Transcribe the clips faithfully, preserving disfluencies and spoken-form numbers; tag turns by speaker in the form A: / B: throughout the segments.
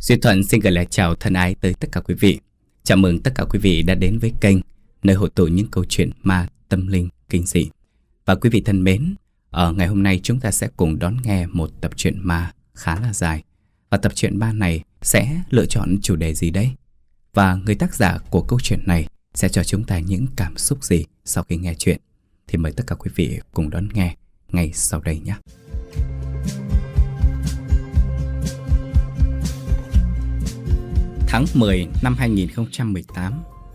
A: Duy Thuận xin gửi lời chào thân ái tới tất cả quý vị. Chào mừng tất cả quý vị đã đến với kênh nơi hội tụ những câu chuyện ma, tâm linh, kinh dị. Và quý vị thân mến, ở ngày hôm nay chúng ta sẽ cùng đón nghe một tập truyện ma khá là dài. Và tập truyện ma này sẽ lựa chọn chủ đề gì đấy? Và người tác giả của câu chuyện này sẽ cho chúng ta những cảm xúc gì sau khi nghe chuyện? Thì mời tất cả quý vị cùng đón nghe ngay sau đây nhé. Tháng mười năm hai nghìn không trăm mười tám,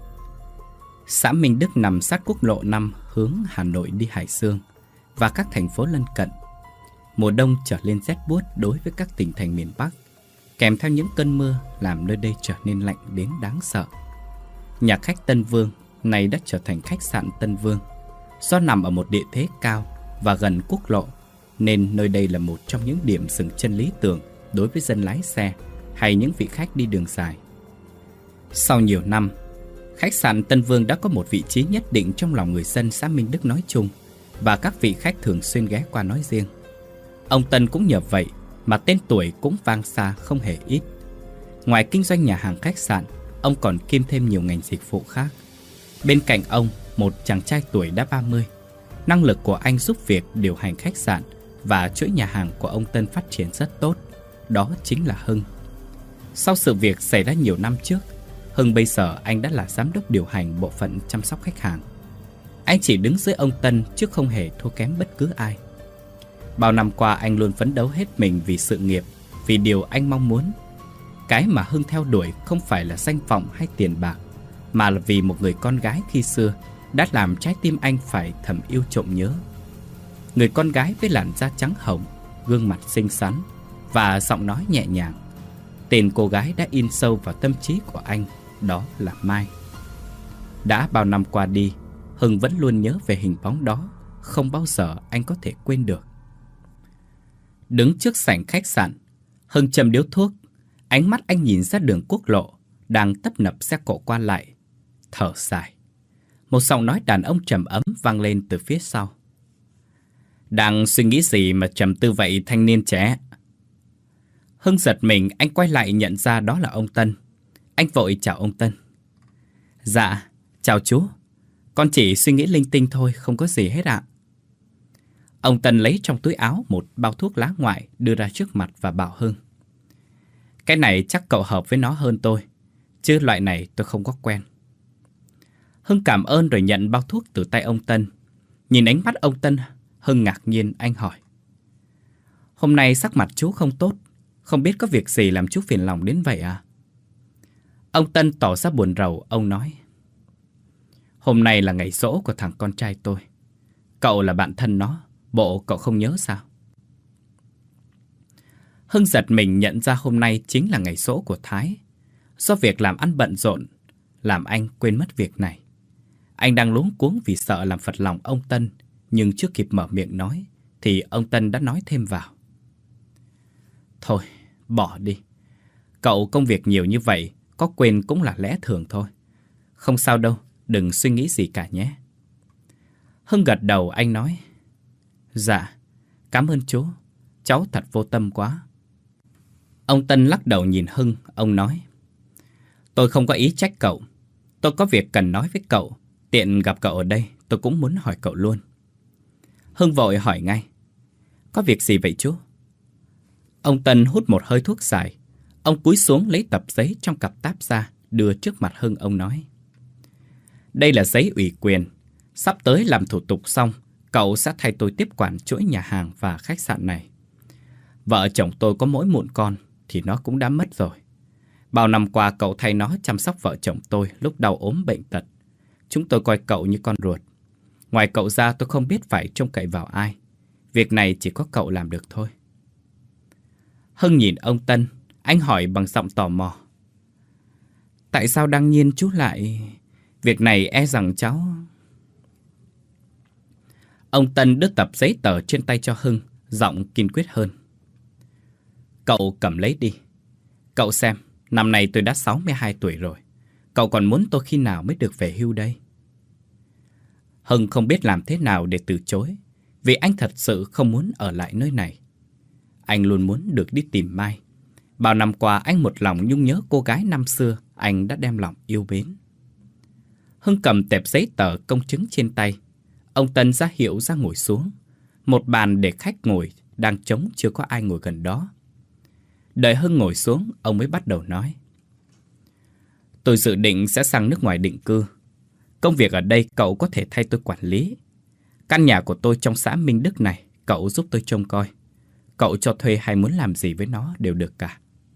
A: xã Minh Đức nằm sát quốc lộ năm hướng Hà Nội đi Hải Dương và các thành phố lân cận. Mùa đông trở lên rét buốt đối với các tỉnh thành miền Bắc, kèm theo những cơn mưa làm nơi đây trở nên lạnh đến đáng sợ. Nhà khách Tân Vương này đã trở thành khách sạn Tân Vương. Do nằm ở một địa thế cao và gần quốc lộ, nên nơi đây là một trong những điểm dừng chân lý tưởng đối với dân lái xe hay những vị khách đi đường dài. Sau nhiều năm, khách sạn Tân Vương đã có một vị trí nhất định trong lòng người dân xã Minh Đức nói chung và các vị khách thường xuyên ghé qua nói riêng. Ông Tân cũng nhờ vậy mà tên tuổi cũng vang xa không hề ít. Ngoài kinh doanh nhà hàng khách sạn, ông còn kiêm thêm nhiều ngành dịch vụ khác. Bên cạnh ông, một chàng trai tuổi đã ba mươi. Năng lực của anh giúp việc điều hành khách sạn và chuỗi nhà hàng của ông Tân phát triển rất tốt. Đó chính là Hưng. Sau sự việc xảy ra nhiều năm trước, Hưng bây giờ anh đã là giám đốc điều hành bộ phận chăm sóc khách hàng. Anh chỉ đứng dưới ông Tân chứ không hề thua kém bất cứ ai. Bao năm qua anh luôn phấn đấu hết mình vì sự nghiệp, vì điều anh mong muốn. Cái mà Hưng theo đuổi không phải là danh vọng hay tiền bạc, mà là vì một người con gái khi xưa đã làm trái tim anh phải thầm yêu trộm nhớ. Người con gái với làn da trắng hồng, gương mặt xinh xắn và giọng nói nhẹ nhàng. Tên cô gái đã in sâu vào tâm trí của anh, đó là Mai. Đã bao năm qua đi, Hưng vẫn luôn nhớ về hình bóng đó, không bao giờ anh có thể quên được. Đứng trước sảnh khách sạn, Hưng châm điếu thuốc. Ánh mắt anh nhìn ra đường quốc lộ đang tấp nập xe cộ qua lại, thở dài. Một giọng nói đàn ông trầm ấm vang lên từ phía sau. Đang suy nghĩ gì mà trầm tư vậy thanh niên trẻ? Hưng giật mình, anh quay lại nhận ra đó là ông Tân. Anh vội chào ông Tân. Dạ, chào chú. Con chỉ suy nghĩ linh tinh thôi, không có gì hết ạ. Ông Tân lấy trong túi áo một bao thuốc lá ngoại đưa ra trước mặt và bảo Hưng. Cái này chắc cậu hợp với nó hơn tôi, chứ loại này tôi không có quen. Hưng cảm ơn rồi nhận bao thuốc từ tay ông Tân. Nhìn ánh mắt ông Tân, Hưng ngạc nhiên, anh hỏi. Hôm nay sắc mặt chú không tốt, không biết có việc gì làm chú phiền lòng đến vậy à? Ông Tân tỏ ra buồn rầu, ông nói. Hôm nay là ngày giỗ của thằng con trai tôi. Cậu là bạn thân nó, bộ cậu không nhớ sao? Hưng giật mình nhận ra hôm nay chính là ngày giỗ của Thái. Do việc làm ăn bận rộn, làm anh quên mất việc này. Anh đang luống cuống vì sợ làm phật lòng ông Tân, nhưng chưa kịp mở miệng nói, thì ông Tân đã nói thêm vào. Thôi, bỏ đi. Cậu công việc nhiều như vậy, có quên cũng là lẽ thường thôi. Không sao đâu, đừng suy nghĩ gì cả nhé. Hưng gật đầu, anh nói. Dạ, cảm ơn chú, cháu thật vô tâm quá. Ông Tân lắc đầu nhìn Hưng, ông nói. Tôi không có ý trách cậu. Tôi có việc cần nói với cậu. Tiện gặp cậu ở đây, tôi cũng muốn hỏi cậu luôn. Hưng vội hỏi ngay. Có việc gì vậy chú? Ông Tân hút một hơi thuốc dài. Ông cúi xuống lấy tập giấy trong cặp táp ra, đưa trước mặt Hưng, ông nói. Đây là giấy ủy quyền. Sắp tới làm thủ tục xong, cậu sẽ thay tôi tiếp quản chuỗi nhà hàng và khách sạn này. Vợ chồng tôi có mỗi mụn con, thì nó cũng đã mất rồi. Bao năm qua cậu thay nó chăm sóc vợ chồng tôi lúc đau ốm bệnh tật. Chúng tôi coi cậu như con ruột. Ngoài cậu ra tôi không biết phải trông cậy vào ai. Việc này chỉ có cậu làm được thôi. Hưng nhìn ông Tân, anh hỏi bằng giọng tò mò. Tại sao đương nhiên chú lại... Việc này e rằng cháu... Ông Tân đưa tập giấy tờ trên tay cho Hưng, giọng kiên quyết hơn. Cậu cầm lấy đi. Cậu xem, năm nay tôi đã sáu mươi hai tuổi rồi. Cậu còn muốn tôi khi nào mới được về hưu đây? Hưng không biết làm thế nào để từ chối, vì anh thật sự không muốn ở lại nơi này. Anh luôn muốn được đi tìm Mai, Bao năm qua anh một lòng nhung nhớ cô gái năm xưa anh đã đem lòng yêu mến. Hưng cầm tệp giấy tờ công chứng trên tay. Ông Tân ra hiệu ra ngồi xuống. Một bàn để khách ngồi đang trống, chưa có ai ngồi gần đó. Đợi Hưng ngồi xuống, ông mới bắt đầu nói. Tôi dự định sẽ sang nước ngoài định cư. Công việc ở đây cậu có thể thay tôi quản lý. Căn nhà của tôi trong xã Minh Đức này, cậu giúp tôi trông coi. Cậu cho thuê hay muốn làm gì với nó đều được cả.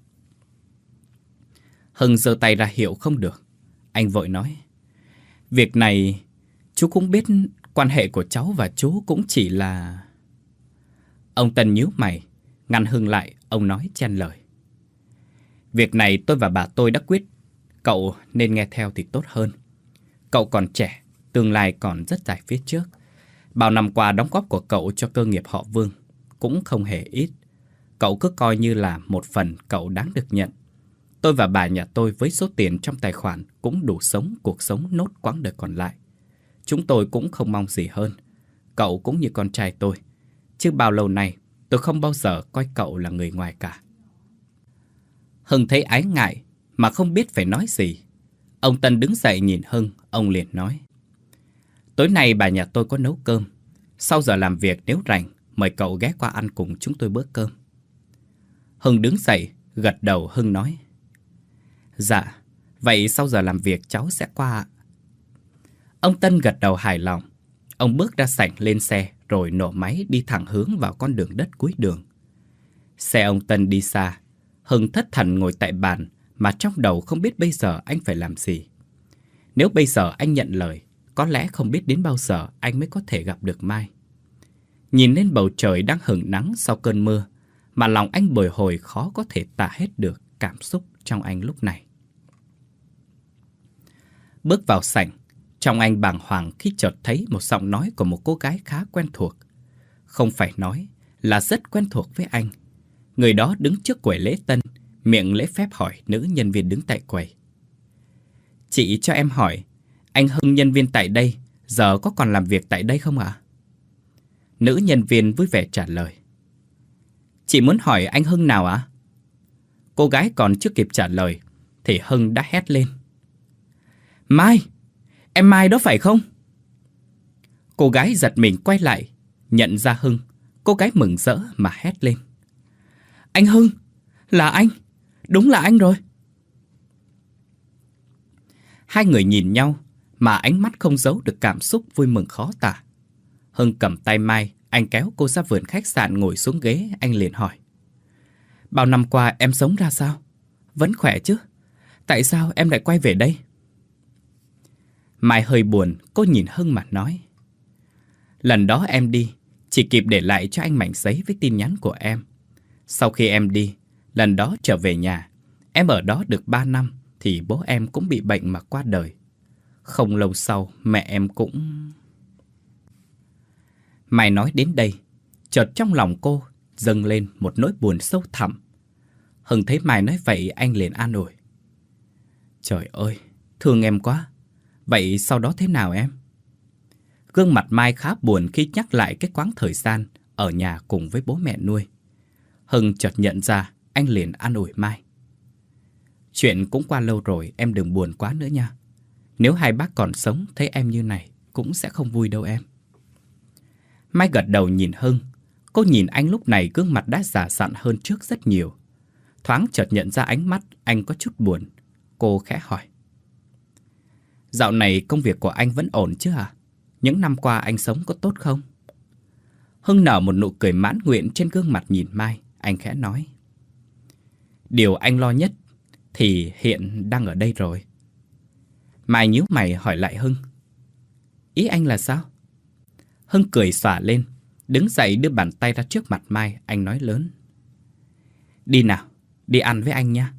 A: Hưng giơ tay ra hiệu không được. Anh vội nói. Việc này, chú cũng biết quan hệ của cháu và chú cũng chỉ là... Ông Tân nhíu mày, ngăn Hưng lại, ông nói chen lời. Việc này tôi và bà tôi đã quyết. Cậu nên nghe theo thì tốt hơn. Cậu còn trẻ, tương lai còn rất dài phía trước. Bao năm qua đóng góp của cậu cho cơ nghiệp họ Vương cũng không hề ít. Cậu cứ coi như là một phần cậu đáng được nhận. Tôi và bà nhà tôi với số tiền trong tài khoản cũng đủ sống cuộc sống nốt quãng đời còn lại. Chúng tôi cũng không mong gì hơn. Cậu cũng như con trai tôi. Chứ bao lâu nay tôi không bao giờ coi cậu là người ngoài cả. Hưng thấy ái ngại mà không biết phải nói gì. Ông Tân đứng dậy nhìn Hưng, ông liền nói. Tối nay bà nhà tôi có nấu cơm. Sau giờ làm việc nếu rảnh, mời cậu ghé qua ăn cùng chúng tôi bữa cơm. Hưng đứng dậy, gật đầu. Hưng nói. Dạ, vậy sau giờ làm việc cháu sẽ qua ạ. Ông Tân gật đầu hài lòng. Ông bước ra sảnh lên xe rồi nổ máy đi thẳng hướng vào con đường đất cuối đường. Xe ông Tân đi xa. Hưng thất thần ngồi tại bàn mà trong đầu không biết bây giờ anh phải làm gì. Nếu bây giờ anh nhận lời, có lẽ không biết đến bao giờ anh mới có thể gặp được Mai. Nhìn lên bầu trời đang hửng nắng sau cơn mưa, mà lòng anh bồi hồi khó có thể tả hết được cảm xúc trong anh lúc này. Bước vào sảnh, trong anh bàng hoàng khi chợt thấy một giọng nói của một cô gái khá quen thuộc. Không phải nói là rất quen thuộc với anh. Người đó đứng trước quầy lễ tân, miệng lễ phép hỏi nữ nhân viên đứng tại quầy. Chị cho em hỏi, anh Hưng nhân viên tại đây, giờ có còn làm việc tại đây không ạ? Nữ nhân viên vui vẻ trả lời. Chị muốn hỏi anh Hưng nào ạ? Cô gái còn chưa kịp trả lời thì Hưng đã hét lên. Mai! Em Mai đó phải không? Cô gái giật mình quay lại, nhận ra Hưng. Cô gái mừng rỡ mà hét lên. Anh Hưng! Là anh! Đúng là anh rồi! Hai người nhìn nhau mà ánh mắt không giấu được cảm xúc vui mừng khó tả. Hưng cầm tay Mai, anh kéo cô ra vườn khách sạn ngồi xuống ghế, anh liền hỏi. Bao năm qua em sống ra sao? Vẫn khỏe chứ? Tại sao em lại quay về đây? Mai hơi buồn, cô nhìn Hưng mà nói. Lần đó em đi, chỉ kịp để lại cho anh mảnh giấy với tin nhắn của em. Sau khi em đi, lần đó trở về nhà, em ở đó được ba năm thì bố em cũng bị bệnh mà qua đời. Không lâu sau, mẹ em cũng... Mai nói đến đây, chợt trong lòng cô dâng lên một nỗi buồn sâu thẳm. Hưng thấy Mai nói vậy, anh liền an ủi. Trời ơi, thương em quá. Vậy sau đó thế nào em? Gương mặt Mai khá buồn khi nhắc lại cái quãng thời gian ở nhà cùng với bố mẹ nuôi. Hưng chợt nhận ra, anh liền an ủi Mai. Chuyện cũng qua lâu rồi, em đừng buồn quá nữa nha. Nếu hai bác còn sống, thấy em như này cũng sẽ không vui đâu em. Mai gật đầu nhìn Hưng. Cô nhìn anh lúc này gương mặt đã già dặn hơn trước rất nhiều. Thoáng chợt nhận ra ánh mắt anh có chút buồn. Cô khẽ hỏi. Dạo này công việc của anh vẫn ổn chứ à? Những năm qua anh sống có tốt không? Hưng nở một nụ cười mãn nguyện trên gương mặt nhìn Mai. Anh khẽ nói. Điều anh lo nhất thì hiện đang ở đây rồi. Mai nhíu mày hỏi lại Hưng. Ý anh là sao? Hưng cười xòa lên, đứng dậy đưa bàn tay ra trước mặt Mai. Anh nói lớn. Đi nào, đi ăn với anh nha.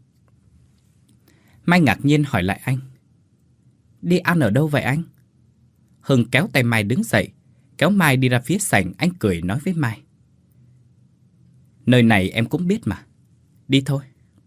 A: Mai ngạc nhiên hỏi lại anh. Đi ăn ở đâu vậy anh? Hưng kéo tay Mai đứng dậy, kéo Mai đi ra phía sảnh. Anh cười nói với Mai. Nơi này em cũng biết mà. Đi thôi.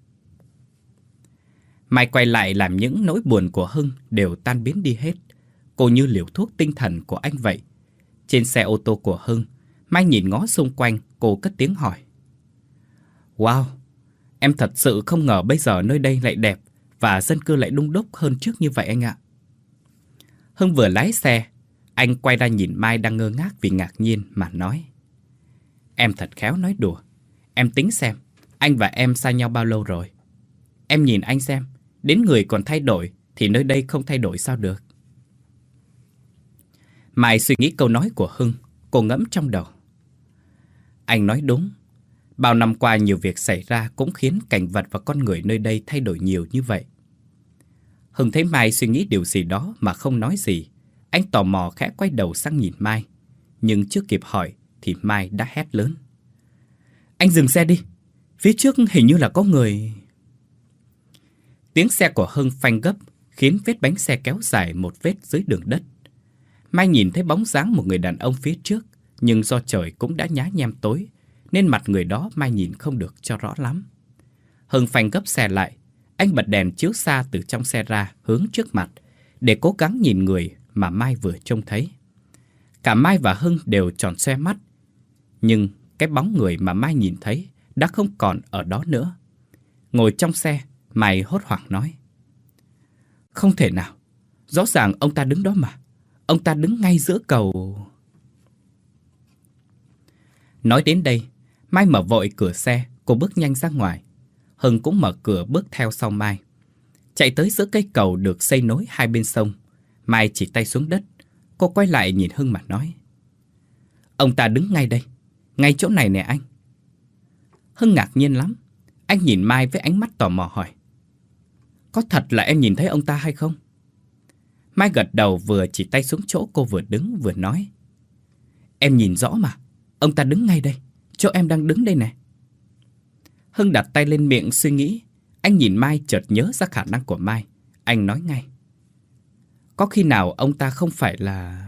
A: Mai quay lại làm những nỗi buồn của Hưng đều tan biến đi hết. Cô như liều thuốc tinh thần của anh vậy. Trên xe ô tô của Hưng, Mai nhìn ngó xung quanh, cô cất tiếng hỏi. Wow, Em thật sự không ngờ bây giờ nơi đây lại đẹp và dân cư lại đông đúc hơn trước như vậy anh ạ. Hưng vừa lái xe, anh quay ra nhìn Mai đang ngơ ngác vì ngạc nhiên mà nói: Em thật khéo nói đùa. Em tính xem, anh và em xa nhau bao lâu rồi? Em nhìn anh xem, đến người còn thay đổi thì nơi đây không thay đổi sao được? Mai suy nghĩ câu nói của Hưng, cô ngẫm trong đầu. Anh nói đúng. Bao năm qua nhiều việc xảy ra cũng khiến cảnh vật và con người nơi đây thay đổi nhiều như vậy. Hưng thấy Mai suy nghĩ điều gì đó mà không nói gì. Anh tò mò khẽ quay đầu sang nhìn Mai. Nhưng chưa kịp hỏi thì Mai đã hét lớn: Anh dừng xe đi! Phía trước hình như là có người... Tiếng xe của Hưng phanh gấp khiến vết bánh xe kéo dài một vết dưới đường đất. Mai nhìn thấy bóng dáng một người đàn ông phía trước, nhưng do trời cũng đã nhá nhem tối nên mặt người đó Mai nhìn không được cho rõ lắm. Hưng phanh gấp xe lại. Anh bật đèn chiếu xa từ trong xe ra hướng trước mặt để cố gắng nhìn người mà Mai vừa trông thấy. Cả Mai và Hưng đều tròn xoe mắt. Nhưng cái bóng người mà Mai nhìn thấy đã không còn ở đó nữa. Ngồi trong xe, Mai hốt hoảng nói: Không thể nào, rõ ràng ông ta đứng đó mà. Ông ta đứng ngay giữa cầu. Nói đến đây, Mai mở vội cửa xe, cô bước nhanh ra ngoài. Hưng cũng mở cửa bước theo sau Mai. Chạy tới giữa cây cầu được xây nối hai bên sông. Mai chỉ tay xuống đất. Cô quay lại nhìn Hưng mà nói: Ông ta đứng ngay đây, ngay chỗ này nè anh. Hưng ngạc nhiên lắm. Anh nhìn Mai với ánh mắt tò mò hỏi: Có thật là em nhìn thấy ông ta hay không? Mai gật đầu, vừa chỉ tay xuống chỗ cô vừa đứng vừa nói: Em nhìn rõ mà, ông ta đứng ngay đây, chỗ em đang đứng đây nè. Hưng đặt tay lên miệng suy nghĩ. Anh nhìn Mai chợt nhớ ra khả năng của Mai. Anh nói ngay: Có khi nào ông ta không phải là...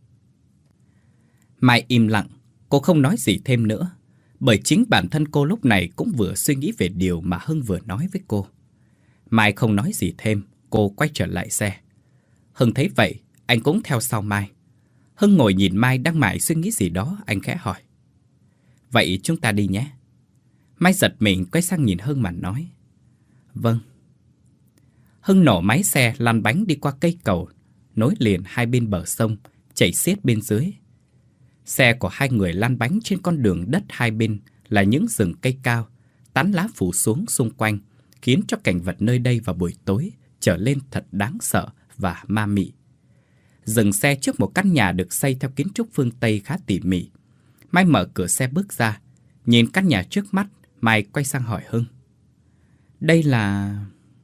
A: Mai im lặng. Cô không nói gì thêm nữa, bởi chính bản thân cô lúc này cũng vừa suy nghĩ về điều mà Hưng vừa nói với cô. Mai không nói gì thêm. Cô quay trở lại xe. Hưng thấy vậy, anh cũng theo sau Mai. Hưng ngồi nhìn Mai đang mải suy nghĩ gì đó. Anh khẽ hỏi: Vậy chúng ta đi nhé. Mai giật mình quay sang nhìn Hưng mà nói: Vâng. Hưng nổ máy xe lăn bánh đi qua cây cầu nối liền hai bên bờ sông chảy xiết bên dưới. Xe của hai người lăn bánh trên con đường đất hai bên là những rừng cây cao, tán lá phủ xuống xung quanh, khiến cho cảnh vật nơi đây vào buổi tối trở lên thật đáng sợ và ma mị. Dừng xe trước một căn nhà được xây theo kiến trúc phương Tây khá tỉ mỉ. Mai mở cửa xe bước ra. Nhìn căn nhà trước mắt, Mai quay sang hỏi Hưng: Đây là...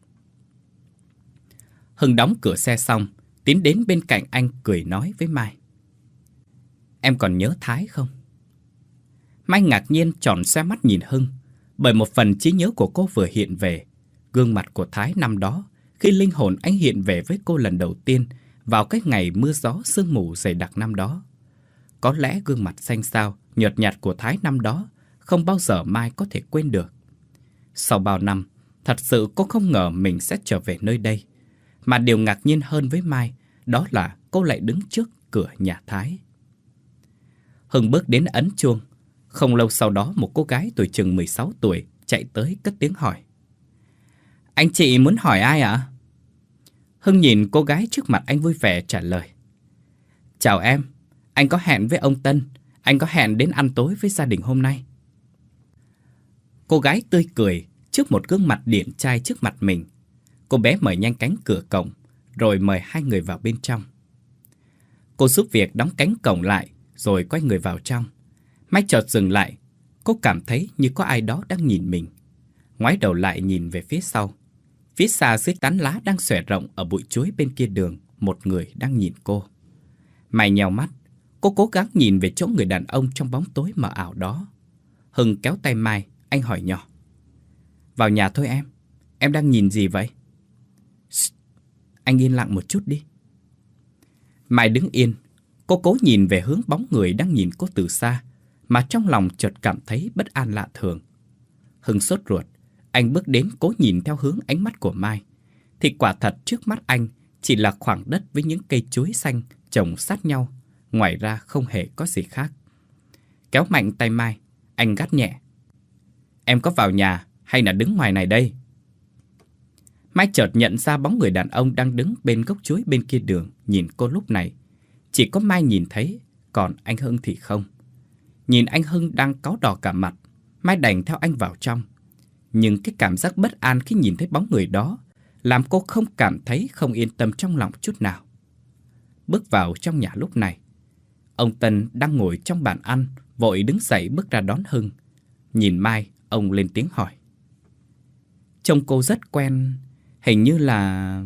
A: Hưng đóng cửa xe xong, tiến đến bên cạnh anh cười nói với Mai: Em còn nhớ Thái không? Mai ngạc nhiên tròn xoe mắt nhìn Hưng, bởi một phần trí nhớ của cô vừa hiện về. Gương mặt của Thái năm đó, khi linh hồn anh hiện về với cô lần đầu tiên vào cái ngày mưa gió sương mù dày đặc năm đó. Có lẽ gương mặt xanh xao, nhợt nhạt của Thái năm đó không bao giờ Mai có thể quên được. Sau bao năm, thật sự cô không ngờ mình sẽ trở về nơi đây. Mà điều ngạc nhiên hơn với Mai, đó là cô lại đứng trước cửa nhà Thái. Hưng bước đến ấn chuông. Không lâu sau đó, một cô gái tuổi chừng mười sáu tuổi chạy tới cất tiếng hỏi: Anh chị muốn hỏi ai ạ? Hưng nhìn cô gái trước mặt, anh vui vẻ trả lời: Chào em, anh có hẹn với ông Tân. Anh có hẹn đến ăn tối với gia đình hôm nay. Cô gái tươi cười trước một gương mặt điển trai trước mặt mình. Cô bé mở nhanh cánh cửa cổng, rồi mời hai người vào bên trong. Cô giúp việc đóng cánh cổng lại, rồi quay người vào trong. Mai chợt dừng lại. Cô cảm thấy như có ai đó đang nhìn mình. Ngoái đầu lại nhìn về phía sau. Phía xa dưới tán lá đang xòe rộng ở bụi chuối bên kia đường, một người đang nhìn cô. Mai nheo mắt. Cô cố gắng nhìn về chỗ người đàn ông trong bóng tối mờ ảo đó. Hưng kéo tay Mai, anh hỏi nhỏ: Vào nhà thôi em. Em đang nhìn gì vậy? Shh, anh yên lặng một chút đi. Mai đứng yên. Cô cố nhìn về hướng bóng người đang nhìn cô từ xa, mà trong lòng chợt cảm thấy bất an lạ thường. Hưng sốt ruột. Anh bước đến cố nhìn theo hướng ánh mắt của Mai. Thì quả thật trước mắt anh chỉ là khoảng đất với những cây chuối xanh chồng sát nhau. Ngoài ra không hề có gì khác. Kéo mạnh tay Mai, anh gắt nhẹ: Em có vào nhà hay là đứng ngoài này đây? Mai chợt nhận ra bóng người đàn ông đang đứng bên gốc chuối bên kia đường nhìn cô lúc này. Chỉ có Mai nhìn thấy, còn anh Hưng thì không. Nhìn anh Hưng đang cáu đỏ cả mặt, Mai đành theo anh vào trong. Nhưng cái cảm giác bất an khi nhìn thấy bóng người đó làm cô không cảm thấy không yên tâm trong lòng chút nào. Bước vào trong nhà lúc này, ông Tân đang ngồi trong bàn ăn, vội đứng dậy bước ra đón Hưng. Nhìn Mai, ông lên tiếng hỏi. Trông cô rất quen, hình như là...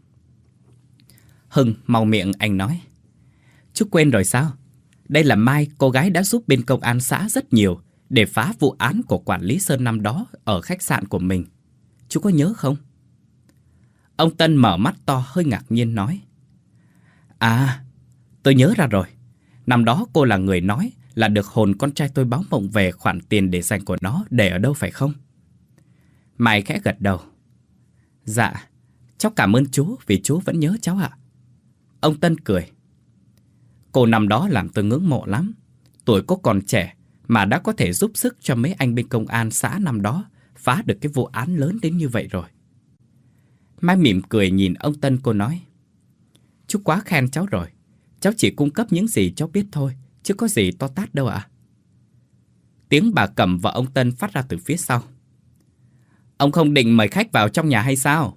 A: Hưng mau miệng anh nói. Chú quên rồi sao? Đây là Mai, cô gái đã giúp bên công an xã rất nhiều để phá vụ án của quản lý Sơn năm đó ở khách sạn của mình. Chú có nhớ không? Ông Tân mở mắt to hơi ngạc nhiên nói. À, tôi nhớ ra rồi. Năm đó cô là người nói là được hồn con trai tôi báo mộng về khoản tiền để dành của nó để ở đâu phải không? Mai khẽ gật đầu. Dạ, cháu cảm ơn chú vì chú vẫn nhớ cháu ạ. Ông Tân cười. Cô năm đó làm tôi ngưỡng mộ lắm. Tuổi cô còn trẻ mà đã có thể giúp sức cho mấy anh bên công an xã năm đó phá được cái vụ án lớn đến như vậy rồi. Mai mỉm cười nhìn ông Tân, cô nói. Chú quá khen cháu rồi. Cháu chỉ cung cấp những gì cháu biết thôi, chứ có gì to tát đâu ạ. Tiếng bà Cẩm và ông Tân phát ra từ phía sau. Ông không định mời khách vào trong nhà hay sao?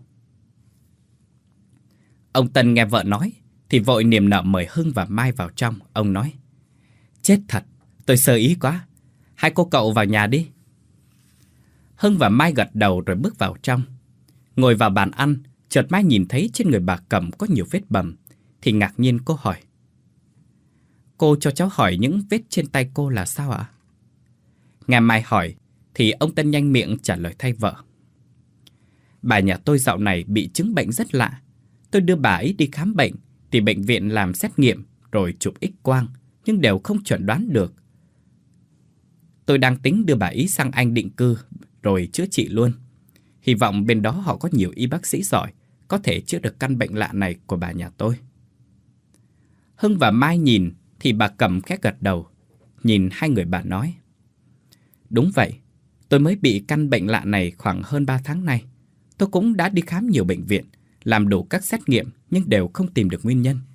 A: Ông Tân nghe vợ nói thì vội niềm nở mời Hưng và Mai vào trong. Ông nói. Chết thật, tôi sơ ý quá. Hai cô cậu vào nhà đi. Hưng và Mai gật đầu rồi bước vào trong. Ngồi vào bàn ăn, chợt Mai nhìn thấy trên người bà Cẩm có nhiều vết bầm, thì ngạc nhiên cô hỏi. Cô cho cháu hỏi những vết trên tay cô là sao ạ? Nghe Mai hỏi, thì ông Tân nhanh miệng trả lời thay vợ. Bà nhà tôi dạo này bị chứng bệnh rất lạ. Tôi đưa bà ấy đi khám bệnh, thì bệnh viện làm xét nghiệm, rồi chụp X quang, nhưng đều không chẩn đoán được. Tôi đang tính đưa bà ấy sang Anh định cư, rồi chữa trị luôn. Hy vọng bên đó họ có nhiều y bác sĩ giỏi, có thể chữa được căn bệnh lạ này của bà nhà tôi. Hưng và Mai nhìn thì bà Cẩm khẽ gật đầu. Nhìn hai người bà nói. Đúng vậy, tôi mới bị căn bệnh lạ này khoảng hơn ba tháng nay. Tôi cũng đã đi khám nhiều bệnh viện, làm đủ các xét nghiệm nhưng đều không tìm được nguyên nhân.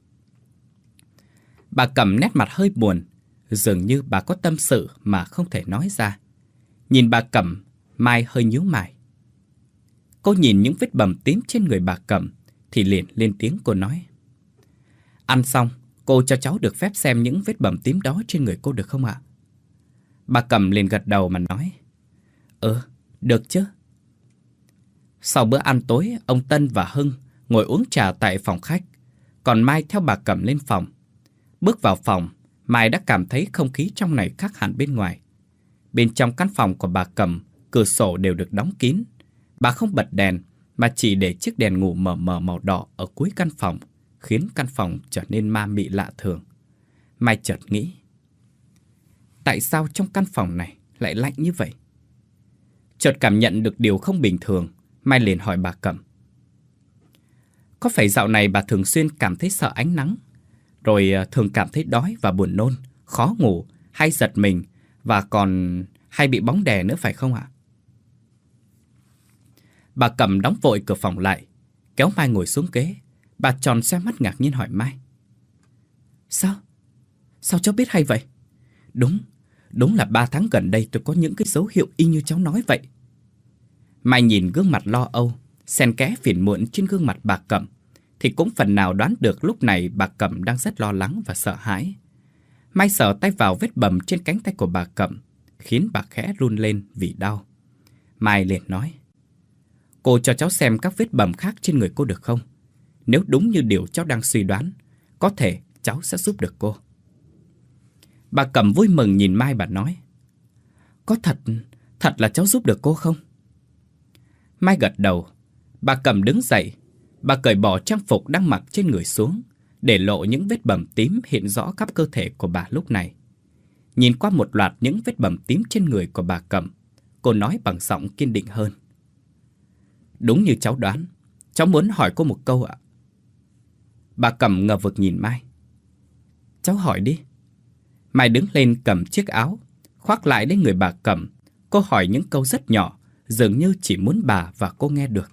A: Bà Cẩm nét mặt hơi buồn, dường như bà có tâm sự mà không thể nói ra. Nhìn bà Cẩm, Mai hơi nhíu mày. Cô nhìn những vết bầm tím trên người bà Cẩm thì liền lên tiếng cô nói. Ăn xong, cô cho cháu được phép xem những vết bầm tím đó trên người cô được không ạ? Bà Cẩm liền gật đầu mà nói. Ừ, được chứ. Sau bữa ăn tối, ông Tân và Hưng ngồi uống trà tại phòng khách, còn Mai theo bà Cẩm lên phòng. Bước vào phòng, Mai đã cảm thấy không khí trong này khác hẳn bên ngoài. Bên trong căn phòng của bà Cẩm, cửa sổ đều được đóng kín. Bà không bật đèn, mà chỉ để chiếc đèn ngủ mờ mờ màu đỏ ở cuối căn phòng, khiến căn phòng trở nên ma mị lạ thường. Mai chợt nghĩ. Tại sao trong căn phòng này lại lạnh như vậy? Chợt cảm nhận được điều không bình thường, Mai liền hỏi bà Cẩm. Có phải dạo này bà thường xuyên cảm thấy sợ ánh nắng, rồi thường cảm thấy đói và buồn nôn, khó ngủ, hay giật mình, và còn hay bị bóng đè nữa phải không ạ? Bà Cẩm đóng vội cửa phòng lại, kéo Mai ngồi xuống ghế. Bà tròn xoe mắt ngạc nhiên hỏi Mai. Sao? Sao cháu biết hay vậy? Đúng, đúng là ba tháng gần đây tôi có những cái dấu hiệu y như cháu nói vậy. Mai nhìn gương mặt lo âu, xen kẽ phiền muộn trên gương mặt bà Cẩm, thì cũng phần nào đoán được lúc này bà Cẩm đang rất lo lắng và sợ hãi. Mai sờ tay vào vết bầm trên cánh tay của bà Cẩm, khiến bà khẽ run lên vì đau. Mai liền nói. Cô cho cháu xem các vết bầm khác trên người cô được không? Nếu đúng như điều cháu đang suy đoán, có thể cháu sẽ giúp được cô. Bà Cẩm vui mừng nhìn Mai, bà nói. Có thật, thật là cháu giúp được cô không? Mai gật đầu. Bà Cẩm đứng dậy. Bà cởi bỏ trang phục đang mặc trên người xuống, để lộ những vết bầm tím hiện rõ khắp cơ thể của bà lúc này. Nhìn qua một loạt những vết bầm tím trên người của bà Cẩm, cô nói bằng giọng kiên định hơn. Đúng như cháu đoán, cháu muốn hỏi cô một câu ạ. Bà Cẩm ngờ vực nhìn Mai. Cháu hỏi đi. Mai đứng lên cầm chiếc áo, khoác lại đến người bà Cẩm. Cô hỏi những câu rất nhỏ, dường như chỉ muốn bà và cô nghe được.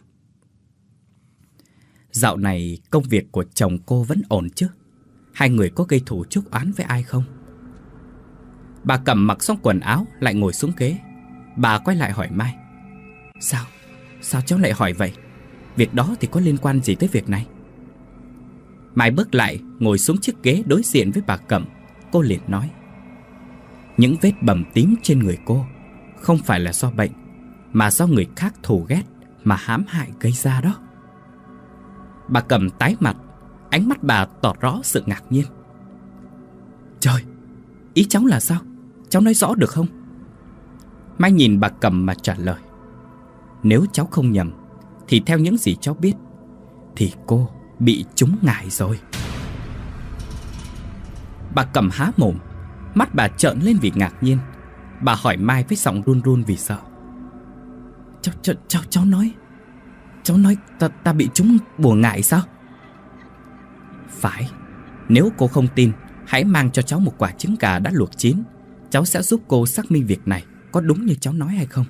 A: Dạo này công việc của chồng cô vẫn ổn chứ? Hai người có gây thù chuốc oán với ai không? Bà Cẩm mặc xong quần áo lại ngồi xuống ghế. Bà quay lại hỏi Mai. Sao? Sao cháu lại hỏi vậy? Việc đó thì có liên quan gì tới việc này? Mai bước lại ngồi xuống chiếc ghế đối diện với bà Cẩm. Cô liền nói. Những vết bầm tím trên người cô không phải là do bệnh, mà do người khác thù ghét mà hãm hại gây ra đó. Bà Cẩm tái mặt, ánh mắt bà tỏ rõ sự ngạc nhiên. Trời, ý cháu là sao? Cháu nói rõ được không? Mai nhìn bà Cẩm mà trả lời. Nếu cháu không nhầm thì theo những gì cháu biết thì cô bị trúng ngải rồi. Bà Cẩm há mồm, mắt bà trợn lên vì ngạc nhiên. Bà hỏi Mai với giọng run run vì sợ. Cháu, cháu, cháu, cháu nói Cháu nói ta, ta bị trúng bùa ngải sao? Phải. Nếu cô không tin, hãy mang cho cháu một quả trứng gà đã luộc chín. Cháu sẽ giúp cô xác minh việc này có đúng như cháu nói hay không.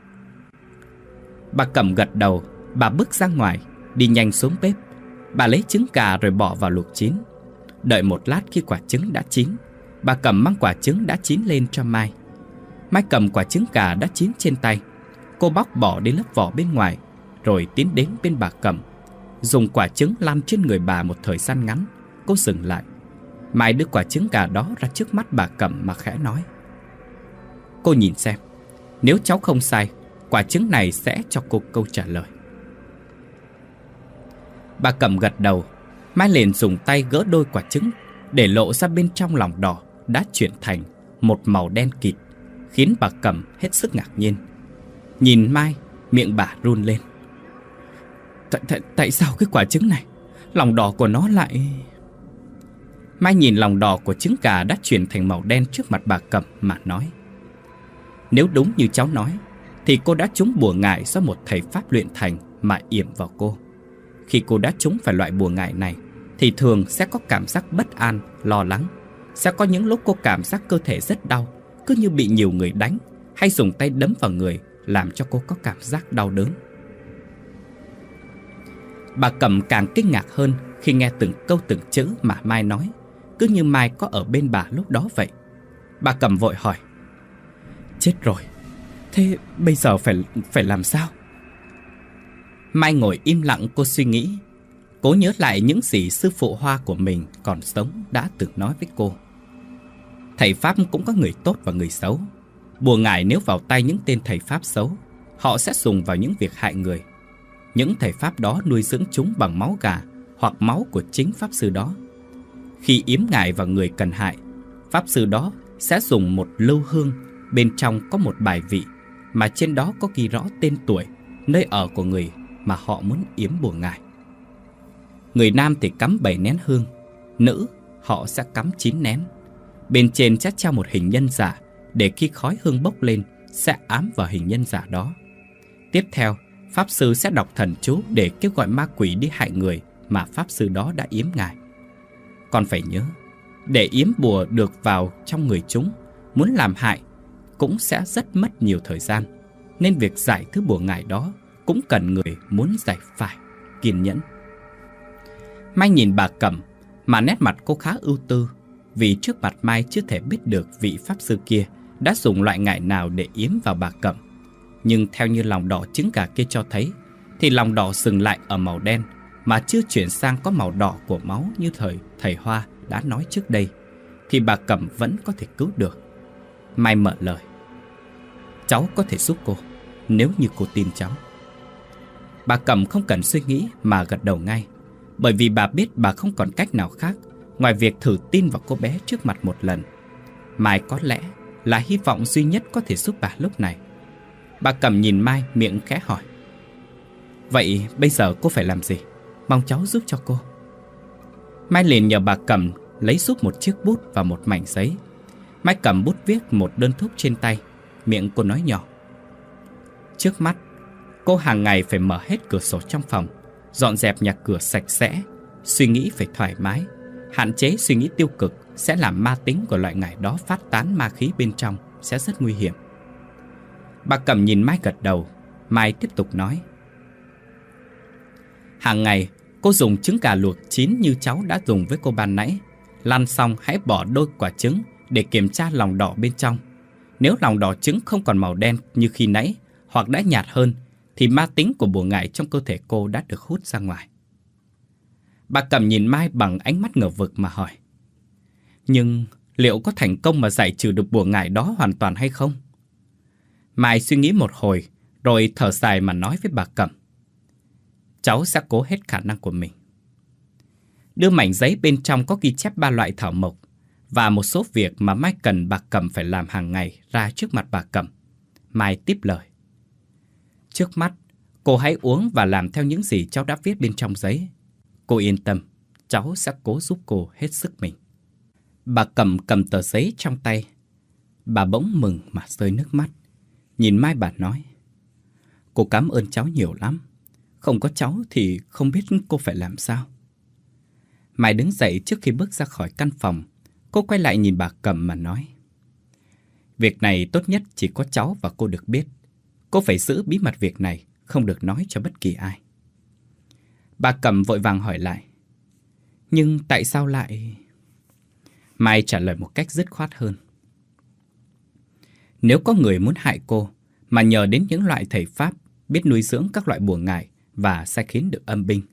A: Bà Cẩm gật đầu. Bà bước ra ngoài, đi nhanh xuống bếp. Bà lấy trứng gà rồi bỏ vào luộc chín. Đợi một lát khi quả trứng đã chín, bà Cẩm mang quả trứng đã chín lên cho Mai. Mai cầm quả trứng gà đã chín trên tay. Cô bóc bỏ đi lớp vỏ bên ngoài, rồi tiến đến bên bà Cẩm. Dùng quả trứng lăn trên người bà một thời gian ngắn. Cô dừng lại. Mai đưa quả trứng gà đó ra trước mắt bà Cẩm mà khẽ nói. Cô nhìn xem, nếu cháu không sai, quả trứng này sẽ cho cô câu trả lời. Bà Cẩm gật đầu. Mai liền dùng tay gỡ đôi quả trứng, để lộ ra bên trong lòng đỏ đã chuyển thành một màu đen kịt, khiến bà Cẩm hết sức ngạc nhiên. Nhìn Mai, miệng bà run lên. Tại, tại, tại sao cái quả trứng này, lòng đỏ của nó lại... Mai nhìn lòng đỏ của trứng gà đã chuyển thành màu đen trước mặt bà Cẩm mà nói. Nếu đúng như cháu nói, thì cô đã trúng bùa ngải do một thầy pháp luyện thành mà yểm vào cô. Khi cô đã trúng phải loại bùa ngải này, thì thường sẽ có cảm giác bất an, lo lắng. Sẽ có những lúc cô cảm giác cơ thể rất đau, cứ như bị nhiều người đánh hay dùng tay đấm vào người, làm cho cô có cảm giác đau đớn. Bà Cẩm càng kinh ngạc hơn khi nghe từng câu từng chữ mà Mai nói, cứ như Mai có ở bên bà lúc đó vậy. Bà Cẩm vội hỏi. Chết rồi, thế bây giờ phải, phải làm sao? Mai ngồi im lặng, cô suy nghĩ. Cố nhớ lại những gì sư phụ Hoa của mình còn sống đã từng nói với cô. Thầy pháp cũng có người tốt và người xấu. Bùa ngải nếu vào tay những tên thầy pháp xấu, họ sẽ dùng vào những việc hại người. Những thầy pháp đó nuôi dưỡng chúng bằng máu gà hoặc máu của chính pháp sư đó. Khi yếm ngải vào người cần hại, pháp sư đó sẽ dùng một lưu hương, bên trong có một bài vị mà trên đó có ghi rõ tên tuổi, nơi ở của người mà họ muốn yếm bùa ngải. Người nam thì cắm bảy nén hương, nữ họ sẽ cắm chín nén. Bên trên sẽ treo một hình nhân giả, để khi khói hương bốc lên sẽ ám vào hình nhân giả đó. Tiếp theo, pháp sư sẽ đọc thần chú để kêu gọi ma quỷ đi hại người mà pháp sư đó đã yếm ngải. Còn phải nhớ, để yếm bùa được vào trong người chúng, muốn làm hại cũng sẽ rất mất nhiều thời gian. Nên việc giải thứ bùa ngải đó cũng cần người muốn giải phải kiên nhẫn. Mai nhìn bà Cẩm mà nét mặt cô khá ưu tư, vì trước mặt Mai chưa thể biết được vị pháp sư kia đã dùng loại ngải nào để yếm vào bà Cẩm. Nhưng theo như lòng đỏ trứng gà kia cho thấy, thì lòng đỏ dừng lại ở màu đen, mà chưa chuyển sang có màu đỏ của máu như thời thầy Hoa đã nói trước đây, thì bà Cẩm vẫn có thể cứu được. Mai mở lời. Cháu có thể giúp cô, nếu như cô tin cháu. Bà Cẩm không cần suy nghĩ mà gật đầu ngay, bởi vì bà biết bà không còn cách nào khác ngoài việc thử tin vào cô bé trước mặt một lần. Mai có lẽ là hy vọng duy nhất có thể giúp bà lúc này. Bà Cẩm nhìn Mai, miệng khẽ hỏi. Vậy bây giờ cô phải làm gì? Mong cháu giúp cho cô. Mai liền nhờ bà Cẩm lấy giúp một chiếc bút và một mảnh giấy. Mai cầm bút viết một đơn thuốc trên tay. Miệng cô nói nhỏ. Trước mắt, cô hàng ngày phải mở hết cửa sổ trong phòng, dọn dẹp nhà cửa sạch sẽ, suy nghĩ phải thoải mái, hạn chế suy nghĩ tiêu cực sẽ làm ma tính của loại ngải đó phát tán ma khí bên trong, sẽ rất nguy hiểm. Bà Cẩm nhìn Mai gật đầu. Mai tiếp tục nói. Hàng ngày, cô dùng trứng gà luộc chín như cháu đã dùng với cô ban nãy. Lăn xong hãy bỏ đôi quả trứng để kiểm tra lòng đỏ bên trong. Nếu lòng đỏ trứng không còn màu đen như khi nãy, hoặc đã nhạt hơn, thì ma tính của bùa ngải trong cơ thể cô đã được hút ra ngoài. Bà Cẩm nhìn Mai bằng ánh mắt ngờ vực mà hỏi. Nhưng liệu có thành công mà giải trừ được bùa ngải đó hoàn toàn hay không? Mai suy nghĩ một hồi, rồi thở dài mà nói với bà Cẩm. Cháu sẽ cố hết khả năng của mình. Đưa mảnh giấy bên trong có ghi chép ba loại thảo mộc và một số việc mà Mai cần bà Cẩm phải làm hàng ngày ra trước mặt bà Cẩm. Mai tiếp lời. Trước mắt, cô hãy uống và làm theo những gì cháu đã viết bên trong giấy. Cô yên tâm, cháu sẽ cố giúp cô hết sức mình. Bà Cẩm cầm tờ giấy trong tay. Bà bỗng mừng mà rơi nước mắt. Nhìn Mai bà nói. Cô cảm ơn cháu nhiều lắm. Không có cháu thì không biết cô phải làm sao. Mai đứng dậy trước khi bước ra khỏi căn phòng. Cô quay lại nhìn bà Cẩm mà nói. Việc này tốt nhất chỉ có cháu và cô được biết. Cô phải giữ bí mật việc này, không được nói cho bất kỳ ai. Bà Cẩm vội vàng hỏi lại. Nhưng tại sao lại... Mai trả lời một cách dứt khoát hơn. Nếu có người muốn hại cô, mà nhờ đến những loại thầy pháp biết nuôi dưỡng các loại bùa ngải và sai khiến được âm binh,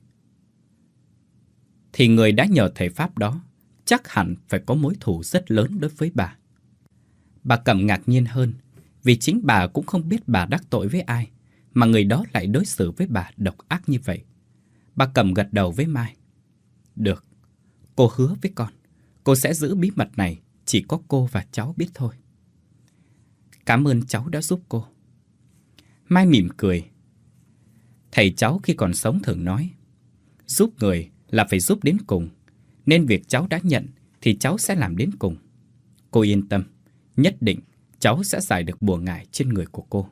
A: thì người đã nhờ thầy pháp đó chắc hẳn phải có mối thù rất lớn đối với bà. Bà Cẩm ngạc nhiên hơn, vì chính bà cũng không biết bà đắc tội với ai, mà người đó lại đối xử với bà độc ác như vậy. Bà Cẩm gật đầu với Mai. Được, cô hứa với con, cô sẽ giữ bí mật này, chỉ có cô và cháu biết thôi. Cảm ơn cháu đã giúp cô. Mai mỉm cười. Thầy cháu khi còn sống thường nói, giúp người là phải giúp đến cùng, nên việc cháu đã nhận thì cháu sẽ làm đến cùng. Cô yên tâm, nhất định cháu sẽ giải được bùa ngải trên người của cô.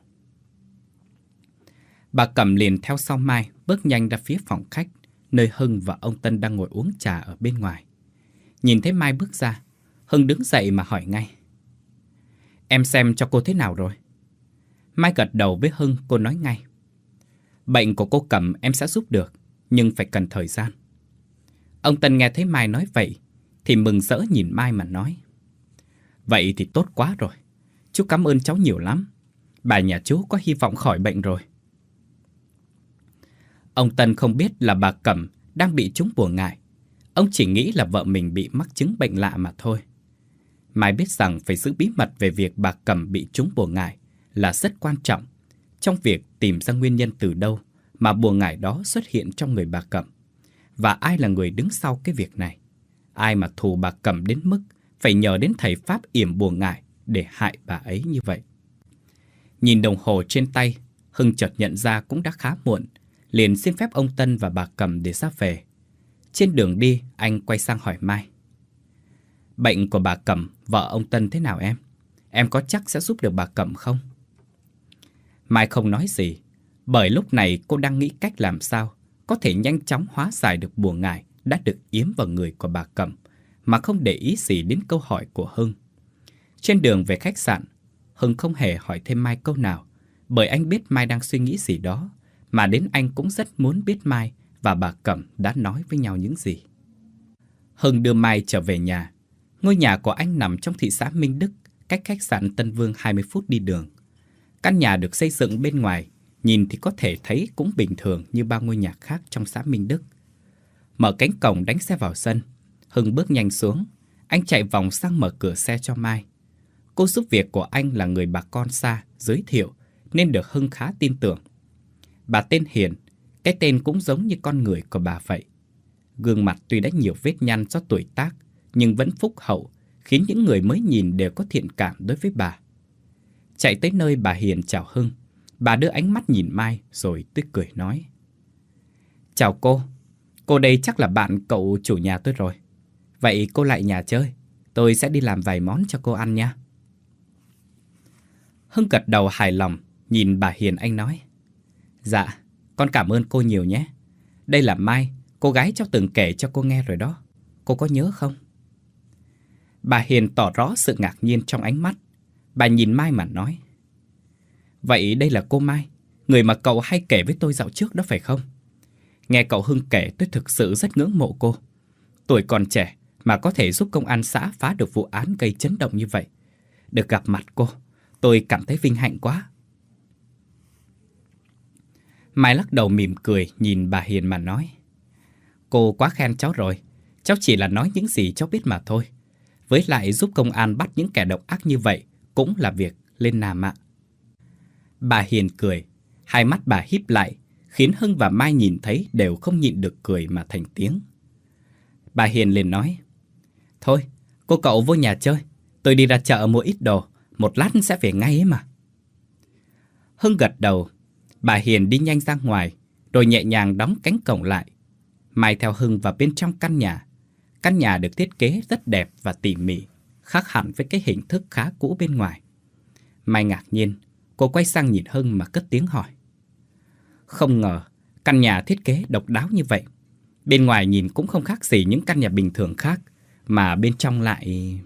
A: Bà Cẩm liền theo sau Mai, bước nhanh ra phía phòng khách, nơi Hưng và ông Tân đang ngồi uống trà ở bên ngoài. Nhìn thấy Mai bước ra, Hưng đứng dậy mà hỏi ngay. Em xem cho cô thế nào rồi? Mai gật đầu với Hưng, cô nói ngay. Bệnh của cô Cẩm em sẽ giúp được, nhưng phải cần thời gian. Ông Tân nghe thấy Mai nói vậy, thì mừng rỡ nhìn Mai mà nói. Vậy thì tốt quá rồi. Chú cảm ơn cháu nhiều lắm. Bà nhà chú có hy vọng khỏi bệnh rồi. Ông Tân không biết là bà Cẩm đang bị trúng bùa ngải. Ông chỉ nghĩ là vợ mình bị mắc chứng bệnh lạ mà thôi. Mai biết rằng phải giữ bí mật về việc bà Cẩm bị trúng bùa ngải là rất quan trọng trong việc tìm ra nguyên nhân từ đâu mà bùa ngải đó xuất hiện trong người bà Cẩm. Và ai là người đứng sau cái việc này. Ai mà thù bà Cẩm đến mức phải nhờ đến thầy pháp yểm bùa ngải để hại bà ấy như vậy. Nhìn đồng hồ trên tay, Hưng chợt nhận ra cũng đã khá muộn, liền xin phép ông Tân và bà Cẩm để ra về. Trên đường đi, anh quay sang hỏi Mai. Bệnh của bà Cẩm, vợ ông Tân thế nào em? Em có chắc sẽ giúp được bà Cẩm không? Mai không nói gì, bởi lúc này cô đang nghĩ cách làm sao có thể nhanh chóng hóa giải được bùa ngải đã được yếm vào người của bà Cẩm, mà không để ý gì đến câu hỏi của Hưng. Trên đường về khách sạn, Hưng không hề hỏi thêm Mai câu nào, bởi anh biết Mai đang suy nghĩ gì đó, mà đến anh cũng rất muốn biết Mai và bà Cẩm đã nói với nhau những gì. Hưng đưa Mai trở về nhà. Ngôi nhà của anh nằm trong thị xã Minh Đức, cách khách sạn Tân Vương hai mươi phút đi đường. Căn nhà được xây dựng bên ngoài, nhìn thì có thể thấy cũng bình thường như bao ngôi nhà khác trong xã Minh Đức. Mở cánh cổng đánh xe vào sân, Hưng bước nhanh xuống. Anh chạy vòng sang mở cửa xe cho Mai. Cô giúp việc của anh là người bà con xa giới thiệu, nên được Hưng khá tin tưởng. Bà tên Hiền, cái tên cũng giống như con người của bà vậy. Gương mặt tuy đã nhiều vết nhăn do tuổi tác, nhưng vẫn phúc hậu, khiến những người mới nhìn đều có thiện cảm đối với bà. Chạy tới nơi bà Hiền chào Hưng, bà đưa ánh mắt nhìn Mai rồi tươi cười nói. Chào cô, cô đây chắc là bạn cậu chủ nhà tôi rồi. Vậy cô lại nhà chơi, tôi sẽ đi làm vài món cho cô ăn nha. Hưng gật đầu hài lòng, nhìn bà Hiền anh nói. Dạ, con cảm ơn cô nhiều nhé. Đây là Mai, cô gái cháu từng kể cho cô nghe rồi đó. Cô có nhớ không? Bà Hiền tỏ rõ sự ngạc nhiên trong ánh mắt. Bà nhìn Mai mà nói. Vậy đây là cô Mai, người mà cậu hay kể với tôi dạo trước đó phải không? Nghe cậu Hưng kể tôi thực sự rất ngưỡng mộ cô. Tuổi còn trẻ mà có thể giúp công an xã phá được vụ án gây chấn động như vậy. Được gặp mặt cô, tôi cảm thấy vinh hạnh quá. Mai lắc đầu mỉm cười nhìn bà Hiền mà nói. Cô quá khen cháu rồi, cháu chỉ là nói những gì cháu biết mà thôi. Với lại giúp công an bắt những kẻ độc ác như vậy cũng là việc lên làm ạ. Bà Hiền cười, hai mắt bà híp lại, khiến Hưng và Mai nhìn thấy đều không nhịn được cười mà thành tiếng. Bà Hiền liền nói, thôi, cô cậu vô nhà chơi, tôi đi ra chợ mua ít đồ, một lát sẽ về ngay ấy mà. Hưng gật đầu, bà Hiền đi nhanh ra ngoài, rồi nhẹ nhàng đóng cánh cổng lại. Mai theo Hưng vào bên trong căn nhà. Căn nhà được thiết kế rất đẹp và tỉ mỉ, khác hẳn với cái hình thức khá cũ bên ngoài. Mai ngạc nhiên, cô quay sang nhìn Hưng mà cất tiếng hỏi. Không ngờ, căn nhà thiết kế độc đáo như vậy. Bên ngoài nhìn cũng không khác gì những căn nhà bình thường khác, mà bên trong lại...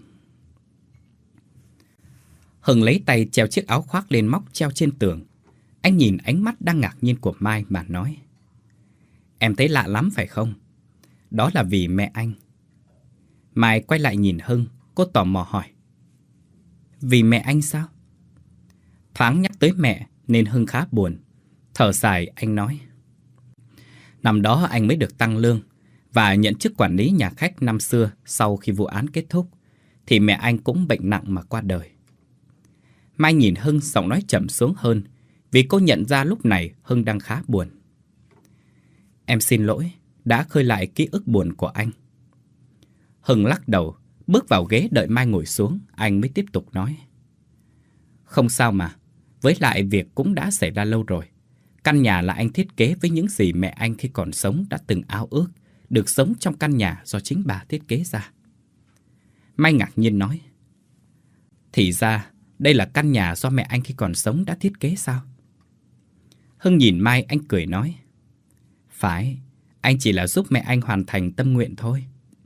A: Hưng lấy tay treo chiếc áo khoác lên móc treo trên tường. Anh nhìn ánh mắt đang ngạc nhiên của Mai mà nói. Em thấy lạ lắm phải không? Đó là vì mẹ anh. Mai quay lại nhìn Hưng, cô tò mò hỏi. Vì mẹ anh sao? Thoáng nhắc tới mẹ nên Hưng khá buồn. Thở dài anh nói. Năm đó anh mới được tăng lương và nhận chức quản lý nhà khách năm xưa. Sau khi vụ án kết thúc thì mẹ anh cũng bệnh nặng mà qua đời. Mai nhìn Hưng, giọng nói chậm xuống hơn, vì cô nhận ra lúc này Hưng đang khá buồn. Em xin lỗi đã khơi lại ký ức buồn của anh. Hưng lắc đầu, bước vào ghế đợi Mai ngồi xuống. Anh mới tiếp tục nói. Không sao mà, với lại việc cũng đã xảy ra lâu rồi. Căn nhà là anh thiết kế với những gì mẹ anh khi còn sống đã từng ao ước, được sống trong căn nhà do chính bà thiết kế ra. Mai ngạc nhiên nói. Thì ra đây là căn nhà do mẹ anh khi còn sống đã thiết kế sao? Hưng nhìn Mai, anh cười nói. Phải, anh chỉ là giúp mẹ anh hoàn thành tâm nguyện thôi.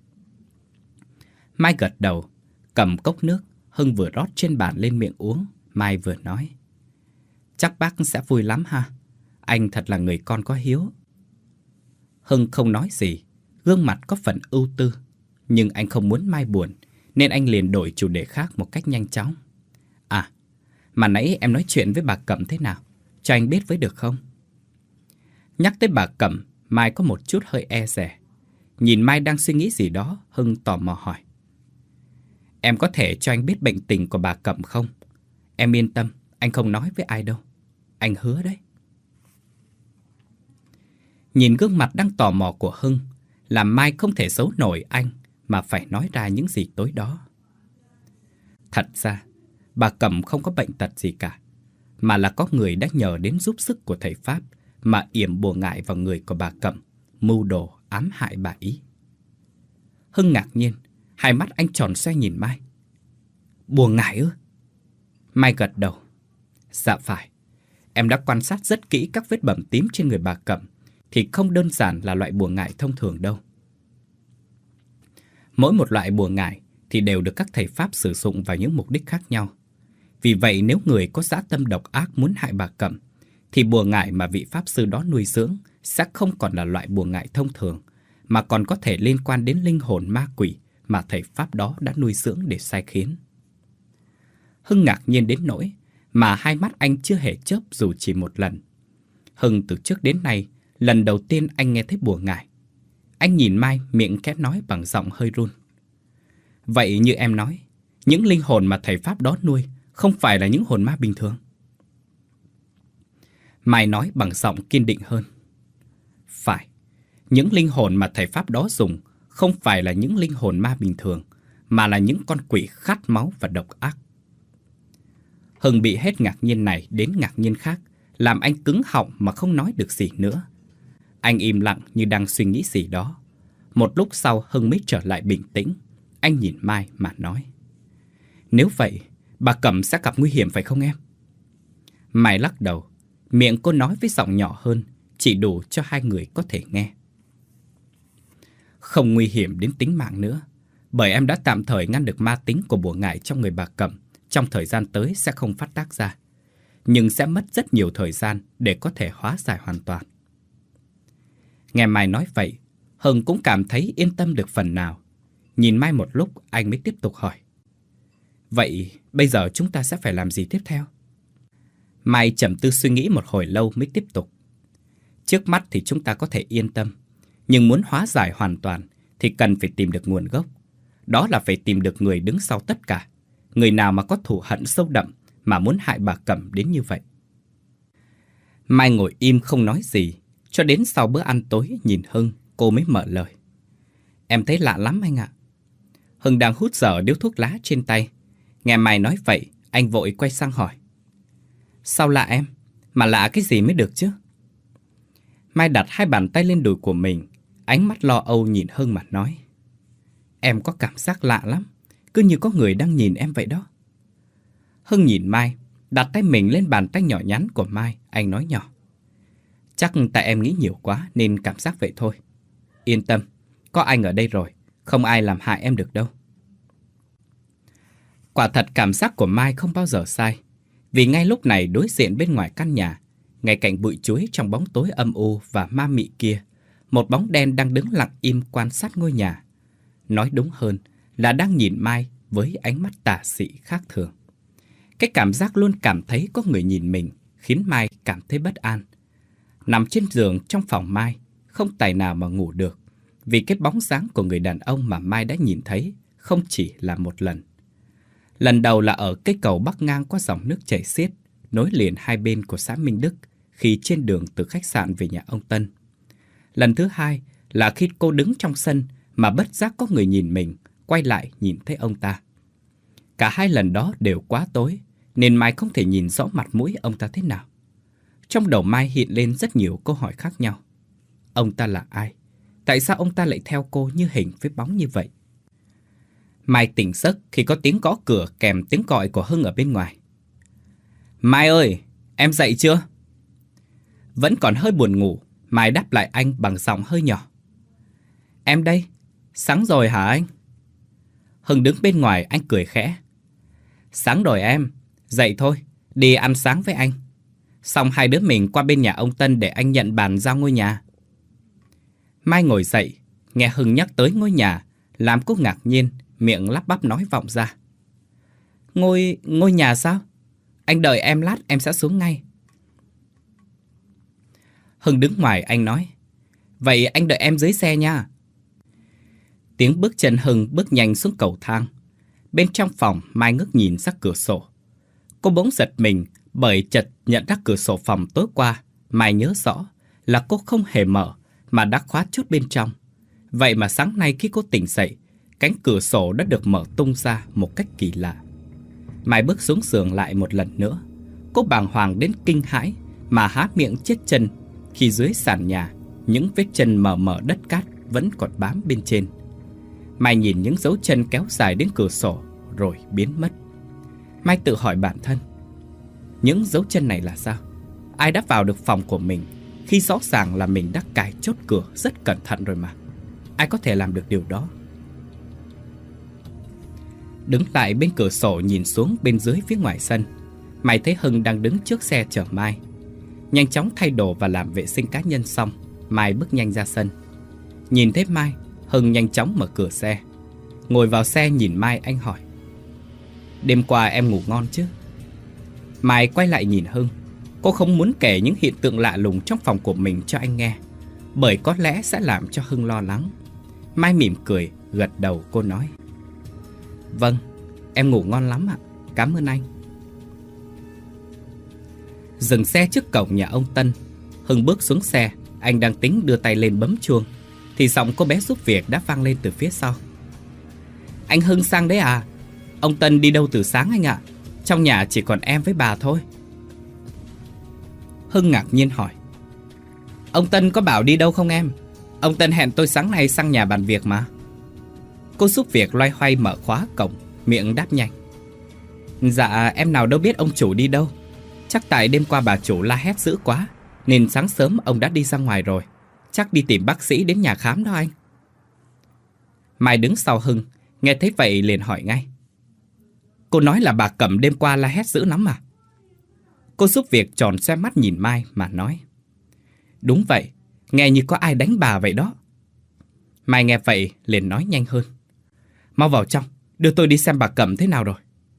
A: Mai gật đầu, cầm cốc nước Hưng vừa rót trên bàn lên miệng uống. Mai vừa nói. Chắc bác sẽ vui lắm ha. Anh thật là người con có hiếu. Hưng không nói gì, gương mặt có phần ưu tư. Nhưng anh không muốn Mai buồn, nên anh liền đổi chủ đề khác một cách nhanh chóng. À, mà nãy em nói chuyện với bà Cẩm thế nào? Cho anh biết với được không? Nhắc tới bà Cẩm, Mai có một chút hơi e dè. Nhìn Mai đang suy nghĩ gì đó, Hưng tò mò hỏi. Em có thể cho anh biết bệnh tình của bà Cẩm không? Em yên tâm, anh không nói với ai đâu. Anh hứa đấy. Nhìn gương mặt đang tò mò của Hưng, làm Mai không thể giấu nổi anh mà phải nói ra những gì tối đó. Thật ra, bà Cẩm không có bệnh tật gì cả, mà là có người đã nhờ đến giúp sức của thầy Pháp mà yểm bùa ngải vào người của bà Cẩm, mưu đồ ám hại bà ý. Hưng ngạc nhiên, hai mắt anh tròn xoe nhìn Mai. Bùa ngải ư? Mai gật đầu. Dạ phải, em đã quan sát rất kỹ các vết bầm tím trên người bà Cẩm, thì không đơn giản là loại bùa ngải thông thường đâu. Mỗi một loại bùa ngải thì đều được các thầy Pháp sử dụng vào những mục đích khác nhau. Vì vậy nếu người có dã tâm độc ác muốn hại bà Cẩm, thì bùa ngải mà vị Pháp sư đó nuôi dưỡng sẽ không còn là loại bùa ngải thông thường, mà còn có thể liên quan đến linh hồn ma quỷ mà thầy Pháp đó đã nuôi dưỡng để sai khiến. Hưng ngạc nhiên đến nỗi mà hai mắt anh chưa hề chớp dù chỉ một lần. Hưng từ trước đến nay, lần đầu tiên anh nghe thấy bùa ngải. Anh nhìn Mai, miệng khẽ nói bằng giọng hơi run. Vậy như em nói, những linh hồn mà thầy Pháp đó nuôi không phải là những hồn ma bình thường? Mai nói bằng giọng kiên định hơn. Phải, những linh hồn mà thầy Pháp đó dùng không phải là những linh hồn ma bình thường, mà là những con quỷ khát máu và độc ác. Hưng bị hết ngạc nhiên này đến ngạc nhiên khác, làm anh cứng họng mà không nói được gì nữa. Anh im lặng như đang suy nghĩ gì đó. Một lúc sau Hưng mới trở lại bình tĩnh. Anh nhìn Mai mà nói. Nếu vậy, bà Cẩm sẽ gặp nguy hiểm phải không em? Mai lắc đầu. Miệng cô nói với giọng nhỏ hơn, chỉ đủ cho hai người có thể nghe. Không nguy hiểm đến tính mạng nữa, bởi em đã tạm thời ngăn được ma tính của bùa ngải trong người bà Cẩm. Trong thời gian tới sẽ không phát tác ra. nhưng sẽ mất rất nhiều thời gian để có thể hóa giải hoàn toàn. Nghe Mai nói vậy, Hưng cũng cảm thấy yên tâm được phần nào. Nhìn Mai một lúc, anh mới tiếp tục hỏi. Vậy bây giờ chúng ta sẽ phải làm gì tiếp theo? Mai trầm tư suy nghĩ một hồi lâu mới tiếp tục. Trước mắt thì chúng ta có thể yên tâm, nhưng muốn hóa giải hoàn toàn thì cần phải tìm được nguồn gốc. Đó là phải tìm được người đứng sau tất cả. Người nào mà có thù hận sâu đậm mà muốn hại bà Cẩm đến như vậy. Mai ngồi im không nói gì, cho đến sau bữa ăn tối nhìn Hưng, cô mới mở lời. Em thấy lạ lắm anh ạ. Hưng đang hút dở điếu thuốc lá trên tay. Nghe Mai nói vậy, anh vội quay sang hỏi. Sao lạ em? Mà lạ cái gì mới được chứ? Mai đặt hai bàn tay lên đùi của mình, ánh mắt lo âu nhìn Hưng mà nói. Em có cảm giác lạ lắm, cứ như có người đang nhìn em vậy đó. Hưng nhìn Mai, đặt tay mình lên bàn tay nhỏ nhắn của Mai, anh nói nhỏ. Chắc tại em nghĩ nhiều quá nên cảm giác vậy thôi. Yên tâm, có anh ở đây rồi, không ai làm hại em được đâu. Quả thật cảm giác của Mai không bao giờ sai, vì ngay lúc này đối diện bên ngoài căn nhà, ngay cạnh bụi chuối trong bóng tối âm u và ma mị kia, một bóng đen đang đứng lặng im quan sát ngôi nhà. Nói đúng hơn là đang nhìn Mai với ánh mắt tà dị khác thường. Cái cảm giác luôn cảm thấy có người nhìn mình khiến Mai cảm thấy bất an. Nằm trên giường trong phòng Mai, không tài nào mà ngủ được, vì cái bóng dáng của người đàn ông mà Mai đã nhìn thấy không chỉ là một lần. Lần đầu là ở cây cầu bắc ngang qua dòng nước chảy xiết, nối liền hai bên của xã Minh Đức khi trên đường từ khách sạn về nhà ông Tân. Lần thứ hai là khi cô đứng trong sân mà bất giác có người nhìn mình, quay lại nhìn thấy ông ta. Cả hai lần đó đều quá tối, nên Mai không thể nhìn rõ mặt mũi ông ta thế nào. Trong đầu Mai hiện lên rất nhiều câu hỏi khác nhau. Ông ta là ai? Tại sao ông ta lại theo cô như hình với bóng như vậy? Mai tỉnh giấc khi có tiếng gõ cửa kèm tiếng gọi của Hưng ở bên ngoài. Mai ơi, em dậy chưa? Vẫn còn hơi buồn ngủ, Mai đáp lại anh bằng giọng hơi nhỏ. Em đây, sáng rồi hả anh? Hưng đứng bên ngoài, anh cười khẽ. Sáng rồi em, dậy thôi, đi ăn sáng với anh. Xong hai đứa mình qua bên nhà ông Tân để anh nhận bàn giao ngôi nhà. Mai ngồi dậy, nghe Hưng nhắc tới ngôi nhà, làm cô ngạc nhiên, miệng lắp bắp nói vọng ra. Ngôi, ngôi nhà sao? Anh đợi em lát, em sẽ xuống ngay. Hưng đứng ngoài, anh nói. Vậy anh đợi em dưới xe nha. Tiếng bước chân Hưng bước nhanh xuống cầu thang. Bên trong phòng, Mai ngước nhìn ra cửa sổ. Cô bỗng giật mình bởi chợt nhận ra cửa sổ phòng tối qua. Mai nhớ rõ là cô không hề mở mà đã khóa chốt bên trong. Vậy mà sáng nay khi cô tỉnh dậy, cánh cửa sổ đã được mở tung ra một cách kỳ lạ. Mai bước xuống giường lại một lần nữa. Cô bàng hoàng đến kinh hãi mà há miệng chết chân khi dưới sàn nhà, những vết chân mờ mờ đất cát vẫn còn bám bên trên. Mai nhìn những dấu chân kéo dài đến cửa sổ rồi biến mất. Mai tự hỏi bản thân, những dấu chân này là sao? Ai đã vào được phòng của mình khi rõ ràng là mình đã cài chốt cửa rất cẩn thận rồi mà? Ai có thể làm được điều đó? Đứng lại bên cửa sổ nhìn xuống bên dưới phía ngoài sân, Mai thấy Hưng đang đứng trước xe chở Mai. Nhanh chóng thay đồ và làm vệ sinh cá nhân xong, Mai bước nhanh ra sân. Nhìn thấy Mai, Hưng nhanh chóng mở cửa xe. Ngồi vào xe nhìn Mai, anh hỏi. Đêm qua em ngủ ngon chứ? Mai quay lại nhìn Hưng. Cô không muốn kể những hiện tượng lạ lùng trong phòng của mình cho anh nghe, bởi có lẽ sẽ làm cho Hưng lo lắng. Mai mỉm cười, gật đầu, cô nói. Vâng, em ngủ ngon lắm ạ, cảm ơn anh. Dừng xe trước cổng nhà ông Tân, Hưng bước xuống xe. Anh đang tính đưa tay lên bấm chuông thì giọng cô bé giúp việc đã vang lên từ phía sau. Anh Hưng sang đấy à? Ông Tân đi đâu từ sáng anh ạ? Trong nhà chỉ còn em với bà thôi. Hưng ngạc nhiên hỏi. Ông Tân có bảo đi đâu không em? Ông Tân hẹn tôi sáng nay sang nhà bàn việc mà. Cô giúp việc loay hoay mở khóa cổng, miệng đáp nhanh. Dạ em nào đâu biết ông chủ đi đâu. Chắc tại đêm qua bà chủ la hét dữ quá nên sáng sớm ông đã đi ra ngoài rồi. Chắc đi tìm bác sĩ đến nhà khám đó anh. Mai đứng sau Hưng, nghe thấy vậy liền hỏi ngay. Cô nói là bà Cẩm đêm qua la hét dữ lắm à? Cô giúp việc tròn xoe mắt nhìn Mai mà nói: Đúng vậy, nghe như có ai đánh bà vậy đó. Mai nghe vậy liền nói nhanh hơn: Mau vào trong, đưa tôi đi xem bà Cẩm thế nào rồi.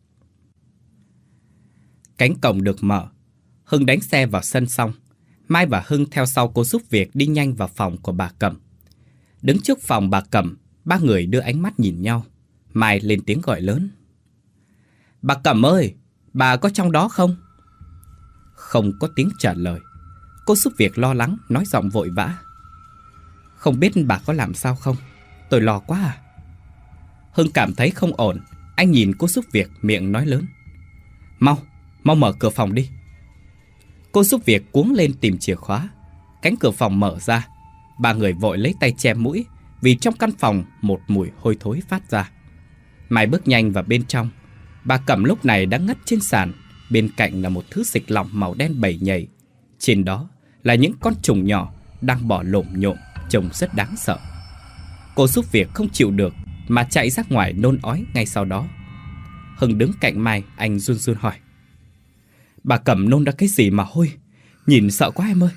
A: Cánh cổng được mở, Hưng đánh xe vào sân xong, Mai và Hưng theo sau cô giúp việc đi nhanh vào phòng của bà Cẩm. Đứng trước phòng bà Cẩm, ba người đưa ánh mắt nhìn nhau. Mai lên tiếng gọi lớn: Bà Cẩm ơi, bà có trong đó không? Không có tiếng trả lời. Cô giúp việc lo lắng nói giọng vội vã: Không biết bà có làm sao không? Tôi lo quá à. Hưng cảm thấy không ổn. Anh nhìn cô giúp việc miệng nói lớn: Mau, mau mở cửa phòng đi. Cô giúp việc cuống lên tìm chìa khóa. Cánh cửa phòng mở ra. Ba người vội lấy tay che mũi, vì trong căn phòng một mùi hôi thối phát ra. Mai bước nhanh vào bên trong. Bà Cẩm lúc này đã ngất trên sàn. Bên cạnh là một thứ dịch lỏng màu đen bầy nhầy. Trên đó là những con trùng nhỏ đang bò lổm nhổm, trông rất đáng sợ. Cô giúp việc không chịu được mà chạy ra ngoài nôn ói ngay sau đó. Hưng đứng cạnh Mai, anh run run hỏi: Bà Cẩm nôn ra cái gì mà hôi? Nhìn sợ quá em ơi.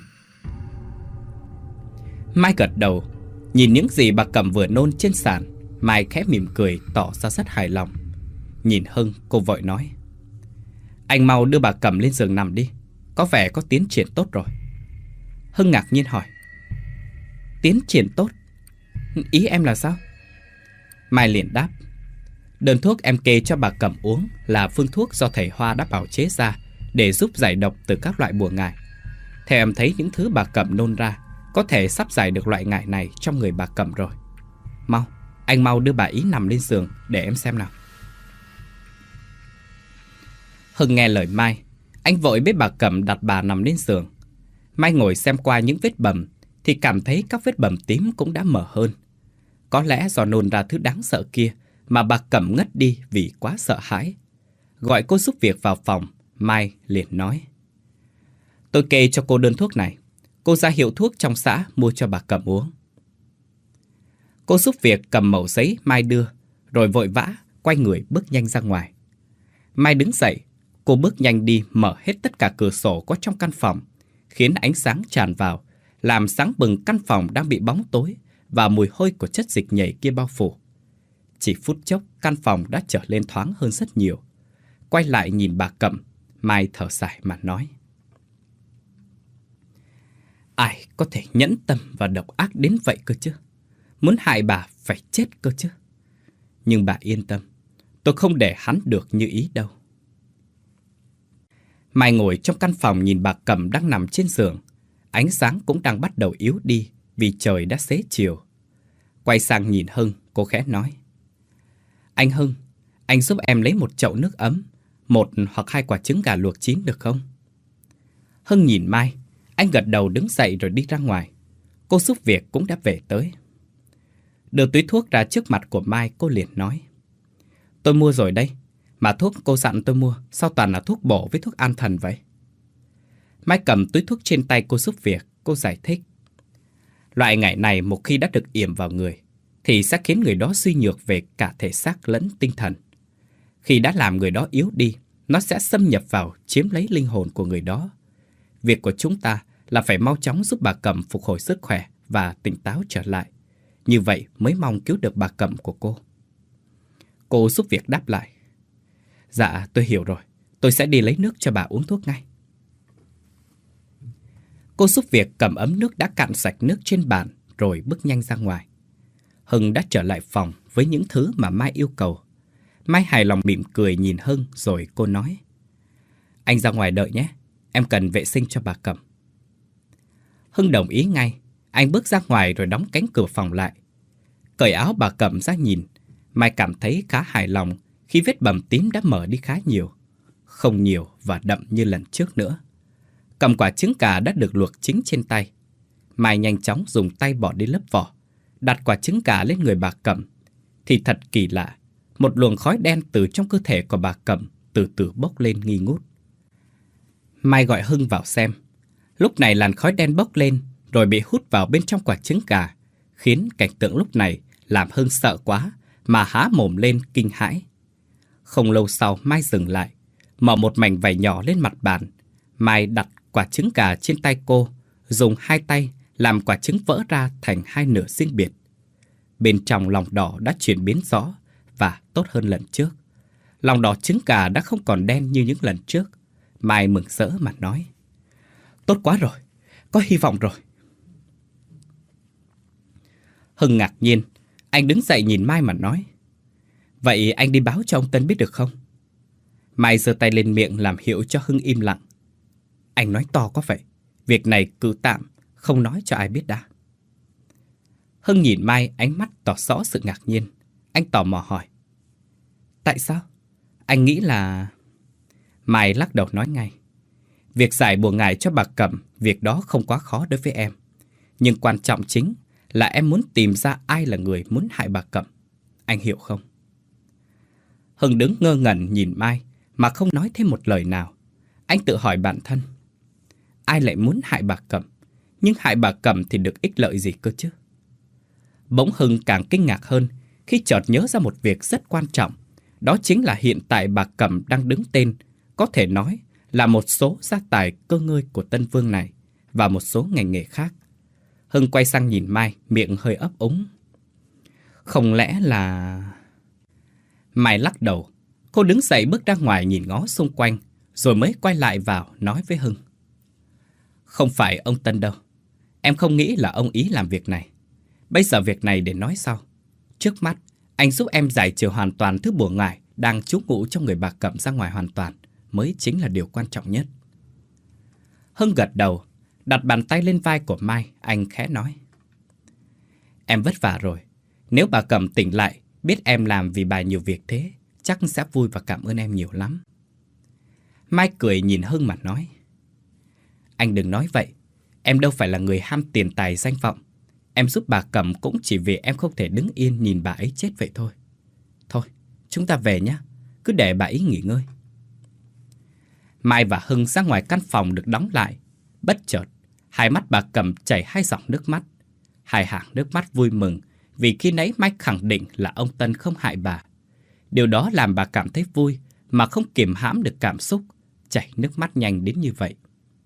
A: Mai gật đầu. Nhìn những gì bà Cẩm vừa nôn trên sàn, Mai khẽ mỉm cười tỏ ra rất hài lòng. Nhìn Hưng, cô vội nói: Anh mau đưa bà Cẩm lên giường nằm đi, có vẻ có tiến triển tốt rồi. Hưng ngạc nhiên hỏi: Tiến triển tốt? Ý em là sao? Mai liền đáp: Đơn thuốc em kê cho bà Cẩm uống là phương thuốc do thầy Hoa đã bào chế ra để giúp giải độc từ các loại bùa ngải. Theo em thấy những thứ bà Cẩm nôn ra có thể sắp giải được loại ngải này trong người bà Cẩm rồi. Mau, anh mau đưa bà ý nằm lên giường để em xem nào. Hưng nghe lời Mai, anh vội bế bà Cẩm đặt bà nằm lên giường. Mai ngồi xem qua những vết bầm thì cảm thấy các vết bầm tím cũng đã mở hơn. Có lẽ do nôn ra thứ đáng sợ kia mà bà Cẩm ngất đi vì quá sợ hãi. Gọi cô giúp việc vào phòng, Mai liền nói: Tôi kê cho cô đơn thuốc này. Cô ra hiệu thuốc trong xã mua cho bà Cẩm uống. Cô giúp việc cầm mẩu giấy Mai đưa, rồi vội vã quay người bước nhanh ra ngoài. Mai đứng dậy, cô bước nhanh đi mở hết tất cả cửa sổ có trong căn phòng, khiến ánh sáng tràn vào, làm sáng bừng căn phòng đang bị bóng tối và mùi hôi của chất dịch nhầy kia bao phủ. Chỉ phút chốc căn phòng đã trở lên thoáng hơn rất nhiều. Quay lại nhìn bà Cẩm, Mai thở dài mà nói: Ai có thể nhẫn tâm và độc ác đến vậy cơ chứ? Muốn hại bà phải chết cơ chứ? Nhưng bà yên tâm, tôi không để hắn được như ý đâu. Mai ngồi trong căn phòng nhìn bà Cẩm đang nằm trên giường. Ánh sáng cũng đang bắt đầu yếu đi vì trời đã xế chiều. Quay sang nhìn Hưng, cô khẽ nói: Anh Hưng, anh giúp em lấy một chậu nước ấm, một hoặc hai quả trứng gà luộc chín được không? Hưng nhìn Mai, anh gật đầu đứng dậy rồi đi ra ngoài. Cô giúp việc cũng đã về tới. Đưa túi thuốc ra trước mặt của Mai, cô liền nói: Tôi mua rồi đây, mà thuốc cô dặn tôi mua sao toàn là thuốc bổ với thuốc an thần vậy? Mai cầm túi thuốc trên tay cô giúp việc, cô giải thích: Loại ngải này một khi đã được yểm vào người thì sẽ khiến người đó suy nhược về cả thể xác lẫn tinh thần. Khi đã làm người đó yếu đi, nó sẽ xâm nhập vào chiếm lấy linh hồn của người đó. Việc của chúng ta là phải mau chóng giúp bà Cẩm phục hồi sức khỏe và tỉnh táo trở lại. Như vậy mới mong cứu được bà Cẩm của cô. Cô giúp việc đáp lại: Dạ tôi hiểu rồi, tôi sẽ đi lấy nước cho bà uống thuốc ngay. Cô giúp việc cầm ấm nước đã cạn sạch nước trên bàn rồi bước nhanh ra ngoài. Hưng đã trở lại phòng với những thứ mà Mai yêu cầu. Mai hài lòng mỉm cười nhìn Hưng rồi cô nói: Anh ra ngoài đợi nhé, em cần vệ sinh cho bà Cẩm. Hưng đồng ý ngay. Anh bước ra ngoài rồi đóng cánh cửa phòng lại. Cởi áo bà Cẩm ra nhìn, Mai cảm thấy khá hài lòng khi vết bầm tím đã mở đi khá nhiều. Không nhiều và đậm như lần trước nữa. Cầm quả trứng gà đã được luộc chín trên tay. Mai nhanh chóng dùng tay bỏ đi lớp vỏ, đặt quả trứng gà lên người bà Cẩm. Thì thật kỳ lạ, một luồng khói đen từ trong cơ thể của bà Cẩm từ từ bốc lên nghi ngút. Mai gọi Hưng vào xem. Lúc này làn khói đen bốc lên rồi bị hút vào bên trong quả trứng gà, khiến cảnh tượng lúc này làm Hưng sợ quá mà há mồm lên kinh hãi. Không lâu sau Mai dừng lại, mở một mảnh vải nhỏ lên mặt bàn. Mai đặt quả trứng gà trên tay cô, dùng hai tay làm quả trứng vỡ ra thành hai nửa riêng biệt. Bên trong lòng đỏ đã chuyển biến rõ và tốt hơn lần trước. Lòng đỏ trứng gà đã không còn đen như những lần trước. Mai mừng rỡ mà nói: tốt quá rồi, có hy vọng rồi. Hưng ngạc nhiên, anh đứng dậy nhìn Mai mà nói: vậy anh đi báo cho ông Tân biết được không? Mai giơ tay lên miệng làm hiệu cho Hưng im lặng. Anh nói to quá vậy, việc này cứ tạm, không nói cho ai biết đã. Hưng nhìn Mai, ánh mắt tỏ rõ sự ngạc nhiên. Anh tò mò hỏi: tại sao? Anh nghĩ là... Mai lắc đầu nói ngay: việc giải bùa ngải cho bà Cẩm, việc đó không quá khó đối với em. Nhưng quan trọng chính là em muốn tìm ra ai là người muốn hại bà Cẩm. Anh hiểu không? Hưng đứng ngơ ngẩn nhìn Mai mà không nói thêm một lời nào. Anh tự hỏi bản thân: ai lại muốn hại bà Cẩm? Nhưng hại bà Cẩm thì được ích lợi gì cơ chứ? Bỗng Hưng càng kinh ngạc hơn khi chợt nhớ ra một việc rất quan trọng. Đó chính là hiện tại bà Cẩm đang đứng tên, có thể nói là một số gia tài cơ ngơi của Tân Vương này và một số ngành nghề khác. Hưng quay sang nhìn Mai, miệng hơi ấp úng: không lẽ là... Mai lắc đầu. Cô đứng dậy bước ra ngoài nhìn ngó xung quanh, rồi mới quay lại vào nói với Hưng: không phải ông Tân đâu. Em không nghĩ là ông ý làm việc này. Bây giờ việc này để nói sau. Trước mắt, anh giúp em giải trừ hoàn toàn thứ bùa ngải đang trú ngụ trong người bà Cẩm ra ngoài hoàn toàn mới chính là điều quan trọng nhất. Hưng gật đầu, đặt bàn tay lên vai của Mai, anh khẽ nói: em vất vả rồi. Nếu bà Cẩm tỉnh lại, biết em làm vì bà nhiều việc thế, chắc sẽ vui và cảm ơn em nhiều lắm. Mai cười nhìn Hưng mà nói: anh đừng nói vậy. Em đâu phải là người ham tiền tài danh vọng. Em giúp bà Cẩm cũng chỉ vì em không thể đứng yên nhìn bà ấy chết vậy thôi. Thôi, chúng ta về nhé. Cứ để bà ấy nghỉ ngơi. Mai và Hưng ra ngoài căn phòng được đóng lại. Bất chợt, hai mắt bà Cẩm chảy hai dòng nước mắt. Hai hàng nước mắt vui mừng vì khi nãy Mai khẳng định là ông Tân không hại bà. Điều đó làm bà cảm thấy vui mà không kiềm hãm được cảm xúc, chảy nước mắt nhanh đến như vậy.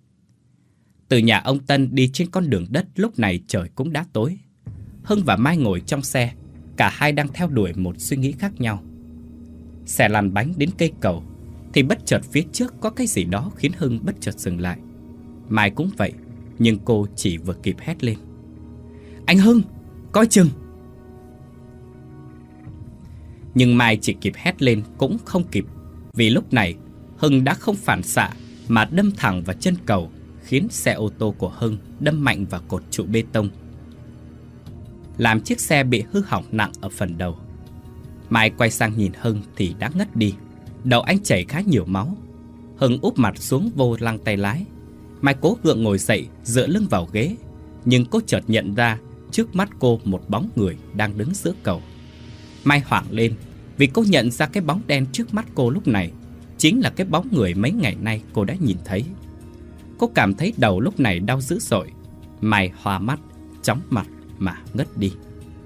A: Từ nhà ông Tân đi trên con đường đất, lúc này trời cũng đã tối. Hưng và Mai ngồi trong xe, cả hai đang theo đuổi một suy nghĩ khác nhau. Xe lăn bánh đến cây cầu thì bất chợt phía trước có cái gì đó khiến Hưng bất chợt dừng lại. Mai cũng vậy, nhưng cô chỉ vừa kịp hét lên: anh Hưng, coi chừng! Nhưng Mai chỉ kịp hét lên cũng không kịp, vì lúc này Hưng đã không phản xạ mà đâm thẳng vào chân cầu, khiến xe ô tô của Hưng đâm mạnh vào cột trụ bê tông, làm chiếc xe bị hư hỏng nặng ở phần đầu. Mai quay sang nhìn Hưng thì đã ngất đi, đầu anh chảy khá nhiều máu. Hưng úp mặt xuống vô lăng tay lái. Mai cố gượng ngồi dậy, dựa lưng vào ghế, nhưng cô chợt nhận ra trước mắt cô một bóng người đang đứng giữa cầu. Mai hoảng lên vì cô nhận ra cái bóng đen trước mắt cô lúc này chính là cái bóng người mấy ngày nay cô đã nhìn thấy. Cô cảm thấy đầu lúc này đau dữ dội. Mai hoa mắt, chóng mặt mà ngất đi.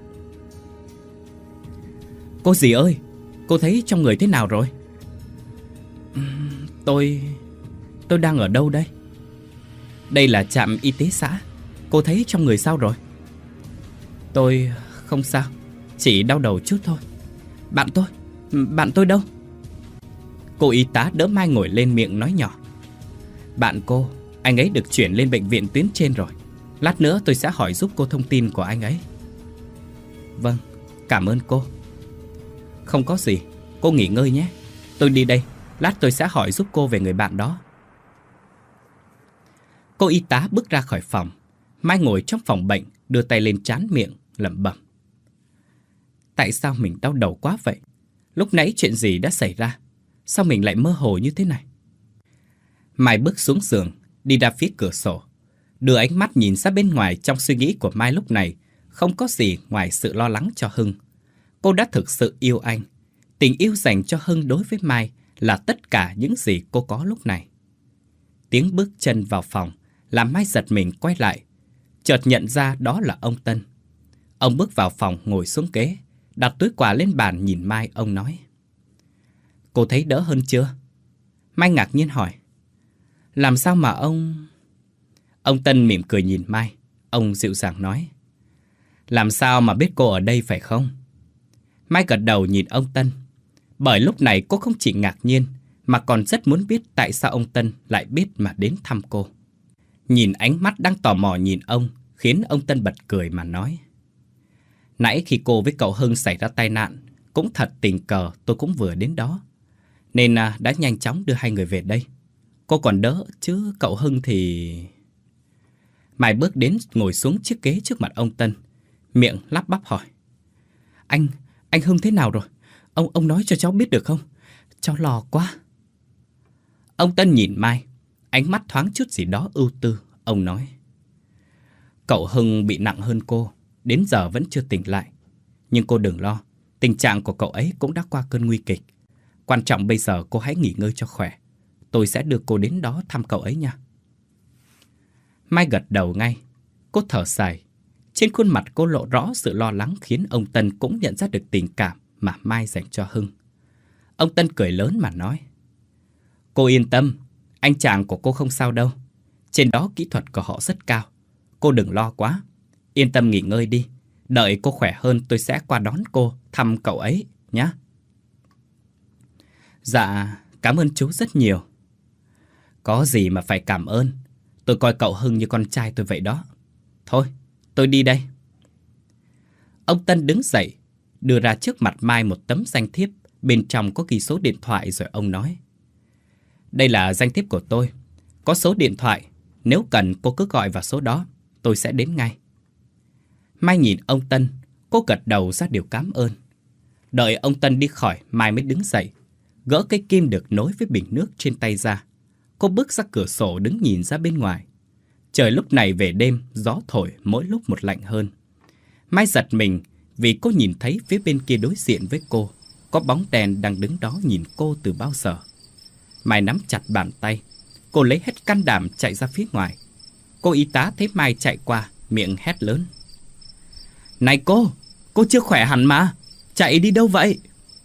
A: Cô dì ơi, cô thấy trong người thế nào rồi? Uhm, tôi... tôi đang ở đâu đây? Đây là trạm y tế xã. Cô thấy trong người sao rồi? Tôi không sao, chỉ đau đầu chút thôi. Bạn tôi, bạn tôi đâu? Cô y tá đỡ Mai ngồi lên, miệng nói nhỏ: bạn cô, anh ấy được chuyển lên bệnh viện tuyến trên rồi. Lát nữa tôi sẽ hỏi giúp cô thông tin của anh ấy. Vâng, cảm ơn cô. Không có gì, cô nghỉ ngơi nhé. Tôi đi đây, lát tôi sẽ hỏi giúp cô về người bạn đó. Cô y tá bước ra khỏi phòng. Mai ngồi trong phòng bệnh, đưa tay lên trán miệng, lẩm bẩm: tại sao mình đau đầu quá vậy? Lúc nãy chuyện gì đã xảy ra? Sao mình lại mơ hồ như thế này? Mai bước xuống giường, đi ra phía cửa sổ, đưa ánh mắt nhìn ra bên ngoài. Trong suy nghĩ của Mai lúc này không có gì ngoài sự lo lắng cho Hưng. Cô đã thực sự yêu anh. Tình yêu dành cho Hưng đối với Mai là tất cả những gì cô có lúc này. Tiếng bước chân vào phòng làm Mai giật mình quay lại, chợt nhận ra đó là ông Tân. Ông bước vào phòng, ngồi xuống ghế, đặt túi quà lên bàn nhìn Mai. Ông nói: cô thấy đỡ hơn chưa? Mai ngạc nhiên hỏi: Làm sao mà ông... Ông Tân mỉm cười nhìn Mai. Ông dịu dàng nói. Làm sao mà biết cô ở đây phải không? Mai gật đầu nhìn ông Tân. Bởi lúc này cô không chỉ ngạc nhiên, mà còn rất muốn biết tại sao ông Tân lại biết mà đến thăm cô. Nhìn ánh mắt đang tò mò nhìn ông, khiến ông Tân bật cười mà nói. Nãy khi cô với cậu Hưng xảy ra tai nạn, cũng thật tình cờ tôi cũng vừa đến đó. Nên đã nhanh chóng đưa hai người về đây. Cô còn đỡ, chứ cậu Hưng thì... Mai bước đến ngồi xuống chiếc ghế trước mặt ông Tân, miệng lắp bắp hỏi. Anh, anh Hưng thế nào rồi? Ông, ông nói cho cháu biết được không? Cháu lo quá. Ông Tân nhìn Mai, ánh mắt thoáng chút gì đó ưu tư. Ông nói. Cậu Hưng bị nặng hơn cô, đến giờ vẫn chưa tỉnh lại. Nhưng cô đừng lo, tình trạng của cậu ấy cũng đã qua cơn nguy kịch. Quan trọng bây giờ cô hãy nghỉ ngơi cho khỏe. Tôi sẽ đưa cô đến đó thăm cậu ấy nha. Mai gật đầu ngay. Cô thở dài. Trên khuôn mặt cô lộ rõ sự lo lắng, khiến ông Tân cũng nhận ra được tình cảm mà Mai dành cho Hưng. Ông Tân cười lớn mà nói. Cô yên tâm, anh chàng của cô không sao đâu. Trên đó kỹ thuật của họ rất cao. Cô đừng lo quá. Yên tâm nghỉ ngơi đi. Đợi cô khỏe hơn tôi sẽ qua đón cô, thăm cậu ấy nhé. Dạ, cảm ơn chú rất nhiều. Có gì mà phải cảm ơn. Tôi coi cậu Hưng như con trai tôi vậy đó. Thôi, tôi đi đây. Ông Tân đứng dậy, đưa ra trước mặt Mai một tấm danh thiếp. Bên trong có ghi số điện thoại, rồi ông nói. Đây là danh thiếp của tôi. Có số điện thoại. Nếu cần cô cứ gọi vào số đó, tôi sẽ đến ngay. Mai nhìn ông Tân, cô gật đầu ra điều cảm ơn. Đợi ông Tân đi khỏi, Mai mới đứng dậy, gỡ cái kim được nối với bình nước trên tay ra. Cô bước ra cửa sổ đứng nhìn ra bên ngoài. Trời lúc này về đêm, gió thổi mỗi lúc một lạnh hơn. Mai giật mình vì cô nhìn thấy phía bên kia đối diện với cô có bóng đèn đang đứng đó nhìn cô từ bao giờ. Mai nắm chặt bàn tay. Cô lấy hết can đảm chạy ra phía ngoài. Cô y tá thấy Mai chạy qua, miệng hét lớn. Này cô, cô chưa khỏe hẳn mà. Chạy đi đâu vậy?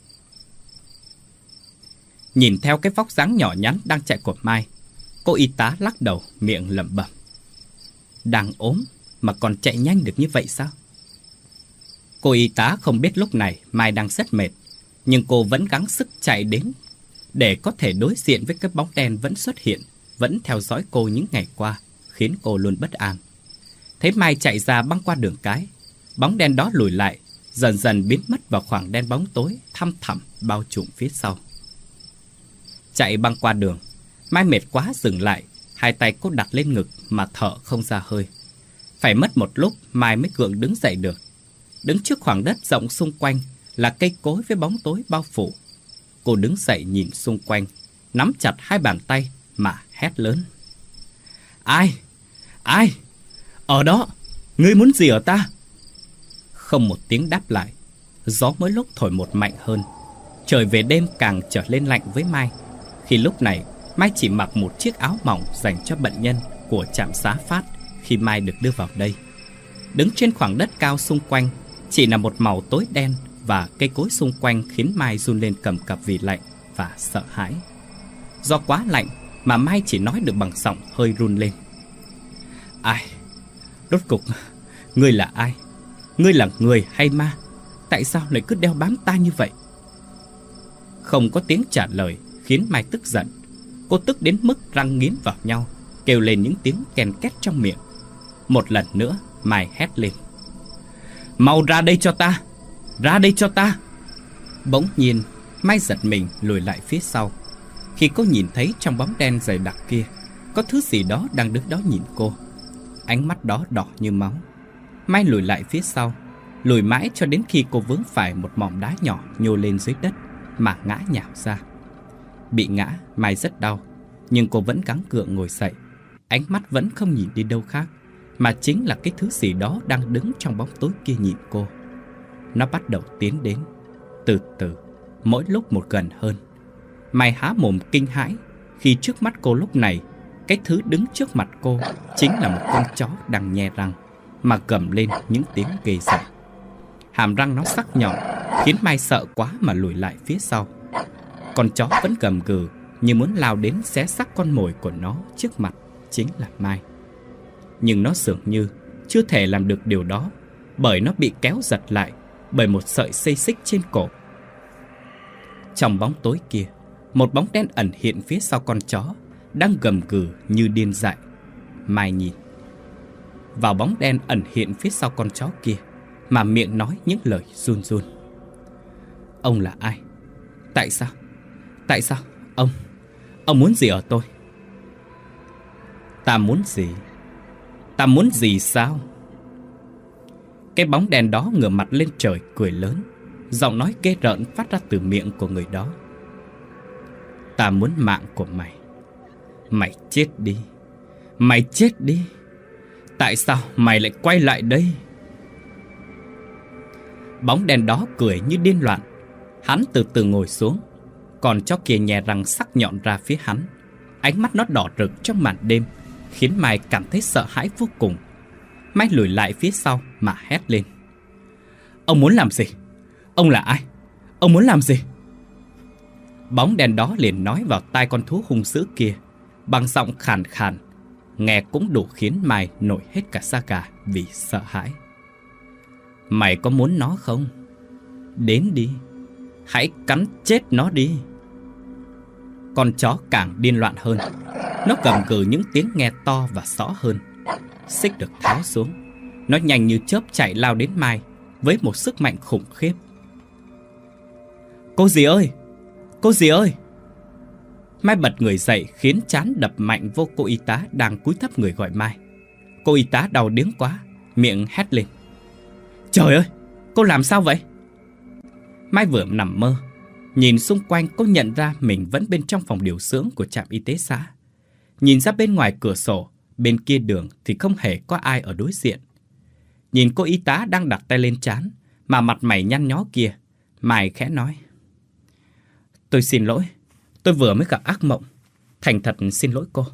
A: Nhìn theo cái vóc dáng nhỏ nhắn đang chạy của Mai, cô y tá lắc đầu, miệng lẩm bẩm. Đang ốm mà còn chạy nhanh được như vậy sao? Cô y tá không biết lúc này Mai đang rất mệt, nhưng cô vẫn gắng sức chạy đến để có thể đối diện với cái bóng đen vẫn xuất hiện, vẫn theo dõi cô những ngày qua, khiến cô luôn bất an. Thấy Mai chạy ra băng qua đường cái, bóng đen đó lùi lại, dần dần biến mất vào khoảng đen bóng tối thăm thẳm bao trùm phía sau. Chạy băng qua đường, Mai mệt quá dừng lại, hai tay cô đặt lên ngực mà thở không ra hơi. Phải mất một lúc Mai mới gượng đứng dậy được. Đứng trước khoảng đất rộng xung quanh là cây cối với bóng tối bao phủ. Cô đứng dậy nhìn xung quanh, nắm chặt hai bàn tay mà hét lớn. Ai? Ai? Ở đó, ngươi muốn gì ở ta? Không một tiếng đáp lại. Gió mỗi lúc thổi một mạnh hơn. Trời về đêm càng trở lên lạnh với Mai. Khi lúc này Mai chỉ mặc một chiếc áo mỏng dành cho bệnh nhân của trạm Xá Phát khi Mai được đưa vào đây. Đứng trên khoảng đất cao xung quanh chỉ là một màu tối đen, và cây cối xung quanh khiến Mai run lên cầm cập vì lạnh và sợ hãi. Do quá lạnh mà Mai chỉ nói được bằng giọng hơi run lên. Ai? Rốt cục, ngươi là ai? Ngươi là người hay ma? Tại sao lại cứ đeo bám ta như vậy? Không có tiếng trả lời khiến Mai tức giận. Cô tức đến mức răng nghiến vào nhau, kêu lên những tiếng ken két trong miệng. Một lần nữa Mai hét lên. Mau ra đây cho ta! Ra đây cho ta! Bỗng nhiên Mai giật mình lùi lại phía sau, khi cô nhìn thấy trong bóng đen dày đặc kia có thứ gì đó đang đứng đó nhìn cô. Ánh mắt đó đỏ như máu. Mai lùi lại phía sau, lùi mãi cho đến khi cô vướng phải một mỏm đá nhỏ nhô lên dưới đất mà ngã nhào ra. Bị ngã, Mai rất đau, nhưng cô vẫn gắng gượng ngồi dậy. Ánh mắt vẫn không nhìn đi đâu khác, mà chính là cái thứ gì đó đang đứng trong bóng tối kia nhìn cô. Nó bắt đầu tiến đến, từ từ, mỗi lúc một gần hơn. Mai há mồm kinh hãi khi trước mắt cô lúc này, cái thứ đứng trước mặt cô chính là một con chó đang nhe răng mà gầm lên những tiếng ghê rợn. Hàm răng nó sắc nhọn khiến Mai sợ quá mà lùi lại phía sau. Con chó vẫn gầm gừ như muốn lao đến xé xác con mồi của nó trước mặt chính là Mai. Nhưng nó dường như chưa thể làm được điều đó, bởi nó bị kéo giật lại bởi một sợi dây xích trên cổ. Trong bóng tối kia, một bóng đen ẩn hiện phía sau con chó, đang gầm gừ như điên dại. Mai nhìn vào bóng đen ẩn hiện phía sau con chó kia, mà miệng nói những lời run run. Ông là ai? Tại sao? Tại sao? Ông, ông muốn gì ở tôi? Ta muốn gì? Ta muốn gì sao? Cái bóng đen đó ngửa mặt lên trời cười lớn, giọng nói ghê rợn phát ra từ miệng của người đó. Ta muốn mạng của mày. Mày chết đi. Mày chết đi. Tại sao mày lại quay lại đây? Bóng đen đó cười như điên loạn. Hắn từ từ ngồi xuống. Còn chó kia nhè răng sắc nhọn ra phía hắn. Ánh mắt nó đỏ rực trong màn đêm, khiến Mai cảm thấy sợ hãi vô cùng. Mai lùi lại phía sau mà hét lên. Ông muốn làm gì? Ông là ai? Ông muốn làm gì? Bóng đen đó liền nói vào tai con thú hung dữ kia bằng giọng khàn khàn, nghe cũng đủ khiến Mai nổi hết cả da gà vì sợ hãi. Mày có muốn nó không? Đến đi, hãy cắn chết nó đi. Con chó càng điên loạn hơn. Nó gầm gừ những tiếng nghe to và rõ hơn. Xích được tháo xuống, nó nhanh như chớp chạy lao đến Mai với một sức mạnh khủng khiếp. Cô dì ơi! Cô dì ơi! Mai bật người dậy khiến trán đập mạnh vô cô y tá đang cúi thấp người gọi Mai. Cô y tá đau điếng quá, miệng hét lên. Trời ơi! Cô làm sao vậy? Mai vừa nằm mơ, nhìn xung quanh cô nhận ra mình vẫn bên trong phòng điều dưỡng của trạm y tế xã. Nhìn ra bên ngoài cửa sổ, bên kia đường thì không hề có ai ở đối diện. Nhìn cô y tá đang đặt tay lên trán mà mặt mày nhăn nhó kia, Mai khẽ nói. Tôi xin lỗi, tôi vừa mới gặp ác mộng. Thành thật xin lỗi cô.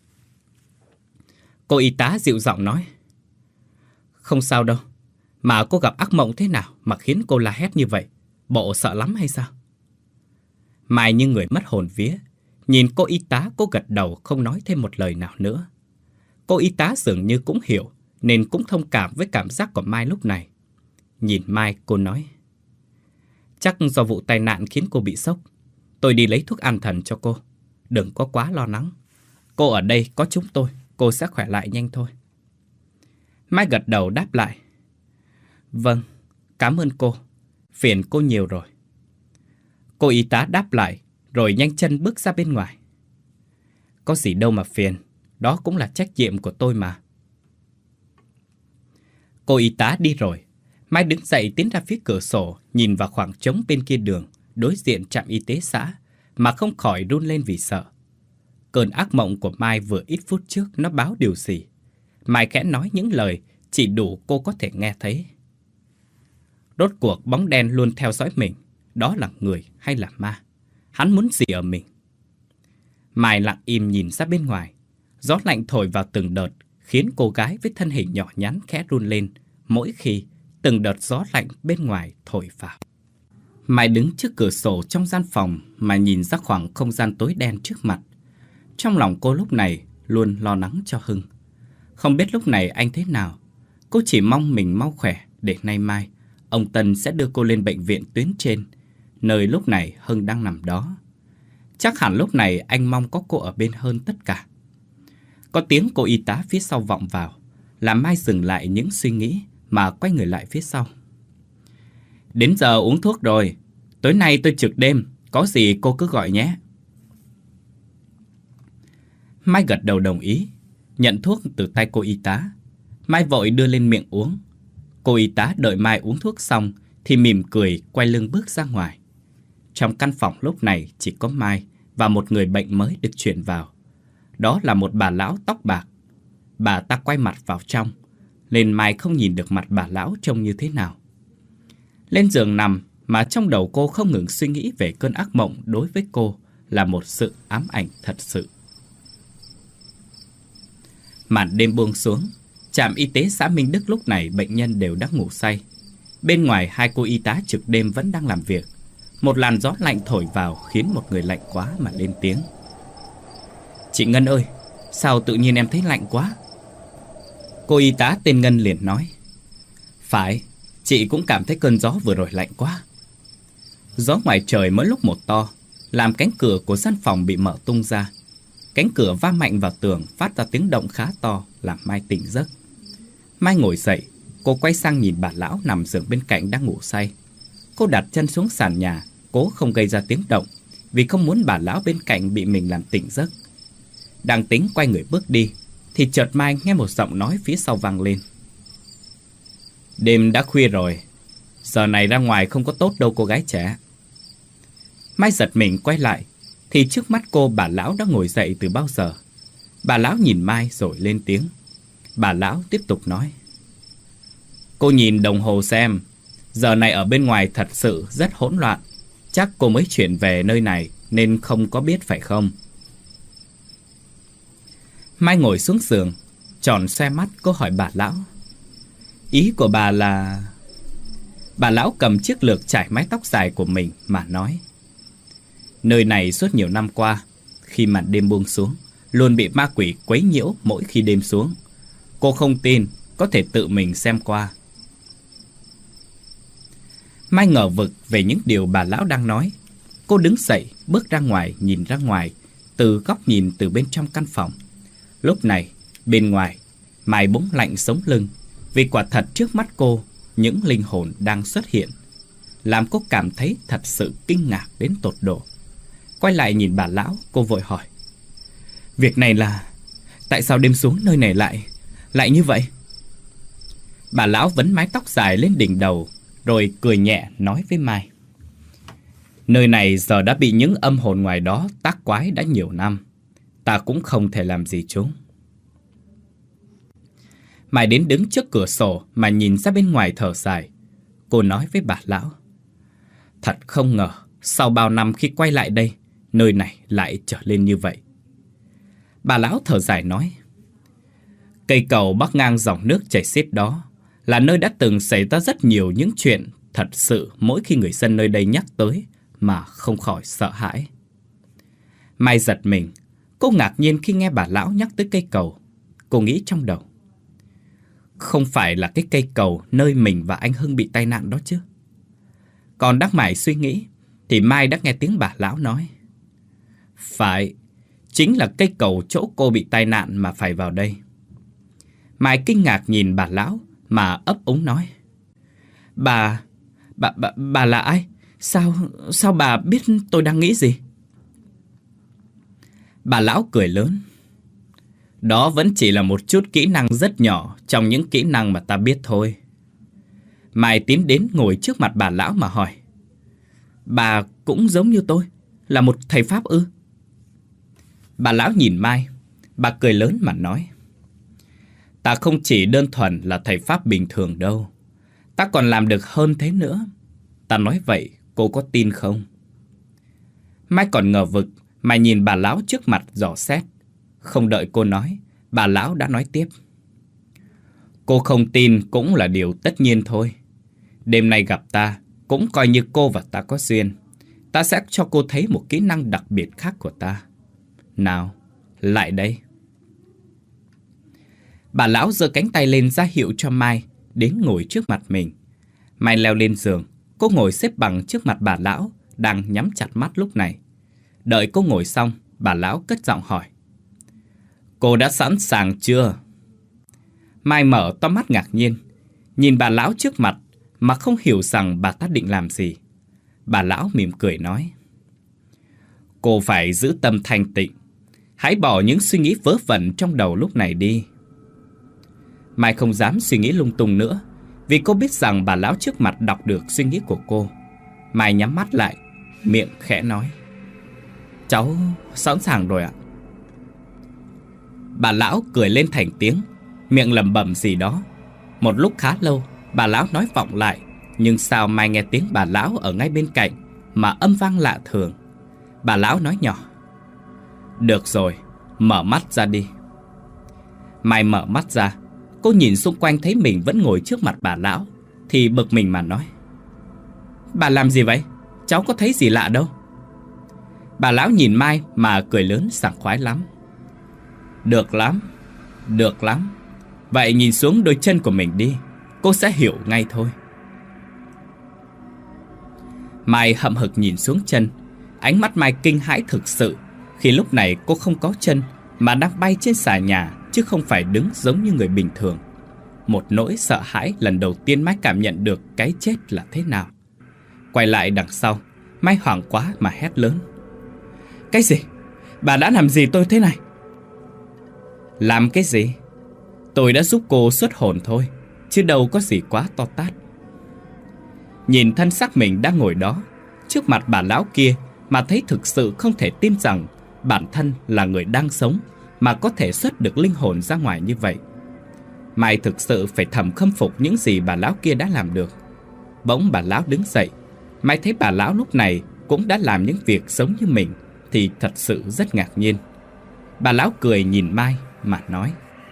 A: Cô y tá dịu giọng nói. Không sao đâu, mà cô gặp ác mộng thế nào mà khiến cô la hét như vậy? Bộ sợ lắm hay sao? Mai như người mất hồn vía, nhìn cô y tá, cô gật đầu không nói thêm một lời nào nữa. Cô y tá dường như cũng hiểu, nên cũng thông cảm với cảm giác của Mai lúc này. Nhìn Mai, cô nói. Chắc do vụ tai nạn khiến cô bị sốc. Tôi đi lấy thuốc an thần cho cô. Đừng có quá lo lắng. Cô ở đây có chúng tôi, cô sẽ khỏe lại nhanh thôi. Mai gật đầu đáp lại. Vâng, cảm ơn cô. Phiền cô nhiều rồi. Cô y tá đáp lại, rồi nhanh chân bước ra bên ngoài. Có gì đâu mà phiền, đó cũng là trách nhiệm của tôi mà. Cô y tá đi rồi, Mai đứng dậy tiến ra phía cửa sổ, nhìn vào khoảng trống bên kia đường, đối diện trạm y tế xã, mà không khỏi run lên vì sợ. Cơn ác mộng của Mai vừa ít phút trước nó báo điều gì? Mai khẽ nói những lời chỉ đủ cô có thể nghe thấy. Rốt cuộc bóng đen luôn theo dõi mình, đó là người hay là ma? Hắn muốn gì ở mình? Mai lặng im nhìn ra bên ngoài. Gió lạnh thổi vào từng đợt, khiến cô gái với thân hình nhỏ nhắn khẽ run lên mỗi khi từng đợt gió lạnh bên ngoài thổi vào. Mai đứng trước cửa sổ trong gian phòng mà nhìn ra khoảng không gian tối đen trước mặt. Trong lòng cô lúc này luôn lo lắng cho Hưng. Không biết lúc này anh thế nào. Cô chỉ mong mình mau khỏe để nay mai ông Tân sẽ đưa cô lên bệnh viện tuyến trên, nơi lúc này Hưng đang nằm đó. Chắc hẳn lúc này anh mong có cô ở bên hơn tất cả. Có tiếng cô y tá phía sau vọng vào, làm Mai dừng lại những suy nghĩ mà quay người lại phía sau. Đến giờ uống thuốc rồi, tối nay tôi trực đêm, có gì cô cứ gọi nhé. Mai gật đầu đồng ý, nhận thuốc từ tay cô y tá. Mai vội đưa lên miệng uống. Cô y tá đợi Mai uống thuốc xong thì mỉm cười quay lưng bước ra ngoài. Trong căn phòng lúc này chỉ có Mai và một người bệnh mới được chuyển vào. Đó là một bà lão tóc bạc. Bà ta quay mặt vào trong, nên Mai không nhìn được mặt bà lão trông như thế nào. Lên giường nằm mà trong đầu cô không ngừng suy nghĩ về cơn ác mộng đối với cô là một sự ám ảnh thật sự. Màn đêm buông xuống, trạm y tế xã Minh Đức lúc này bệnh nhân đều đang ngủ say. Bên ngoài hai cô y tá trực đêm vẫn đang làm việc. Một làn gió lạnh thổi vào khiến một người lạnh quá mà lên tiếng. Chị Ngân ơi, sao tự nhiên em thấy lạnh quá? Cô y tá tên Ngân liền nói. Phải, chị cũng cảm thấy cơn gió vừa rồi lạnh quá. Gió ngoài trời mỗi lúc một to, làm cánh cửa của gian phòng bị mở tung ra. Cánh cửa va mạnh vào tường, phát ra tiếng động khá to, làm Mai tỉnh giấc. Mai ngồi dậy, cô quay sang nhìn bà lão nằm giường bên cạnh đang ngủ say. Cô đặt chân xuống sàn nhà, cố không gây ra tiếng động, vì không muốn bà lão bên cạnh bị mình làm tỉnh giấc. Đang tính quay người bước đi, thì chợt Mai nghe một giọng nói phía sau vang lên. Đêm đã khuya rồi, giờ này ra ngoài không có tốt đâu cô gái trẻ. Mai giật mình quay lại, thì trước mắt cô bà lão đã ngồi dậy từ bao giờ. Bà lão nhìn Mai rồi lên tiếng. Bà lão tiếp tục nói. Cô nhìn đồng hồ xem, giờ này ở bên ngoài thật sự rất hỗn loạn. Chắc cô mới chuyển về nơi này nên không có biết phải không? Mai ngồi xuống giường, tròn xoe mắt, cô hỏi bà lão. Ý của bà là... Bà lão cầm chiếc lược chải mái tóc dài của mình mà nói. Nơi này suốt nhiều năm qua, khi màn đêm buông xuống, luôn bị ma quỷ quấy nhiễu mỗi khi đêm xuống. Cô không tin, có thể tự mình xem qua. Mai ngờ vực về những điều bà lão đang nói. Cô đứng dậy, bước ra ngoài, nhìn ra ngoài, từ góc nhìn từ bên trong căn phòng. Lúc này, bên ngoài, Mai bỗng lạnh sống lưng, vì quả thật trước mắt cô, những linh hồn đang xuất hiện, làm cô cảm thấy thật sự kinh ngạc đến tột độ. Quay lại nhìn bà lão, cô vội hỏi. Việc này là... Tại sao đêm xuống nơi này lại... Lại như vậy? Bà lão vấn mái tóc dài lên đỉnh đầu, rồi cười nhẹ nói với Mai. Nơi này giờ đã bị những âm hồn ngoài đó tác quái đã nhiều năm. Ta cũng không thể làm gì chúng. Mai đến đứng trước cửa sổ mà nhìn ra bên ngoài thở dài. Cô nói với bà lão. Thật không ngờ, sau bao năm khi quay lại đây, nơi này lại trở lên như vậy. Bà lão thở dài nói. Cây cầu bắc ngang dòng nước chảy xiết đó là nơi đã từng xảy ra rất nhiều những chuyện thật sự mỗi khi người dân nơi đây nhắc tới mà không khỏi sợ hãi. Mai giật mình, cô ngạc nhiên khi nghe bà lão nhắc tới cây cầu. Cô nghĩ trong đầu. Không phải là cái cây cầu nơi mình và anh Hưng bị tai nạn đó chứ? Còn đang mải suy nghĩ thì Mai đã nghe tiếng bà lão nói. Phải, chính là cây cầu chỗ cô bị tai nạn mà phải vào đây. Mai kinh ngạc nhìn bà lão mà ấp úng nói. Bà, bà, bà, bà là ai? Sao, sao bà biết tôi đang nghĩ gì? Bà lão cười lớn. Đó vẫn chỉ là một chút kỹ năng rất nhỏ trong những kỹ năng mà ta biết thôi. Mai tiến đến ngồi trước mặt bà lão mà hỏi. Bà cũng giống như tôi, là một thầy Pháp ư? Bà lão nhìn Mai, bà cười lớn mà nói. Ta không chỉ đơn thuần là thầy Pháp bình thường đâu. Ta còn làm được hơn thế nữa. Ta nói vậy, cô có tin không? Mai còn ngờ vực mà nhìn bà lão trước mặt dò xét. Không đợi cô nói, bà lão đã nói tiếp. Cô không tin cũng là điều tất nhiên thôi. Đêm nay gặp ta, cũng coi như cô và ta có duyên. Ta sẽ cho cô thấy một kỹ năng đặc biệt khác của ta. Nào, lại đây. Bà lão giơ cánh tay lên ra hiệu cho Mai đến ngồi trước mặt mình. Mai leo lên giường, cô ngồi xếp bằng trước mặt bà lão đang nhắm chặt mắt lúc này. Đợi cô ngồi xong, bà lão cất giọng hỏi. Cô đã sẵn sàng chưa? Mai mở to mắt ngạc nhiên, nhìn bà lão trước mặt mà không hiểu rằng bà ta định làm gì. Bà lão mỉm cười nói. Cô phải giữ tâm thanh tịnh. Hãy bỏ những suy nghĩ vớ vẩn trong đầu lúc này đi. Mai không dám suy nghĩ lung tung nữa, vì cô biết rằng bà lão trước mặt đọc được suy nghĩ của cô. Mai nhắm mắt lại, miệng khẽ nói. Cháu sẵn sàng rồi ạ. Bà lão cười lên thành tiếng, miệng lẩm bẩm gì đó. Một lúc khá lâu, bà lão nói vọng lại, nhưng sao Mai nghe tiếng bà lão ở ngay bên cạnh mà âm vang lạ thường. Bà lão nói nhỏ. Được rồi, mở mắt ra đi. Mai mở mắt ra, cô nhìn xung quanh thấy mình vẫn ngồi trước mặt bà lão, thì bực mình mà nói. Bà làm gì vậy? Cháu có thấy gì lạ đâu. Bà lão nhìn Mai mà cười lớn sảng khoái lắm. Được lắm, được lắm. Vậy nhìn xuống đôi chân của mình đi, cô sẽ hiểu ngay thôi. Mai hậm hực nhìn xuống chân. Ánh mắt Mai kinh hãi thực sự khi lúc này cô không có chân mà đang bay trên xà nhà, chứ không phải đứng giống như người bình thường. Một nỗi sợ hãi lần đầu tiên Mai cảm nhận được cái chết là thế nào. Quay lại đằng sau, Mai hoảng quá mà hét lớn. Cái gì? Bà đã làm gì tôi thế này? Làm cái gì? Tôi đã giúp cô xuất hồn thôi, chứ đâu có gì quá to tát. Nhìn thân xác mình đang ngồi đó trước mặt bà lão kia mà thấy thực sự không thể tin rằng bản thân là người đang sống mà có thể xuất được linh hồn ra ngoài như vậy. Mai thực sự phải thầm khâm phục những gì bà lão kia đã làm được. Bỗng bà lão đứng dậy. Mai thấy bà lão lúc này cũng đã làm những việc giống như mình thì thật sự rất ngạc nhiên. Bà lão cười nhìn Mai mà nói.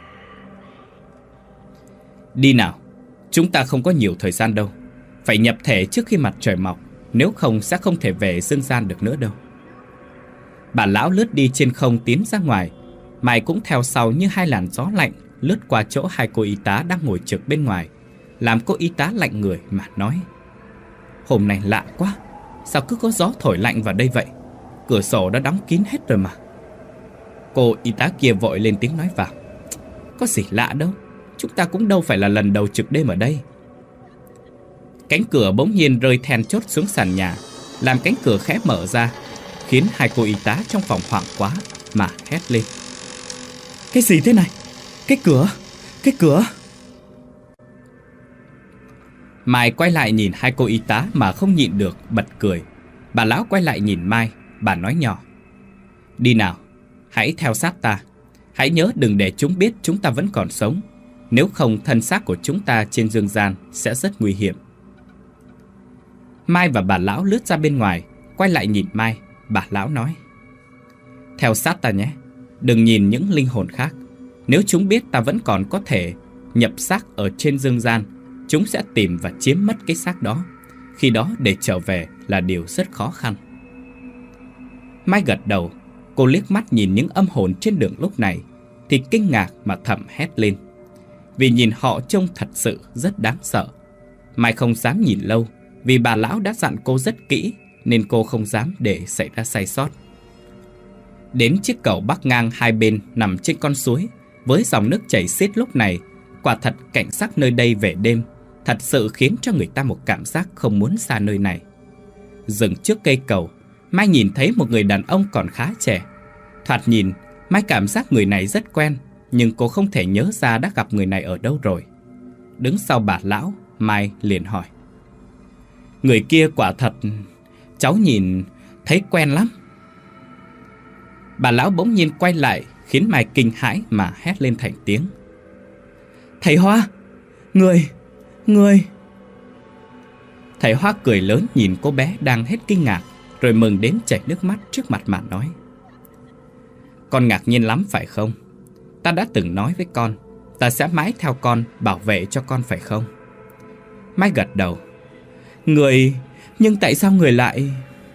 A: Đi nào, chúng ta không có nhiều thời gian đâu. Phải nhập thể trước khi mặt trời mọc, nếu không sẽ không thể về dương gian được nữa đâu. Bà lão lướt đi trên không tiến ra ngoài. Mai cũng theo sau như hai làn gió lạnh lướt qua chỗ hai cô y tá đang ngồi trực bên ngoài, làm cô y tá lạnh người mà nói. Hôm nay lạ quá, sao cứ có gió thổi lạnh vào đây vậy? Cửa sổ đã đóng kín hết rồi mà. Cô y tá kia vội lên tiếng nói vào. Có gì lạ đâu, chúng ta cũng đâu phải là lần đầu trực đêm ở đây. Cánh cửa bỗng nhiên rơi then chốt xuống sàn nhà, làm cánh cửa khẽ mở ra, khiến hai cô y tá trong phòng hoảng quá mà hét lên. Cái gì thế này? Cái cửa, cái cửa. Mai quay lại nhìn hai cô y tá mà không nhịn được bật cười. Bà lão quay lại nhìn Mai, bà nói nhỏ. Đi nào, hãy theo sát ta. Hãy nhớ đừng để chúng biết chúng ta vẫn còn sống. Nếu không thân xác của chúng ta trên dương gian sẽ rất nguy hiểm. Mai và bà lão lướt ra bên ngoài. Quay lại nhìn Mai, bà lão nói. Theo sát ta nhé, đừng nhìn những linh hồn khác. Nếu chúng biết ta vẫn còn có thể nhập xác ở trên dương gian, chúng sẽ tìm và chiếm mất cái xác đó. Khi đó để trở về là điều rất khó khăn. Mai gật đầu. Cô liếc mắt nhìn những âm hồn trên đường lúc này thì kinh ngạc mà thầm hét lên. Vì nhìn họ trông thật sự rất đáng sợ. Mai không dám nhìn lâu, vì bà lão đã dặn cô rất kỹ, nên cô không dám để xảy ra sai sót. Đến chiếc cầu bắc ngang hai bên nằm trên con suối, với dòng nước chảy xiết lúc này, quả thật cảnh sắc nơi đây về đêm thật sự khiến cho người ta một cảm giác không muốn xa nơi này. Dừng trước cây cầu, Mai nhìn thấy một người đàn ông còn khá trẻ. Thoạt nhìn, Mai cảm giác người này rất quen, nhưng cô không thể nhớ ra đã gặp người này ở đâu rồi. Đứng sau bà lão, Mai liền hỏi. Người kia quả thật, cháu nhìn thấy quen lắm. Bà lão bỗng nhiên quay lại, khiến Mai kinh hãi mà hét lên thành tiếng. Thầy Hoa! Người! Người! Thầy Hoa cười lớn nhìn cô bé đang hết kinh ngạc, rồi mừng đến chảy nước mắt trước mặt mà nói. Con ngạc nhiên lắm phải không? Ta đã từng nói với con, ta sẽ mãi theo con, bảo vệ cho con phải không? Mai gật đầu. Người... nhưng tại sao người lại...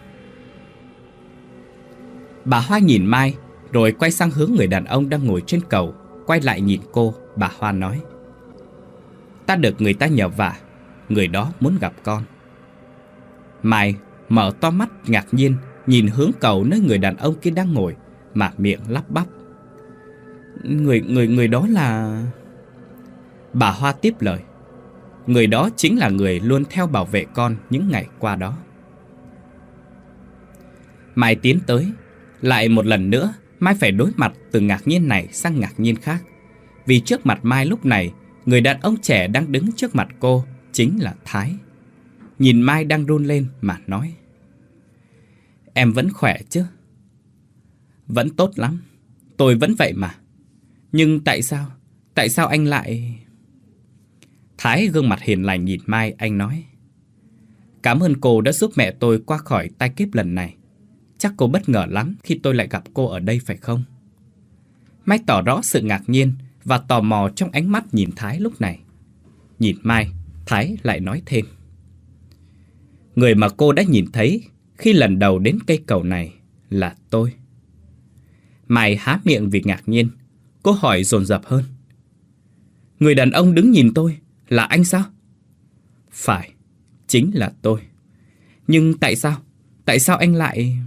A: Bà Hoa nhìn Mai, rồi quay sang hướng người đàn ông đang ngồi trên cầu. Quay lại nhìn cô, bà Hoa nói. Ta được người ta nhờ vả, người đó muốn gặp con. Mai mở to mắt ngạc nhiên, nhìn hướng cầu nơi người đàn ông kia đang ngồi, mà miệng lắp bắp. Người, người, người đó là... Bà Hoa tiếp lời. Người đó chính là người luôn theo bảo vệ con những ngày qua đó. Mai tiến tới. Lại một lần nữa, Mai phải đối mặt từ ngạc nhiên này sang ngạc nhiên khác. Vì trước mặt Mai lúc này, người đàn ông trẻ đang đứng trước mặt cô chính là Thái. Nhìn Mai đang run lên mà nói. Em vẫn khỏe chứ? Vẫn tốt lắm. Tôi vẫn vậy mà. Nhưng tại sao? Tại sao anh lại... Thái gương mặt hiền lành nhìn Mai, anh nói. Cảm ơn cô đã giúp mẹ tôi qua khỏi tai kiếp lần này. Chắc cô bất ngờ lắm khi tôi lại gặp cô ở đây phải không? Mai tỏ rõ sự ngạc nhiên và tò mò trong ánh mắt nhìn Thái lúc này. Nhìn Mai, Thái lại nói thêm. Người mà cô đã nhìn thấy khi lần đầu đến cây cầu này là tôi. Mai há miệng vì ngạc nhiên. Cô hỏi dồn dập hơn. Người đàn ông đứng nhìn tôi là anh sao? Phải, chính là tôi. Nhưng tại sao? Tại sao anh lại...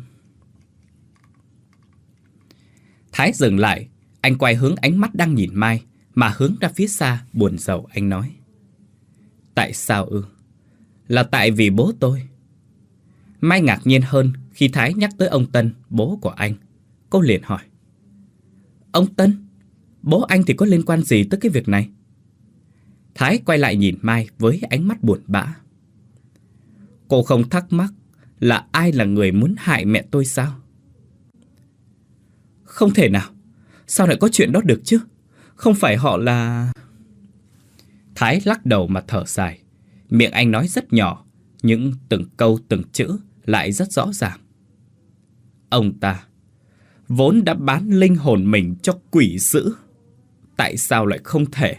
A: Thái dừng lại. Anh quay hướng ánh mắt đang nhìn Mai, mà hướng ra phía xa buồn rầu. Anh nói. Tại sao ư? Là tại vì bố tôi. Mai ngạc nhiên hơn khi Thái nhắc tới ông Tân, bố của anh. Cô liền hỏi. Ông Tân? Bố anh thì có liên quan gì tới cái việc này? Thái quay lại nhìn Mai với ánh mắt buồn bã. Cô không thắc mắc là ai là người muốn hại mẹ tôi sao? Không thể nào. Sao lại có chuyện đó được chứ? Không phải họ là... Thái lắc đầu mà thở dài. Miệng anh nói rất nhỏ, nhưng từng câu từng chữ lại rất rõ ràng. Ông ta vốn đã bán linh hồn mình cho quỷ dữ. Tại sao lại không thể?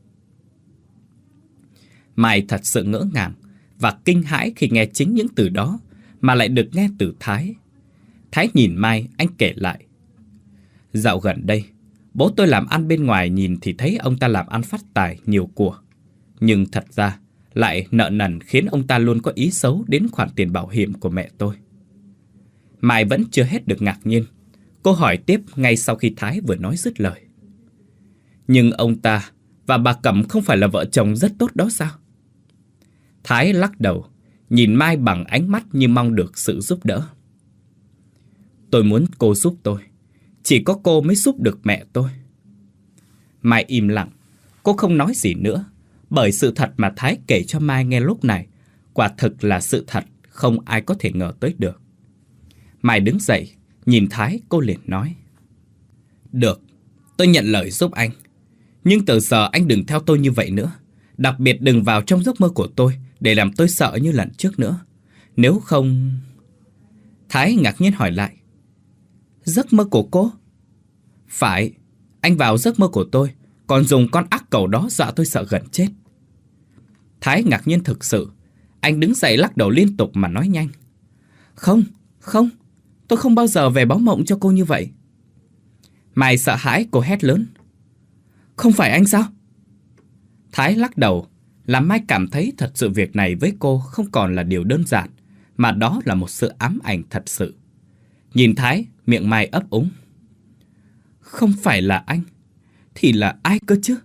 A: Mai thật sự ngỡ ngàng và kinh hãi khi nghe chính những từ đó, mà lại được nghe từ Thái. Thái nhìn Mai, anh kể lại. Dạo gần đây, bố tôi làm ăn bên ngoài, nhìn thì thấy ông ta làm ăn phát tài nhiều của. Nhưng thật ra lại nợ nần, khiến ông ta luôn có ý xấu đến khoản tiền bảo hiểm của mẹ tôi. Mai vẫn chưa hết được ngạc nhiên. Cô hỏi tiếp ngay sau khi Thái vừa nói dứt lời. Nhưng ông ta và bà Cẩm không phải là vợ chồng rất tốt đó sao? Thái lắc đầu, nhìn Mai bằng ánh mắt như mong được sự giúp đỡ. Tôi muốn cô giúp tôi. Chỉ có cô mới giúp được mẹ tôi. Mai im lặng. Cô không nói gì nữa, bởi sự thật mà Thái kể cho Mai nghe lúc này quả thực là sự thật không ai có thể ngờ tới được. Mai đứng dậy, nhìn Thái, cô liền nói. Được, tôi nhận lời giúp anh. Nhưng từ giờ anh đừng theo tôi như vậy nữa. Đặc biệt đừng vào trong giấc mơ của tôi để làm tôi sợ như lần trước nữa. Nếu không... Thái ngạc nhiên hỏi lại. Giấc mơ của cô? Phải, anh vào giấc mơ của tôi, còn dùng con ác cẩu đó dọa tôi sợ gần chết. Thái ngạc nhiên thực sự. Anh đứng dậy lắc đầu liên tục mà nói nhanh. Không, không, tôi không bao giờ về báo mộng cho cô như vậy. Mai sợ hãi, cô hét lớn. Không phải anh sao? Thái lắc đầu, làm Mai cảm thấy thật sự việc này với cô không còn là điều đơn giản, mà đó là một sự ám ảnh thật sự. Nhìn Thái, miệng Mai ấp úng. Không phải là anh, thì là ai cơ chứ?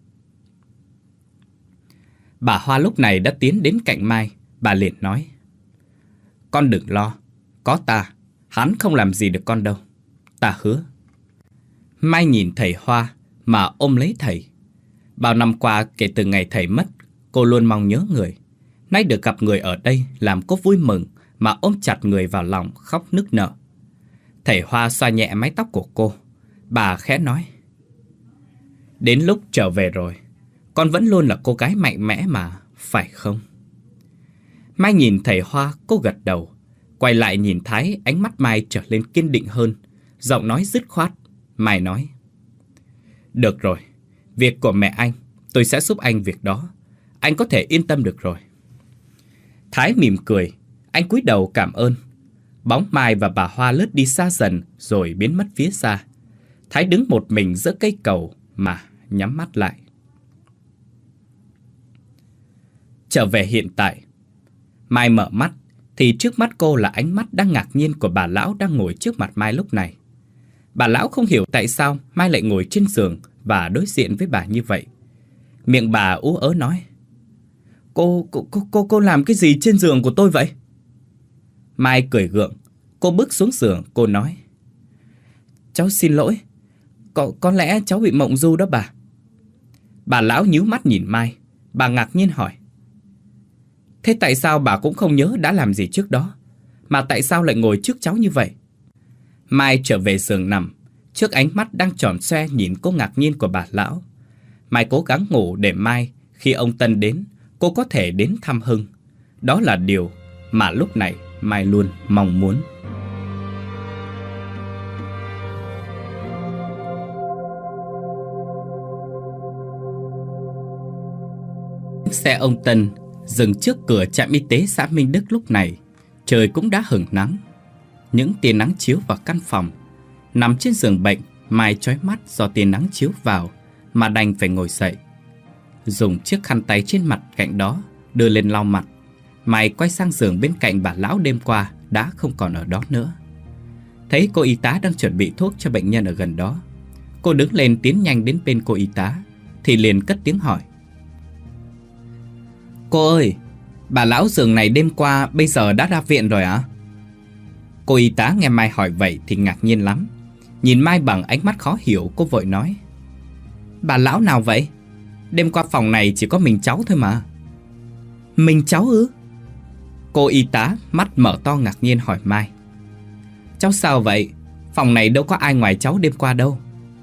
A: Bà Hoa lúc này đã tiến đến cạnh Mai. Bà liền nói. Con đừng lo, có ta, hắn không làm gì được con đâu. Ta hứa. Mai nhìn thầy Hoa mà ôm lấy thầy. Bao năm qua kể từ ngày thầy mất, cô luôn mong nhớ người. Nay được gặp người ở đây làm cô vui mừng, mà ôm chặt người vào lòng khóc nức nở. Thầy Hoa xoa nhẹ mái tóc của cô. Bà khẽ nói. Đến lúc trở về rồi, con vẫn luôn là cô gái mạnh mẽ mà, phải không? Mai nhìn thầy Hoa, cô gật đầu. Quay lại nhìn Thái, ánh mắt Mai trở lên kiên định hơn, giọng nói dứt khoát. Mai nói. Được rồi, việc của mẹ anh, tôi sẽ giúp anh việc đó. Anh có thể yên tâm được rồi. Thái mỉm cười, anh cúi đầu cảm ơn. Bóng Mai và bà Hoa lướt đi xa dần rồi biến mất phía xa. Thái đứng một mình giữa cây cầu mà nhắm mắt lại. Trở về hiện tại, Mai mở mắt thì trước mắt cô là ánh mắt đang ngạc nhiên của bà lão đang ngồi trước mặt Mai lúc này. Bà lão không hiểu tại sao Mai lại ngồi trên giường và đối diện với bà như vậy. Miệng bà ú ớ nói. Cô, cô, cô, cô, cô làm cái gì trên giường của tôi vậy? Mai cười gượng. Cô bước xuống giường, cô nói. Cháu xin lỗi. Có, có lẽ cháu bị mộng du đó bà. Bà lão nhíu mắt nhìn Mai. Bà ngạc nhiên hỏi. Thế tại sao bà cũng không nhớ đã làm gì trước đó, mà tại sao lại ngồi trước cháu như vậy? Mai trở về giường nằm, trước ánh mắt đang tròn xoe nhìn cô ngạc nhiên của bà lão. Mai cố gắng ngủ để mai khi ông Tân đến, cô có thể đến thăm Hưng. Đó là điều mà lúc này Mai luôn mong muốn. Xe ông Tân dừng trước cửa trạm y tế xã Minh Đức lúc này. Trời cũng đã hửng nắng. Những tia nắng chiếu vào căn phòng. Nằm trên giường bệnh, Mai chói mắt do tia nắng chiếu vào mà đành phải ngồi dậy. Dùng chiếc khăn tay trên mặt cạnh đó đưa lên lau mặt. Mai quay sang giường bên cạnh bà lão đêm qua đã không còn ở đó nữa. Thấy cô y tá đang chuẩn bị thuốc cho bệnh nhân ở gần đó, cô đứng lên tiến nhanh đến bên cô y tá thì liền cất tiếng hỏi: "Cô ơi, bà lão giường này đêm qua bây giờ đã ra viện rồi ạ?" Cô y tá nghe Mai hỏi vậy thì ngạc nhiên lắm. Nhìn Mai bằng ánh mắt khó hiểu, cô vội nói: "Bà lão nào vậy? Đêm qua phòng này chỉ có mình cháu thôi mà." "Mình cháu ư?" Cô y tá mắt mở to ngạc nhiên hỏi Mai: "Cháu sao vậy? Phòng này đâu có ai ngoài cháu đêm qua đâu."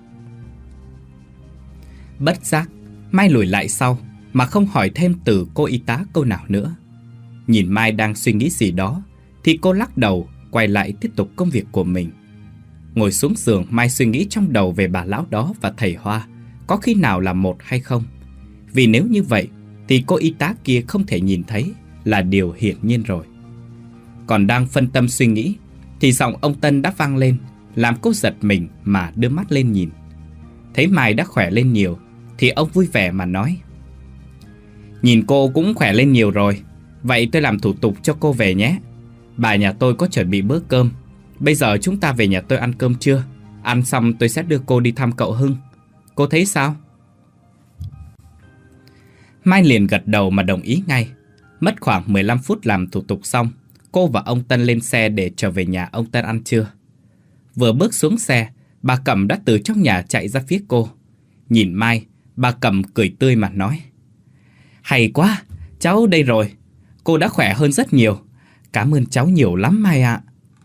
A: Bất giác Mai lùi lại sau mà không hỏi thêm từ cô y tá câu nào nữa. Nhìn Mai đang suy nghĩ gì đó thì cô lắc đầu, quay lại tiếp tục công việc của mình. Ngồi xuống giường, Mai suy nghĩ trong đầu về bà lão đó và thầy Hoa có khi nào là một hay không. Vì nếu như vậy thì cô y tá kia không thể nhìn thấy là điều hiển nhiên rồi. Còn đang phân tâm suy nghĩ thì giọng ông Tân đã vang lên, làm cô giật mình mà đưa mắt lên nhìn. Thấy Mai đã khỏe lên nhiều thì ông vui vẻ mà nói: "Nhìn cô cũng khỏe lên nhiều rồi. Vậy tôi làm thủ tục cho cô về nhé. Bà nhà tôi có chuẩn bị bữa cơm. Bây giờ chúng ta về nhà tôi ăn cơm trưa. Ăn xong tôi sẽ đưa cô đi thăm cậu Hưng. Cô thấy sao?" Mai liền gật đầu mà đồng ý ngay. Mất khoảng mười lăm phút làm thủ tục xong, cô và ông Tân lên xe để trở về nhà ông Tân ăn trưa. Vừa bước xuống xe, bà Cẩm đã từ trong nhà chạy ra phía cô. Nhìn Mai, bà Cẩm cười tươi mà nói: "Hay quá, cháu đây rồi. Cô đã khỏe hơn rất nhiều. Cảm ơn cháu nhiều lắm Mai ạ."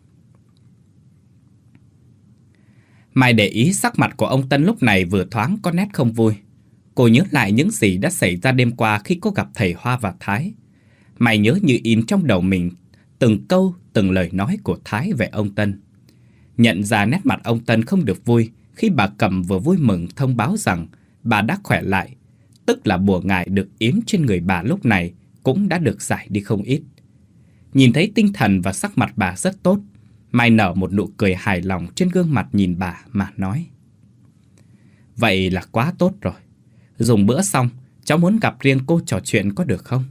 A: Mai để ý sắc mặt của ông Tân lúc này vừa thoáng có nét không vui. Cô nhớ lại những gì đã xảy ra đêm qua khi cô gặp thầy Hoa và Thái. Mai nhớ như in trong đầu mình từng câu, từng lời nói của Thái về ông Tân. Nhận ra nét mặt ông Tân không được vui khi bà Cẩm vừa vui mừng thông báo rằng bà đã khỏe lại, tức là bùa ngải được yếm trên người bà lúc này cũng đã được giải đi không ít. Nhìn thấy tinh thần và sắc mặt bà rất tốt, Mai nở một nụ cười hài lòng trên gương mặt nhìn bà mà nói: "Vậy là quá tốt rồi. Dùng bữa xong, cháu muốn gặp riêng cô trò chuyện có được không?"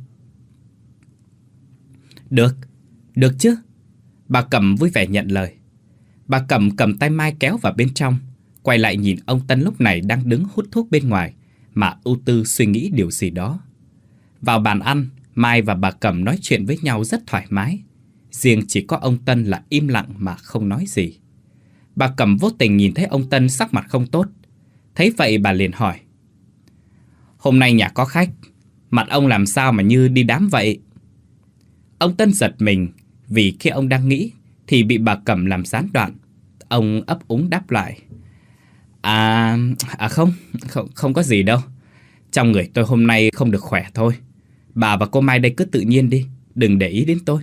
A: "Được, được chứ." Bà Cẩm vui vẻ nhận lời. Bà Cẩm cầm tay Mai kéo vào bên trong, quay lại nhìn ông Tân lúc này đang đứng hút thuốc bên ngoài mà ưu tư suy nghĩ điều gì đó. Vào bàn ăn, Mai và bà Cẩm nói chuyện với nhau rất thoải mái. Riêng chỉ có ông Tân là im lặng mà không nói gì. Bà Cẩm vô tình nhìn thấy ông Tân sắc mặt không tốt. Thấy vậy bà liền hỏi: "Hôm nay nhà có khách, mặt ông làm sao mà như đi đám vậy?" Ông Tân giật mình vì khi ông đang nghĩ thì bị bà Cẩm làm gián đoạn. Ông ấp úng đáp lại: À, à không, không, không có gì đâu. Trong người tôi hôm nay không được khỏe thôi. Bà và cô Mai đây cứ tự nhiên đi, đừng để ý đến tôi."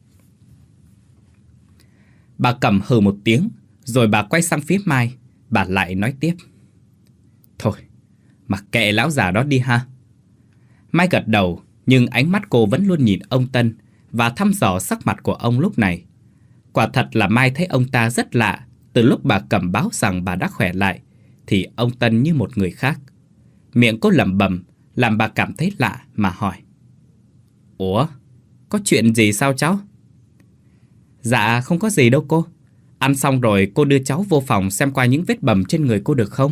A: Bà Cẩm hừ một tiếng, rồi bà quay sang phía Mai. Bà lại nói tiếp: "Thôi, mặc kệ lão già đó đi ha." Mai gật đầu, nhưng ánh mắt cô vẫn luôn nhìn ông Tân và thăm dò sắc mặt của ông lúc này. Quả thật là Mai thấy ông ta rất lạ. Từ lúc bà Cẩm báo rằng bà đã khỏe lại thì ông Tân như một người khác. Miệng cô lẩm bẩm làm bà cảm thấy lạ mà hỏi: "Ủa, có chuyện gì sao cháu?" "Dạ không có gì đâu cô. Ăn xong rồi cô đưa cháu vô phòng xem qua những vết bầm trên người cô được không?"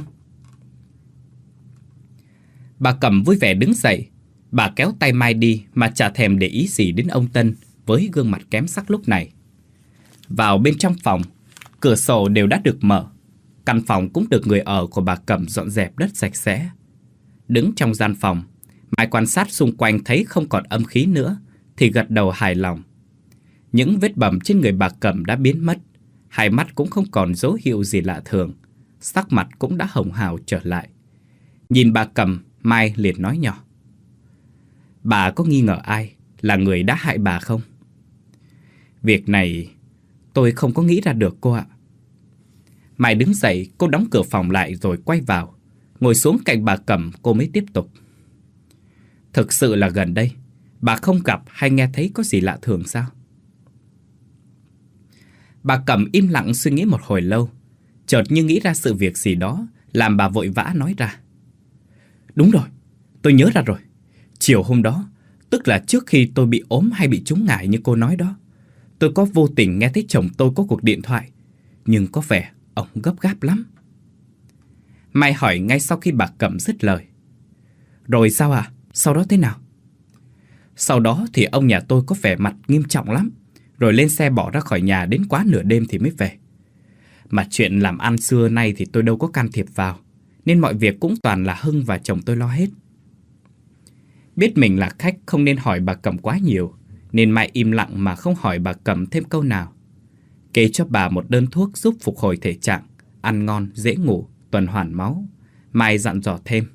A: Bà Cẩm vui vẻ đứng dậy. Bà kéo tay Mai đi mà chả thèm để ý gì đến ông Tân với gương mặt kém sắc lúc này. Vào bên trong phòng, cửa sổ đều đã được mở. Căn phòng cũng được người ở của bà Cẩm dọn dẹp đất sạch sẽ. Đứng trong gian phòng, Mai quan sát xung quanh thấy không còn âm khí nữa thì gật đầu hài lòng. Những vết bầm trên người bà Cẩm đã biến mất. Hai mắt cũng không còn dấu hiệu gì lạ thường. Sắc mặt cũng đã hồng hào trở lại. Nhìn bà Cẩm, Mai liền nói nhỏ: "Bà có nghi ngờ ai là người đã hại bà không?" "Việc này tôi không có nghĩ ra được cô ạ." Mai đứng dậy, cô đóng cửa phòng lại rồi quay vào. Ngồi xuống cạnh bà Cẩm, cô mới tiếp tục: "Thực sự là gần đây bà không gặp hay nghe thấy có gì lạ thường sao?" Bà Cẩm im lặng suy nghĩ một hồi lâu. chợt như nghĩ ra sự việc gì đó, làm bà vội vã nói ra. Đúng rồi, tôi nhớ ra rồi. Chiều hôm đó, tức là trước khi tôi bị ốm hay bị trúng ngải như cô nói đó, tôi có vô tình nghe thấy chồng tôi có cuộc điện thoại, nhưng có vẻ ông gấp gáp lắm. Mai hỏi ngay sau khi bà Cẩm dứt lời. Rồi sao à? Sau đó thế nào? Sau đó thì ông nhà tôi có vẻ mặt nghiêm trọng lắm, rồi lên xe bỏ ra khỏi nhà đến quá nửa đêm thì mới về. Mà chuyện làm ăn xưa nay thì tôi đâu có can thiệp vào, nên mọi việc cũng toàn là Hưng và chồng tôi lo hết. Biết mình là khách không nên hỏi bà Cẩm quá nhiều, nên Mai im lặng mà không hỏi bà Cẩm thêm câu nào. Kê cho bà một đơn thuốc giúp phục hồi thể trạng, ăn ngon, dễ ngủ, tuần hoàn máu. Mai dặn dò thêm.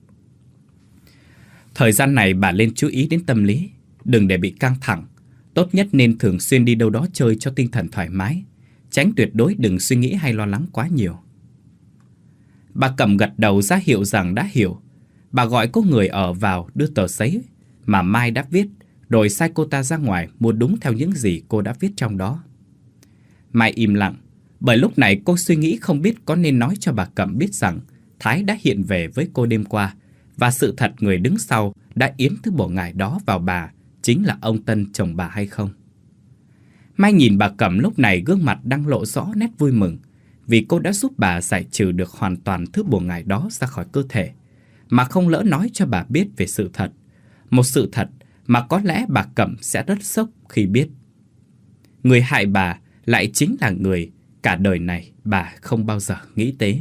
A: Thời gian này bà nên chú ý đến tâm lý, đừng để bị căng thẳng. Tốt nhất nên thường xuyên đi đâu đó chơi cho tinh thần thoải mái, tránh tuyệt đối đừng suy nghĩ hay lo lắng quá nhiều. Bà Cẩm gật đầu ra hiệu rằng đã hiểu. Bà gọi cô người ở vào đưa tờ giấy mà Mai đã viết, rồi sai cô ta ra ngoài mua đúng theo những gì cô đã viết trong đó. Mai im lặng, bởi lúc này cô suy nghĩ không biết có nên nói cho bà Cẩm biết rằng Thái đã hiện về với cô đêm qua, và sự thật người đứng sau đã yếm thứ bổ ngải đó vào bà chính là ông Tân chồng bà hay không. Mai nhìn bà Cẩm lúc này gương mặt đang lộ rõ nét vui mừng, vì cô đã giúp bà giải trừ được hoàn toàn thứ bổ ngải đó ra khỏi cơ thể, mà không lỡ nói cho bà biết về sự thật. Một sự thật mà có lẽ bà Cẩm sẽ rất sốc khi biết. Người hại bà lại chính là người cả đời này bà không bao giờ nghĩ tới.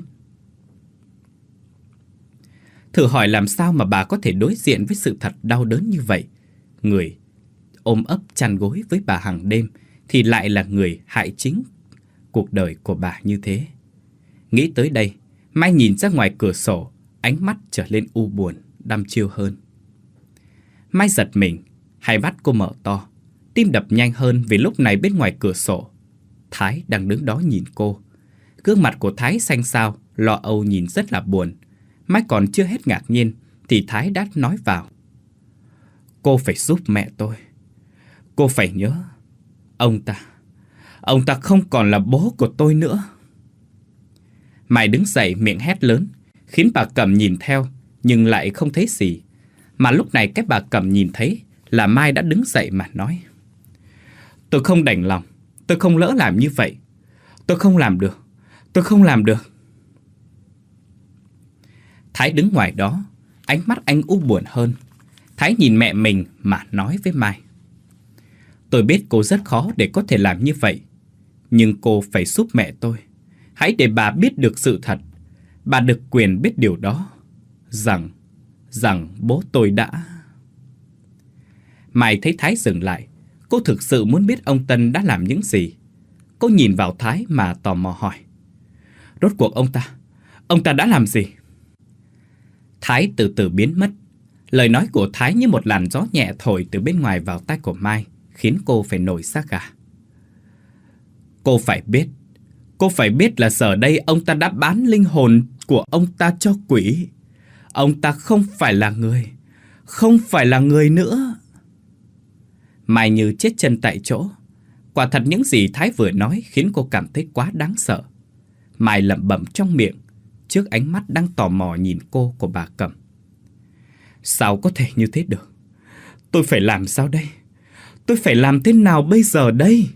A: Thử hỏi làm sao mà bà có thể đối diện với sự thật đau đớn như vậy. Người ôm ấp chăn gối với bà hàng đêm thì lại là người hại chính cuộc đời của bà như thế. Nghĩ tới đây, Mai nhìn ra ngoài cửa sổ, ánh mắt trở lên u buồn, đăm chiêu hơn. Mai giật mình, hai mắt cô mở to, tim đập nhanh hơn vì lúc này bên ngoài cửa sổ, Thái đang đứng đó nhìn cô. Gương mặt của Thái xanh xao, lo âu nhìn rất là buồn. Mai còn chưa hết ngạc nhiên thì Thái đã nói vào. Cô phải giúp mẹ tôi. Cô phải nhớ, ông ta, ông ta không còn là bố của tôi nữa. Mai đứng dậy miệng hét lớn, khiến bà Cẩm nhìn theo nhưng lại không thấy gì. Mà lúc này cái bà Cẩm nhìn thấy là Mai đã đứng dậy mà nói. Tôi không đành lòng, tôi không lỡ làm như vậy. Tôi không làm được, tôi không làm được. Thái đứng ngoài đó, ánh mắt anh u buồn hơn. Thái nhìn mẹ mình mà nói với Mai. Tôi biết cô rất khó để có thể làm như vậy, nhưng cô phải giúp mẹ tôi. Hãy để bà biết được sự thật. Bà được quyền biết điều đó. Rằng, rằng bố tôi đã... Mai thấy Thái dừng lại. Cô thực sự muốn biết ông Tân đã làm những gì. Cô nhìn vào Thái mà tò mò hỏi. Rốt cuộc ông ta, ông ta đã làm gì? Thái từ từ biến mất. Lời nói của Thái như một làn gió nhẹ thổi từ bên ngoài vào tai của Mai, khiến cô phải nổi da gà. Cô phải biết, cô phải biết là giờ đây ông ta đã bán linh hồn của ông ta cho quỷ. Ông ta không phải là người, không phải là người nữa. Mai như chết chân tại chỗ. Quả thật những gì Thái vừa nói khiến cô cảm thấy quá đáng sợ. Mai lẩm bẩm trong miệng trước ánh mắt đang tò mò nhìn cô của bà Cẩm. Sao có thể như thế được? Tôi phải làm sao đây? Tôi phải làm thế nào bây giờ đây?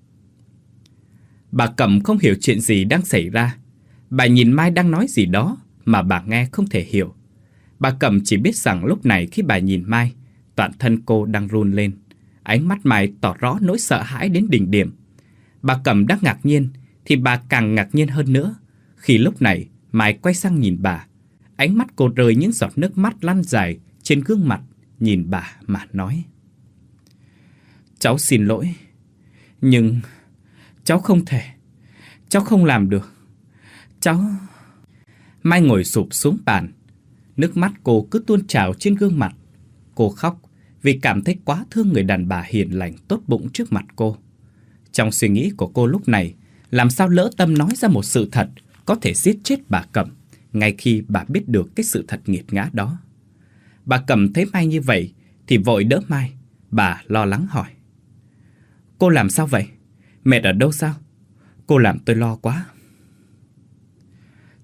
A: Bà Cẩm không hiểu chuyện gì đang xảy ra. Bà nhìn Mai đang nói gì đó mà bà nghe không thể hiểu. Bà Cẩm chỉ biết rằng lúc này khi bà nhìn Mai, toàn thân cô đang run lên. Ánh mắt Mai tỏ rõ nỗi sợ hãi đến đỉnh điểm. Bà Cẩm đang ngạc nhiên thì bà càng ngạc nhiên hơn nữa khi lúc này Mai quay sang nhìn bà. Ánh mắt cô rơi những giọt nước mắt lăn dài trên gương mặt, nhìn bà mà nói. Cháu xin lỗi, nhưng cháu không thể, cháu không làm được. Cháu... Mai ngồi sụp xuống bàn. Nước mắt cô cứ tuôn trào trên gương mặt. Cô khóc vì cảm thấy quá thương người đàn bà hiền lành tốt bụng trước mặt cô. Trong suy nghĩ của cô lúc này, làm sao lỡ tâm nói ra một sự thật có thể giết chết bà Cẩm ngay khi bà biết được cái sự thật nghiệt ngã đó. Bà Cẩm thấy Mai như vậy thì vội đỡ Mai. Bà lo lắng hỏi. Cô làm sao vậy? Mệt ở đâu sao? Cô làm tôi lo quá.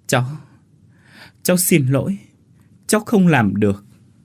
A: Cháu, cháu xin lỗi, cháu không làm được.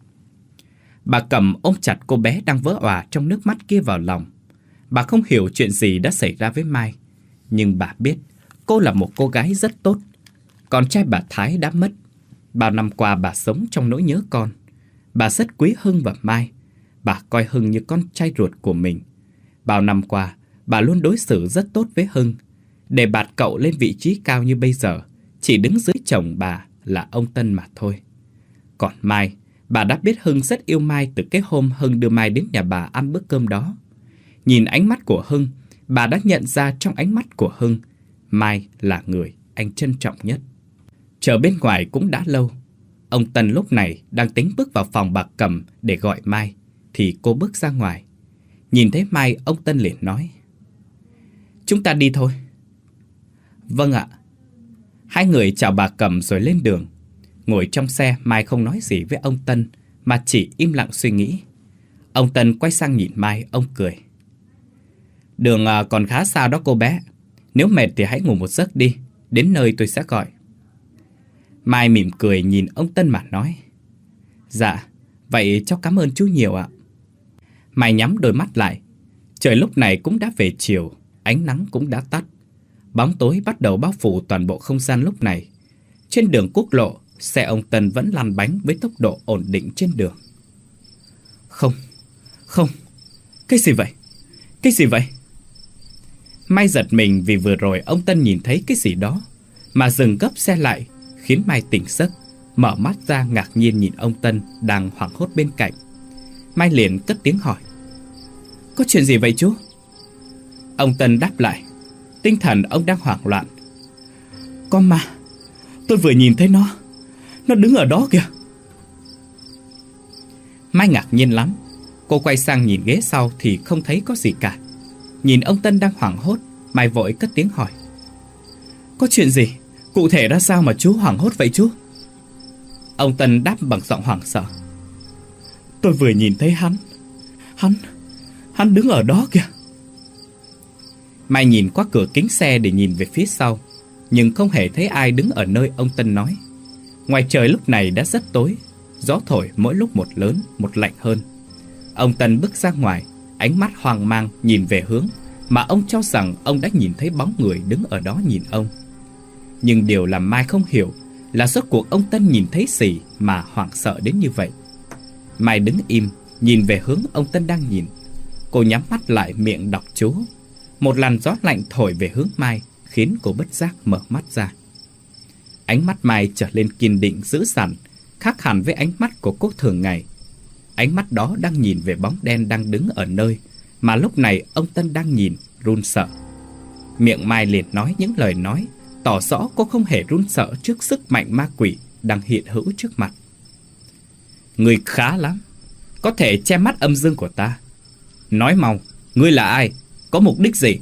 A: Bà Cẩm ôm chặt cô bé đang vỡ òa trong nước mắt kia vào lòng. Bà không hiểu chuyện gì đã xảy ra với Mai, nhưng bà biết cô là một cô gái rất tốt. Con trai bà Thái đã mất. Bao năm qua bà sống trong nỗi nhớ con. Bà rất quý Hưng và Mai. Bà coi Hưng như con trai ruột của mình. Bao năm qua bà luôn đối xử rất tốt với Hưng. Để bạt cậu lên vị trí cao như bây giờ, chỉ đứng dưới chồng bà là ông Tân mà thôi. Còn Mai, bà đã biết Hưng rất yêu Mai từ cái hôm Hưng đưa Mai đến nhà bà ăn bữa cơm đó. Nhìn ánh mắt của Hưng, bà đã nhận ra trong ánh mắt của Hưng, Mai là người anh trân trọng nhất. Chờ bên ngoài cũng đã lâu. Ông Tân lúc này đang tính bước vào phòng bà Cẩm để gọi Mai, thì cô bước ra ngoài. Nhìn thấy Mai, ông Tân liền nói: "Chúng ta đi thôi." "Vâng ạ." Hai người chào bà Cẩm rồi lên đường. Ngồi trong xe, Mai không nói gì với ông Tân, mà chỉ im lặng suy nghĩ. Ông Tân quay sang nhìn Mai, ông cười: "Đường còn khá xa đó cô bé. Nếu mệt thì hãy ngủ một giấc đi. Đến nơi tôi sẽ gọi." Mai mỉm cười nhìn ông Tân mà nói: "Dạ, vậy cháu cảm ơn chú nhiều ạ." Mai nhắm đôi mắt lại. Trời lúc này cũng đã về chiều, ánh nắng cũng đã tắt. Bóng tối bắt đầu bao phủ toàn bộ không gian lúc này. Trên đường quốc lộ, xe ông Tân vẫn lăn bánh với tốc độ ổn định trên đường. Không, không, cái gì vậy? Cái gì vậy? Mai giật mình vì vừa rồi ông Tân nhìn thấy cái gì đó mà dừng gấp xe lại, khiến Mai tỉnh giấc, mở mắt ra ngạc nhiên nhìn ông Tân đang hoảng hốt bên cạnh. Mai liền cất tiếng hỏi: "Có chuyện gì vậy chú?" Ông Tân đáp lại, tinh thần ông đang hoảng loạn: "Con ma, tôi vừa nhìn thấy nó, nó đứng ở đó kìa." Mai ngạc nhiên lắm. Cô quay sang nhìn ghế sau thì không thấy có gì cả. Nhìn ông Tân đang hoảng hốt, Mai vội cất tiếng hỏi: "Có chuyện gì? Cụ thể ra sao mà chú hoảng hốt vậy chú?" Ông Tân đáp bằng giọng hoảng sợ: "Tôi vừa nhìn thấy hắn, hắn, hắn đứng ở đó kìa." Mai nhìn qua cửa kính xe để nhìn về phía sau, nhưng không hề thấy ai đứng ở nơi ông Tân nói. Ngoài trời lúc này đã rất tối, gió thổi mỗi lúc một lớn, một lạnh hơn. Ông Tân bước ra ngoài, ánh mắt hoang mang nhìn về hướng mà ông cho rằng ông đã nhìn thấy bóng người đứng ở đó nhìn ông. Nhưng điều làm Mai không hiểu là rốt cuộc ông Tân nhìn thấy gì mà hoảng sợ đến như vậy. Mai đứng im, nhìn về hướng ông Tân đang nhìn. Cô nhắm mắt lại miệng đọc chú. Một làn gió lạnh thổi về hướng Mai, khiến cô bất giác mở mắt ra. Ánh mắt Mai trở lên kiên định dữ dằn, khác hẳn với ánh mắt của cô thường ngày. Ánh mắt đó đang nhìn về bóng đen đang đứng ở nơi mà lúc này ông Tân đang nhìn, run sợ. Miệng Mai liền nói những lời nói tỏ rõ cô không hề run sợ trước sức mạnh ma quỷ đang hiện hữu trước mặt. "Ngươi khá lắm, có thể che mắt âm dương của ta. Nói mau, ngươi là ai? Có mục đích gì?"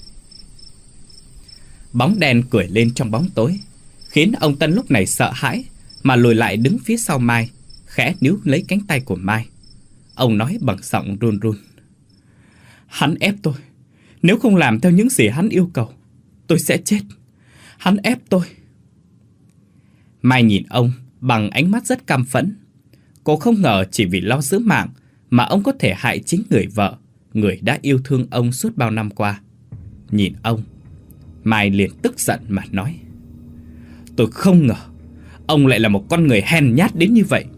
A: Bóng đen cười lên trong bóng tối, khiến ông Tân lúc này sợ hãi mà lùi lại đứng phía sau Mai, khẽ níu lấy cánh tay của Mai. Ông nói bằng giọng run run: "Hắn ép tôi. Nếu không làm theo những gì hắn yêu cầu, tôi sẽ chết. Hắn ép tôi." Mai nhìn ông bằng ánh mắt rất căm phẫn. Cô không ngờ chỉ vì lo giữ mạng mà ông có thể hại chính người vợ, người đã yêu thương ông suốt bao năm qua. Nhìn ông, Mai liền tức giận mà nói: "Tôi không ngờ ông lại là một con người hèn nhát đến như vậy."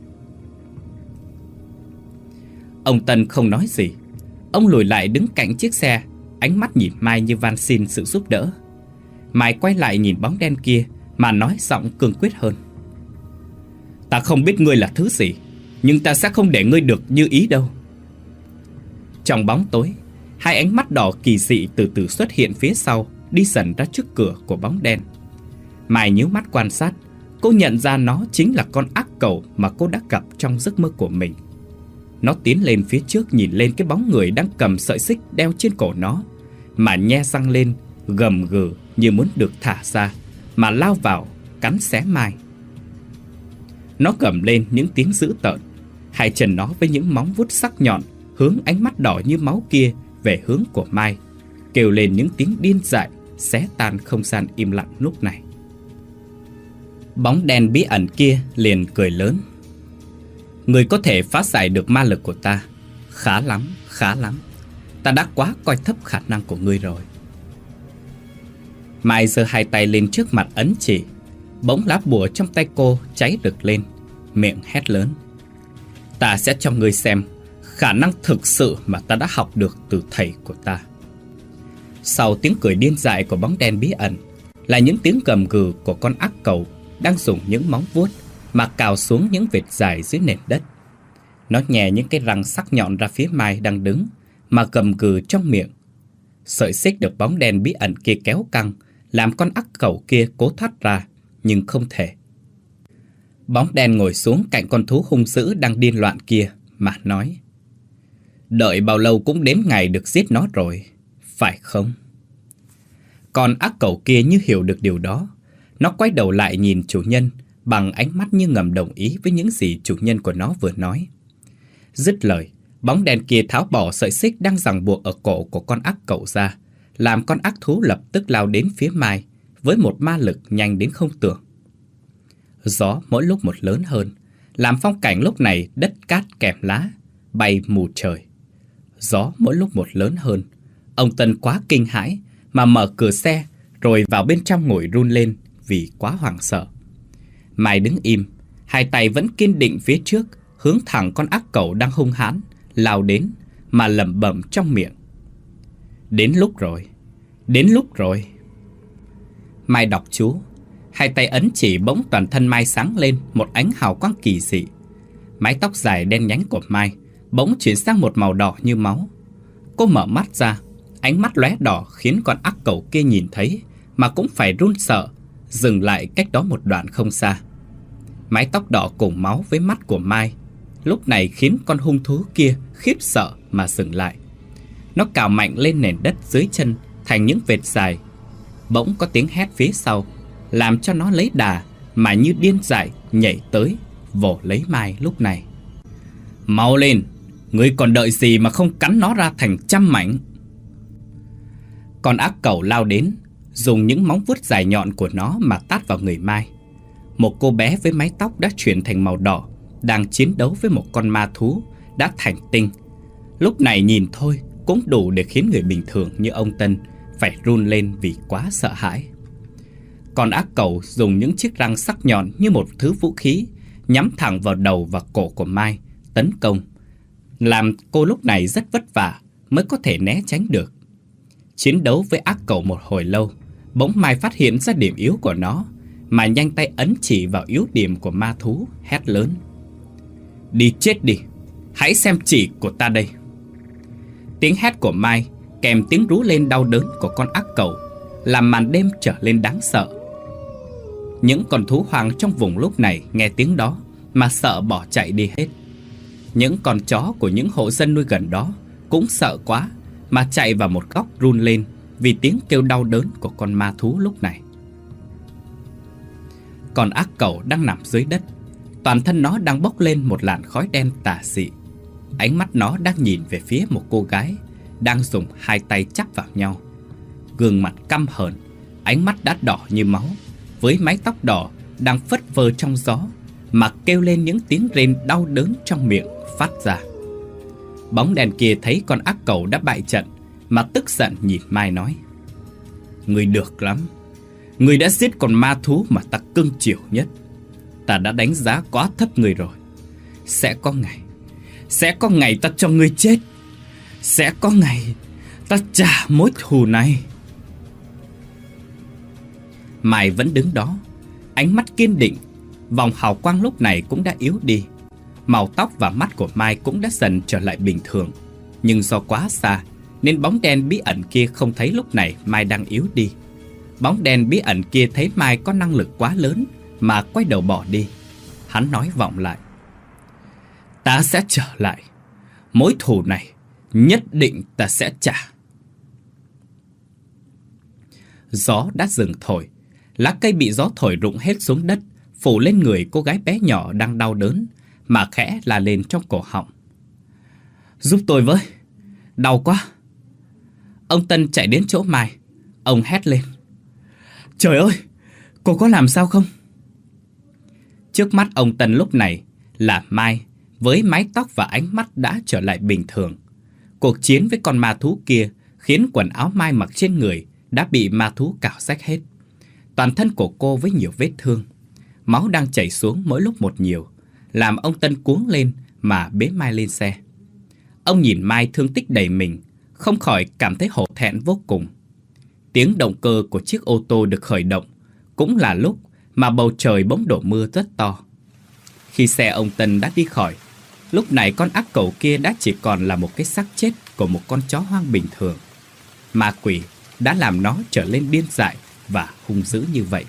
A: Ông Tân không nói gì. Ông lùi lại đứng cạnh chiếc xe, ánh mắt nhìn Mai như van xin sự giúp đỡ. Mai quay lại nhìn bóng đen kia mà nói giọng cương quyết hơn: "Ta không biết ngươi là thứ gì, nhưng ta sẽ không để ngươi được như ý đâu." Trong bóng tối, hai ánh mắt đỏ kỳ dị từ từ xuất hiện phía sau, đi dần ra trước cửa của bóng đen. Mai nhíu mắt quan sát, cô nhận ra nó chính là con ác cẩu mà cô đã gặp trong giấc mơ của mình. Nó tiến lên phía trước nhìn lên cái bóng người đang cầm sợi xích đeo trên cổ nó, mà nhe răng lên, gầm gừ như muốn được thả ra, mà lao vào, cắn xé Mai. Nó gầm lên những tiếng dữ tợn, hai chân nó với những móng vuốt sắc nhọn hướng ánh mắt đỏ như máu kia về hướng của Mai, kêu lên những tiếng điên dại, xé tan không gian im lặng lúc này. Bóng đen bí ẩn kia liền cười lớn. Người có thể phá giải được ma lực của ta. Khá lắm, khá lắm. Ta đã quá coi thấp khả năng của ngươi rồi. Mai giơ hai tay lên trước mặt ấn chỉ. Bỗng lá bùa trong tay cô cháy rực lên, miệng hét lớn. Ta sẽ cho ngươi xem khả năng thực sự mà ta đã học được từ thầy của ta. Sau tiếng cười điên dại của bóng đen bí ẩn là những tiếng gầm gừ của con ác cầu đang dùng những móng vuốt mà cào xuống những vệt dài dưới nền đất. Nó nhè những cái răng sắc nhọn ra phía Mai đang đứng mà gầm gừ trong miệng. Sợi xích được bóng đen bí ẩn kia kéo căng làm con ác cầu kia cố thoát ra, nhưng không thể. Bóng đen ngồi xuống cạnh con thú hung dữ đang điên loạn kia mà nói. Đợi bao lâu cũng đến ngày được giết nó rồi, phải không? Con ác cầu kia như hiểu được điều đó. Nó quay đầu lại nhìn chủ nhân bằng ánh mắt như ngầm đồng ý với những gì chủ nhân của nó vừa nói. Dứt lời, bóng đen kia tháo bỏ sợi xích đang giằng buộc ở cổ của con ác cầu ra, làm con ác thú lập tức lao đến phía Mai với một ma lực nhanh đến không tưởng. Gió mỗi lúc một lớn hơn, làm phong cảnh lúc này đất cát kèm lá, bay mù trời. Gió mỗi lúc một lớn hơn, ông Tân quá kinh hãi mà mở cửa xe rồi vào bên trong ngồi run lên vì quá hoảng sợ. Mai đứng im, hai tay vẫn kiên định phía trước, hướng thẳng con ác cầu đang hung hãn lao đến mà lẩm bẩm trong miệng. Đến lúc rồi, đến lúc rồi. Mai đọc chú, hai tay ấn chỉ bỗng toàn thân Mai sáng lên một ánh hào quang kỳ dị. Mái tóc dài đen nhánh của Mai bỗng chuyển sang một màu đỏ như máu. Cô mở mắt ra, ánh mắt lóe đỏ khiến con ác cầu kia nhìn thấy mà cũng phải run sợ, dừng lại cách đó một đoạn không xa. Mái tóc đỏ cùng máu với mắt của Mai lúc này khiến con hung thú kia khiếp sợ mà dừng lại. Nó cào mạnh lên nền đất dưới chân thành những vệt dài. Bỗng có tiếng hét phía sau, làm cho nó lấy đà mà như điên dại nhảy tới, vồ lấy Mai lúc này. Mau lên, ngươi còn đợi gì mà không cắn nó ra thành trăm mảnh. Con ác cầu lao đến, dùng những móng vuốt dài nhọn của nó mà tát vào người Mai. Một cô bé với mái tóc đã chuyển thành màu đỏ đang chiến đấu với một con ma thú đã thành tinh. Lúc này nhìn thôi cũng đủ để khiến người bình thường như ông Tân phải run lên vì quá sợ hãi. Con ác cầu dùng những chiếc răng sắc nhọn như một thứ vũ khí nhắm thẳng vào đầu và cổ của Mai tấn công, làm cô lúc này rất vất vả mới có thể né tránh được. Chiến đấu với ác cầu một hồi lâu, bỗng Mai phát hiện ra điểm yếu của nó mà nhanh tay ấn chỉ vào yếu điểm của ma thú, hét lớn. Đi chết đi, hãy xem chỉ của ta đây. Tiếng hét của Mai kèm tiếng rú lên đau đớn của con ác cầu làm màn đêm trở lên đáng sợ. Những con thú hoang trong vùng lúc này nghe tiếng đó mà sợ bỏ chạy đi hết. Những con chó của những hộ dân nuôi gần đó cũng sợ quá mà chạy vào một góc run lên vì tiếng kêu đau đớn của con ma thú lúc này. Con ác cầu đang nằm dưới đất, toàn thân nó đang bốc lên một làn khói đen tà dị. Ánh mắt nó đang nhìn về phía một cô gái đang dùng hai tay chắp vào nhau. Gương mặt căm hờn, ánh mắt đã đỏ như máu, với mái tóc đỏ đang phất phơ trong gió mà kêu lên những tiếng rên đau đớn trong miệng phát ra. Bóng đèn kia thấy con ác cầu đã bại trận mà tức giận nhìn Mai nói. Người được lắm, người đã giết con ma thú mà ta cưng chiều nhất. Ta đã đánh giá quá thấp người rồi. Sẽ có ngày, sẽ có ngày ta cho ngươi chết. Sẽ có ngày ta trả mối thù này. Mai vẫn đứng đó, ánh mắt kiên định. Vòng hào quang lúc này cũng đã yếu đi. Màu tóc và mắt của Mai cũng đã dần trở lại bình thường. Nhưng do quá xa nên bóng đen bí ẩn kia không thấy lúc này Mai đang yếu đi. Bóng đen bí ẩn kia thấy Mai có năng lực quá lớn mà quay đầu bỏ đi. Hắn nói vọng lại. Ta sẽ trở lại. Mối thù này nhất định ta sẽ trả. Gió đã dừng thổi. Lá cây bị gió thổi rụng hết xuống đất, phủ lên người cô gái bé nhỏ đang đau đớn mà khẽ la lên trong cổ họng. Giúp tôi với, đau quá. Ông Tân chạy đến chỗ Mai. Ông hét lên. Trời ơi, cô có làm sao không? Trước mắt ông Tân lúc này là Mai, với mái tóc và ánh mắt đã trở lại bình thường. Cuộc chiến với con ma thú kia khiến quần áo Mai mặc trên người đã bị ma thú cào rách hết. Toàn thân của cô với nhiều vết thương, máu đang chảy xuống mỗi lúc một nhiều, làm ông Tân cuống lên mà bế Mai lên xe. Ông nhìn Mai thương tích đầy mình, không khỏi cảm thấy hổ thẹn vô cùng. Tiếng động cơ của chiếc ô tô được khởi động, cũng là lúc mà bầu trời bỗng đổ mưa rất to. Khi xe ông Tân đã đi khỏi, lúc này con ác cẩu kia đã chỉ còn là một cái xác chết của một con chó hoang bình thường. Ma quỷ đã làm nó trở lên điên dại và hung dữ như vậy.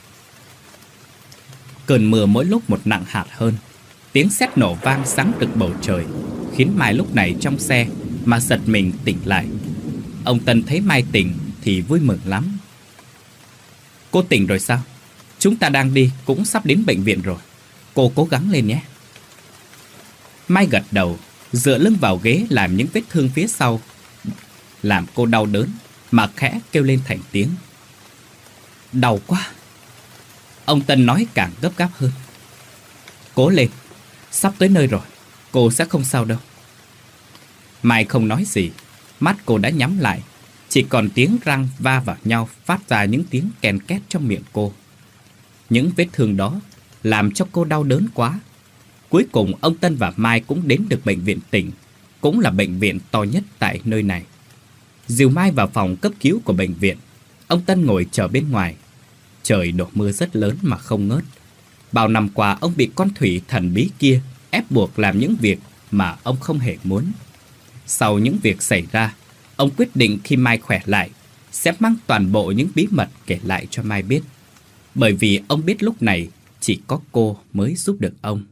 A: Cơn mưa mỗi lúc một nặng hạt hơn, tiếng sét nổ vang sáng rực bầu trời, khiến Mai lúc này trong xe mà giật mình tỉnh lại. Ông Tân thấy Mai tỉnh thì vui mừng lắm. Cô tỉnh rồi sao? Chúng ta đang đi cũng sắp đến bệnh viện rồi. Cô cố gắng lên nhé. Mai gật đầu, dựa lưng vào ghế làm những vết thương phía sau làm cô đau đớn mà khẽ kêu lên thành tiếng. Đau quá. Ông Tân nói càng gấp gáp hơn. Cố lên, sắp tới nơi rồi, cô sẽ không sao đâu. Mai không nói gì, mắt cô đã nhắm lại, chỉ còn tiếng răng va vào nhau phát ra những tiếng ken két trong miệng cô. Những vết thương đó làm cho cô đau đớn quá. Cuối cùng ông Tân và Mai cũng đến được bệnh viện tỉnh, cũng là bệnh viện to nhất tại nơi này. Dìu Mai vào phòng cấp cứu của bệnh viện, ông Tân ngồi chờ bên ngoài. Trời đổ mưa rất lớn mà không ngớt. Bao năm qua ông bị con thủy thần bí kia ép buộc làm những việc mà ông không hề muốn. Sau những việc xảy ra, ông quyết định khi Mai khỏe lại sẽ mang toàn bộ những bí mật kể lại cho Mai biết. Bởi vì ông biết lúc này chỉ có cô mới giúp được ông.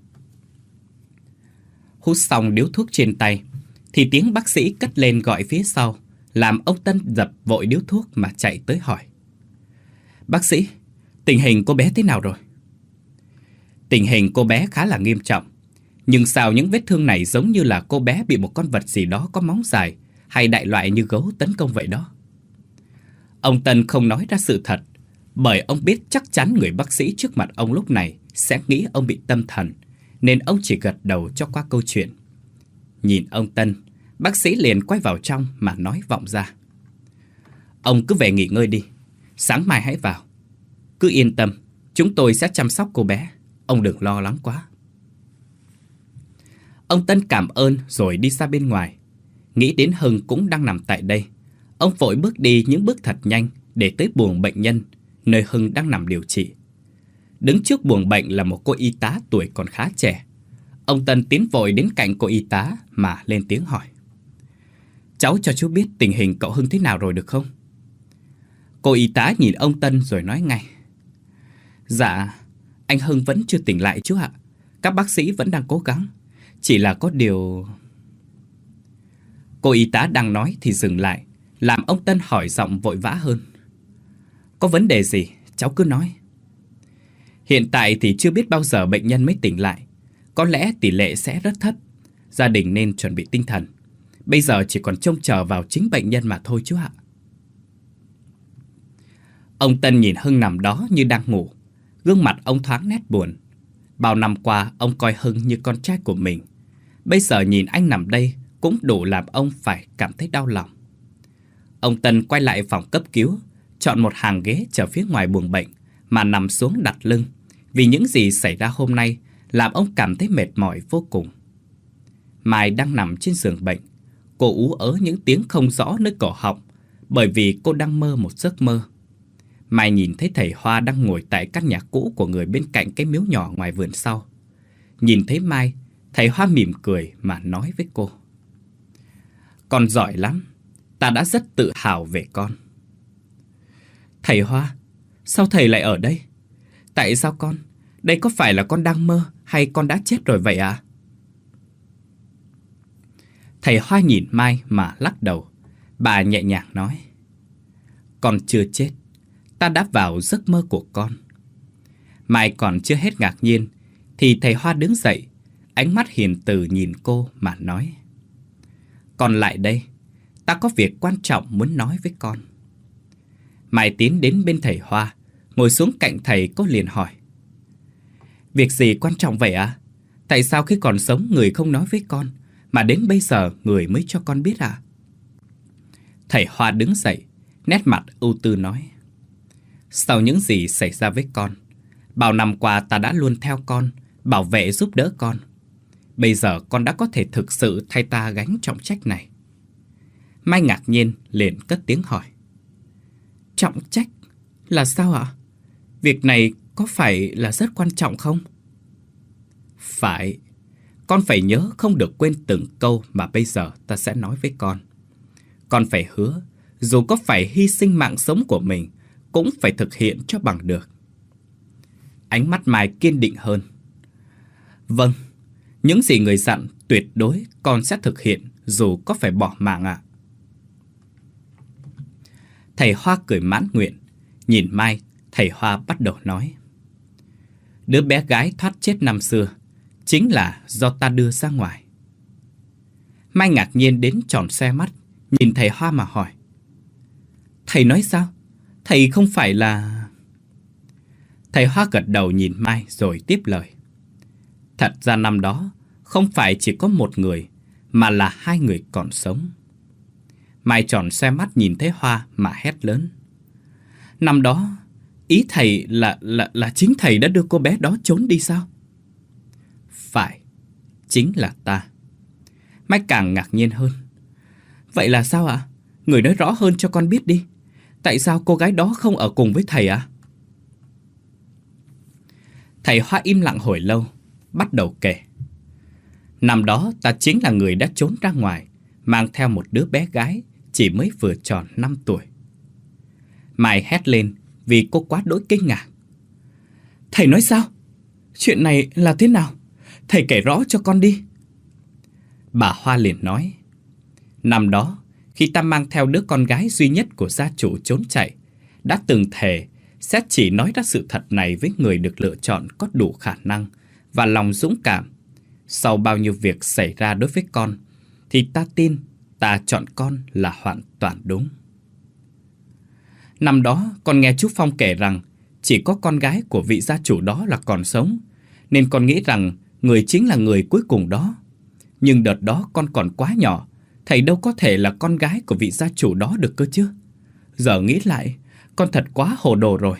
A: Hút xong điếu thuốc trên tay thì tiếng bác sĩ cất lên gọi phía sau, làm ông Tân dập vội điếu thuốc mà chạy tới hỏi. Bác sĩ, tình hình cô bé thế nào rồi? Tình hình cô bé khá là nghiêm trọng. Nhưng sao những vết thương này giống như là cô bé bị một con vật gì đó có móng dài hay đại loại như gấu tấn công vậy đó. Ông Tân không nói ra sự thật, bởi ông biết chắc chắn người bác sĩ trước mặt ông lúc này sẽ nghĩ ông bị tâm thần, nên ông chỉ gật đầu cho qua câu chuyện. Nhìn ông Tân, bác sĩ liền quay vào trong mà nói vọng ra. Ông cứ về nghỉ ngơi đi, sáng mai hãy vào. Cứ yên tâm, chúng tôi sẽ chăm sóc cô bé, ông đừng lo lắng quá. Ông Tân cảm ơn rồi đi ra bên ngoài. Nghĩ đến Hưng cũng đang nằm tại đây, ông vội bước đi những bước thật nhanh để tới buồng bệnh nhân, nơi Hưng đang nằm điều trị. Đứng trước buồng bệnh là một cô y tá tuổi còn khá trẻ. Ông Tân tiến vội đến cạnh cô y tá mà lên tiếng hỏi. Cháu cho chú biết tình hình cậu Hưng thế nào rồi được không? Cô y tá nhìn ông Tân rồi nói ngay. Dạ, anh Hưng vẫn chưa tỉnh lại chú ạ. Các bác sĩ vẫn đang cố gắng. Chỉ là có điều... Cô y tá đang nói thì dừng lại, làm ông Tân hỏi giọng vội vã hơn. Có vấn đề gì? Cháu cứ nói. Hiện tại thì chưa biết bao giờ bệnh nhân mới tỉnh lại. Có lẽ tỷ lệ sẽ rất thấp. Gia đình nên chuẩn bị tinh thần. Bây giờ chỉ còn trông chờ vào chính bệnh nhân mà thôi chú ạ. Ông Tân nhìn Hưng nằm đó như đang ngủ. Gương mặt ông thoáng nét buồn. Bao năm qua ông coi Hưng như con trai của mình. Bây giờ nhìn anh nằm đây cũng đủ làm ông phải cảm thấy đau lòng. Ông Tân quay lại phòng cấp cứu, chọn một hàng ghế chờ phía ngoài buồng bệnh mà nằm xuống đặt lưng. Vì những gì xảy ra hôm nay làm ông cảm thấy mệt mỏi vô cùng. Mai đang nằm trên giường bệnh. Cô ú ớ những tiếng không rõ nơi cổ họng, bởi vì cô đang mơ một giấc mơ. Mai nhìn thấy thầy Hoa đang ngồi tại căn nhà cũ của người bên cạnh cái miếu nhỏ ngoài vườn sau. Nhìn thấy Mai, thầy Hoa mỉm cười mà nói với cô. Con giỏi lắm, ta đã rất tự hào về con. Thầy Hoa, sao thầy lại ở đây? Tại sao con? Đây có phải là con đang mơ hay con đã chết rồi vậy ạ? Thầy Hoa nhìn Mai mà lắc đầu. Bà nhẹ nhàng nói. Con chưa chết, ta đã vào giấc mơ của con. Mai còn chưa hết ngạc nhiên thì thầy Hoa đứng dậy, ánh mắt hiền từ nhìn cô mà nói. Con lại đây, ta có việc quan trọng muốn nói với con. Mai tiến đến bên thầy Hoa, ngồi xuống cạnh thầy, cô liền hỏi. Việc gì quan trọng vậy à? Tại sao khi còn sống người không nói với con, mà đến bây giờ người mới cho con biết à? Thầy Hoa đứng dậy, nét mặt ưu tư nói. Sau những gì xảy ra với con, bao năm qua ta đã luôn theo con, bảo vệ giúp đỡ con. Bây giờ con đã có thể thực sự thay ta gánh trọng trách này. Mai ngạc nhiên liền cất tiếng hỏi. Trọng trách? Là sao ạ? Việc này có phải là rất quan trọng không? Phải. Con phải nhớ không được quên từng câu mà bây giờ ta sẽ nói với con. Con phải hứa, dù có phải hy sinh mạng sống của mình, cũng phải thực hiện cho bằng được. Ánh mắt Mai kiên định hơn. Vâng, những gì người dặn tuyệt đối con sẽ thực hiện, dù có phải bỏ mạng ạ. Thầy Hoa cười mãn nguyện. Nhìn Mai, thầy Hoa bắt đầu nói. Đứa bé gái thoát chết năm xưa chính là do ta đưa ra ngoài. Mai ngạc nhiên đến tròn xe mắt, nhìn thầy Hoa mà hỏi. Thầy nói sao? Thầy không phải là... Thầy Hoa gật đầu nhìn Mai rồi tiếp lời. Thật ra năm đó không phải chỉ có một người, mà là hai người còn sống. Mai tròn xe mắt nhìn thấy Hoa mà hét lớn. Năm đó, ý thầy là, là, là chính thầy đã đưa cô bé đó trốn đi sao? Phải, chính là ta. Mai càng ngạc nhiên hơn. Vậy là sao ạ? Người nói rõ hơn cho con biết đi. Tại sao cô gái đó không ở cùng với thầy ạ? Thầy Hoa im lặng hồi lâu, bắt đầu kể. Năm đó ta chính là người đã trốn ra ngoài, mang theo một đứa bé gái chỉ mới vừa tròn năm tuổi. Mai hét lên vì cô quá đỗi kinh ngạc. Thầy nói sao? Chuyện này là thế nào? Thầy kể rõ cho con đi. Bà Hoa liền nói. Năm đó, khi ta mang theo đứa con gái duy nhất của gia chủ trốn chạy, đã từng thề sẽ chỉ nói ra sự thật này với người được lựa chọn có đủ khả năng và lòng dũng cảm. Sau bao nhiêu việc xảy ra đối với con, thì ta tin ta chọn con là hoàn toàn đúng. Năm đó, con nghe chú Phong kể rằng chỉ có con gái của vị gia chủ đó là còn sống, nên con nghĩ rằng người chính là người cuối cùng đó. Nhưng đợt đó con còn quá nhỏ, thầy đâu có thể là con gái của vị gia chủ đó được cơ chứ. Giờ nghĩ lại, con thật quá hồ đồ rồi.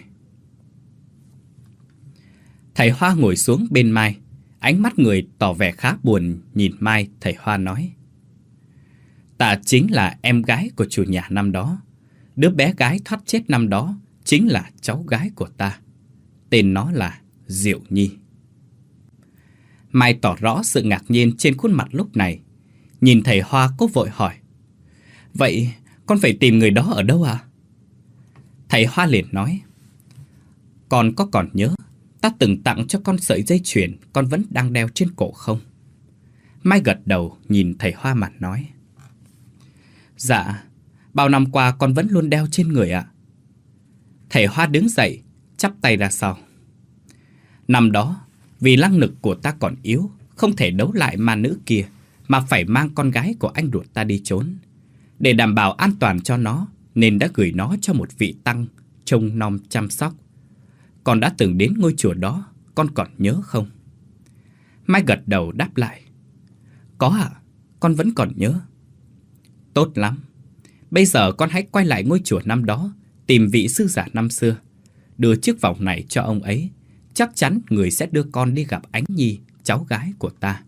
A: Thầy Hoa ngồi xuống bên Mai, ánh mắt người tỏ vẻ khá buồn nhìn Mai. Thầy Hoa nói. Ta chính là em gái của chủ nhà năm đó. Đứa bé gái thoát chết năm đó chính là cháu gái của ta. Tên nó là Diệu Nhi. Mai tỏ rõ sự ngạc nhiên trên khuôn mặt lúc này. Nhìn thầy Hoa, cô vội hỏi. Vậy con phải tìm người đó ở đâu à? Thầy Hoa liền nói. Con có còn nhớ ta từng tặng cho con sợi dây chuyền con vẫn đang đeo trên cổ không? Mai gật đầu nhìn thầy Hoa mà nói. Dạ, bao năm qua con vẫn luôn đeo trên người ạ. Thầy Hoa đứng dậy, chắp tay ra sau. Năm đó, vì năng lực của ta còn yếu, không thể đấu lại ma nữ kia, mà phải mang con gái của anh ruột ta đi trốn. Để đảm bảo an toàn cho nó, nên đã gửi nó cho một vị tăng trông nom chăm sóc. Con đã từng đến ngôi chùa đó, con còn nhớ không? Mai gật đầu đáp lại. Có ạ, con vẫn còn nhớ. Tốt lắm. Bây giờ con hãy quay lại ngôi chùa năm đó, tìm vị sư giả năm xưa, đưa chiếc vòng này cho ông ấy. Chắc chắn người sẽ đưa con đi gặp Ánh Nhi, cháu gái của ta.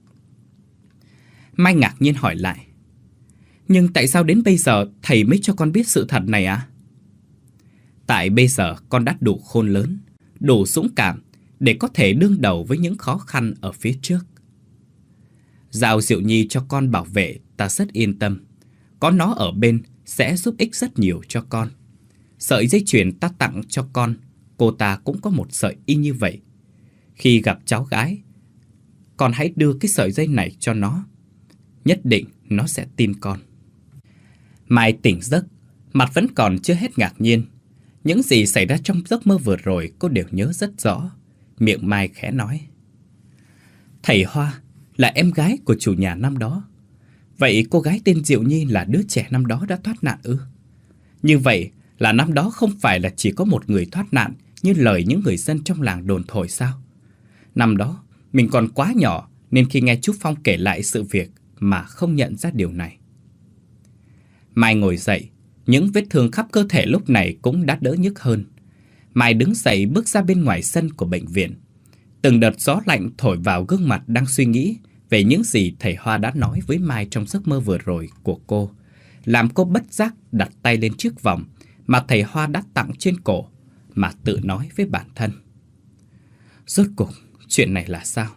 A: Mai ngạc nhiên hỏi lại. Nhưng tại sao đến bây giờ thầy mới cho con biết sự thật này ạ? À? Tại bây giờ con đã đủ khôn lớn, đủ dũng cảm để có thể đương đầu với những khó khăn ở phía trước. Giao Diệu Nhi cho con bảo vệ ta rất yên tâm. Có nó ở bên sẽ giúp ích rất nhiều cho con. Sợi dây chuyền ta tặng cho con, cô ta cũng có một sợi y như vậy. Khi gặp cháu gái, con hãy đưa cái sợi dây này cho nó. Nhất định nó sẽ tin con. Mai tỉnh giấc, mặt vẫn còn chưa hết ngạc nhiên. Những gì xảy ra trong giấc mơ vừa rồi cô đều nhớ rất rõ. Miệng Mai khẽ nói. Thầy Hoa là em gái của chủ nhà năm đó. Vậy cô gái tên Diệu Nhi là đứa trẻ năm đó đã thoát nạn ư? Như vậy là năm đó không phải là chỉ có một người thoát nạn như lời những người dân trong làng đồn thổi sao? Năm đó, mình còn quá nhỏ nên khi nghe chú Phong kể lại sự việc mà không nhận ra điều này. Mai ngồi dậy, những vết thương khắp cơ thể lúc này cũng đã đỡ nhức hơn. Mai đứng dậy bước ra bên ngoài sân của bệnh viện. Từng đợt gió lạnh thổi vào gương mặt đang suy nghĩ về những gì thầy Hoa đã nói với Mai trong giấc mơ vừa rồi của cô, làm cô bất giác đặt tay lên chiếc vòng mà thầy Hoa đã tặng trên cổ, mà tự nói với bản thân: rốt cuộc chuyện này là sao?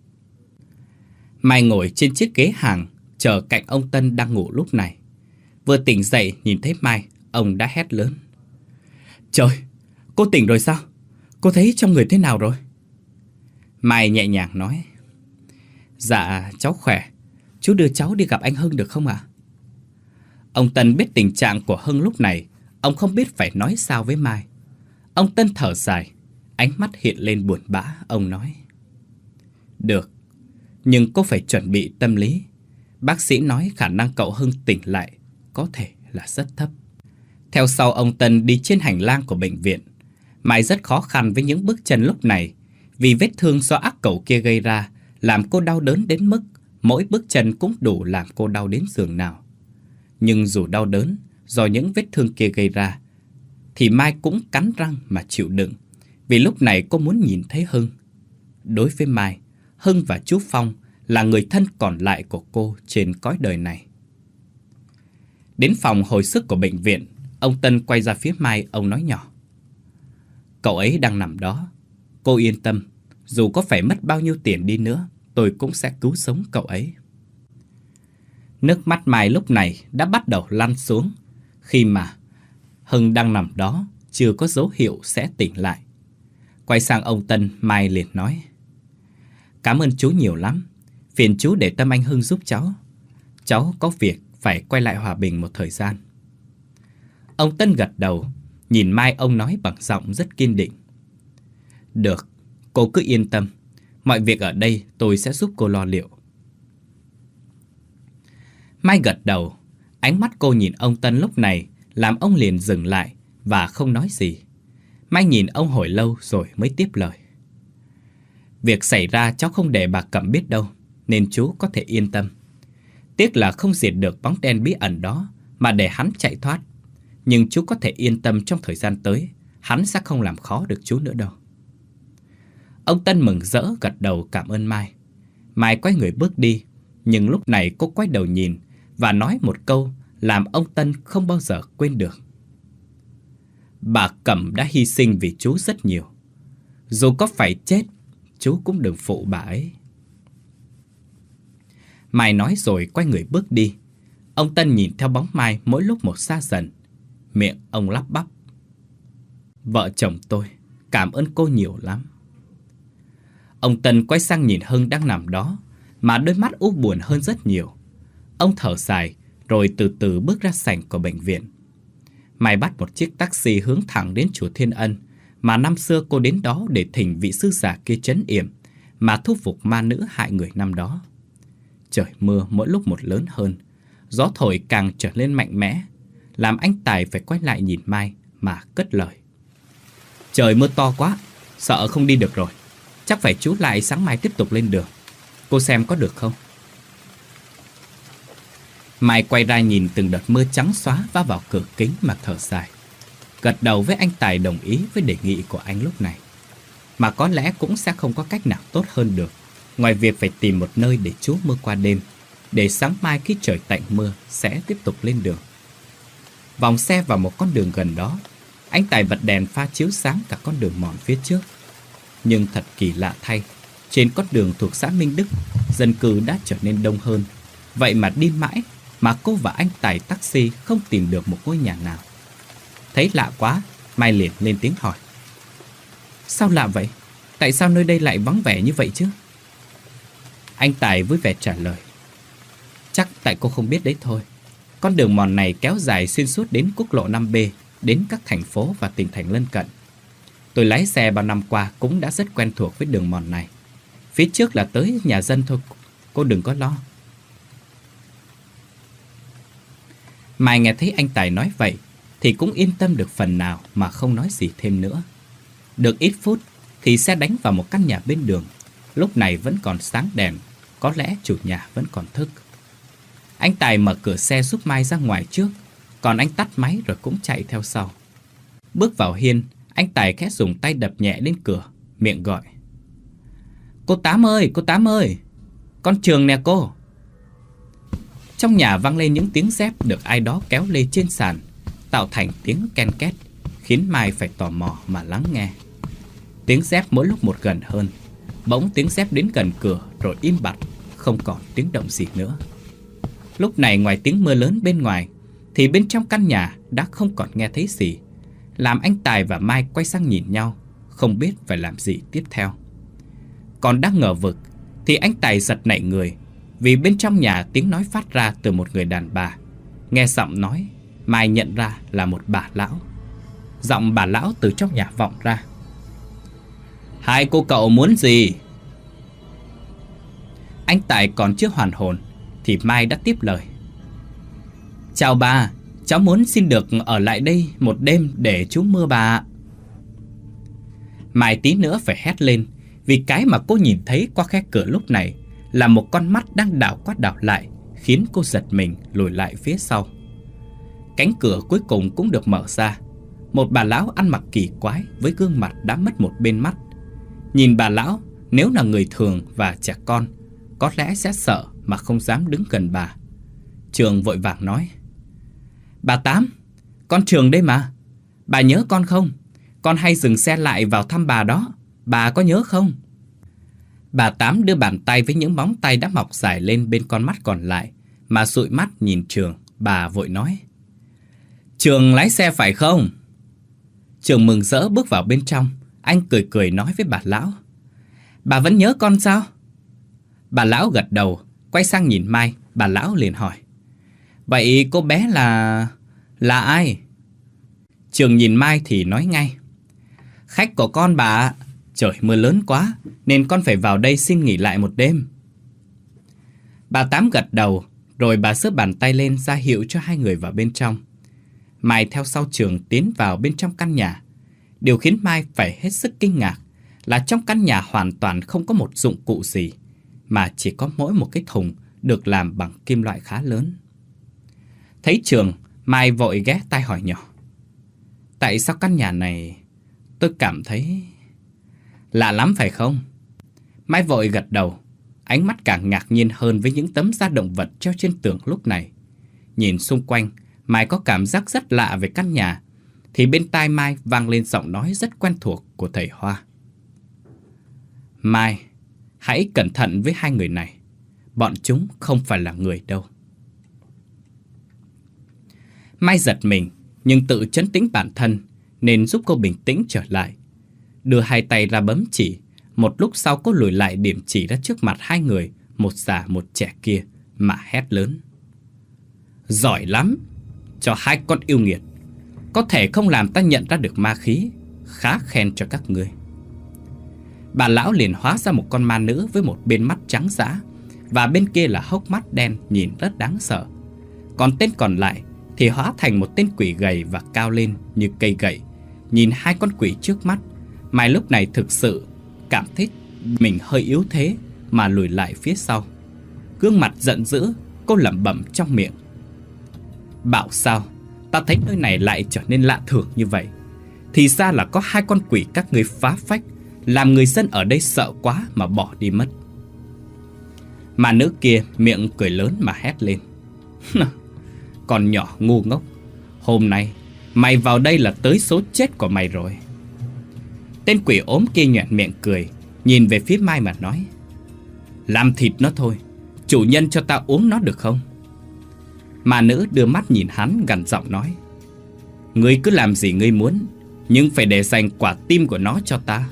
A: Mai ngồi trên chiếc ghế hàng chờ cạnh ông Tân đang ngủ lúc này. Vừa tỉnh dậy nhìn thấy Mai, ông đã hét lớn: trời, cô tỉnh rồi sao? Cô thấy trong người thế nào rồi? Mai nhẹ nhàng nói: dạ cháu khỏe. Chú đưa cháu đi gặp anh Hưng được không ạ? Ông Tân biết tình trạng của Hưng lúc này, ông không biết phải nói sao với Mai. Ông Tân thở dài, ánh mắt hiện lên buồn bã. Ông nói: được, nhưng cô phải chuẩn bị tâm lý. Bác sĩ nói khả năng cậu Hưng tỉnh lại có thể là rất thấp. Theo sau ông Tân đi trên hành lang của bệnh viện. Mai rất khó khăn với những bước chân lúc này, vì vết thương do ác cẩu kia gây ra làm cô đau đớn đến mức mỗi bước chân cũng đủ làm cô đau đến giường nào. Nhưng dù đau đớn do những vết thương kia gây ra, thì Mai cũng cắn răng mà chịu đựng, vì lúc này cô muốn nhìn thấy Hưng. Đối với Mai, Hưng và chú Phong là người thân còn lại của cô trên cõi đời này. Đến phòng hồi sức của bệnh viện, ông Tân quay ra phía Mai, ông nói nhỏ: cậu ấy đang nằm đó. Cô yên tâm, dù có phải mất bao nhiêu tiền đi nữa, tôi cũng sẽ cứu sống cậu ấy. Nước mắt Mai lúc này đã bắt đầu lăn xuống, khi mà Hưng đang nằm đó, chưa có dấu hiệu sẽ tỉnh lại. Quay sang ông Tân, Mai liền nói: cảm ơn chú nhiều lắm. Phiền chú để tâm anh Hưng giúp cháu. Cháu có việc phải quay lại Hòa Bình một thời gian. Ông Tân gật đầu. Nhìn Mai, ông nói bằng giọng rất kiên định: được, cô cứ yên tâm. Mọi việc ở đây tôi sẽ giúp cô lo liệu. Mai gật đầu. Ánh mắt cô nhìn ông Tân lúc này làm ông liền dừng lại và không nói gì. Mai nhìn ông hồi lâu rồi mới tiếp lời: việc xảy ra cháu không để bà Cẩm biết đâu, nên chú có thể yên tâm. Tiếc là không diệt được bóng đen bí ẩn đó mà để hắn chạy thoát. Nhưng chú có thể yên tâm, trong thời gian tới hắn sẽ không làm khó được chú nữa đâu. Ông Tân mừng rỡ gật đầu cảm ơn Mai. Mai quay người bước đi, nhưng lúc này cô quay đầu nhìn và nói một câu làm ông Tân không bao giờ quên được: bà Cẩm đã hy sinh vì chú rất nhiều. Dù có phải chết, chú cũng đừng phụ bà ấy. Mai nói rồi quay người bước đi. Ông Tân nhìn theo bóng Mai mỗi lúc một xa dần. Miệng ông lắp bắp: vợ chồng tôi cảm ơn cô nhiều lắm. Ông Tân quay sang nhìn Hưng đang nằm đó, mà đôi mắt u buồn hơn rất nhiều. Ông thở dài rồi từ từ bước ra sảnh của bệnh viện. Mai bắt một chiếc taxi hướng thẳng đến chùa Thiên Ân, mà năm xưa cô đến đó để thỉnh vị sư giả kia trấn yểm, mà thu phục ma nữ hại người năm đó. Trời mưa mỗi lúc một lớn hơn, gió thổi càng trở lên mạnh mẽ, làm anh Tài phải quay lại nhìn Mai mà cất lời: trời mưa to quá, sợ không đi được rồi. Chắc phải chú lại sáng mai tiếp tục lên đường. Cô xem có được không? Mai quay ra nhìn từng đợt mưa trắng xóa vá vào cửa kính mà thở dài, gật đầu với anh Tài đồng ý với đề nghị của anh lúc này. Mà có lẽ cũng sẽ không có cách nào tốt hơn được, ngoài việc phải tìm một nơi để trú mưa qua đêm, để sáng mai khi trời tạnh mưa sẽ tiếp tục lên đường. Vòng xe vào một con đường gần đó, anh Tài bật đèn pha chiếu sáng cả con đường mòn phía trước. Nhưng thật kỳ lạ thay, trên con đường thuộc xã Minh Đức, dân cư đã trở nên đông hơn. Vậy mà đi mãi mà cô và anh Tài taxi không tìm được một ngôi nhà nào. Thấy lạ quá, Mai liền lên tiếng hỏi: sao lạ vậy? Tại sao nơi đây lại vắng vẻ như vậy chứ? Anh Tài vui vẻ trả lời: chắc tại cô không biết đấy thôi. Con đường mòn này kéo dài xuyên suốt đến quốc lộ năm B, đến các thành phố và tỉnh thành lân cận. Tôi lái xe bao năm qua cũng đã rất quen thuộc với đường mòn này. Phía trước là tới nhà dân thôi, cô đừng có lo. Mai nghe thấy anh Tài nói vậy thì cũng yên tâm được phần nào mà không nói gì thêm nữa. Được ít phút thì xe đánh vào một căn nhà bên đường. Lúc này vẫn còn sáng đèn, có lẽ chủ nhà vẫn còn thức. Anh Tài mở cửa xe giúp Mai ra ngoài trước, còn anh tắt máy rồi cũng chạy theo sau. Bước vào hiên, anh Tài khẽ dùng tay đập nhẹ lên cửa, miệng gọi: "Cô Tám ơi, cô Tám ơi, con Trường nè cô." Trong nhà vang lên những tiếng dép được ai đó kéo lê trên sàn, tạo thành tiếng ken két, khiến Mai phải tò mò mà lắng nghe. Tiếng dép mỗi lúc một gần hơn. Bỗng tiếng dép đến gần cửa rồi im bặt, không còn tiếng động gì nữa. Lúc này ngoài tiếng mưa lớn bên ngoài, thì bên trong căn nhà đã không còn nghe thấy gì, làm anh Tài và Mai quay sang nhìn nhau, không biết phải làm gì tiếp theo. Còn đang ngờ vực thì anh Tài giật nảy người, vì bên trong nhà tiếng nói phát ra từ một người đàn bà. Nghe giọng nói, Mai nhận ra là một bà lão. Giọng bà lão từ trong nhà vọng ra: "Hai cô cậu muốn gì?" Anh Tài còn chưa hoàn hồn thì Mai đã tiếp lời: "Chào bà, cháu muốn xin được ở lại đây một đêm để trú mưa bà ạ." Mai tí nữa phải hét lên, vì cái mà cô nhìn thấy qua khe cửa lúc này là một con mắt đang đảo qua đảo lại, khiến cô giật mình lùi lại phía sau. Cánh cửa cuối cùng cũng được mở ra. Một bà lão ăn mặc kỳ quái với gương mặt đã mất một bên mắt. Nhìn bà lão, nếu là người thường và trẻ con, có lẽ sẽ sợ mà không dám đứng gần bà. Trường vội vàng nói: "Bà Tám, con Trường đây mà. Bà nhớ con không? Con hay dừng xe lại vào thăm bà đó. Bà có nhớ không?" Bà Tám đưa bàn tay với những móng tay đã mọc dài lên bên con mắt còn lại, mà dụi mắt nhìn Trường. Bà vội nói: "Trường lái xe phải không?" Trường mừng rỡ bước vào bên trong. Anh cười cười nói với bà lão: "Bà vẫn nhớ con sao?" Bà lão gật đầu, quay sang nhìn Mai. Bà lão liền hỏi: "Vậy cô bé là... là ai?" Trường nhìn Mai thì nói ngay: "Khách của con bà ạ. Trời mưa lớn quá nên con phải vào đây xin nghỉ lại một đêm." Bà Tám gật đầu, rồi bà xếp bàn tay lên ra hiệu cho hai người vào bên trong. Mai theo sau Trường tiến vào bên trong căn nhà. Điều khiến Mai phải hết sức kinh ngạc là trong căn nhà hoàn toàn không có một dụng cụ gì, mà chỉ có mỗi một cái thùng được làm bằng kim loại khá lớn. Thấy Trường, Mai vội ghé tai hỏi nhỏ: "Tại sao căn nhà này tôi cảm thấy lạ lắm phải không?" Mai vội gật đầu, ánh mắt càng ngạc nhiên hơn với những tấm da động vật treo trên tường lúc này. Nhìn xung quanh, Mai có cảm giác rất lạ về căn nhà, thì bên tai Mai vang lên giọng nói rất quen thuộc của thầy Hoa: "Mai, hãy cẩn thận với hai người này. Bọn chúng không phải là người đâu." Mai giật mình, nhưng tự trấn tĩnh bản thân nên giúp cô bình tĩnh trở lại. Đưa hai tay ra bấm chỉ. Một lúc sau cô lùi lại điểm chỉ ra trước mặt hai người, một già một trẻ kia, mà hét lớn: "Giỏi lắm! Cho hai con yêu nghiệt, có thể không làm ta nhận ra được ma khí. Khá khen cho các ngươi." Bà lão liền hóa ra một con ma nữ với một bên mắt trắng dã, và bên kia là hốc mắt đen nhìn rất đáng sợ. Còn tên còn lại thì hóa thành một tên quỷ gầy và cao lên như cây gậy. Nhìn hai con quỷ trước mắt, Mai lúc này thực sự cảm thấy mình hơi yếu thế mà lùi lại phía sau. Gương mặt giận dữ, cô lẩm bẩm trong miệng: "Bảo sao ta thấy nơi này lại trở nên lạ thường như vậy? Thì ra là có hai con quỷ các ngươi phá phách, làm người dân ở đây sợ quá mà bỏ đi mất." Mà nữ kia miệng cười lớn mà hét lên: "Con nhỏ ngu ngốc, hôm nay mày vào đây là tới số chết của mày rồi." Tên quỷ ốm kia nhoẻn miệng cười, nhìn về phía Mai mà nói: "Làm thịt nó thôi, chủ nhân cho ta uống nó được không?" Mà nữ đưa mắt nhìn hắn gằn giọng nói: "Ngươi cứ làm gì ngươi muốn, nhưng phải để dành quả tim của nó cho ta."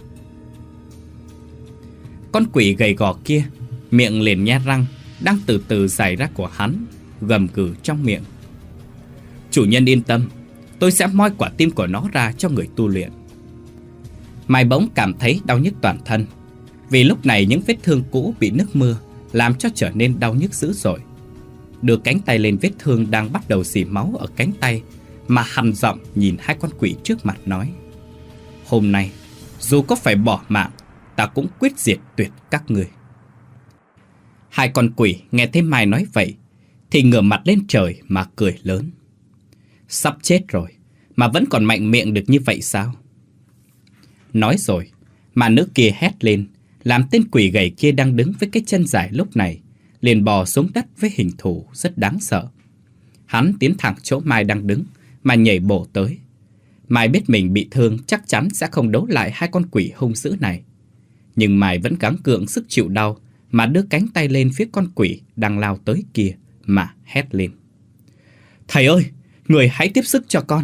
A: Con quỷ gầy gò kia miệng liền nhe răng, đang từ từ dài ra của hắn, gầm gừ trong miệng: "Chủ nhân yên tâm, tôi sẽ moi quả tim của nó ra cho người tu luyện." Mai bỗng cảm thấy đau nhức toàn thân, vì lúc này những vết thương cũ bị nước mưa làm cho trở nên đau nhức dữ dội. Đưa cánh tay lên vết thương đang bắt đầu rỉ máu ở cánh tay, mà hằn giọng nhìn hai con quỷ trước mặt nói: "Hôm nay dù có phải bỏ mạng, ta cũng quyết diệt tuyệt các ngươi. Hai con quỷ nghe thấy Mai nói vậy thì ngửa mặt lên trời mà cười lớn. Sắp chết rồi mà vẫn còn mạnh miệng được như vậy sao? Nói rồi, mà nữ kia hét lên, làm tên quỷ gầy kia đang đứng với cái chân dài lúc này liền bò xuống đất với hình thù rất đáng sợ. Hắn tiến thẳng chỗ Mai đang đứng mà nhảy bổ tới. Mai biết mình bị thương chắc chắn sẽ không đấu lại hai con quỷ hung dữ này. Nhưng Mai vẫn gắng gượng sức chịu đau mà đưa cánh tay lên phía con quỷ đang lao tới kia mà hét lên. Thầy ơi, người hãy tiếp sức cho con.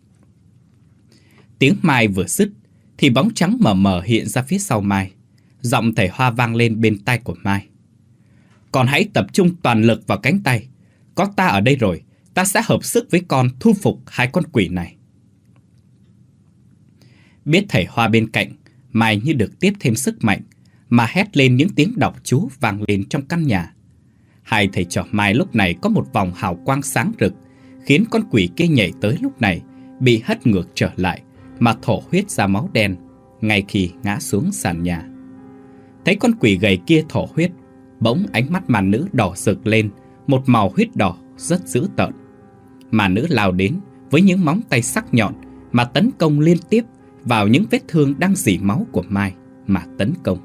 A: Tiếng Mai vừa dứt thì bóng trắng mờ mờ hiện ra phía sau Mai. Giọng thầy Hoa vang lên bên tai của Mai. Con hãy tập trung toàn lực vào cánh tay. Có ta ở đây rồi, ta sẽ hợp sức với con thu phục hai con quỷ này. Biết thầy Hoa bên cạnh, Mai như được tiếp thêm sức mạnh mà hét lên những tiếng đọc chú vang lên trong căn nhà. Hai thầy trò Mai lúc này có một vòng hào quang sáng rực, khiến con quỷ kia nhảy tới lúc này bị hất ngược trở lại mà thổ huyết ra máu đen ngay khi ngã xuống sàn nhà. Thấy con quỷ gầy kia thổ huyết, bỗng ánh mắt mà nữ đỏ rực lên, một màu huyết đỏ rất dữ tợn. Mà nữ lao đến với những móng tay sắc nhọn mà tấn công liên tiếp vào những vết thương đang rỉ máu của Mai mà tấn công.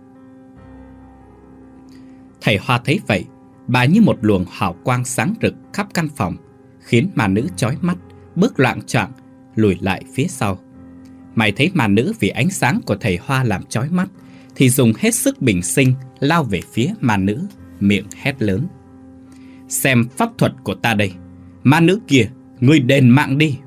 A: Thầy Hoa thấy vậy, bà như một luồng hào quang sáng rực khắp căn phòng, khiến mà nữ chói mắt, bước loạng choạng lùi lại phía sau. Mày thấy mà nữ vì ánh sáng của thầy Hoa làm chói mắt thì dùng hết sức bình sinh lao về phía ma nữ, miệng hét lớn. Xem pháp thuật của ta đây, ma nữ kia, ngươi đền mạng đi.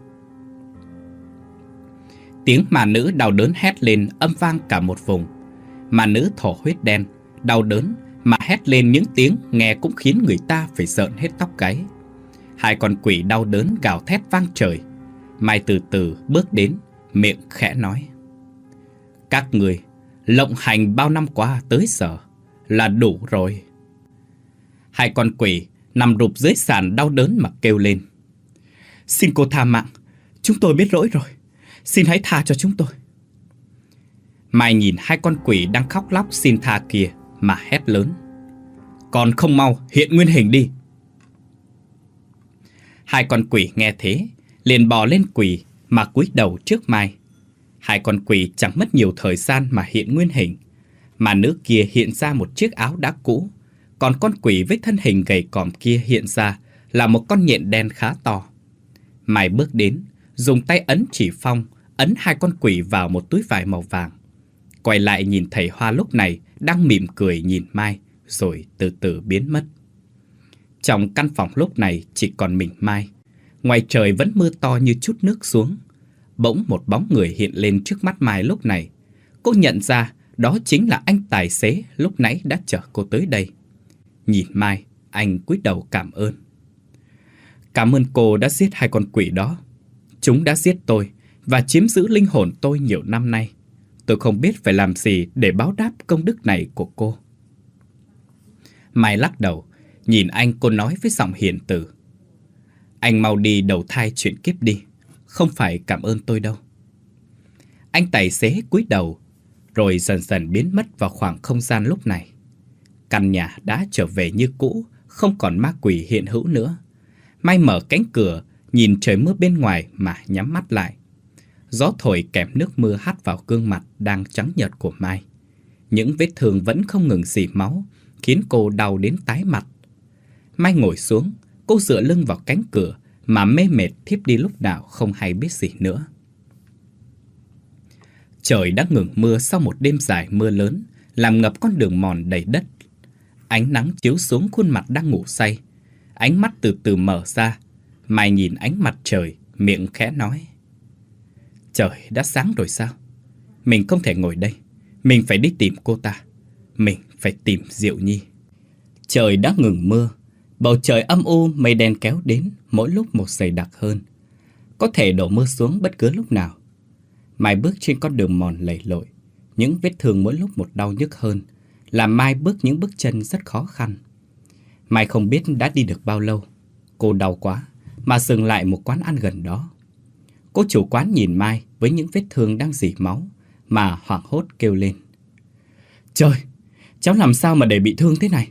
A: Tiếng ma nữ đau đớn hét lên âm vang cả một vùng. Ma nữ thổ huyết đen, đau đớn mà hét lên những tiếng nghe cũng khiến người ta phải rợn hết tóc gáy. Hai con quỷ đau đớn gào thét vang trời. Mai từ từ bước đến, miệng khẽ nói. Các người lộng hành bao năm qua tới giờ là đủ rồi. Hai con quỷ nằm rụp dưới sàn đau đớn mà kêu lên. Xin cô tha mạng, chúng tôi biết lỗi rồi, xin hãy tha cho chúng tôi. Mai nhìn hai con quỷ đang khóc lóc xin tha kia mà hét lớn. Còn không mau hiện nguyên hình đi. Hai con quỷ nghe thế liền bò lên quỳ mà cúi đầu trước Mai. Hai con quỷ chẳng mất nhiều thời gian mà hiện nguyên hình. Mà nữ kia hiện ra một chiếc áo đã cũ, còn con quỷ với thân hình gầy còm kia hiện ra là một con nhện đen khá to. Mai bước đến, dùng tay ấn chỉ phong, ấn hai con quỷ vào một túi vải màu vàng. Quay lại nhìn thầy Hoa lúc này đang mỉm cười nhìn Mai, rồi từ từ biến mất. Trong căn phòng lúc này chỉ còn mình Mai. Ngoài trời vẫn mưa to như chút nước xuống. Bỗng một bóng người hiện lên trước mắt Mai lúc này. Cô nhận ra đó chính là anh tài xế lúc nãy đã chở cô tới đây. Nhìn Mai, anh cúi đầu cảm ơn. Cảm ơn cô đã giết hai con quỷ đó. Chúng đã giết tôi và chiếm giữ linh hồn tôi nhiều năm nay. Tôi không biết phải làm gì để báo đáp công đức này của cô. Mai lắc đầu, nhìn anh cô nói với giọng hiền từ. Anh mau đi đầu thai chuyển kiếp đi, không phải cảm ơn tôi đâu. Anh tài xế cúi đầu, rồi dần dần biến mất vào khoảng không gian lúc này. Căn nhà đã trở về như cũ, không còn ma quỷ hiện hữu nữa. Mai mở cánh cửa, nhìn trời mưa bên ngoài mà nhắm mắt lại. Gió thổi kèm nước mưa hắt vào gương mặt đang trắng nhợt của Mai. Những vết thương vẫn không ngừng rỉ máu, khiến cô đau đến tái mặt. Mai ngồi xuống, cô dựa lưng vào cánh cửa mà mê mệt thiếp đi lúc nào không hay biết gì nữa. Trời đã ngừng mưa sau một đêm dài mưa lớn, làm ngập con đường mòn đầy đất. Ánh nắng chiếu xuống khuôn mặt đang ngủ say. Ánh mắt từ từ mở ra. Mai nhìn ánh mặt trời, miệng khẽ nói. Trời đã sáng rồi sao? Mình không thể ngồi đây. Mình phải đi tìm cô ta. Mình phải tìm Diệu Nhi. Trời đã ngừng mưa. Bầu trời âm u, mây đen kéo đến, mỗi lúc một dày đặc hơn. Có thể đổ mưa xuống bất cứ lúc nào. Mai bước trên con đường mòn lầy lội. Những vết thương mỗi lúc một đau nhức hơn, làm Mai bước những bước chân rất khó khăn. Mai không biết đã đi được bao lâu. Cô đau quá mà dừng lại một quán ăn gần đó. Cô chủ quán nhìn Mai với những vết thương đang rỉ máu mà hoảng hốt kêu lên. Trời, cháu làm sao mà để bị thương thế này?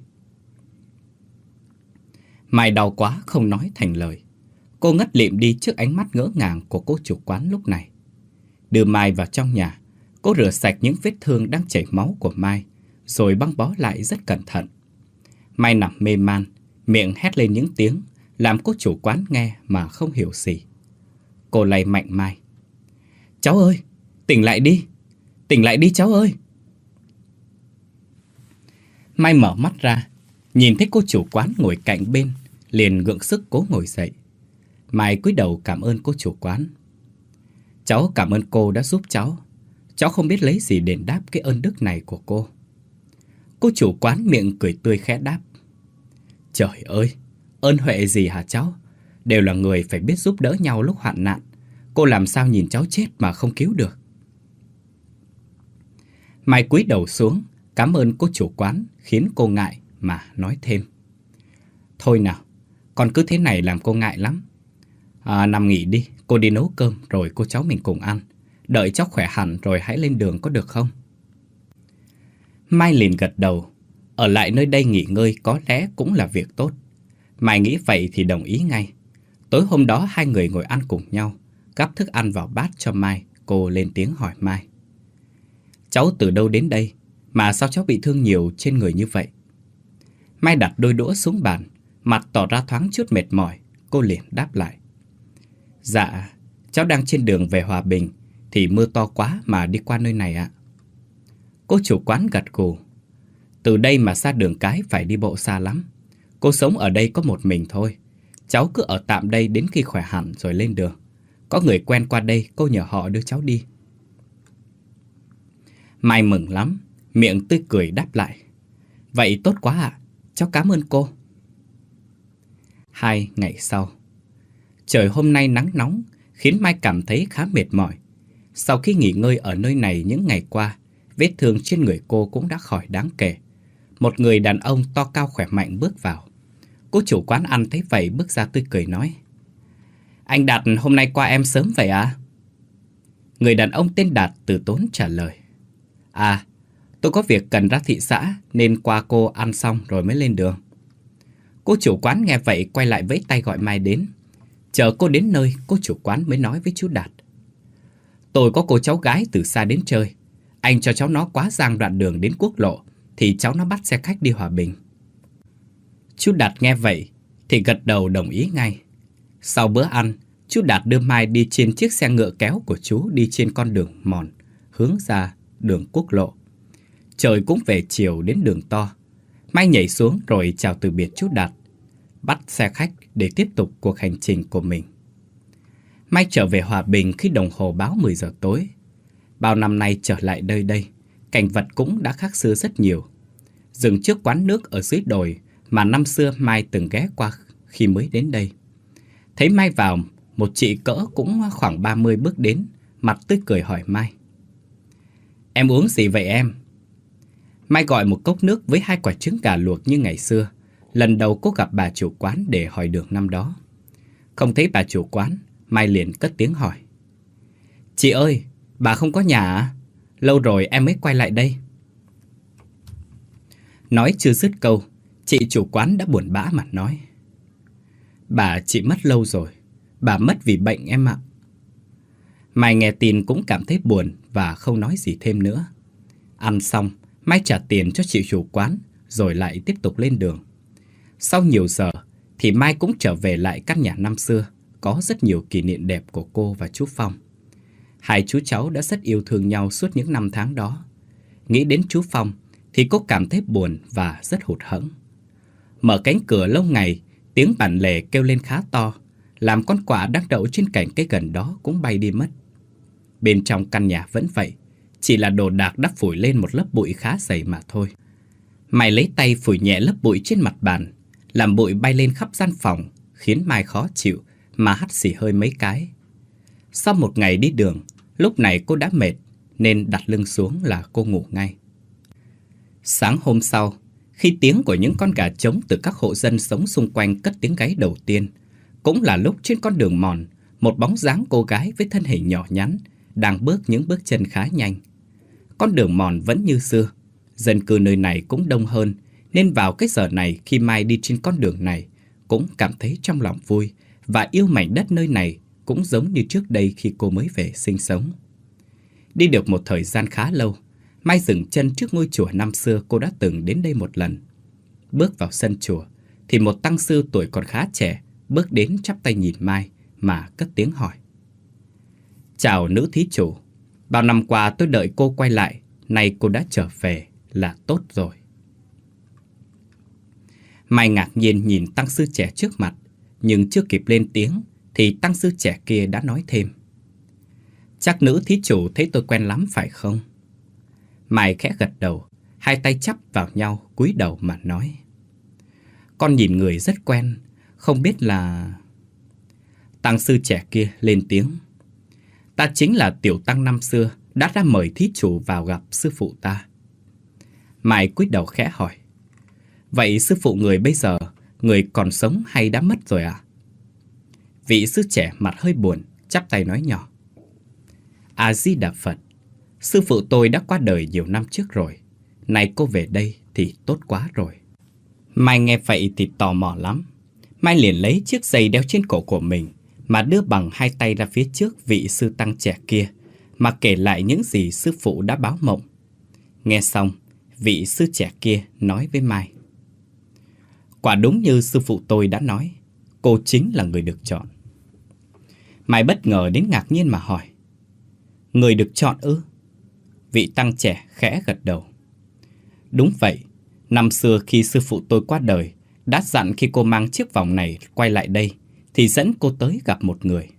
A: Mai đau quá không nói thành lời. Cô ngất lịm đi trước ánh mắt ngỡ ngàng của cô chủ quán lúc này. Đưa Mai vào trong nhà, cô rửa sạch những vết thương đang chảy máu của Mai, rồi băng bó lại rất cẩn thận. Mai nằm mê man, miệng hét lên những tiếng làm cô chủ quán nghe mà không hiểu gì. Cô lay mạnh Mai. Cháu ơi, tỉnh lại đi, tỉnh lại đi cháu ơi. Mai mở mắt ra, nhìn thấy cô chủ quán ngồi cạnh bên, liền gượng sức cố ngồi dậy. Mai cúi đầu cảm ơn cô chủ quán. Cháu cảm ơn cô đã giúp cháu. Cháu không biết lấy gì đền đáp cái ơn đức này của cô. Cô chủ quán miệng cười tươi khẽ đáp. Trời ơi, ơn huệ gì hả cháu? Đều là người phải biết giúp đỡ nhau lúc hoạn nạn. Cô làm sao nhìn cháu chết mà không cứu được? Mai cúi đầu xuống, cảm ơn cô chủ quán, khiến cô ngại mà nói thêm. Thôi nào, con cứ thế này làm cô ngại lắm. À, nằm nghỉ đi, cô đi nấu cơm rồi cô cháu mình cùng ăn. Đợi cháu khỏe hẳn rồi hãy lên đường có được không? Mai liền gật đầu. Ở lại nơi đây nghỉ ngơi có lẽ cũng là việc tốt. Mai nghĩ vậy thì đồng ý ngay. Tối hôm đó hai người ngồi ăn cùng nhau, gắp thức ăn vào bát cho Mai. Cô lên tiếng hỏi Mai. Cháu từ đâu đến đây mà sao cháu bị thương nhiều trên người như vậy? Mai đặt đôi đũa xuống bàn, mặt tỏ ra thoáng chút mệt mỏi. Cô liền đáp lại. Dạ, cháu đang trên đường về Hòa Bình thì mưa to quá mà đi qua nơi này ạ. Cô chủ quán gật gù. Từ đây mà xa đường cái phải đi bộ xa lắm. Cô sống ở đây có một mình thôi. Cháu cứ ở tạm đây đến khi khỏe hẳn rồi lên đường. Có người quen qua đây, cô nhờ họ đưa cháu đi. Mai mừng lắm, miệng tươi cười đáp lại. Vậy tốt quá ạ, cháu cảm ơn cô. Hai ngày sau. Trời hôm nay nắng nóng khiến Mai cảm thấy khá mệt mỏi. Sau khi nghỉ ngơi ở nơi này những ngày qua, vết thương trên người cô cũng đã khỏi đáng kể. Một người đàn ông to cao khỏe mạnh bước vào. Cô chủ quán ăn thấy vậy bước ra tươi cười nói. Anh Đạt hôm nay qua em sớm vậy à? Người đàn ông tên Đạt từ tốn trả lời. À, tôi có việc cần ra thị xã nên qua cô ăn xong rồi mới lên đường. Cô chủ quán nghe vậy quay lại vẫy tay gọi Mai đến. Chờ cô đến nơi, cô chủ quán mới nói với chú Đạt. Tôi có cô cháu gái từ xa đến chơi. Anh cho cháu nó quá giang đoạn đường đến quốc lộ thì cháu nó bắt xe khách đi Hòa Bình. Chú Đạt nghe vậy thì gật đầu đồng ý ngay. Sau bữa ăn, chú Đạt đưa Mai đi trên chiếc xe ngựa kéo của chú đi trên con đường mòn hướng ra đường quốc lộ. Trời cũng về chiều đến đường to. Mai nhảy xuống rồi chào từ biệt chú Đạt, bắt xe khách để tiếp tục cuộc hành trình của mình. Mai trở về Hòa Bình khi đồng hồ báo mười giờ tối. Bao năm nay trở lại nơi đây, cảnh vật cũng đã khác xưa rất nhiều. Dừng trước quán nước ở dưới đồi mà năm xưa Mai từng ghé qua khi mới đến đây. Thấy Mai vào, một chị cỡ cũng khoảng ba mươi bước đến, mặt tươi cười hỏi Mai. Em uống gì vậy em? Mai gọi một cốc nước với hai quả trứng gà luộc như ngày xưa. Lần đầu cô gặp bà chủ quán để hỏi đường năm đó. Không thấy bà chủ quán, Mai liền cất tiếng hỏi. Chị ơi, bà không có nhà à? Lâu rồi em mới quay lại đây. Nói chưa dứt câu, chị chủ quán đã buồn bã mà nói. Bà chị mất lâu rồi, bà mất vì bệnh em ạ. Mai nghe tin cũng cảm thấy buồn và không nói gì thêm nữa. Ăn xong, Mai trả tiền cho chị chủ quán rồi lại tiếp tục lên đường. Sau nhiều giờ thì Mai cũng trở về lại căn nhà năm xưa, có rất nhiều kỷ niệm đẹp của cô và chú Phong. Hai chú cháu đã rất yêu thương nhau suốt những năm tháng đó. Nghĩ đến chú Phong thì cô cảm thấy buồn và rất hụt hẫng. Mở cánh cửa lâu ngày, tiếng bản lề kêu lên khá to, làm con quạ đang đậu trên cành cây gần đó cũng bay đi mất. Bên trong căn nhà vẫn vậy, chỉ là đồ đạc đã phủi lên một lớp bụi khá dày mà thôi. Mai lấy tay phủi nhẹ lớp bụi trên mặt bàn, làm bụi bay lên khắp gian phòng, khiến Mai khó chịu mà hắt xì hơi mấy cái. Sau một ngày đi đường, lúc này cô đã mệt nên đặt lưng xuống là cô ngủ ngay. Sáng hôm sau, khi tiếng của những con gà trống từ các hộ dân sống xung quanh cất tiếng gáy đầu tiên, cũng là lúc trên con đường mòn, một bóng dáng cô gái với thân hình nhỏ nhắn đang bước những bước chân khá nhanh. Con đường mòn vẫn như xưa, Dân cư nơi này cũng đông hơn, nên vào cái giờ này khi Mai đi trên con đường này cũng cảm thấy trong lòng vui và yêu mảnh đất nơi này cũng giống như trước đây khi cô mới về sinh sống. Đi được một thời gian khá lâu, Mai dừng chân trước ngôi chùa năm xưa cô đã từng đến đây một lần. Bước vào sân chùa thì một tăng sư tuổi còn khá trẻ bước đến chắp tay nhìn Mai mà cất tiếng hỏi: "Chào nữ thí chủ, bao năm qua tôi đợi cô quay lại, nay cô đã trở về là tốt rồi." Mai ngạc nhiên nhìn tăng sư trẻ trước mặt, nhưng chưa kịp lên tiếng thì tăng sư trẻ kia đã nói thêm: "Chắc nữ thí chủ thấy tôi quen lắm phải không?" Mai khẽ gật đầu, hai tay chắp vào nhau cúi đầu mà nói: "Con nhìn người rất quen, không biết là..." Tăng sư trẻ kia lên tiếng: "Ta chính là tiểu tăng năm xưa đã ra mời thí chủ vào gặp sư phụ ta." Mai cúi đầu khẽ hỏi: "Vậy sư phụ người bây giờ, người còn sống hay đã mất rồi à?" Vị sư trẻ mặt hơi buồn, chắp tay nói nhỏ: "A Di Đà Phật, sư phụ tôi đã qua đời nhiều năm trước rồi. Nay cô về đây thì tốt quá rồi." Mai nghe vậy thì tò mò lắm. Mai liền lấy chiếc giày đeo trên cổ của mình mà đưa bằng hai tay ra phía trước vị sư tăng trẻ kia mà kể lại những gì sư phụ đã báo mộng. Nghe xong, vị sư trẻ kia nói với Mai: "Quả đúng như sư phụ tôi đã nói, cô chính là người được chọn." Mai bất ngờ đến ngạc nhiên mà hỏi: "Người được chọn ư?" Vị tăng trẻ khẽ gật đầu: "Đúng vậy, năm xưa khi sư phụ tôi qua đời, đã dặn khi cô mang chiếc vòng này quay lại đây thì dẫn cô tới gặp một người."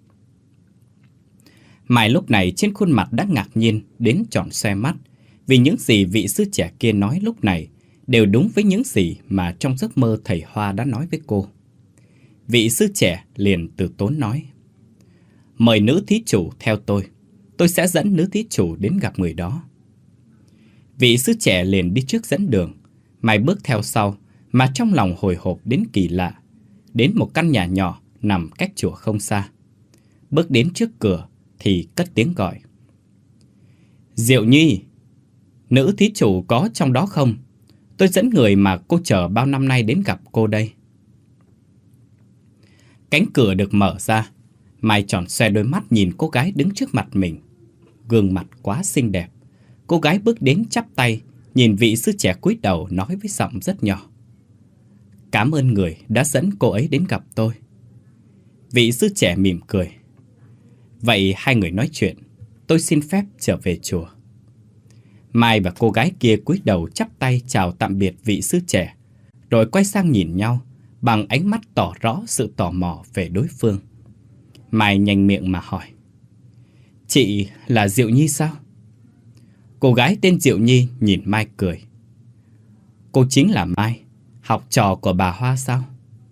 A: Mai lúc này trên khuôn mặt đã ngạc nhiên đến tròn xoe mắt, vì những gì vị sư trẻ kia nói lúc này đều đúng với những gì mà trong giấc mơ thầy Hoa đã nói với cô. Vị sư trẻ liền từ tốn nói: "Mời nữ thí chủ theo tôi, tôi sẽ dẫn nữ thí chủ đến gặp người đó." Vị sư trẻ liền đi trước dẫn đường. Mai bước theo sau mà trong lòng hồi hộp đến kỳ lạ. Đến một căn nhà nhỏ nằm cách chùa không xa. Bước đến trước cửa thì cất tiếng gọi: "Diệu Nhi, nữ thí chủ có trong đó không? Tôi dẫn người mà cô chờ bao năm nay đến gặp cô đây." Cánh cửa được mở ra. Mai tròn xoe đôi mắt nhìn cô gái đứng trước mặt mình. Gương mặt quá xinh đẹp. Cô gái bước đến chắp tay, nhìn vị sư trẻ cúi đầu nói với giọng rất nhỏ: "Cảm ơn người đã dẫn cô ấy đến gặp tôi." Vị sư trẻ mỉm cười: "Vậy hai người nói chuyện, tôi xin phép trở về chùa." Mai và cô gái kia cúi đầu chắp tay chào tạm biệt vị sư trẻ, rồi quay sang nhìn nhau bằng ánh mắt tỏ rõ sự tò mò về đối phương. Mai nhanh miệng mà hỏi: "Chị là Diệu Nhi sao?" Cô gái tên Diệu Nhi nhìn Mai cười: "Cô chính là Mai, học trò của bà Hoa sao?"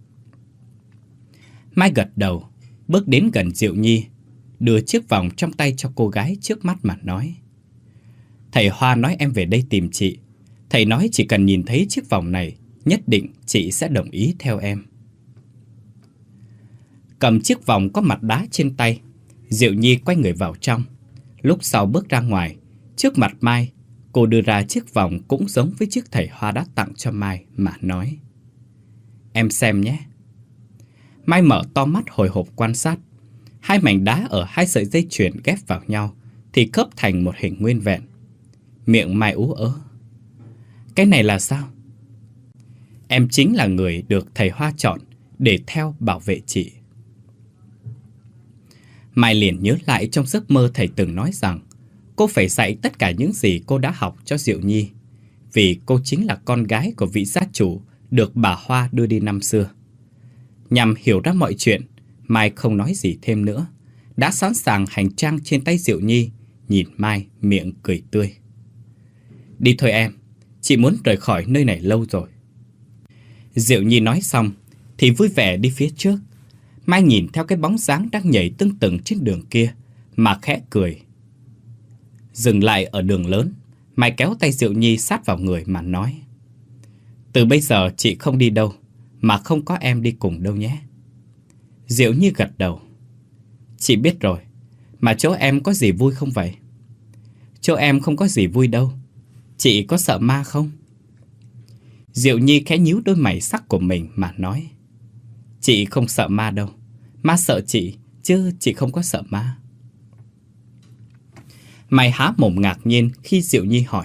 A: Mai gật đầu, bước đến gần Diệu Nhi, đưa chiếc vòng trong tay cho cô gái trước mắt mà nói: "Thầy Hoa nói em về đây tìm chị. Thầy nói chỉ cần nhìn thấy chiếc vòng này, nhất định chị sẽ đồng ý theo em." Cầm chiếc vòng có mặt đá trên tay, Diệu Nhi quay người vào trong. Lúc sau bước ra ngoài, trước mặt Mai, cô đưa ra chiếc vòng cũng giống với chiếc thầy Hoa đã tặng cho Mai mà nói: "Em xem nhé." Mai mở to mắt hồi hộp quan sát. Hai mảnh đá ở hai sợi dây chuyền ghép vào nhau thì khớp thành một hình nguyên vẹn. Miệng Mai ú ớ: "Cái này là sao?" "Em chính là người được thầy Hoa chọn để theo bảo vệ chị." Mai liền nhớ lại trong giấc mơ thầy từng nói rằng cô phải dạy tất cả những gì cô đã học cho Diệu Nhi, vì cô chính là con gái của vị gia chủ được bà Hoa đưa đi năm xưa. Nhằm hiểu ra mọi chuyện, Mai không nói gì thêm nữa, đã sẵn sàng hành trang trên tay Diệu Nhi, nhìn Mai miệng cười tươi: "Đi thôi em, chị muốn rời khỏi nơi này lâu rồi." Diệu Nhi nói xong thì vui vẻ đi phía trước. Mai nhìn theo cái bóng dáng đang nhảy tưng tửng trên đường kia mà khẽ cười. Dừng lại ở đường lớn, Mai kéo tay Diệu Nhi sát vào người mà nói: "Từ bây giờ chị không đi đâu mà không có em đi cùng đâu nhé." Diệu Nhi gật đầu: "Chị biết rồi, mà chỗ em có gì vui không vậy?" "Chỗ em không có gì vui đâu. Chị có sợ ma không? Diệu Nhi khẽ nhíu đôi mày sắc của mình mà nói. Chị không sợ ma đâu. Ma sợ chị, chứ chị không có sợ ma. Mai há mồm ngạc nhiên khi Diệu Nhi hỏi.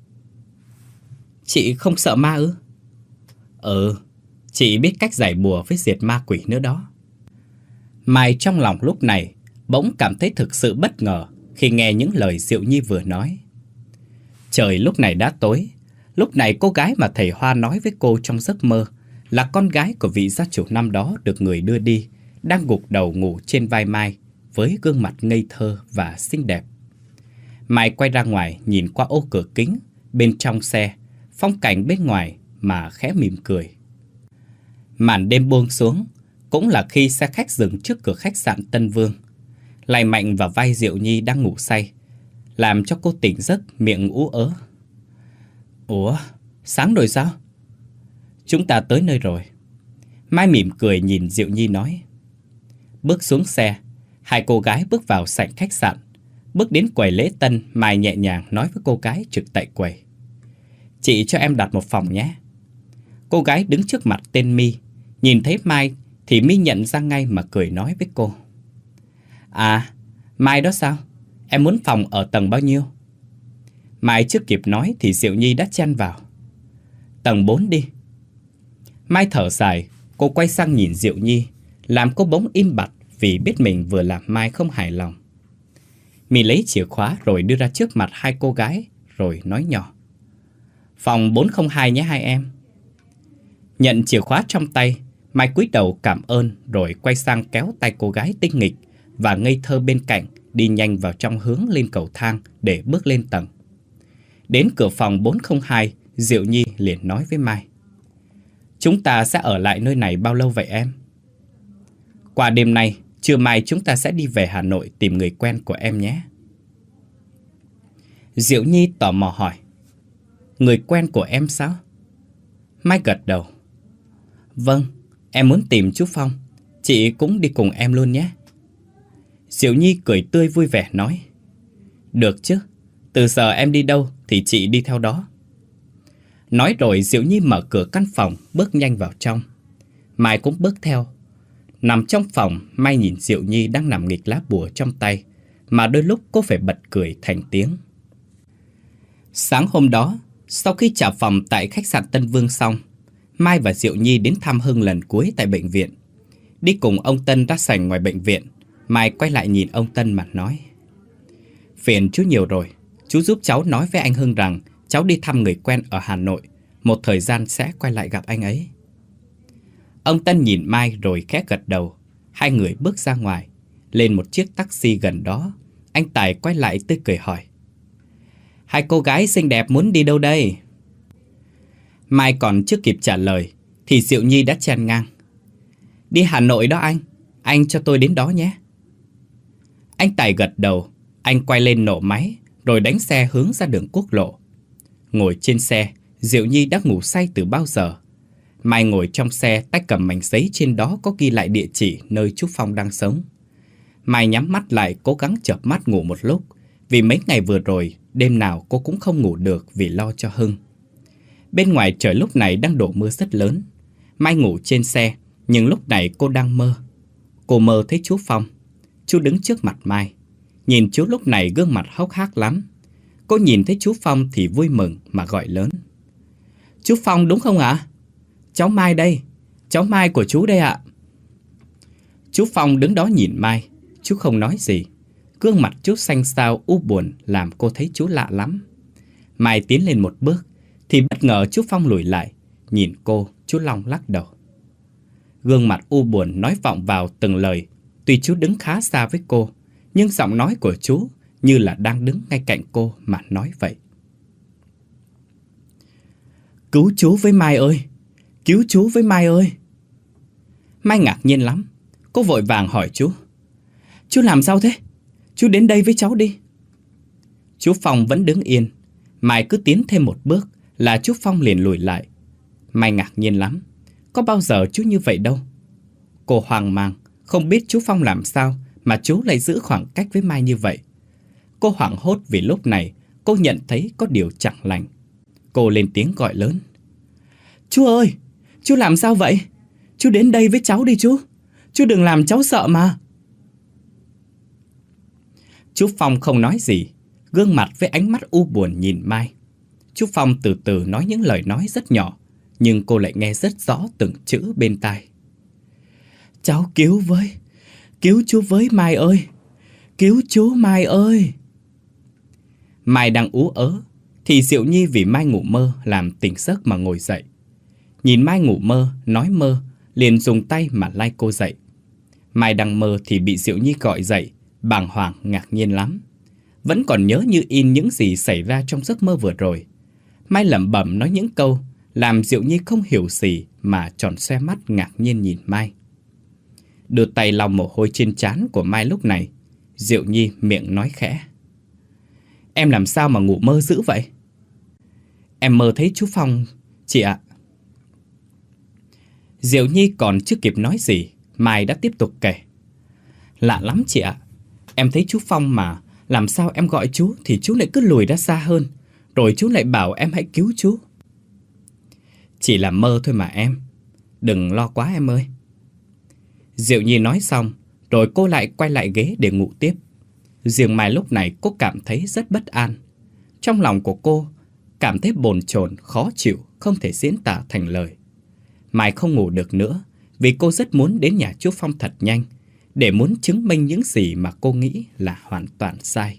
A: Chị không sợ ma ư? Ừ, chị biết cách giải bùa với diệt ma quỷ nữa đó. Mai trong lòng lúc này bỗng cảm thấy thực sự bất ngờ khi nghe những lời Diệu Nhi vừa nói. Trời lúc này đã tối. Lúc này cô gái mà thầy Hoa nói với cô trong giấc mơ là con gái của vị gia chủ năm đó được người đưa đi, đang gục đầu ngủ trên vai Mai với gương mặt ngây thơ và xinh đẹp. Mai quay ra ngoài nhìn qua ô cửa kính bên trong xe, phong cảnh bên ngoài mà khẽ mỉm cười. Màn đêm buông xuống, cũng là khi xe khách dừng trước cửa khách sạn Tân Vương. Lay mạnh vào vai Diệu Nhi đang ngủ say, làm cho cô tỉnh giấc miệng ú ớ. Ủa, sáng rồi sao? Chúng ta tới nơi rồi. Mai mỉm cười nhìn Diệu Nhi nói. Bước xuống xe, hai cô gái bước vào sảnh khách sạn. Bước đến quầy lễ tân, Mai nhẹ nhàng nói với cô gái trực tại quầy. Chị cho em đặt một phòng nhé. Cô gái đứng trước mặt tên My. Nhìn thấy Mai thì My nhận ra ngay mà cười nói với cô. À, Mai đó sao? Em muốn phòng ở tầng bao nhiêu? Mai chưa kịp nói thì Diệu Nhi đã chen vào. Tầng bốn đi. Mai thở dài, cô quay sang nhìn Diệu Nhi, làm cô bỗng im bặt vì biết mình vừa làm Mai không hài lòng. My lấy chìa khóa rồi đưa ra trước mặt hai cô gái, rồi nói nhỏ. Phòng bốn không hai nhé hai em. Nhận chìa khóa trong tay, Mai cúi đầu cảm ơn rồi quay sang kéo tay cô gái tinh nghịch và ngây thơ bên cạnh đi nhanh vào trong hướng lên cầu thang để bước lên tầng. Đến cửa phòng bốn không hai, Diệu Nhi liền nói với Mai. Chúng ta sẽ ở lại nơi này bao lâu vậy em? Qua đêm nay, trưa mai chúng ta sẽ đi về Hà Nội tìm người quen của em nhé. Diệu Nhi tò mò hỏi. Người quen của em sao? Mai gật đầu. Vâng, em muốn tìm chú Phong. Chị cũng đi cùng em luôn nhé. Diệu Nhi cười tươi vui vẻ nói. Được chứ, từ giờ em đi đâu thì chị đi theo đó. Nói rồi Diệu Nhi mở cửa căn phòng, bước nhanh vào trong. Mai cũng bước theo. Nằm trong phòng, Mai nhìn Diệu Nhi đang nằm nghịch lá bùa trong tay, mà đôi lúc cô phải bật cười thành tiếng. Sáng hôm đó, sau khi trả phòng tại khách sạn Tân Vương xong, Mai và Diệu Nhi đến thăm Hưng lần cuối tại bệnh viện. Đi cùng ông Tân ra sảnh ngoài bệnh viện, Mai quay lại nhìn ông Tân mà nói. Phiền chú nhiều rồi, chú giúp cháu nói với anh Hưng rằng cháu đi thăm người quen ở Hà Nội, một thời gian sẽ quay lại gặp anh ấy. Ông Tân nhìn Mai rồi khẽ gật đầu. Hai người bước ra ngoài, lên một chiếc taxi gần đó. Anh Tài quay lại tươi cười hỏi. Hai cô gái xinh đẹp muốn đi đâu đây? Mai còn chưa kịp trả lời thì Diệu Nhi đã chen ngang. Đi Hà Nội đó anh, anh cho tôi đến đó nhé. Anh Tài gật đầu. Anh quay lên nổ máy rồi đánh xe hướng ra đường quốc lộ. Ngồi trên xe, Diệu Nhi đã ngủ say từ bao giờ. Mai ngồi trong xe, tay cầm mảnh giấy trên đó có ghi lại địa chỉ nơi chú Phong đang sống. Mai nhắm mắt lại cố gắng chợp mắt ngủ một lúc, vì mấy ngày vừa rồi, đêm nào cô cũng không ngủ được vì lo cho Hưng. Bên ngoài trời lúc này đang đổ mưa rất lớn. Mai ngủ trên xe, nhưng lúc này cô đang mơ. Cô mơ thấy chú Phong. Chú đứng trước mặt Mai. Nhìn chú lúc này gương mặt hốc hác lắm. Cô nhìn thấy chú Phong thì vui mừng mà gọi lớn. Chú Phong đúng không ạ? Cháu Mai đây, cháu Mai của chú đây ạ. Chú Phong đứng đó nhìn Mai. Chú không nói gì. Gương mặt chú xanh xao u buồn làm cô thấy chú lạ lắm. Mai tiến lên một bước thì bất ngờ chú Phong lùi lại. Nhìn cô, chú Long lắc đầu. Gương mặt u buồn nói vọng vào từng lời. Tuy chú đứng khá xa với cô, nhưng giọng nói của chú như là đang đứng ngay cạnh cô mà nói vậy. Cứu chú với Mai ơi! Cứu chú với Mai ơi! Mai ngạc nhiên lắm. Cô vội vàng hỏi chú. Chú làm sao thế? Chú đến đây với cháu đi. Chú Phong vẫn đứng yên. Mai cứ tiến thêm một bước là chú Phong liền lùi lại. Mai ngạc nhiên lắm. Có bao giờ chú như vậy đâu. Cô hoang mang, không biết chú Phong làm sao mà chú lại giữ khoảng cách với Mai như vậy. Cô hoảng hốt vì lúc này cô nhận thấy có điều chẳng lành Cô lên tiếng gọi lớn. Chú ơi, chú làm sao vậy? Chú đến đây với cháu đi chú. Chú đừng làm cháu sợ mà. Chú Phong không nói gì, gương mặt với ánh mắt u buồn nhìn Mai. Chú Phong từ từ nói những lời nói rất nhỏ, nhưng cô lại nghe rất rõ từng chữ bên tai. Cháu cứu với, cứu chú với Mai ơi, cứu chú Mai ơi. Mai đang ú ớ, thì Diệu Nhi vì Mai ngủ mơ làm tỉnh giấc mà ngồi dậy. Nhìn Mai ngủ mơ, nói mơ, liền dùng tay mà lai cô dậy. Mai đang mơ thì bị Diệu Nhi gọi dậy, bàng hoàng ngạc nhiên lắm. Vẫn còn nhớ như in những gì xảy ra trong giấc mơ vừa rồi. Mai lẩm bẩm nói những câu làm Diệu Nhi không hiểu gì mà tròn xoe mắt ngạc nhiên nhìn Mai. Đưa tay lau mồ hôi trên trán của Mai lúc này, Diệu Nhi miệng nói khẽ. Em làm sao mà ngủ mơ dữ vậy? Em mơ thấy chú Phong, chị ạ. Diệu Nhi còn chưa kịp nói gì, Mai đã tiếp tục kể. Lạ lắm chị ạ, em thấy chú Phong mà làm sao em gọi chú thì chú lại cứ lùi ra xa hơn, rồi chú lại bảo em hãy cứu chú. Chỉ là mơ thôi mà em, đừng lo quá em ơi. Diệu Nhi nói xong, rồi cô lại quay lại ghế để ngủ tiếp. Riêng Mai lúc này cô cảm thấy rất bất an. Trong lòng của cô cảm thấy bồn chồn, khó chịu, không thể diễn tả thành lời. Mai không ngủ được nữa vì cô rất muốn đến nhà chú Phong thật nhanh, để muốn chứng minh những gì mà cô nghĩ là hoàn toàn sai.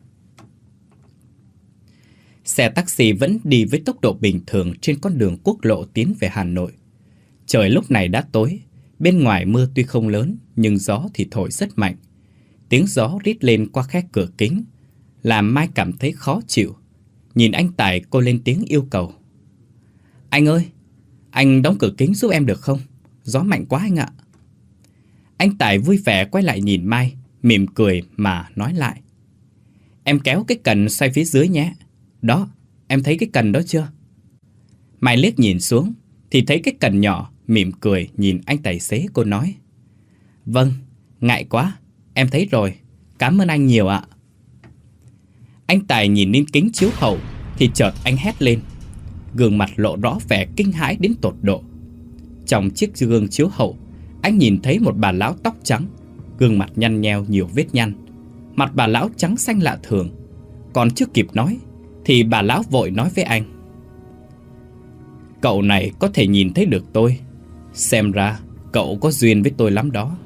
A: Xe taxi vẫn đi với tốc độ bình thường trên con đường quốc lộ tiến về Hà Nội. Trời lúc này đã tối, bên ngoài mưa tuy không lớn nhưng gió thì thổi rất mạnh. Tiếng gió rít lên qua khe cửa kính làm Mai cảm thấy khó chịu. Nhìn anh Tài, cô lên tiếng yêu cầu. Anh ơi, anh đóng cửa kính giúp em được không? Gió mạnh quá anh ạ. Anh Tài vui vẻ quay lại nhìn Mai, mỉm cười mà nói lại. Em kéo cái cần xoay phía dưới nhé. Đó, em thấy cái cần đó chưa? Mai liếc nhìn xuống thì thấy cái cần nhỏ, mỉm cười nhìn anh tài xế. Cô nói. Vâng, ngại quá, em thấy rồi, cảm ơn anh nhiều ạ. Anh Tài nhìn lên kính chiếu hậu thì chợt anh hét lên, gương mặt lộ rõ vẻ kinh hãi đến tột độ. Trong chiếc gương chiếu hậu, anh nhìn thấy một bà lão tóc trắng, gương mặt nhăn nheo nhiều vết nhăn. Mặt bà lão trắng xanh lạ thường. Còn chưa kịp nói thì bà lão vội nói với anh. Cậu này có thể nhìn thấy được tôi, xem ra cậu có duyên với tôi lắm đó.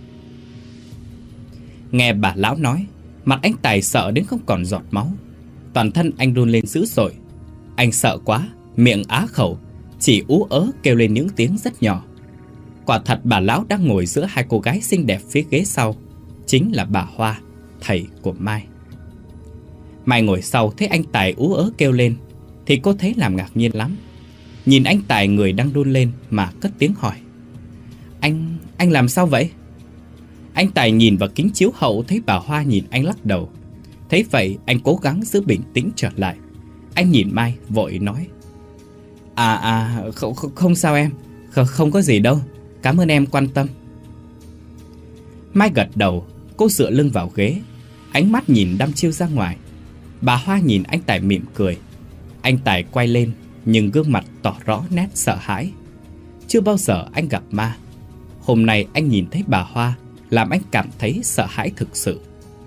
A: Nghe bà lão nói, mặt anh Tài sợ đến không còn giọt máu. Toàn thân anh run lên dữ dội. Anh sợ quá, miệng á khẩu, chỉ ú ớ kêu lên những tiếng rất nhỏ. Quả thật bà lão đang ngồi giữa hai cô gái xinh đẹp phía ghế sau, chính là bà Hoa, thầy của Mai. Mai ngồi sau thấy anh Tài ú ớ kêu lên thì cô thấy làm ngạc nhiên lắm. Nhìn anh Tài người đang run lên mà cất tiếng hỏi. Anh, anh làm sao vậy? Anh Tài nhìn vào kính chiếu hậu thấy bà Hoa nhìn anh lắc đầu. Thấy vậy anh cố gắng giữ bình tĩnh trở lại. Anh nhìn Mai vội nói. À à không, không, không sao em, không, không có gì đâu, cảm ơn em quan tâm. Mai gật đầu, cô dựa lưng vào ghế, ánh mắt nhìn đăm chiêu ra ngoài. Bà Hoa nhìn anh Tài mỉm cười. Anh Tài quay lên nhưng gương mặt tỏ rõ nét sợ hãi. Chưa bao giờ anh gặp ma. Hôm nay anh nhìn thấy bà Hoa làm anh cảm thấy sợ hãi thực sự.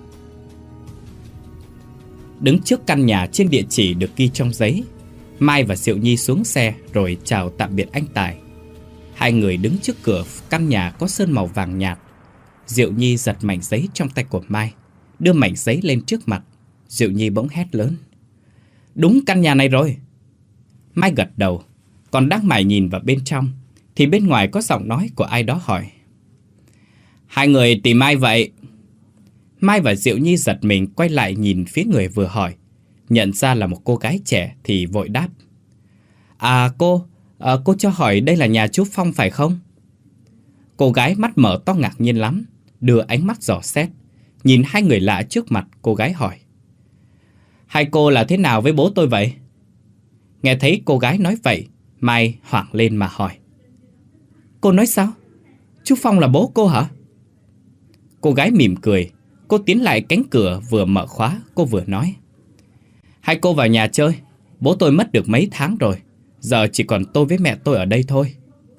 A: Đứng trước căn nhà trên địa chỉ được ghi trong giấy, Mai và Diệu Nhi xuống xe rồi chào tạm biệt anh Tài. Hai người đứng trước cửa căn nhà có sơn màu vàng nhạt. Diệu Nhi giật mảnh giấy trong tay của Mai, đưa mảnh giấy lên trước mặt. Diệu Nhi bỗng hét lớn. Đúng căn nhà này rồi. Mai gật đầu, còn đang mải nhìn vào bên trong thì bên ngoài có giọng nói của ai đó hỏi. Hai người tìm ai vậy? Mai và Diệu Nhi giật mình quay lại nhìn phía người vừa hỏi. Nhận ra là một cô gái trẻ thì vội đáp. À cô, à, cô cho hỏi đây là nhà chú Phong phải không? Cô gái mắt mở to ngạc nhiên lắm, đưa ánh mắt dò xét. Nhìn hai người lạ trước mặt, cô gái hỏi. Hai cô là thế nào với bố tôi vậy? Nghe thấy cô gái nói vậy, Mai hoảng lên mà hỏi. Cô nói sao? Chú Phong là bố cô hả? Cô gái mỉm cười. Cô tiến lại cánh cửa vừa mở khóa, cô vừa nói. Hai cô vào nhà chơi, Bố tôi mất được mấy tháng rồi, giờ chỉ còn tôi với mẹ tôi ở đây thôi.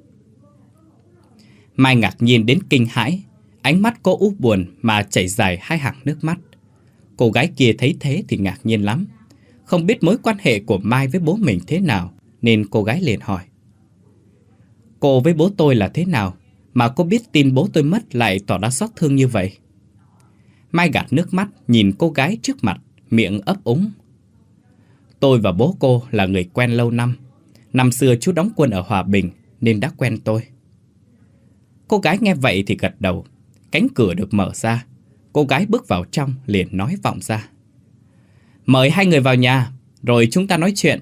A: Mai ngạc nhiên đến kinh hãi, ánh mắt cô úp buồn mà chảy dài hai hàng nước mắt. Cô gái kia thấy thế thì ngạc nhiên lắm, không biết mối quan hệ của Mai với bố mình thế nào, nên cô gái liền hỏi: Cô với bố tôi là thế nào mà cô biết tin bố tôi mất lại tỏ ra xót thương như vậy? Mai gạt nước mắt nhìn cô gái trước mặt, miệng ấp úng: Tôi và bố cô là người quen lâu năm. Năm xưa chú đóng quân ở Hòa Bình nên đã quen tôi. Cô gái nghe vậy thì gật đầu. Cánh cửa được mở ra, cô gái bước vào trong liền nói vọng ra: Mời hai người vào nhà, rồi chúng ta nói chuyện.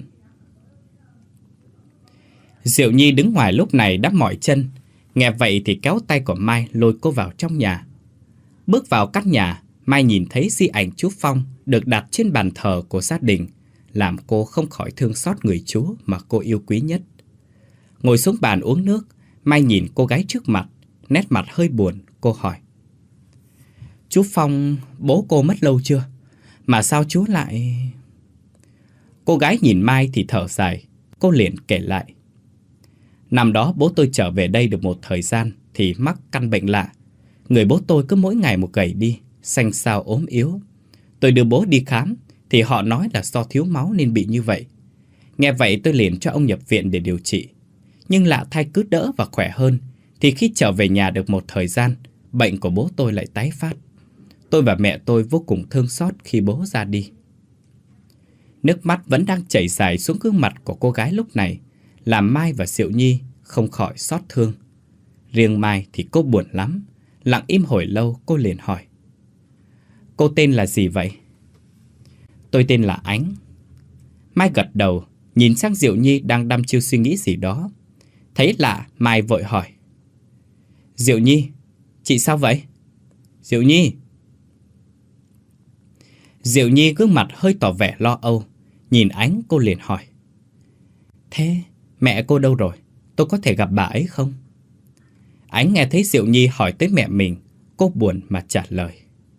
A: Diệu Nhi đứng ngoài lúc này đã mỏi chân, nghe vậy thì kéo tay của Mai lôi cô vào trong nhà. Bước vào căn nhà, Mai nhìn thấy di ảnh chú Phong được đặt trên bàn thờ của gia đình, làm cô không khỏi thương xót người chú mà cô yêu quý nhất. Ngồi xuống bàn uống nước, Mai nhìn cô gái trước mặt, nét mặt hơi buồn, cô hỏi: Chú Phong, bố cô mất lâu chưa? Mà sao chú lại... Cô gái nhìn Mai thì thở dài, cô liền kể lại: Năm đó bố tôi trở về đây được một thời gian thì mắc căn bệnh lạ. Người bố tôi cứ mỗi ngày một gầy đi, xanh xao ốm yếu. Tôi đưa bố đi khám thì họ nói là do thiếu máu nên bị như vậy. Nghe vậy tôi liền cho ông nhập viện để điều trị. Nhưng lạ thay cứ đỡ và khỏe hơn, thì khi trở về nhà được một thời gian, bệnh của bố tôi lại tái phát. Tôi và mẹ tôi vô cùng thương xót khi bố ra đi. Nước mắt vẫn đang chảy dài xuống gương mặt của cô gái lúc này, làm Mai và Diệu Nhi không khỏi xót thương. Riêng Mai thì cô buồn lắm. Lặng im hồi lâu, cô liền hỏi: Cô tên là gì vậy? Tôi tên là Ánh. Mai gật đầu, nhìn sang Diệu Nhi đang đăm chiêu suy nghĩ gì đó. Thấy lạ, Mai vội hỏi: Diệu Nhi, chị sao vậy? Diệu Nhi. Diệu Nhi gương mặt hơi tỏ vẻ lo âu. Nhìn Ánh, cô liền hỏi: Thế mẹ cô đâu rồi? Tôi có thể gặp bà ấy không? Ánh nghe thấy Diệu Nhi hỏi tới mẹ mình, cô buồn mà trả lời: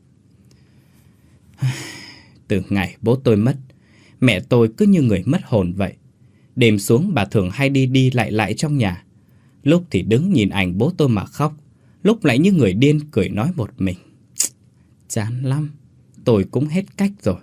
A: Từ ngày bố tôi mất, mẹ tôi cứ như người mất hồn vậy. Đêm xuống bà thường hay đi đi lại lại trong nhà. Lúc thì đứng nhìn ảnh bố tôi mà khóc, lúc lại như người điên cười nói một mình. Chán lắm, tôi cũng hết cách rồi.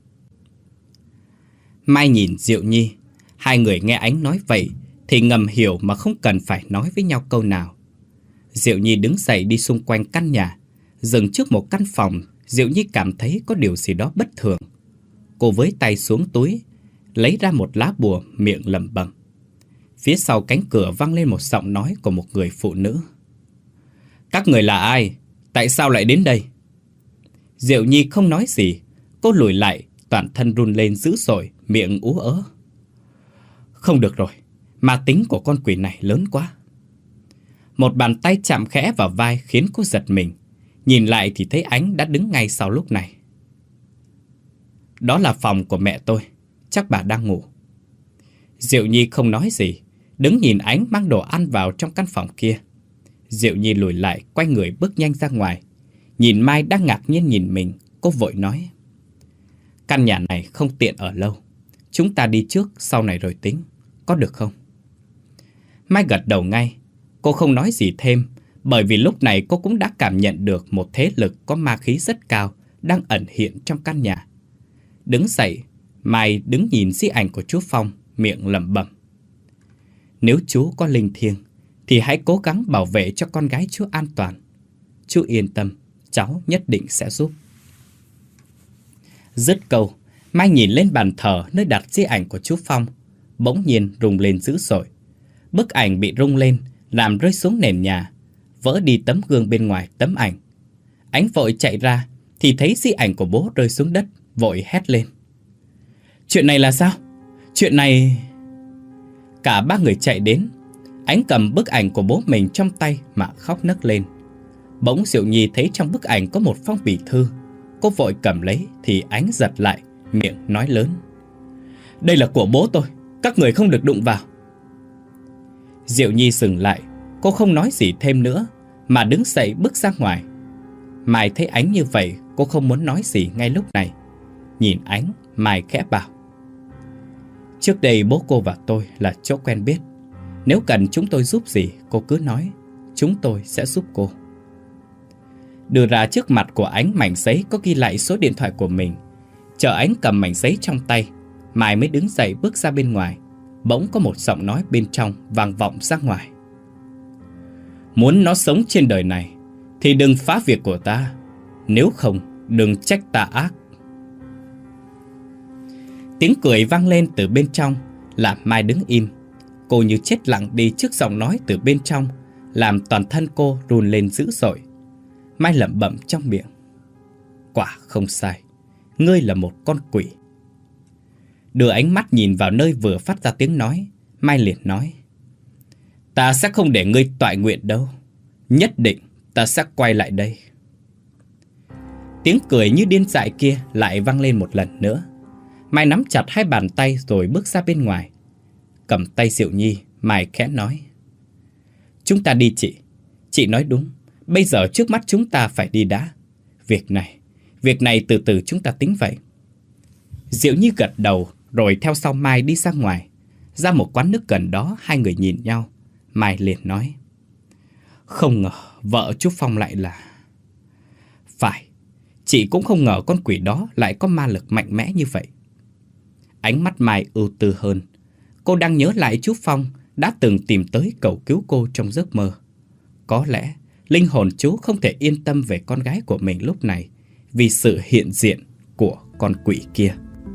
A: Mai nhìn Diệu Nhi, hai người nghe Ánh nói vậy thì ngầm hiểu mà không cần phải nói với nhau câu nào. Diệu Nhi đứng dậy đi xung quanh căn nhà. Dừng trước một căn phòng, Diệu Nhi cảm thấy có điều gì đó bất thường. Cô với tay xuống túi, lấy ra một lá bùa, miệng lẩm bẩm. Phía sau cánh cửa vang lên một giọng nói của một người phụ nữ: Các người là ai? Tại sao lại đến đây? Diệu Nhi không nói gì. Cô lùi lại, toàn thân run lên dữ dội, miệng ú ớ. Không được rồi, ma tính của con quỷ này lớn quá. Một bàn tay chạm khẽ vào vai khiến cô giật mình. Nhìn lại thì thấy Ánh đã đứng ngay sau lúc này. Đó là phòng của mẹ tôi, chắc bà đang ngủ. Diệu Nhi không nói gì, đứng nhìn Ánh mang đồ ăn vào trong căn phòng kia. Diệu Nhi lùi lại, quay người bước nhanh ra ngoài. Nhìn Mai đang ngạc nhiên nhìn mình, cô vội nói: Căn nhà này không tiện ở lâu, chúng ta đi trước, sau này rồi tính, có được không? Mai gật đầu ngay. Cô không nói gì thêm, bởi vì lúc này cô cũng đã cảm nhận được một thế lực có ma khí rất cao đang ẩn hiện trong căn nhà. Đứng dậy, Mai đứng nhìn di ảnh của chú Phong, miệng lẩm bẩm: Nếu chú có linh thiêng thì hãy cố gắng bảo vệ cho con gái chú an toàn. Chú yên tâm, cháu nhất định sẽ giúp. Dứt câu, Mai nhìn lên bàn thờ nơi đặt di ảnh của chú Phong, bỗng nhiên rung lên dữ dội. Bức ảnh bị rung lên, làm rơi xuống nền nhà, vỡ đi tấm gương bên ngoài tấm ảnh. Ánh vội chạy ra thì thấy di ảnh của bố rơi xuống đất, vội hét lên: Chuyện này là sao? Chuyện này... Cả ba người chạy đến. Ánh cầm bức ảnh của bố mình trong tay mà khóc nấc lên. Bỗng Diệu Nhi thấy trong bức ảnh có một phong bì thư. Cô vội cầm lấy thì Ánh giật lại, miệng nói lớn: Đây là của bố tôi, các người không được đụng vào. Diệu Nhi dừng lại. Cô không nói gì thêm nữa mà đứng dậy bước ra ngoài. Mai thấy Ánh như vậy, cô không muốn nói gì ngay lúc này. Nhìn Ánh, Mai khẽ bảo: Trước đây bố cô và tôi là chỗ quen biết. Nếu cần chúng tôi giúp gì, cô cứ nói, chúng tôi sẽ giúp cô. Đưa ra trước mặt của Ánh mảnh giấy có ghi lại số điện thoại của mình. Chờ Ánh cầm mảnh giấy trong tay, Mai mới đứng dậy bước ra bên ngoài. Bỗng có một giọng nói bên trong vang vọng ra ngoài. Muốn nó sống trên đời này thì đừng phá việc của ta, nếu không đừng trách ta ác. Tiếng cười vang lên từ bên trong, làm Mai đứng im. Cô như chết lặng đi trước giọng nói từ bên trong, làm toàn thân cô run lên dữ dội. Mai lẩm bẩm trong miệng, quả không sai, ngươi là một con quỷ. Đưa ánh mắt nhìn vào nơi vừa phát ra tiếng nói, Mai liền nói, ta sẽ không để ngươi toại nguyện đâu. Nhất định ta sẽ quay lại đây. Tiếng cười như điên dại kia lại vang lên một lần nữa. Mai nắm chặt hai bàn tay rồi bước ra bên ngoài. Cầm tay Diệu Nhi, Mai khẽ nói, chúng ta đi chị. Chị nói đúng, bây giờ trước mắt chúng ta phải đi đã. Việc này, việc này từ từ chúng ta tính vậy. Diệu Nhi gật đầu rồi theo sau Mai đi ra ngoài. Ra một quán nước gần đó, hai người nhìn nhau. Mai liền nói, không ngờ vợ chú Phong lại là... Phải, chị cũng không ngờ con quỷ đó lại có ma lực mạnh mẽ như vậy. Ánh mắt Mai ưu tư hơn. Cô đang nhớ lại chú Phong đã từng tìm tới cầu cứu cô trong giấc mơ. Có lẽ linh hồn chú không thể yên tâm về con gái của mình lúc này vì sự hiện diện của con quỷ kia.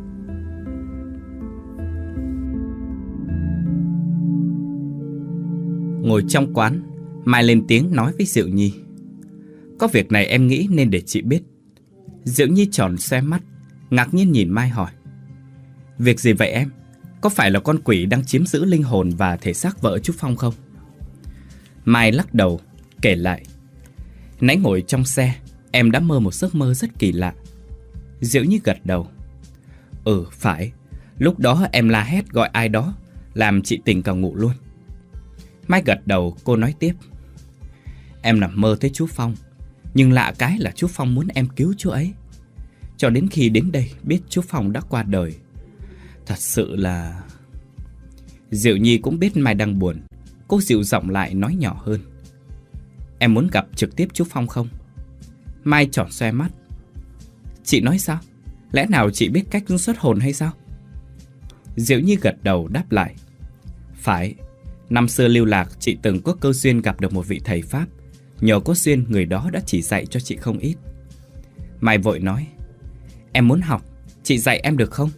A: Ngồi trong quán, Mai lên tiếng nói với Diệu Nhi, có việc này em nghĩ nên để chị biết. Diệu Nhi tròn xoe mắt, ngạc nhiên nhìn Mai hỏi, việc gì vậy em? Có phải là con quỷ đang chiếm giữ linh hồn và thể xác vợ chú Phong không? Mai lắc đầu, kể lại, nãy ngồi trong xe, em đã mơ một giấc mơ rất kỳ lạ. Diệu Nhi gật đầu, ừ phải, lúc đó em la hét gọi ai đó, làm chị tỉnh cả ngủ luôn. Mai gật đầu, cô nói tiếp, em nằm mơ thấy chú Phong, nhưng lạ cái là chú Phong muốn em cứu chú ấy. Cho đến khi đến đây biết chú Phong đã qua đời. Thật sự là... Diệu Nhi cũng biết Mai đang buồn. Cô dịu giọng lại nói nhỏ hơn, em muốn gặp trực tiếp chú Phong không? Mai tròn xoe mắt, chị nói sao? Lẽ nào chị biết cách xuất hồn hay sao? Diệu Nhi gật đầu đáp lại, phải, năm xưa lưu lạc chị từng có cơ duyên gặp được một vị thầy Pháp. Nhờ có duyên người đó đã chỉ dạy cho chị không ít. Mai vội nói, em muốn học, chị dạy em được không?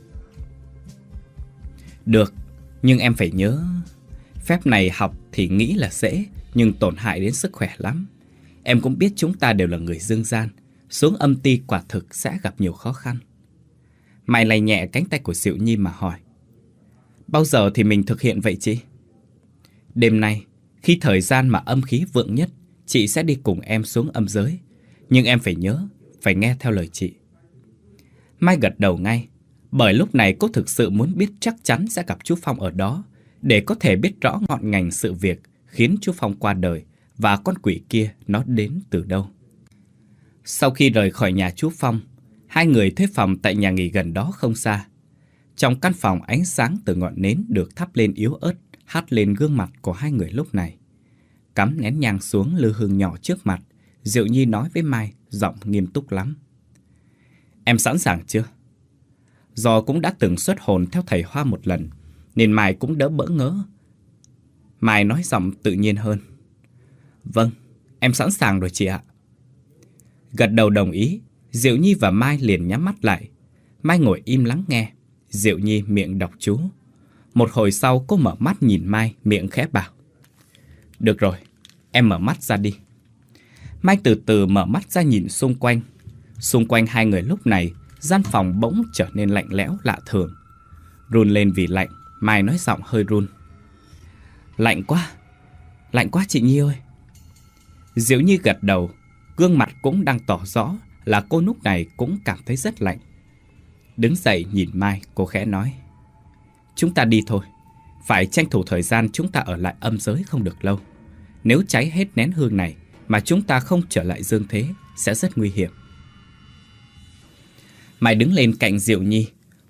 A: Được, nhưng em phải nhớ, phép này học thì nghĩ là dễ, nhưng tổn hại đến sức khỏe lắm. Em cũng biết chúng ta đều là người dương gian, xuống âm ti quả thực sẽ gặp nhiều khó khăn. Mai lay nhẹ cánh tay của Diệu Nhi mà hỏi, bao giờ thì mình thực hiện vậy chị? Đêm nay, khi thời gian mà âm khí vượng nhất, chị sẽ đi cùng em xuống âm giới. Nhưng em phải nhớ, phải nghe theo lời chị. Mai gật đầu ngay, bởi lúc này cô thực sự muốn biết chắc chắn sẽ gặp chú Phong ở đó, để có thể biết rõ ngọn ngành sự việc khiến chú Phong qua đời và con quỷ kia nó đến từ đâu. Sau khi rời khỏi nhà chú Phong, hai người thuê phòng tại nhà nghỉ gần đó không xa. Trong căn phòng, ánh sáng từ ngọn nến được thắp lên yếu ớt, hắt lên gương mặt của hai người lúc này. Cắm nén nhang xuống lư hương nhỏ trước mặt, Diệu Nhi nói với Mai, giọng nghiêm túc lắm. Em sẵn sàng chưa? Do cũng đã từng xuất hồn theo thầy Hoa một lần, nên Mai cũng đỡ bỡ ngỡ. Mai nói giọng tự nhiên hơn. Vâng, em sẵn sàng rồi chị ạ. Gật đầu đồng ý, Diệu Nhi và Mai liền nhắm mắt lại. Mai ngồi im lắng nghe, Diệu Nhi miệng đọc chú. Một hồi sau cô mở mắt nhìn Mai, miệng khẽ bảo, được rồi, em mở mắt ra đi. Mai từ từ mở mắt ra nhìn xung quanh. Xung quanh hai người lúc này, gian phòng bỗng trở nên lạnh lẽo lạ thường. Run lên vì lạnh, Mai nói giọng hơi run. Lạnh quá, lạnh quá chị Nhi ơi. Diệu Nhi gật đầu, gương mặt cũng đang tỏ rõ là cô lúc này cũng cảm thấy rất lạnh. Đứng dậy nhìn Mai, cô khẽ nói, chúng ta đi thôi. Phải tranh thủ thời gian chúng ta ở lại âm giới không được lâu. Nếu cháy hết nén hương này mà chúng ta không trở lại dương thế sẽ rất nguy hiểm. Mai đứng lên cạnh Diệu Nhi.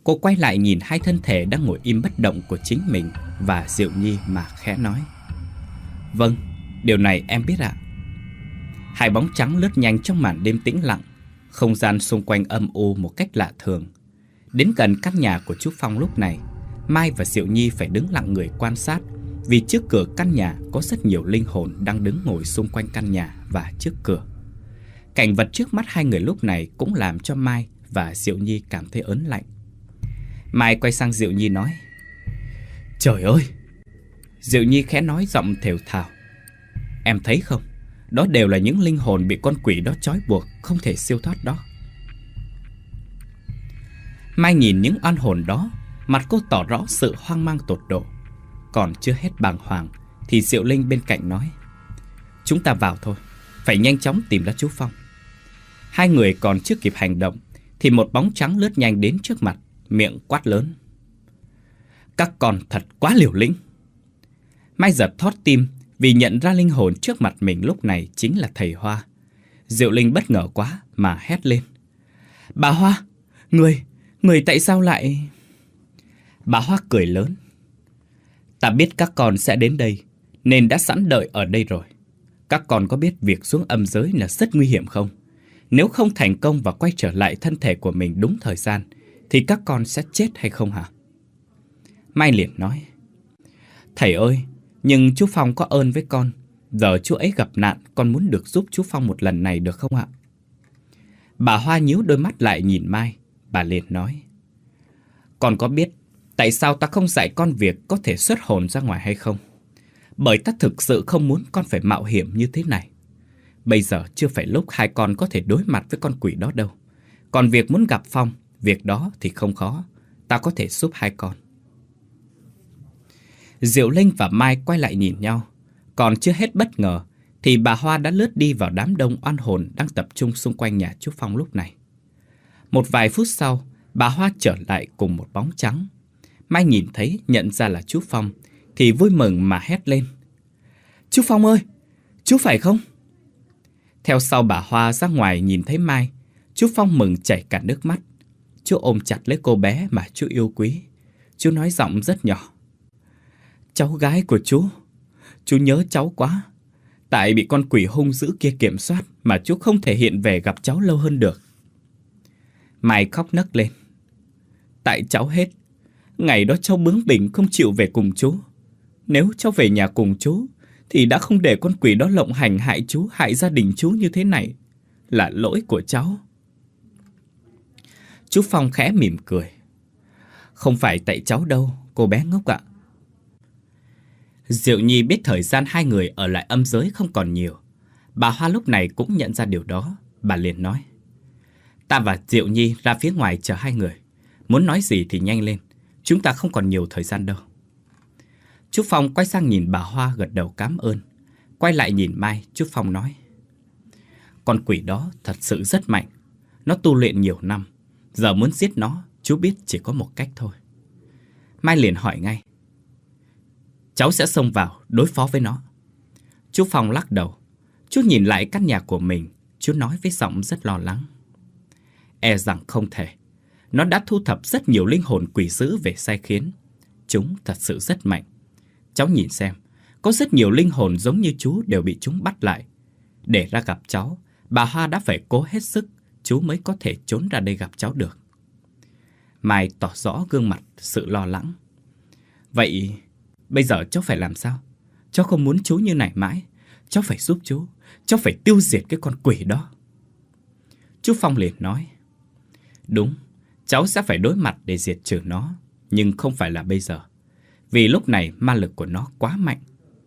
A: Cô quay lại nhìn hai thân thể đang ngồi im bất động của chính mình và Diệu Nhi mà khẽ nói: "Vâng, điều này em biết ạ." Hai bóng trắng lướt nhanh trong màn đêm tĩnh lặng. Không gian xung quanh âm u một cách lạ thường. Đến gần căn nhà của chú Phong lúc này, Mai và Diệu Nhi phải đứng lặng người quan sát, vì trước cửa căn nhà có rất nhiều linh hồn đang đứng ngồi xung quanh căn nhà và trước cửa. Cảnh vật trước mắt hai người lúc này cũng làm cho Mai và Diệu Nhi cảm thấy ớn lạnh. Mai quay sang Diệu Nhi nói: "Trời ơi!" Diệu Nhi khẽ nói giọng thều thào: "Em thấy không? Đó đều là những linh hồn bị con quỷ đó trói buộc, không thể siêu thoát đó." Mai nhìn những oan hồn đó, mặt cô tỏ rõ sự hoang mang tột độ. Còn chưa hết bàng hoàng thì Diệu Linh bên cạnh nói: "Chúng ta vào thôi, phải nhanh chóng tìm ra chú Phong." Hai người còn chưa kịp hành động thì một bóng trắng lướt nhanh đến trước mặt, miệng quát lớn: "Các con thật quá liều lĩnh!" Mai giật thót tim vì nhận ra linh hồn trước mặt mình lúc này chính là thầy Hoa. Diệu Linh bất ngờ quá mà hét lên: "Bà Hoa, người, người tại sao lại..." Bà Hoa cười lớn: "Ta biết các con sẽ đến đây nên đã sẵn đợi ở đây rồi. Các con có biết việc xuống âm giới là rất nguy hiểm không? Nếu không thành công và quay trở lại thân thể của mình đúng thời gian thì các con sẽ chết hay không hả?" Mai liền nói: "Thầy ơi, nhưng chú Phong có ơn với con. Giờ chú ấy gặp nạn, con muốn được giúp chú Phong một lần này được không ạ?" Bà Hoa nhíu đôi mắt lại nhìn Mai. Bà liền nói: "Con có biết tại sao ta không dạy con việc có thể xuất hồn ra ngoài hay không? Bởi ta thực sự không muốn con phải mạo hiểm như thế này. Bây giờ chưa phải lúc hai con có thể đối mặt với con quỷ đó đâu. Còn việc muốn gặp Phong, việc đó thì không khó. Ta có thể giúp hai con." Diệu Linh và Mai quay lại nhìn nhau. Còn chưa hết bất ngờ thì bà Hoa đã lướt đi vào đám đông oan hồn đang tập trung xung quanh nhà chú Phong lúc này. Một vài phút sau, bà Hoa trở lại cùng một bóng trắng. Mai nhìn thấy, nhận ra là chú Phong thì vui mừng mà hét lên: "Chú Phong ơi, chú phải không?" Theo sau bà Hoa ra ngoài nhìn thấy Mai, chú Phong mừng chảy cả nước mắt. Chú ôm chặt lấy cô bé mà chú yêu quý. Chú nói giọng rất nhỏ: "Cháu gái của chú, chú nhớ cháu quá. Tại bị con quỷ hung dữ kia kiểm soát mà chú không thể hiện về gặp cháu lâu hơn được." Mai khóc nấc lên: "Tại cháu hết. Ngày đó cháu bướng bỉnh không chịu về cùng chú. Nếu cháu về nhà cùng chú thì đã không để con quỷ đó lộng hành hại chú, hại gia đình chú như thế này. Là lỗi của cháu." Chú Phong khẽ mỉm cười: "Không phải tại cháu đâu, cô bé ngốc ạ." Diệu Nhi biết thời gian hai người ở lại âm giới không còn nhiều. Bà Hoa lúc này cũng nhận ra điều đó. Bà liền nói: "Ta và Diệu Nhi ra phía ngoài chờ hai người. Muốn nói gì thì nhanh lên, chúng ta không còn nhiều thời gian đâu." Chú Phong quay sang nhìn bà Hoa gật đầu cảm ơn. Quay lại nhìn Mai, chú Phong nói: "Con quỷ đó thật sự rất mạnh. Nó tu luyện nhiều năm. Giờ muốn giết nó, chú biết chỉ có một cách thôi." Mai liền hỏi ngay: "Cháu sẽ xông vào đối phó với nó?" Chú Phong lắc đầu. Chú nhìn lại căn nhà của mình. Chú nói với giọng rất lo lắng: "E rằng không thể. Nó đã thu thập rất nhiều linh hồn quỷ dữ về sai khiến. Chúng thật sự rất mạnh. Cháu nhìn xem, có rất nhiều linh hồn giống như chú đều bị chúng bắt lại. Để ra gặp cháu, bà Hoa đã phải cố hết sức, chú mới có thể trốn ra đây gặp cháu được." Mai tỏ rõ gương mặt sự lo lắng: "Vậy bây giờ cháu phải làm sao? Cháu không muốn chú như này mãi. Cháu phải giúp chú. Cháu phải tiêu diệt cái con quỷ đó." Chú Phong liền nói: "Đúng, cháu sẽ phải đối mặt để diệt trừ nó. Nhưng không phải là bây giờ. Vì lúc này ma lực của nó quá mạnh."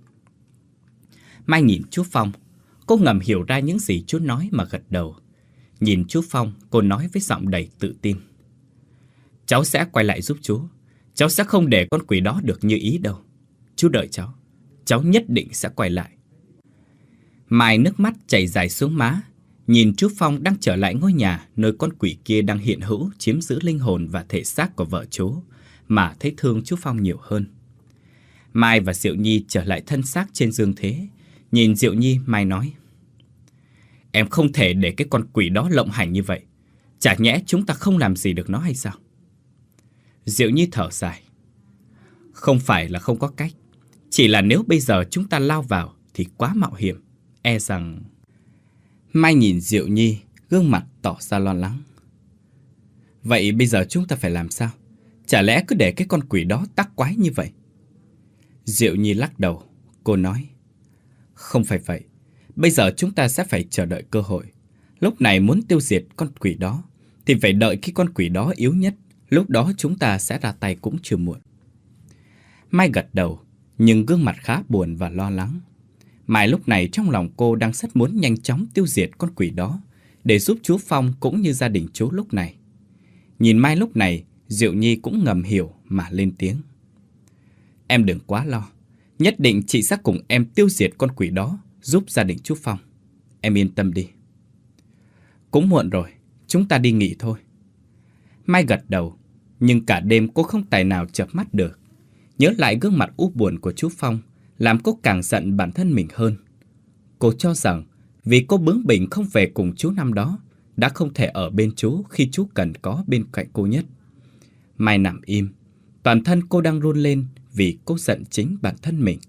A: Mai nhìn chú Phong. Cô ngầm hiểu ra những gì chú nói mà gật đầu. Nhìn chú Phong, cô nói với giọng đầy tự tin: "Cháu sẽ quay lại giúp chú. Cháu sẽ không để con quỷ đó được như ý đâu. Chú đợi cháu. Cháu nhất định sẽ quay lại." Mai nước mắt chảy dài xuống má. Nhìn chú Phong đang trở lại ngôi nhà nơi con quỷ kia đang hiện hữu chiếm giữ linh hồn và thể xác của vợ chú, mà thấy thương chú Phong nhiều hơn. Mai và Diệu Nhi trở lại thân xác trên dương thế. Nhìn Diệu Nhi, Mai nói: "Em không thể để cái con quỷ đó lộng hành như vậy. Chả nhẽ chúng ta không làm gì được nó hay sao?" Diệu Nhi thở dài. Không phải là không có cách, chỉ là nếu bây giờ chúng ta lao vào thì quá mạo hiểm. E rằng... Mai nhìn Diệu Nhi, gương mặt tỏ ra lo lắng. Vậy bây giờ chúng ta phải làm sao? Chả lẽ cứ để cái con quỷ đó tắc quái như vậy? Diệu Nhi lắc đầu. Cô nói, không phải vậy. Bây giờ chúng ta sẽ phải chờ đợi cơ hội. Lúc này muốn tiêu diệt con quỷ đó thì phải đợi khi con quỷ đó yếu nhất. Lúc đó chúng ta sẽ ra tay cũng chưa muộn. Mai gật đầu, nhưng gương mặt khá buồn và lo lắng. Mai lúc này trong lòng cô đang rất muốn nhanh chóng tiêu diệt con quỷ đó để giúp chú Phong cũng như gia đình chú lúc này. Nhìn Mai lúc này, Diệu Nhi cũng ngầm hiểu mà lên tiếng. Em đừng quá lo. Nhất định chị sẽ cùng em tiêu diệt con quỷ đó, giúp gia đình chú Phong. Em yên tâm đi. Cũng muộn rồi, chúng ta đi nghỉ thôi. Mai gật đầu, nhưng cả đêm cô không tài nào chợp mắt được. Nhớ lại gương mặt u buồn của chú Phong, làm cô càng giận bản thân mình hơn. Cô cho rằng vì cô bướng bỉnh không về cùng chú năm đó, đã không thể ở bên chú khi chú cần có bên cạnh cô nhất. Mai nằm im, toàn thân cô đang run lên vì cô giận chính bản thân mình.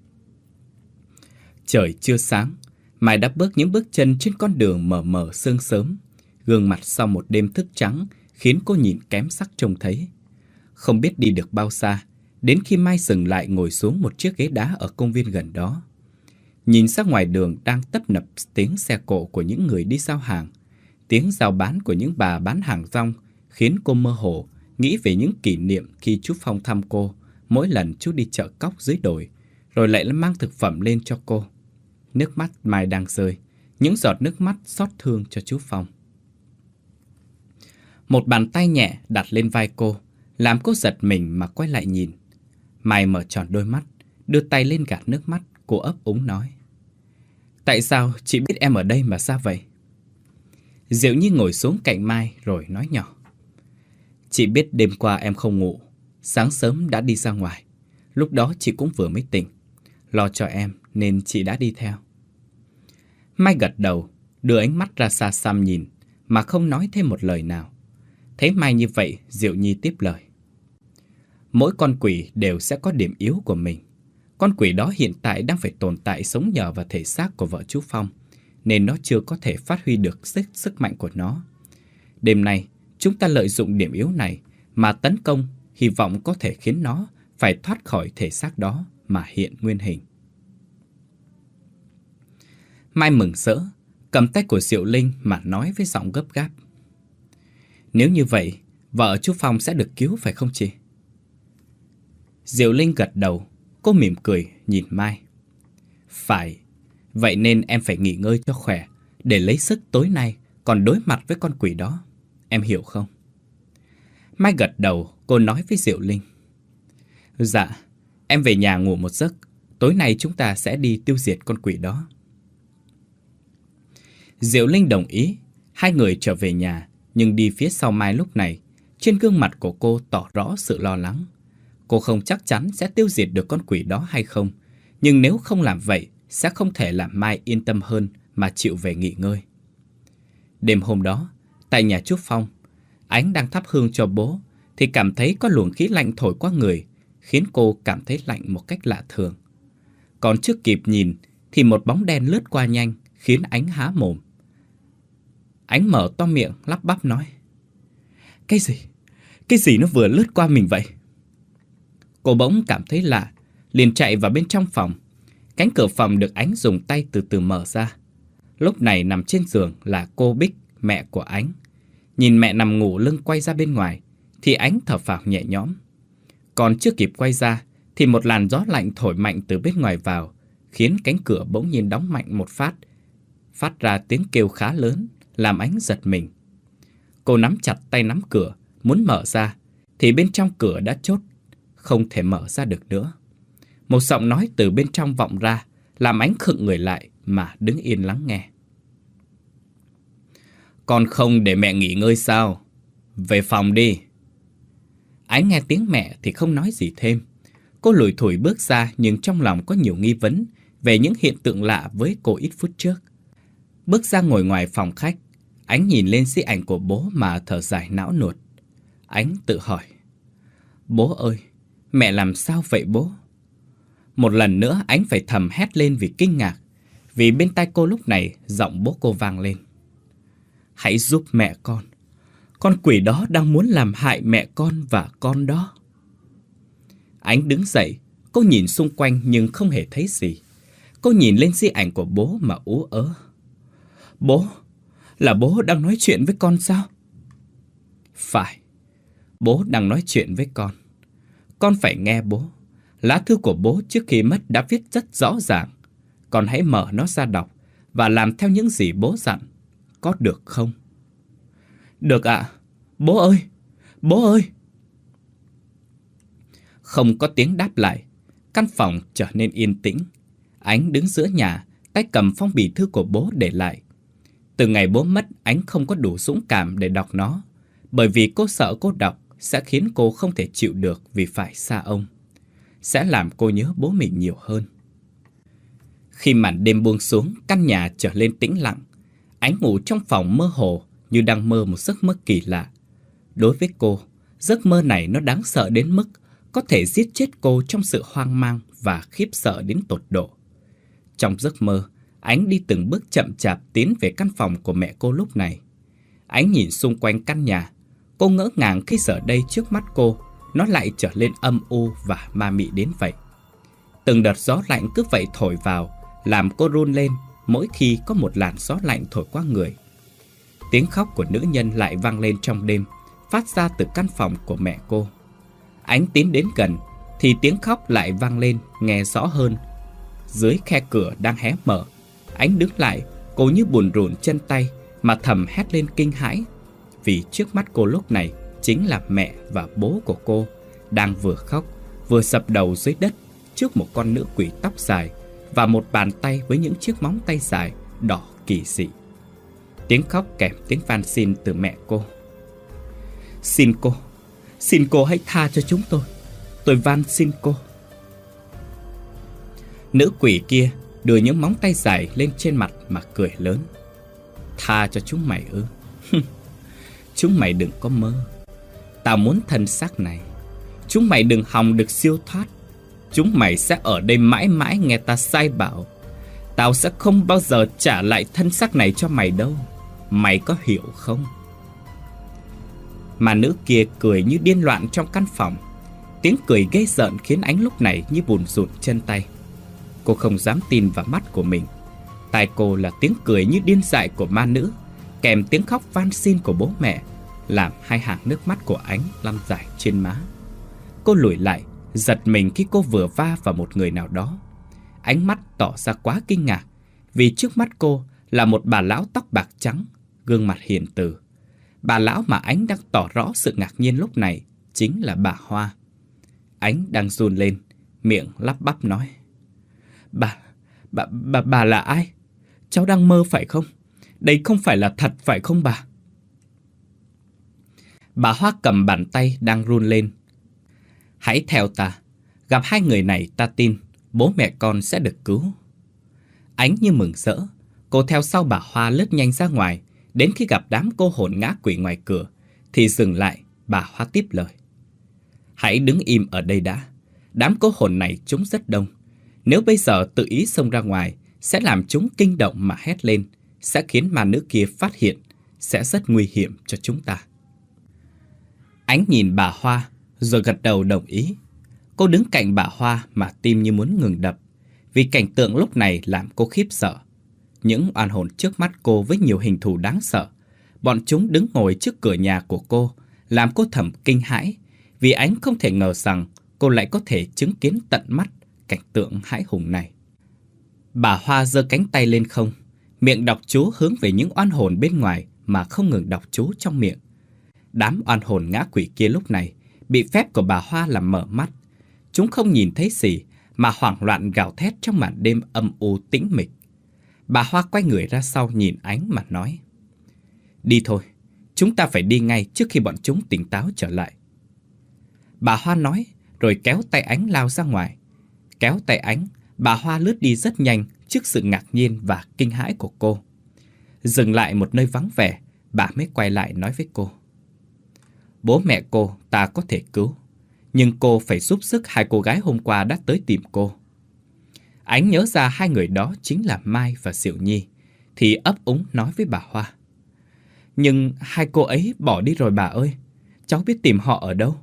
A: Trời chưa sáng, Mai đã bước những bước chân trên con đường mờ mờ sương sớm. Gương mặt sau một đêm thức trắng khiến cô nhìn kém sắc trông thấy. Không biết đi được bao xa, đến khi Mai dừng lại ngồi xuống một chiếc ghế đá ở công viên gần đó. Nhìn ra ngoài đường đang tấp nập tiếng xe cộ của những người đi giao hàng. Tiếng giao bán của những bà bán hàng rong khiến cô mơ hồ, nghĩ về những kỷ niệm khi chú Phong thăm cô, mỗi lần chú đi chợ cóc dưới đồi, rồi lại mang thực phẩm lên cho cô. Nước mắt Mai đang rơi, những giọt nước mắt xót thương cho chú Phong. Một bàn tay nhẹ đặt lên vai cô, làm cô giật mình mà quay lại nhìn. Mai mở tròn đôi mắt, đưa tay lên gạt nước mắt, cô ấp úng nói. Tại sao chị biết em ở đây mà sao vậy? Diệu Nhi ngồi xuống cạnh Mai rồi nói nhỏ. Chị biết đêm qua em không ngủ, sáng sớm đã đi ra ngoài. Lúc đó chị cũng vừa mới tỉnh, lo cho em nên chị đã đi theo. Mai gật đầu, đưa ánh mắt ra xa xăm nhìn, mà không nói thêm một lời nào. Thấy Mai như vậy, Diệu Nhi tiếp lời. Mỗi con quỷ đều sẽ có điểm yếu của mình. Con quỷ đó hiện tại đang phải tồn tại sống nhờ vào thể xác của vợ chú Phong, nên nó chưa có thể phát huy được sức, sức mạnh của nó. Đêm nay, chúng ta lợi dụng điểm yếu này mà tấn công, hy vọng có thể khiến nó phải thoát khỏi thể xác đó mà hiện nguyên hình. Mai mừng rỡ, cầm tay của Diệu Linh mà nói với giọng gấp gáp. Nếu như vậy, vợ chú Phong sẽ được cứu phải không chị? Diệu Linh gật đầu, cô mỉm cười nhìn Mai. Phải, vậy nên em phải nghỉ ngơi cho khỏe, để lấy sức tối nay còn đối mặt với con quỷ đó. Em hiểu không? Mai gật đầu, cô nói với Diệu Linh. Dạ, em về nhà ngủ một giấc, tối nay chúng ta sẽ đi tiêu diệt con quỷ đó. Diệu Linh đồng ý, hai người trở về nhà, nhưng đi phía sau Mai lúc này, trên gương mặt của cô tỏ rõ sự lo lắng. Cô không chắc chắn sẽ tiêu diệt được con quỷ đó hay không, nhưng nếu không làm vậy, sẽ không thể làm Mai yên tâm hơn mà chịu về nghỉ ngơi. Đêm hôm đó, tại nhà chú Phong, Ánh đang thắp hương cho bố, thì cảm thấy có luồng khí lạnh thổi qua người, khiến cô cảm thấy lạnh một cách lạ thường. Còn chưa kịp nhìn, thì một bóng đen lướt qua nhanh, khiến Ánh há mồm. Ánh mở to miệng, lắp bắp nói. Cái gì? Cái gì nó vừa lướt qua mình vậy? Cô bỗng cảm thấy lạ, liền chạy vào bên trong phòng. Cánh cửa phòng được Ánh dùng tay từ từ mở ra. Lúc này nằm trên giường là cô Bích, mẹ của Ánh. Nhìn mẹ nằm ngủ lưng quay ra bên ngoài, thì Ánh thở phào nhẹ nhõm. Còn chưa kịp quay ra, thì một làn gió lạnh thổi mạnh từ bên ngoài vào, khiến cánh cửa bỗng nhiên đóng mạnh một phát, phát ra tiếng kêu khá lớn, làm Ánh giật mình. Cô nắm chặt tay nắm cửa, muốn mở ra, thì bên trong cửa đã chốt, không thể mở ra được nữa. Một giọng nói từ bên trong vọng ra, làm Ánh khựng người lại mà đứng yên lắng nghe. Con không để mẹ nghỉ ngơi sao? Về phòng đi. Ánh nghe tiếng mẹ thì không nói gì thêm. Cô lủi thủi bước ra, nhưng trong lòng có nhiều nghi vấn về những hiện tượng lạ với cô ít phút trước. Bước ra ngồi ngoài phòng khách, Ánh nhìn lên di ảnh của bố mà thở dài não nuột. Ánh tự hỏi, Bố ơi, mẹ làm sao vậy bố? Một lần nữa Ánh phải thầm hét lên vì kinh ngạc, vì bên tai cô lúc này giọng bố cô vang lên. Hãy giúp mẹ con. Con quỷ đó đang muốn làm hại mẹ con và con đó. Ánh đứng dậy, cô nhìn xung quanh nhưng không hề thấy gì. Cô nhìn lên di ảnh của bố mà ú ớ. Bố, là bố đang nói chuyện với con sao? Phải, bố đang nói chuyện với con. Con phải nghe bố. Lá thư của bố trước khi mất đã viết rất rõ ràng. Con hãy mở nó ra đọc và làm theo những gì bố dặn. Có được không? Được ạ. À. Bố ơi! Bố ơi! Không có tiếng đáp lại. Căn phòng trở nên yên tĩnh. Ánh đứng giữa nhà, tay cầm phong bì thư của bố để lại. Từ ngày bố mất, Ánh không có đủ dũng cảm để đọc nó, bởi vì cô sợ cô đọc sẽ khiến cô không thể chịu được vì phải xa ông, sẽ làm cô nhớ bố mình nhiều hơn. Khi màn đêm buông xuống, căn nhà trở lên tĩnh lặng. Ánh ngủ trong phòng mơ hồ như đang mơ một giấc mơ kỳ lạ. Đối với cô, giấc mơ này nó đáng sợ đến mức có thể giết chết cô trong sự hoang mang và khiếp sợ đến tột độ. Trong giấc mơ, Ánh đi từng bước chậm chạp tiến về căn phòng của mẹ cô lúc này. Ánh nhìn xung quanh căn nhà. Cô ngỡ ngàng khi giờ đây trước mắt cô, nó lại trở lên âm u và ma mị đến vậy. Từng đợt gió lạnh cứ vậy thổi vào, làm cô run lên mỗi khi có một làn gió lạnh thổi qua người. Tiếng khóc của nữ nhân lại vang lên trong đêm, phát ra từ căn phòng của mẹ cô. Ánh tiến đến gần thì tiếng khóc lại vang lên nghe rõ hơn. Dưới khe cửa đang hé mở, Ánh đứng lại, cô như buồn rùn chân tay mà thầm hét lên kinh hãi, vì trước mắt cô lúc này chính là mẹ và bố của cô, đang vừa khóc vừa sập đầu dưới đất trước một con nữ quỷ tóc dài và một bàn tay với những chiếc móng tay dài đỏ kỳ dị. Tiếng khóc kèm tiếng van xin từ mẹ cô. Xin cô, xin cô hãy tha cho chúng tôi, tôi van xin cô. Nữ quỷ kia đưa những móng tay dài lên trên mặt mà cười lớn. Tha cho chúng mày ư? Chúng mày đừng có mơ. Tao muốn thân xác này. Chúng mày đừng hòng được siêu thoát. Chúng mày sẽ ở đây mãi mãi nghe ta sai bảo. Tao sẽ không bao giờ trả lại thân xác này cho mày đâu. Mày có hiểu không? Mà nữ kia cười như điên loạn trong căn phòng. Tiếng cười ghê rợn khiến Ánh lúc này như bùn rùn chân tay. Cô không dám tin vào mắt của mình. Tai cô là tiếng cười như điên dại của ma nữ, kèm tiếng khóc van xin của bố mẹ, làm hai hàng nước mắt của Ánh lăn dài trên má. Cô lùi lại, giật mình khi cô vừa va vào một người nào đó. Ánh mắt tỏ ra quá kinh ngạc, vì trước mắt cô là một bà lão tóc bạc trắng, gương mặt hiền từ. Bà lão mà Ánh đang tỏ rõ sự ngạc nhiên lúc này chính là bà Hoa. Ánh đang run lên, miệng lắp bắp nói. Bà, bà, bà, bà là ai? Cháu đang mơ phải không? Đây không phải là thật phải không bà? Bà Hoa cầm bàn tay đang run lên. Hãy theo ta. Gặp hai người này ta tin bố mẹ con sẽ được cứu. Ánh như mừng rỡ, cô theo sau bà Hoa lướt nhanh ra ngoài. Đến khi gặp đám cô hồn ngã quỷ ngoài cửa thì dừng lại. Bà Hoa tiếp lời. Hãy đứng im ở đây đã. Đám cô hồn này chúng rất đông. Nếu bây giờ tự ý xông ra ngoài sẽ làm chúng kinh động mà hét lên, sẽ khiến ma nữ kia phát hiện, sẽ rất nguy hiểm cho chúng ta. Ánh nhìn bà Hoa rồi gật đầu đồng ý. Cô đứng cạnh bà Hoa mà tim như muốn ngừng đập, vì cảnh tượng lúc này làm cô khiếp sợ. Những oan hồn trước mắt cô với nhiều hình thù đáng sợ, bọn chúng đứng ngồi trước cửa nhà của cô, làm cô thầm kinh hãi, vì Ánh không thể ngờ rằng cô lại có thể chứng kiến tận mắt cảnh tượng hãi hùng này. Bà Hoa giơ cánh tay lên không, miệng đọc chú hướng về những oan hồn bên ngoài mà không ngừng đọc chú trong miệng. Đám oan hồn ngã quỷ kia lúc này bị phép của bà Hoa làm mở mắt. Chúng không nhìn thấy gì mà hoảng loạn gào thét trong màn đêm âm u tĩnh mịch. Bà Hoa quay người ra sau nhìn Ánh mà nói. Đi thôi, chúng ta phải đi ngay trước khi bọn chúng tỉnh táo trở lại. Bà Hoa nói rồi kéo tay Ánh lao ra ngoài. Kéo tay Ánh, bà Hoa lướt đi rất nhanh trước sự ngạc nhiên và kinh hãi của cô. Dừng lại một nơi vắng vẻ, bà mới quay lại nói với cô. Bố mẹ cô ta có thể cứu, nhưng cô phải giúp sức hai cô gái hôm qua đã tới tìm cô. Ánh nhớ ra hai người đó chính là Mai và Diệu Nhi, thì ấp úng nói với bà Hoa. Nhưng hai cô ấy bỏ đi rồi bà ơi, cháu biết tìm họ ở đâu.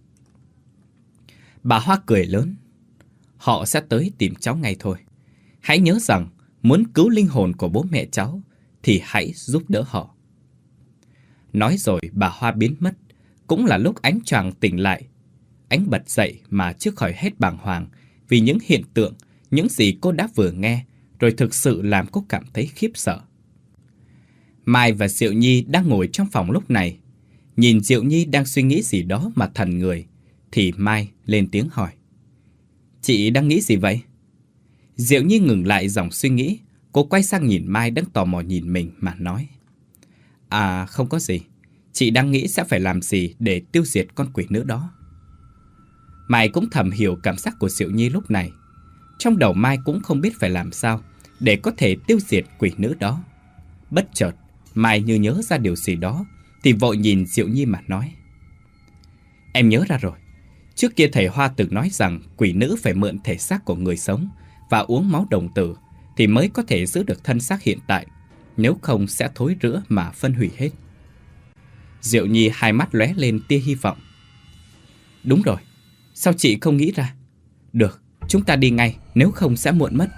A: Bà Hoa cười lớn. Họ sẽ tới tìm cháu ngay thôi. Hãy nhớ rằng muốn cứu linh hồn của bố mẹ cháu thì hãy giúp đỡ họ. Nói rồi bà Hoa biến mất. Cũng là lúc Ánh choàng tỉnh lại. Ánh bật dậy mà chưa khỏi hết bàng hoàng vì những hiện tượng, những gì cô đã vừa nghe, rồi thực sự làm cô cảm thấy khiếp sợ. Mai và Diệu Nhi đang ngồi trong phòng lúc này. Nhìn Diệu Nhi đang suy nghĩ gì đó mà thần người, thì Mai lên tiếng hỏi. Chị đang nghĩ gì vậy? Diệu Nhi ngừng lại dòng suy nghĩ. Cô quay sang nhìn Mai đang tò mò nhìn mình mà nói. À không có gì. Chị đang nghĩ sẽ phải làm gì để tiêu diệt con quỷ nữ đó. Mai cũng thầm hiểu cảm giác của Diệu Nhi lúc này. Trong đầu Mai cũng không biết phải làm sao để có thể tiêu diệt quỷ nữ đó. Bất chợt, Mai như nhớ ra điều gì đó, thì vội nhìn Diệu Nhi mà nói. Em nhớ ra rồi. Trước kia thầy Hoa từng nói rằng quỷ nữ phải mượn thể xác của người sống và uống máu đồng tử thì mới có thể giữ được thân xác hiện tại, nếu không sẽ thối rữa mà phân hủy hết. Diệu Nhi hai mắt lóe lên tia hy vọng. Đúng rồi, sao chị không nghĩ ra? Được, chúng ta đi ngay, nếu không sẽ muộn mất.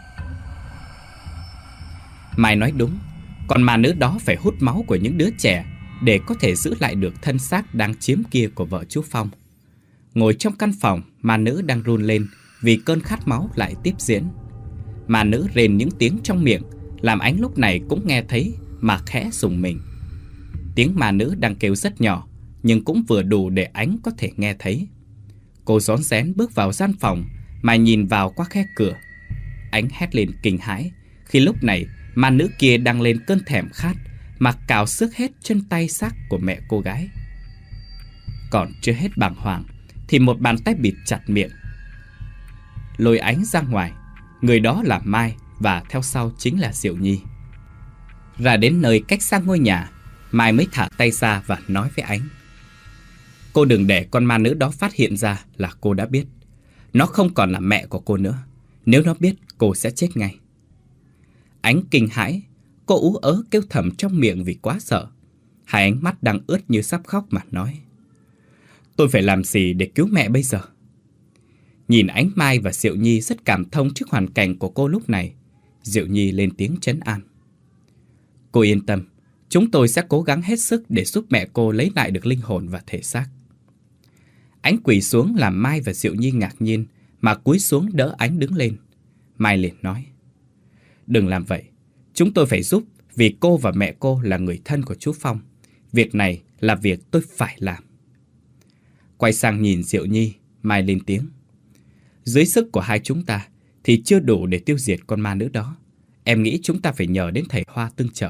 A: Mai nói đúng, còn ma nữ đó phải hút máu của những đứa trẻ để có thể giữ lại được thân xác đang chiếm kia của vợ chú Phong. Ngồi trong căn phòng, ma nữ đang run lên vì cơn khát máu lại tiếp diễn. Ma nữ rên những tiếng trong miệng, làm Ánh lúc này cũng nghe thấy mà khẽ rùng mình. Tiếng ma nữ đang kêu rất nhỏ, nhưng cũng vừa đủ để Ánh có thể nghe thấy. Cô rón rén bước vào gian phòng mà nhìn vào qua khe cửa. Ánh hét lên kinh hãi khi lúc này ma nữ kia đang lên cơn thèm khát mà cào xước hết chân tay xác của mẹ cô gái. Còn chưa hết bàng hoàng thì một bàn tay bịt chặt miệng lôi Ánh ra ngoài. Người đó là Mai và theo sau chính là Diệu Nhi. Ra đến nơi cách xa ngôi nhà, Mai mới thả tay ra và nói với Ánh. Cô đừng để con ma nữ đó phát hiện ra là cô đã biết. Nó không còn là mẹ của cô nữa. Nếu nó biết, cô sẽ chết ngay. Ánh kinh hãi, cô ú ớ kêu thầm trong miệng vì quá sợ. Hai ánh mắt đang ướt như sắp khóc mà nói. Tôi phải làm gì để cứu mẹ bây giờ? Nhìn Ánh, Mai và Diệu Nhi rất cảm thông trước hoàn cảnh của cô lúc này, Diệu Nhi lên tiếng trấn an. Cô yên tâm, chúng tôi sẽ cố gắng hết sức để giúp mẹ cô lấy lại được linh hồn và thể xác. Ánh quỳ xuống làm Mai và Diệu Nhi ngạc nhiên, mà cúi xuống đỡ Ánh đứng lên. Mai liền nói. Đừng làm vậy, chúng tôi phải giúp vì cô và mẹ cô là người thân của chú Phong. Việc này là việc tôi phải làm. Quay sang nhìn Diệu Nhi, Mai lên tiếng. Dưới sức của hai chúng ta thì chưa đủ để tiêu diệt con ma nữ đó. Em nghĩ chúng ta phải nhờ đến thầy Hoa tương trợ.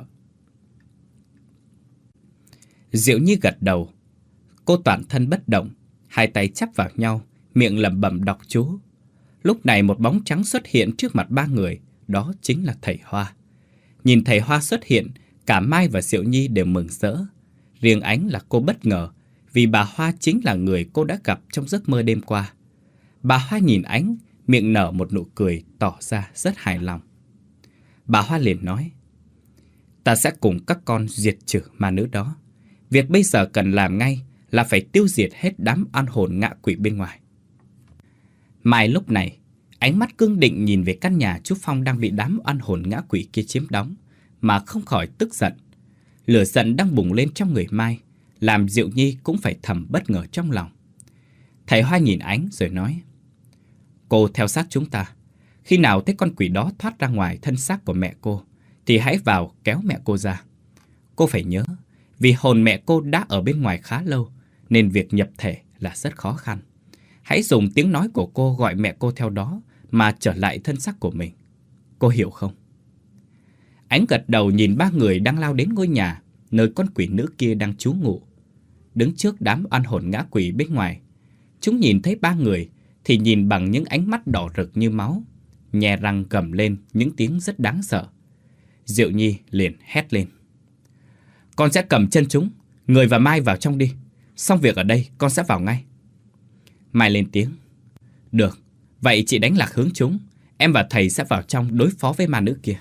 A: Diệu Nhi gật đầu. Cô toàn thân bất động, hai tay chắp vào nhau, miệng lẩm bẩm đọc chú. Lúc này một bóng trắng xuất hiện trước mặt ba người, đó chính là thầy Hoa. Nhìn thầy Hoa xuất hiện, cả Mai và Diệu Nhi đều mừng rỡ. Riêng Ánh là cô bất ngờ, vì bà Hoa chính là người cô đã gặp trong giấc mơ đêm qua. Bà Hoa nhìn Ánh, miệng nở một nụ cười tỏ ra rất hài lòng. Bà Hoa liền nói. Ta sẽ cùng các con diệt trừ ma nữ đó. Việc bây giờ cần làm ngay là phải tiêu diệt hết đám oan hồn ngạ quỷ bên ngoài. Mai lúc này, ánh mắt cương định nhìn về căn nhà chú Phong đang bị đám oan hồn ngã quỷ kia chiếm đóng, mà không khỏi tức giận. Lửa giận đang bùng lên trong người Mai, làm Diệu Nhi cũng phải thầm bất ngờ trong lòng. Thầy Hoa nhìn Ánh rồi nói. Cô theo sát chúng ta. Khi nào thấy con quỷ đó thoát ra ngoài thân xác của mẹ cô, thì hãy vào kéo mẹ cô ra. Cô phải nhớ, vì hồn mẹ cô đã ở bên ngoài khá lâu, nên việc nhập thể là rất khó khăn. Hãy dùng tiếng nói của cô gọi mẹ cô theo đó mà trở lại thân xác của mình. Cô hiểu không? Ánh gật đầu nhìn ba người đang lao đến ngôi nhà, nơi con quỷ nữ kia đang trú ngụ. Đứng trước đám oan hồn ngã quỷ bên ngoài, chúng nhìn thấy ba người thì nhìn bằng những ánh mắt đỏ rực như máu, nhè răng gầm lên những tiếng rất đáng sợ. Diệu Nhi liền hét lên. Con sẽ cầm chân chúng, người và Mai vào trong đi. Xong việc ở đây con sẽ vào ngay. Mai lên tiếng. Được, vậy chị đánh lạc hướng chúng. Em và thầy sẽ vào trong đối phó với ma nữ kia.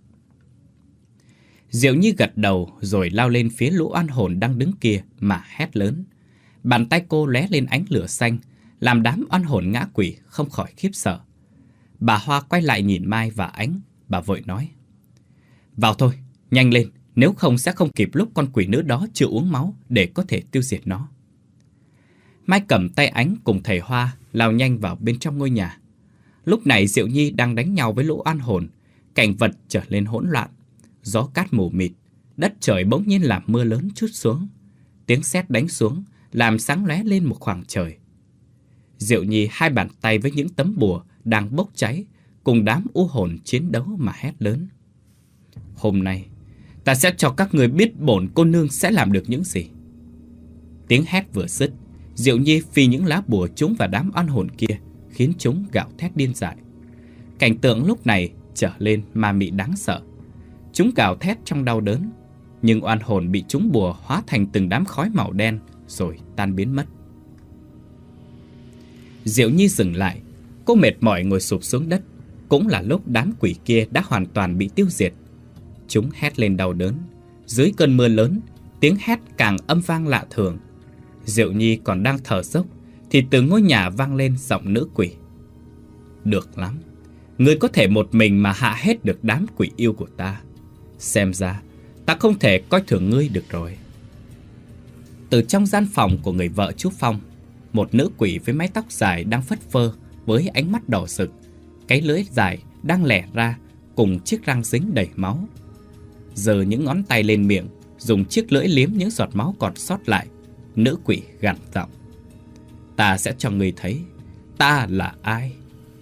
A: Diệu Nhi gật đầu rồi lao lên phía lũ oan hồn đang đứng kia mà hét lớn. Bàn tay cô lóe lên ánh lửa xanh, làm đám oan hồn ngã quỷ không khỏi khiếp sợ. Bà Hoa quay lại nhìn Mai và Ánh, bà vội nói. Vào thôi, nhanh lên, nếu không sẽ không kịp lúc con quỷ nữ đó chưa uống máu để có thể tiêu diệt nó. Mai cầm tay Ánh cùng thầy Hoa lao nhanh vào bên trong ngôi nhà. Lúc này Diệu Nhi đang đánh nhau với lũ oan hồn, cảnh vật trở lên hỗn loạn. Gió cát mù mịt, đất trời bỗng nhiên làm mưa lớn trút xuống. Tiếng sét đánh xuống, làm sáng lóe lên một khoảng trời. Diệu Nhi hai bàn tay với những tấm bùa đang bốc cháy, cùng đám u hồn chiến đấu mà hét lớn. Hôm nay, ta sẽ cho các người biết bổn cô nương sẽ làm được những gì. Tiếng hét vừa dứt, Diệu Nhi phi những lá bùa trúng vào đám oan hồn kia, khiến chúng gào thét điên dại. Cảnh tượng lúc này trở lên ma mị đáng sợ. Chúng gào thét trong đau đớn, nhưng oan hồn bị chúng bùa hóa thành từng đám khói màu đen rồi tan biến mất. Diệu Nhi dừng lại, cô mệt mỏi ngồi sụp xuống đất. Cũng là lúc đám quỷ kia đã hoàn toàn bị tiêu diệt. Chúng hét lên đau đớn. Dưới cơn mưa lớn, tiếng hét càng âm vang lạ thường. Diệu Nhi còn đang thở dốc thì từ ngôi nhà vang lên giọng nữ quỷ. Được lắm, ngươi có thể một mình mà hạ hết được đám quỷ yêu của ta. Xem ra ta không thể coi thường ngươi được rồi. Từ trong gian phòng của người vợ chú Phong, một nữ quỷ với mái tóc dài đang phất phơ với ánh mắt đỏ sực, cái lưỡi dài đang lẻ ra cùng chiếc răng dính đầy máu. Giơ những ngón tay lên miệng, dùng chiếc lưỡi liếm những giọt máu còn sót lại. Nữ quỷ gằn giọng. Ta sẽ cho ngươi thấy ta là ai.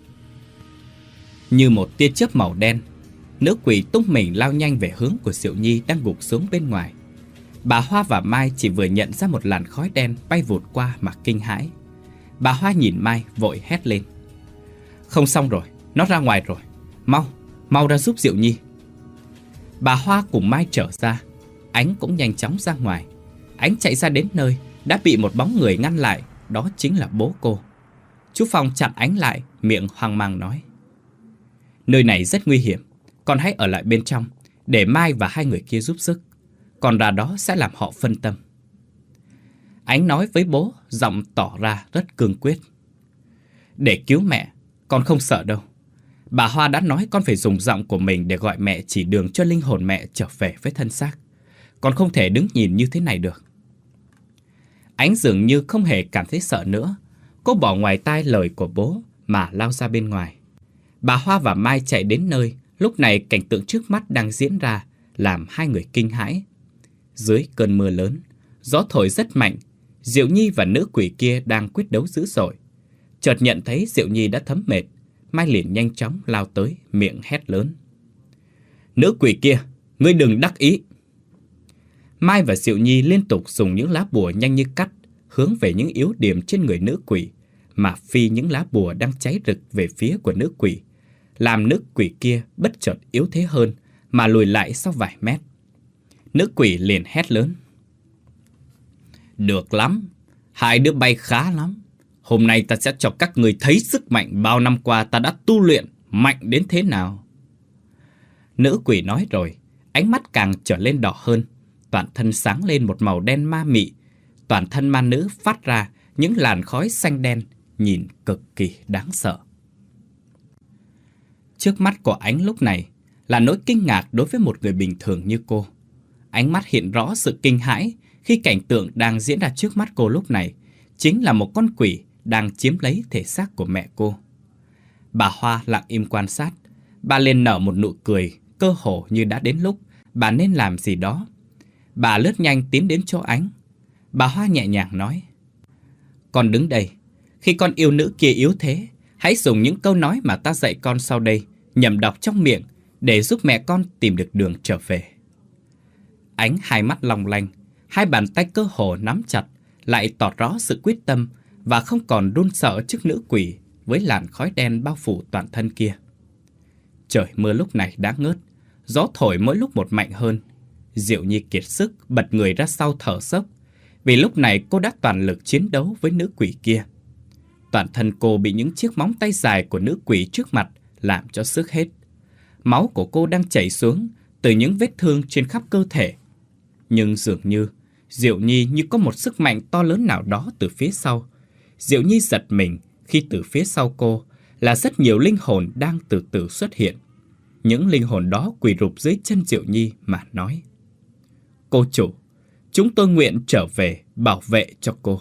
A: Như một tia chớp màu đen, nữ quỷ tung mình lao nhanh về hướng của Diệu Nhi đang gục xuống bên ngoài. Bà Hoa và Mai chỉ vừa nhận ra một làn khói đen bay vụt qua mà kinh hãi. Bà Hoa nhìn Mai vội hét lên. Không xong rồi, nó ra ngoài rồi. Mau, mau ra giúp Diệu Nhi. Bà Hoa cùng Mai trở ra. Ánh cũng nhanh chóng ra ngoài. Ánh chạy ra đến nơi đã bị một bóng người ngăn lại. Đó chính là bố cô. Chú Phong chặn Ánh lại, miệng hoang mang nói. Nơi này rất nguy hiểm, con hãy ở lại bên trong để Mai và hai người kia giúp sức. Còn ra đó sẽ làm họ phân tâm. Ánh nói với bố, giọng tỏ ra rất cương quyết. Để cứu mẹ, con không sợ đâu. Bà Hoa đã nói con phải dùng giọng của mình để gọi mẹ chỉ đường cho linh hồn mẹ trở về với thân xác. Con không thể đứng nhìn như thế này được. Ánh dường như không hề cảm thấy sợ nữa. Cô bỏ ngoài tai lời của bố mà lao ra bên ngoài. Bà Hoa và Mai chạy đến nơi. Lúc này cảnh tượng trước mắt đang diễn ra làm hai người kinh hãi. Dưới cơn mưa lớn, gió thổi rất mạnh. Diệu Nhi và nữ quỷ kia đang quyết đấu dữ dội. Chợt nhận thấy Diệu Nhi đã thấm mệt, Mai liền nhanh chóng lao tới, miệng hét lớn. Nữ quỷ kia, ngươi đừng đắc ý. Mai và Diệu Nhi liên tục dùng những lá bùa nhanh như cắt hướng về những yếu điểm trên người nữ quỷ, mà phi những lá bùa đang cháy rực về phía của nữ quỷ, làm nữ quỷ kia bất chợt yếu thế hơn mà lùi lại sau vài mét. Nữ quỷ liền hét lớn. Được lắm, hai đứa bay khá lắm. Hôm nay ta sẽ cho các người thấy sức mạnh bao năm qua ta đã tu luyện mạnh đến thế nào. Nữ quỷ nói rồi, ánh mắt càng trở lên đỏ hơn, toàn thân sáng lên một màu đen ma mị. Toàn thân ma nữ phát ra những làn khói xanh đen, nhìn cực kỳ đáng sợ. Trước mắt của Ánh lúc này là nỗi kinh ngạc đối với một người bình thường như cô. Ánh mắt hiện rõ sự kinh hãi khi cảnh tượng đang diễn ra trước mắt cô lúc này chính là một con quỷ đang chiếm lấy thể xác của mẹ cô. Bà Hoa lặng im quan sát. Bà liền nở một nụ cười, cơ hồ như đã đến lúc bà nên làm gì đó. Bà lướt nhanh tiến đến chỗ Ánh. Bà Hoa nhẹ nhàng nói. Con đứng đây. Khi con yêu nữ kia yếu thế, hãy dùng những câu nói mà ta dạy con sau đây nhẩm đọc trong miệng để giúp mẹ con tìm được đường trở về. Ánh hai mắt long lanh, hai bàn tay cơ hồ nắm chặt, lại tỏ rõ sự quyết tâm và không còn run sợ trước nữ quỷ với làn khói đen bao phủ toàn thân kia. Trời mưa lúc này đã ngớt, gió thổi mỗi lúc một mạnh hơn. Diệu Nhi kiệt sức bật người ra sau thở sốc, vì lúc này cô đã toàn lực chiến đấu với nữ quỷ kia. bản thân cô bị những chiếc móng tay dài của nữ quỷ trước mặt làm cho sức hết. Máu của cô đang chảy xuống từ những vết thương trên khắp cơ thể. Nhưng dường như Diệu Nhi như có một sức mạnh to lớn nào đó từ phía sau. Diệu Nhi giật mình khi từ phía sau cô là rất nhiều linh hồn đang từ từ xuất hiện. Những linh hồn đó quỳ rụp dưới chân Diệu Nhi mà nói: "Cô chủ, chúng tôi nguyện trở về bảo vệ cho cô."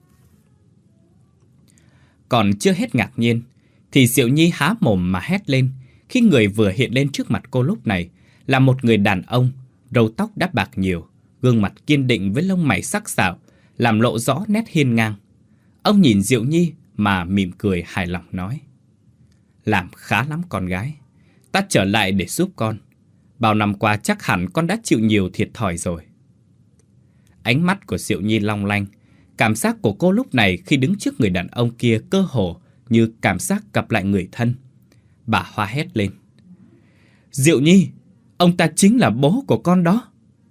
A: Còn chưa hết ngạc nhiên thì Diệu Nhi há mồm mà hét lên khi người vừa hiện lên trước mặt cô lúc này là một người đàn ông, râu tóc đã bạc nhiều, gương mặt kiên định với lông mày sắc sảo, làm lộ rõ nét hiên ngang. Ông nhìn Diệu Nhi mà mỉm cười hài lòng nói: "Làm khá lắm con gái, ta trở lại để giúp con. Bao năm qua chắc hẳn con đã chịu nhiều thiệt thòi rồi." Ánh mắt của Diệu Nhi long lanh. Cảm giác của cô lúc này khi đứng trước người đàn ông kia cơ hồ như cảm giác gặp lại người thân. Bà Hoa hét lên: "Diệu Nhi, ông ta chính là bố của con đó."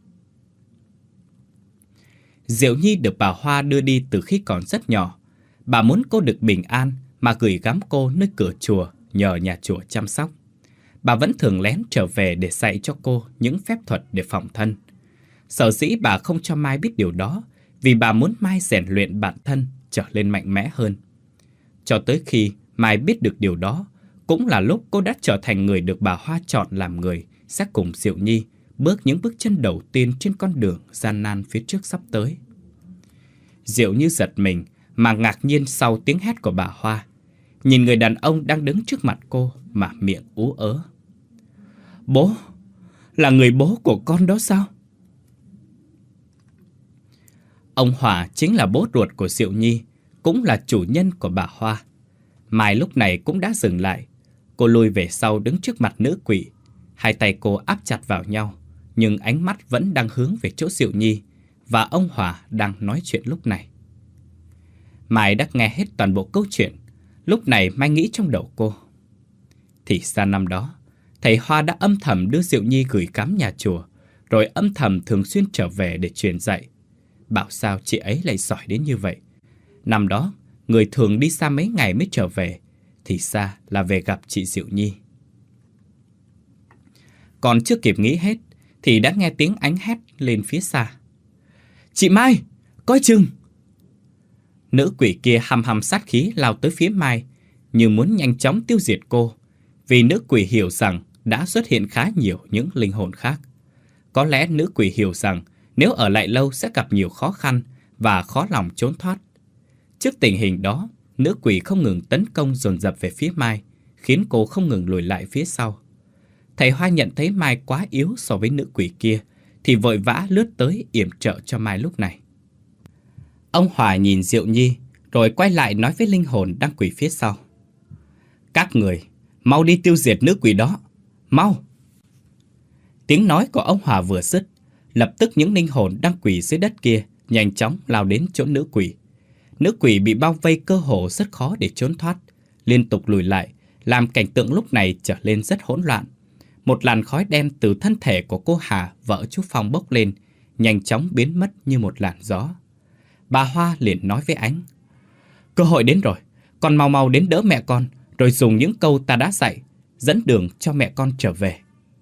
A: Diệu Nhi được bà Hoa đưa đi từ khi còn rất nhỏ. Bà muốn cô được bình an mà gửi gắm cô nơi cửa chùa nhờ nhà chùa chăm sóc. Bà vẫn thường lén trở về để dạy cho cô những phép thuật để phòng thân. Sở dĩ bà không cho Mai biết điều đó vì bà muốn Mai rèn luyện bản thân trở lên mạnh mẽ hơn. Cho tới khi Mai biết được điều đó, cũng là lúc cô đã trở thành người được bà Hoa chọn làm người sẽ cùng Diệu Nhi bước những bước chân đầu tiên trên con đường gian nan phía trước sắp tới. Diệu Nhi giật mình mà ngạc nhiên sau tiếng hét của bà Hoa, nhìn người đàn ông đang đứng trước mặt cô mà miệng ú ớ: "Bố, là người bố của con đó sao?" Ông Hòa chính là bố ruột của Diệu Nhi, cũng là chủ nhân của bà Hoa. Mai lúc này cũng đã dừng lại. Cô lùi về sau đứng trước mặt nữ quỷ. Hai tay cô áp chặt vào nhau, nhưng ánh mắt vẫn đang hướng về chỗ Diệu Nhi và ông Hòa đang nói chuyện lúc này. Mai đã nghe hết toàn bộ câu chuyện. Lúc này Mai nghĩ trong đầu cô: thì ra năm đó, thầy Hoa đã âm thầm đưa Diệu Nhi gửi cắm nhà chùa, rồi âm thầm thường xuyên trở về để truyền dạy. Bảo sao chị ấy lại giỏi đến như vậy. Năm đó, người thường đi xa mấy ngày mới trở về, thì ra là về gặp chị Diệu Nhi. Còn chưa kịp nghĩ hết, thì đã nghe tiếng Ánh hét lên phía xa: "Chị Mai, coi chừng!" Nữ quỷ kia hăm hăm sát khí lao tới phía Mai, như muốn nhanh chóng tiêu diệt cô, vì nữ quỷ hiểu rằng đã xuất hiện khá nhiều những linh hồn khác. Có lẽ nữ quỷ hiểu rằng nếu ở lại lâu sẽ gặp nhiều khó khăn và khó lòng trốn thoát. Trước tình hình đó, nữ quỷ không ngừng tấn công dồn dập về phía Mai, khiến cô không ngừng lùi lại phía sau. Thầy Hoa nhận thấy Mai quá yếu so với nữ quỷ kia, thì vội vã lướt tới yểm trợ cho Mai lúc này. Ông Hòa nhìn Diệu Nhi, rồi quay lại nói với linh hồn đang quỳ phía sau: "Các người, mau đi tiêu diệt nữ quỷ đó, mau!" Tiếng nói của ông Hòa vừa dứt, lập tức những linh hồn đang quỳ dưới đất kia nhanh chóng lao đến chỗ nữ quỷ. Nữ quỷ bị bao vây cơ hồ rất khó để trốn thoát, liên tục lùi lại, làm cảnh tượng lúc này trở lên rất hỗn loạn. Một làn khói đen từ thân thể của cô Hà, vợ chú Phong bốc lên, nhanh chóng biến mất như một làn gió. Bà Hoa liền nói với Ánh: "Cơ hội đến rồi, con mau mau đến đỡ mẹ con, rồi dùng những câu ta đã dạy, dẫn đường cho mẹ con trở về."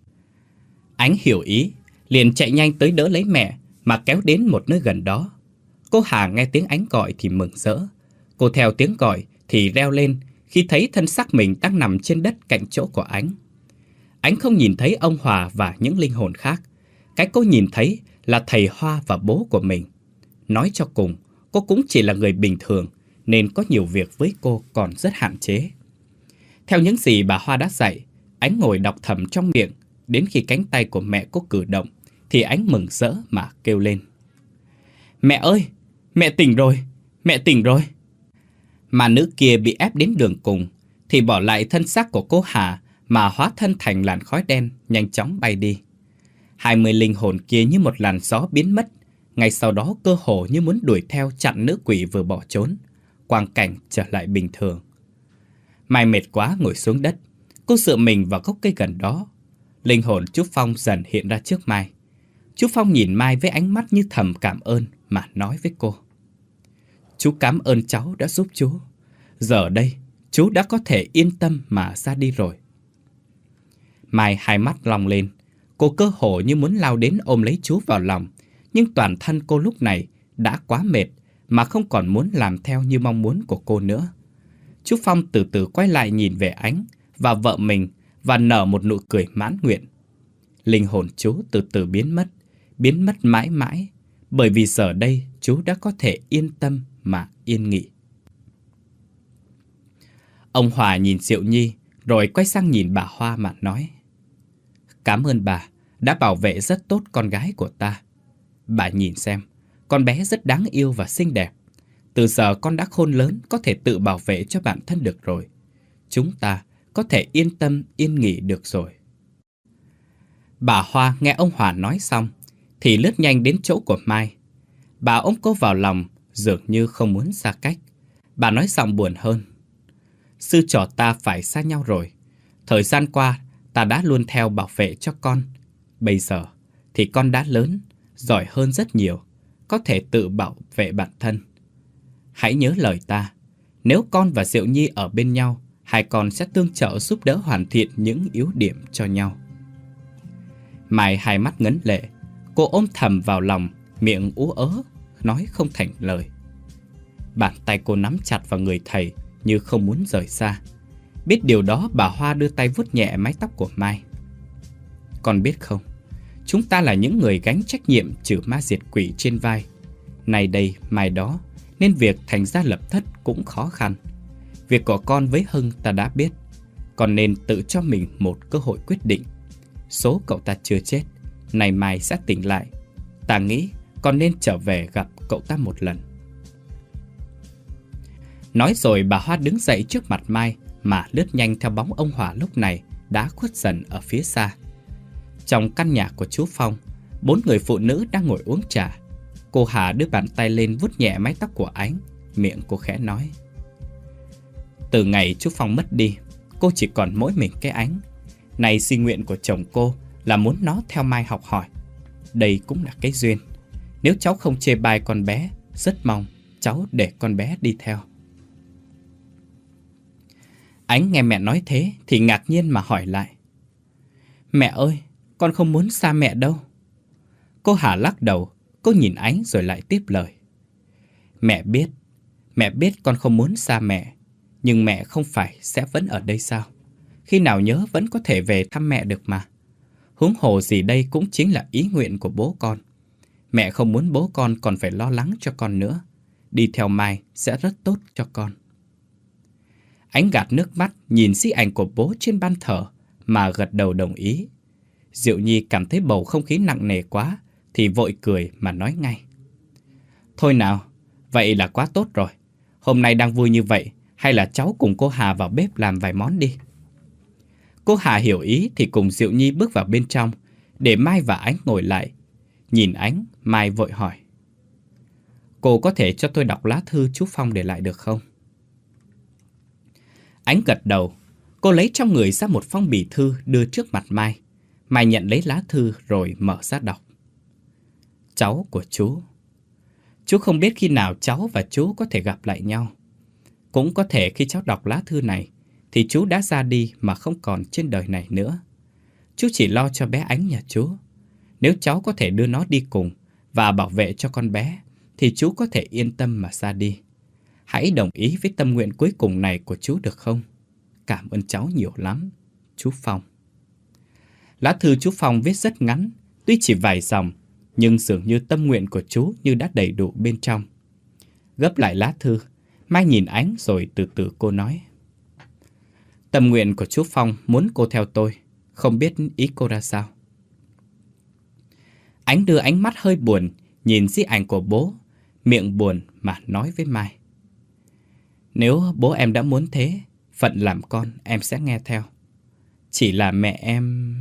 A: Ánh hiểu ý, liền chạy nhanh tới đỡ lấy mẹ mà kéo đến một nơi gần đó. Cô Hà nghe tiếng Ánh gọi thì mừng rỡ. Cô theo tiếng gọi thì reo lên khi thấy thân xác mình đang nằm trên đất cạnh chỗ của Ánh. Ánh không nhìn thấy ông Hòa và những linh hồn khác. Cái cô nhìn thấy là thầy Hoa và bố của mình. Nói cho cùng, cô cũng chỉ là người bình thường, nên có nhiều việc với cô còn rất hạn chế. Theo những gì bà Hoa đã dạy, Ánh ngồi đọc thầm trong miệng. Đến khi cánh tay của mẹ cô cử động, thì Ánh mừng rỡ mà kêu lên: "Mẹ ơi, mẹ tỉnh rồi, mẹ tỉnh rồi." Mà nữ kia bị ép đến đường cùng, thì bỏ lại thân xác của cô Hà mà hóa thân thành làn khói đen nhanh chóng bay đi. Hai mươi linh hồn kia như một làn gió biến mất, ngay sau đó cơ hồ như muốn đuổi theo chặn nữ quỷ vừa bỏ trốn. Quang cảnh trở lại bình thường. Mai mệt quá ngồi xuống đất, cô dựa mình vào gốc cây gần đó. Linh hồn chú Phong dần hiện ra trước Mai. Chú Phong nhìn Mai với ánh mắt như thầm cảm ơn mà nói với cô: "Chú cảm ơn cháu đã giúp chú. Giờ đây, chú đã có thể yên tâm mà ra đi rồi. Mai hai mắt long lên. Cô cơ hồ như muốn lao đến ôm lấy chú vào lòng. Nhưng toàn thân cô lúc này đã quá mệt mà không còn muốn làm theo như mong muốn của cô nữa. Chú Phong từ từ quay lại nhìn về Ánh và vợ mình và nở một nụ cười mãn nguyện. Linh hồn chú từ từ biến mất, biến mất mãi mãi, bởi vì giờ đây chú đã có thể yên tâm mà yên nghỉ. Ông Hòa nhìn Diệu Nhi rồi quay sang nhìn bà Hoa mà nói: Cảm ơn bà đã bảo vệ rất tốt con gái của ta. Bà nhìn xem, con bé rất đáng yêu và xinh đẹp. Từ giờ con đã khôn lớn, có thể tự bảo vệ cho bản thân được rồi. Chúng ta có thể yên tâm yên nghỉ được rồi. Bà Hoa nghe ông Hòa nói xong thì lướt nhanh đến chỗ của Mai. Bà ôm cô vào lòng, dường như không muốn xa cách. Bà nói giọng buồn hơn: Sư trò ta phải xa nhau rồi. Thời gian qua ta đã luôn theo bảo vệ cho con. Bây giờ thì con đã lớn, giỏi hơn rất nhiều, có thể tự bảo vệ bản thân. Hãy nhớ lời ta, nếu con và Diệu Nhi ở bên nhau, hai con sẽ tương trợ giúp đỡ hoàn thiện những yếu điểm cho nhau. Mai hai mắt ngấn lệ, cô ôm thầm vào lòng, miệng ú ớ, nói không thành lời. Bàn tay cô nắm chặt vào người thầy như không muốn rời xa. Biết điều đó, bà Hoa đưa tay vuốt nhẹ mái tóc của Mai. Con biết không, chúng ta là những người gánh trách nhiệm trừ ma diệt quỷ trên vai. Nay đây, mai đó, nên việc thành gia lập thất cũng khó khăn. Việc của con với Hưng ta đã biết. Con nên tự cho mình một cơ hội quyết định. Số cậu ta chưa chết, nay mai sẽ tỉnh lại. Ta nghĩ con nên trở về gặp cậu ta một lần. Nói rồi bà Hoa đứng dậy trước mặt Mai mà lướt nhanh theo bóng ông Hòa lúc này đã khuất dần ở phía xa. Trong căn nhà của chú Phong, bốn người phụ nữ đang ngồi uống trà. Cô Hà đưa bàn tay lên vuốt nhẹ mái tóc của Ánh, miệng cô khẽ nói: Từ ngày chú Phong mất đi, cô chỉ còn mỗi mình cái Ánh. Này suy nguyện của chồng cô là muốn nó theo Mai học hỏi. Đây cũng là cái duyên. Nếu cháu không chê bai con bé, rất mong cháu để con bé đi theo. Ánh nghe mẹ nói thế thì ngạc nhiên mà hỏi lại: Mẹ ơi, con không muốn xa mẹ đâu. Cô Hà lắc đầu. Cô nhìn Ánh rồi lại tiếp lời: Mẹ biết, mẹ biết con không muốn xa mẹ. Nhưng mẹ không phải sẽ vẫn ở đây sao? Khi nào nhớ vẫn có thể về thăm mẹ được mà. Huống hồ gì đây cũng chính là ý nguyện của bố con. Mẹ không muốn bố con còn phải lo lắng cho con nữa. Đi theo Mai sẽ rất tốt cho con. Ánh gạt nước mắt nhìn di ảnh của bố trên ban thờ mà gật đầu đồng ý. Diệu Nhi cảm thấy bầu không khí nặng nề quá thì vội cười mà nói ngay: Thôi nào, vậy là quá tốt rồi. Hôm nay đang vui như vậy, hay là cháu cùng cô Hà vào bếp làm vài món đi. Cô Hà hiểu ý thì cùng Diệu Nhi bước vào bên trong, để Mai và Ánh ngồi lại. Nhìn Ánh, Mai vội hỏi: Cô có thể cho tôi đọc lá thư chú Phong để lại được không? Ánh gật đầu. Cô lấy trong người ra một phong bì thư đưa trước mặt Mai. Mai nhận lấy lá thư rồi mở ra đọc: Cháu của chú. Chú không biết khi nào cháu và chú có thể gặp lại nhau. Cũng có thể khi cháu đọc lá thư này thì chú đã ra đi mà không còn trên đời này nữa. Chú chỉ lo cho bé Ánh nhà chú. Nếu cháu có thể đưa nó đi cùng và bảo vệ cho con bé thì chú có thể yên tâm mà ra đi. Hãy đồng ý với tâm nguyện cuối cùng này của chú được không? Cảm ơn cháu nhiều lắm, chú Phong. Lá thư chú Phong viết rất ngắn, tuy chỉ vài dòng, nhưng dường như tâm nguyện của chú như đã đầy đủ bên trong. Gấp lại lá thư, Mai nhìn Ánh rồi từ từ cô nói: Tâm nguyện của chú Phong muốn cô theo tôi, không biết ý cô ra sao? Ánh đưa ánh mắt hơi buồn, nhìn di ảnh của bố, miệng buồn mà nói với Mai: Nếu bố em đã muốn thế, phận làm con em sẽ nghe theo. Chỉ là mẹ em...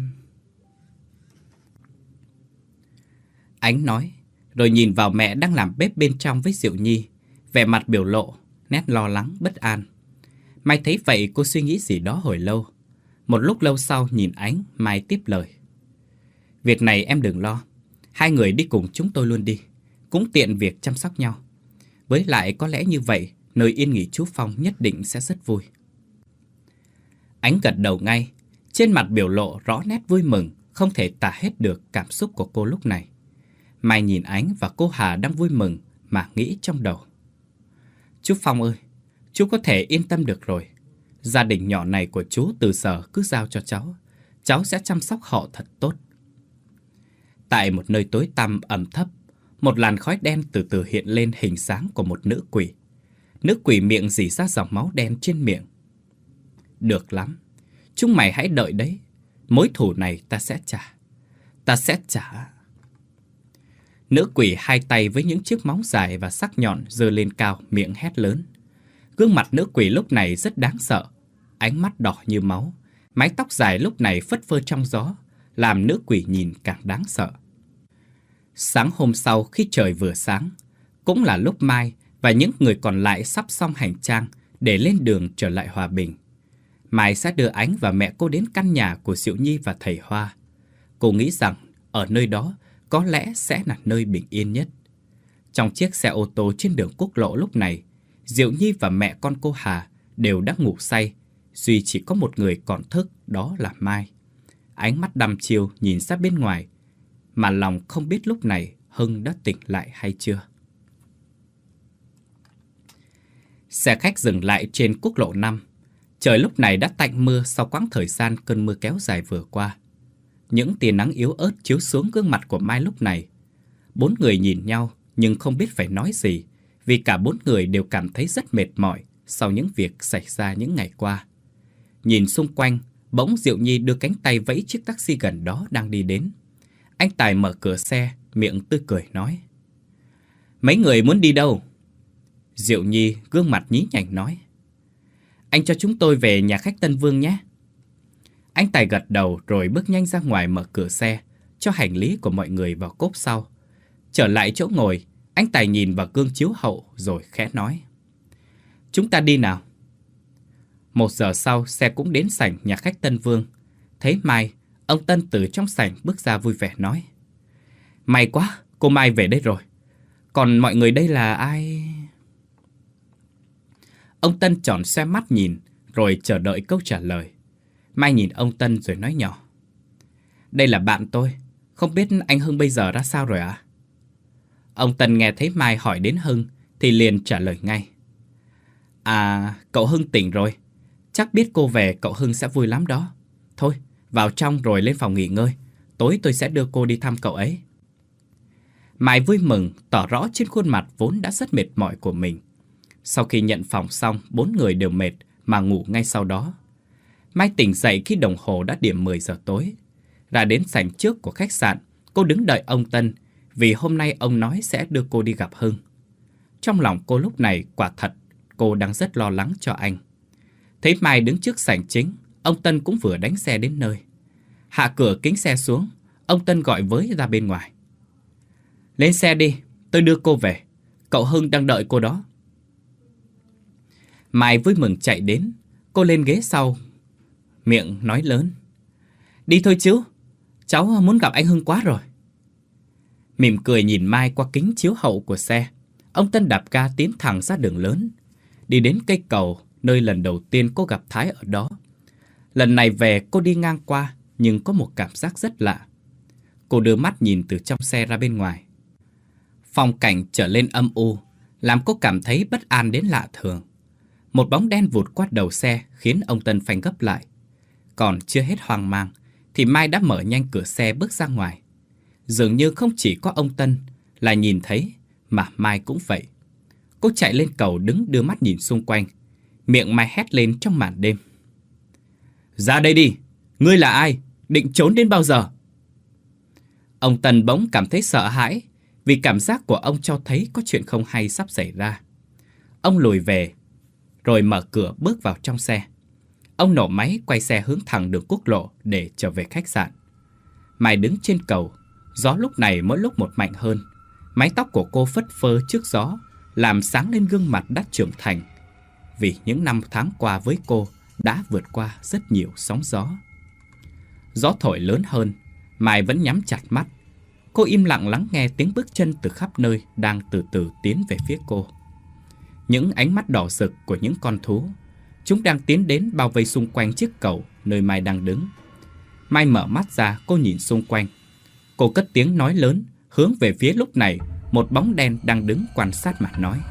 A: Ánh nói, rồi nhìn vào mẹ đang làm bếp bên trong với Diệu Nhi, vẻ mặt biểu lộ, nét lo lắng, bất an. Mai thấy vậy cô suy nghĩ gì đó hồi lâu. Một lúc lâu sau nhìn Ánh, Mai tiếp lời: Việc này em đừng lo, hai người đi cùng chúng tôi luôn đi, cũng tiện việc chăm sóc nhau. Với lại có lẽ như vậy nơi yên nghỉ chú Phong nhất định sẽ rất vui. Ánh gật đầu ngay, trên mặt biểu lộ rõ nét vui mừng, không thể tả hết được cảm xúc của cô lúc này. Mai nhìn Ánh và cô Hà đang vui mừng mà nghĩ trong đầu. Chú Phong ơi, chú có thể yên tâm được rồi. Gia đình nhỏ này của chú từ giờ cứ giao cho cháu. Cháu sẽ chăm sóc họ thật tốt. Tại một nơi tối tăm ẩm thấp, một làn khói đen từ từ hiện lên hình dáng của một nữ quỷ. Nữ quỷ miệng rỉ ra dòng máu đen trên miệng. Được lắm, chúng mày hãy đợi đấy. Mối thù này ta sẽ trả. Ta sẽ trả. Nữ quỷ hai tay với những chiếc móng dài và sắc nhọn giơ lên cao, miệng hét lớn. Gương mặt nữ quỷ lúc này rất đáng sợ. Ánh mắt đỏ như máu, mái tóc dài lúc này phất phơ trong gió, làm nữ quỷ nhìn càng đáng sợ. Sáng hôm sau khi trời vừa sáng, cũng là lúc Mai và những người còn lại sắp xong hành trang để lên đường trở lại Hòa Bình. Mai sẽ đưa Ánh và mẹ cô đến căn nhà của Diệu Nhi và thầy Hoa. Cô nghĩ rằng ở nơi đó có lẽ sẽ là nơi bình yên nhất. Trong chiếc xe ô tô trên đường quốc lộ lúc này, Diệu Nhi và mẹ con cô Hà đều đã ngủ say, duy chỉ có một người còn thức, đó là Mai. Ánh mắt đăm chiêu nhìn ra bên ngoài, mà lòng không biết lúc này Hưng đã tỉnh lại hay chưa. Xe khách dừng lại trên quốc lộ năm. Trời lúc này đã tạnh mưa sau quãng thời gian cơn mưa kéo dài vừa qua. Những tia nắng yếu ớt chiếu xuống gương mặt của Mai lúc này. Bốn người nhìn nhau nhưng không biết phải nói gì, vì cả bốn người đều cảm thấy rất mệt mỏi sau những việc xảy ra những ngày qua. Nhìn xung quanh, bỗng Diệu Nhi đưa cánh tay vẫy chiếc taxi gần đó đang đi đến. Anh Tài mở cửa xe, miệng tươi cười nói. Mấy người muốn đi đâu? Diệu Nhi gương mặt nhí nhảnh nói. Anh cho chúng tôi về nhà khách Tân Vương nhé. Anh Tài gật đầu rồi bước nhanh ra ngoài mở cửa xe, cho hành lý của mọi người vào cốp sau. Trở lại chỗ ngồi, anh Tài nhìn vào gương chiếu hậu rồi khẽ nói. Chúng ta đi nào. Một giờ sau, xe cũng đến sảnh nhà khách Tân Vương. Thấy Mai, ông Tân từ trong sảnh bước ra vui vẻ nói. May quá, cô Mai về đây rồi. Còn mọi người đây là ai? Ông Tân tròn xoe mắt nhìn, rồi chờ đợi câu trả lời. Mai nhìn ông Tân rồi nói nhỏ. Đây là bạn tôi, không biết anh Hưng bây giờ ra sao rồi ạ? À? Ông Tân nghe thấy Mai hỏi đến Hưng, thì liền trả lời ngay. À, cậu Hưng tỉnh rồi. Chắc biết cô về cậu Hưng sẽ vui lắm đó. Thôi, vào trong rồi lên phòng nghỉ ngơi. Tối tôi sẽ đưa cô đi thăm cậu ấy. Mai vui mừng, tỏ rõ trên khuôn mặt vốn đã rất mệt mỏi của mình. Sau khi nhận phòng xong, bốn người đều mệt mà ngủ ngay sau đó. Mai tỉnh dậy khi đồng hồ đã điểm mười giờ tối. Ra đến sảnh trước của khách sạn, cô đứng đợi ông Tân, vì hôm nay ông nói sẽ đưa cô đi gặp Hưng. Trong lòng cô lúc này quả thật, cô đang rất lo lắng cho anh. Thấy Mai đứng trước sảnh chính, ông Tân cũng vừa đánh xe đến nơi. Hạ cửa kính xe xuống, ông Tân gọi với ra bên ngoài. Lên xe đi, tôi đưa cô về. Cậu Hưng đang đợi cô đó. Mai vui mừng chạy đến. Cô lên ghế sau, miệng nói lớn. Đi thôi chứ, cháu muốn gặp anh Hưng quá rồi. Mỉm cười nhìn Mai qua kính chiếu hậu của xe, ông Tân đạp ga tiến thẳng ra đường lớn. Đi đến cây cầu, nơi lần đầu tiên cô gặp Thái ở đó. Lần này về cô đi ngang qua, nhưng có một cảm giác rất lạ. Cô đưa mắt nhìn từ trong xe ra bên ngoài. Phong cảnh trở lên âm u, làm cô cảm thấy bất an đến lạ thường. Một bóng đen vụt qua đầu xe khiến ông Tân phanh gấp lại. Còn chưa hết hoang mang thì Mai đã mở nhanh cửa xe bước ra ngoài. Dường như không chỉ có ông Tân là nhìn thấy, mà Mai cũng vậy. Cô chạy lên cầu đứng đưa mắt nhìn xung quanh. Miệng Mai hét lên trong màn đêm. Ra đây đi! Ngươi là ai? Định trốn đến bao giờ? Ông Tân bỗng cảm thấy sợ hãi, vì cảm giác của ông cho thấy có chuyện không hay sắp xảy ra. Ông lùi về, rồi mở cửa bước vào trong xe. Ông nổ máy quay xe hướng thẳng đường quốc lộ để trở về khách sạn. Mai đứng trên cầu, gió lúc này mỗi lúc một mạnh hơn. Mái tóc của cô phất phơ trước gió, làm sáng lên gương mặt đã trưởng thành. Vì những năm tháng qua với cô đã vượt qua rất nhiều sóng gió. Gió thổi lớn hơn, Mai vẫn nhắm chặt mắt. Cô im lặng lắng nghe tiếng bước chân từ khắp nơi đang từ từ tiến về phía cô. những ánh mắt đỏ rực của những con thú. Chúng đang tiến đến bao vây xung quanh chiếc cầu nơi Mai đang đứng. Mai mở mắt ra, cô nhìn xung quanh. Cô cất tiếng nói lớn, hướng về phía lúc này một bóng đen đang đứng quan sát mà nói: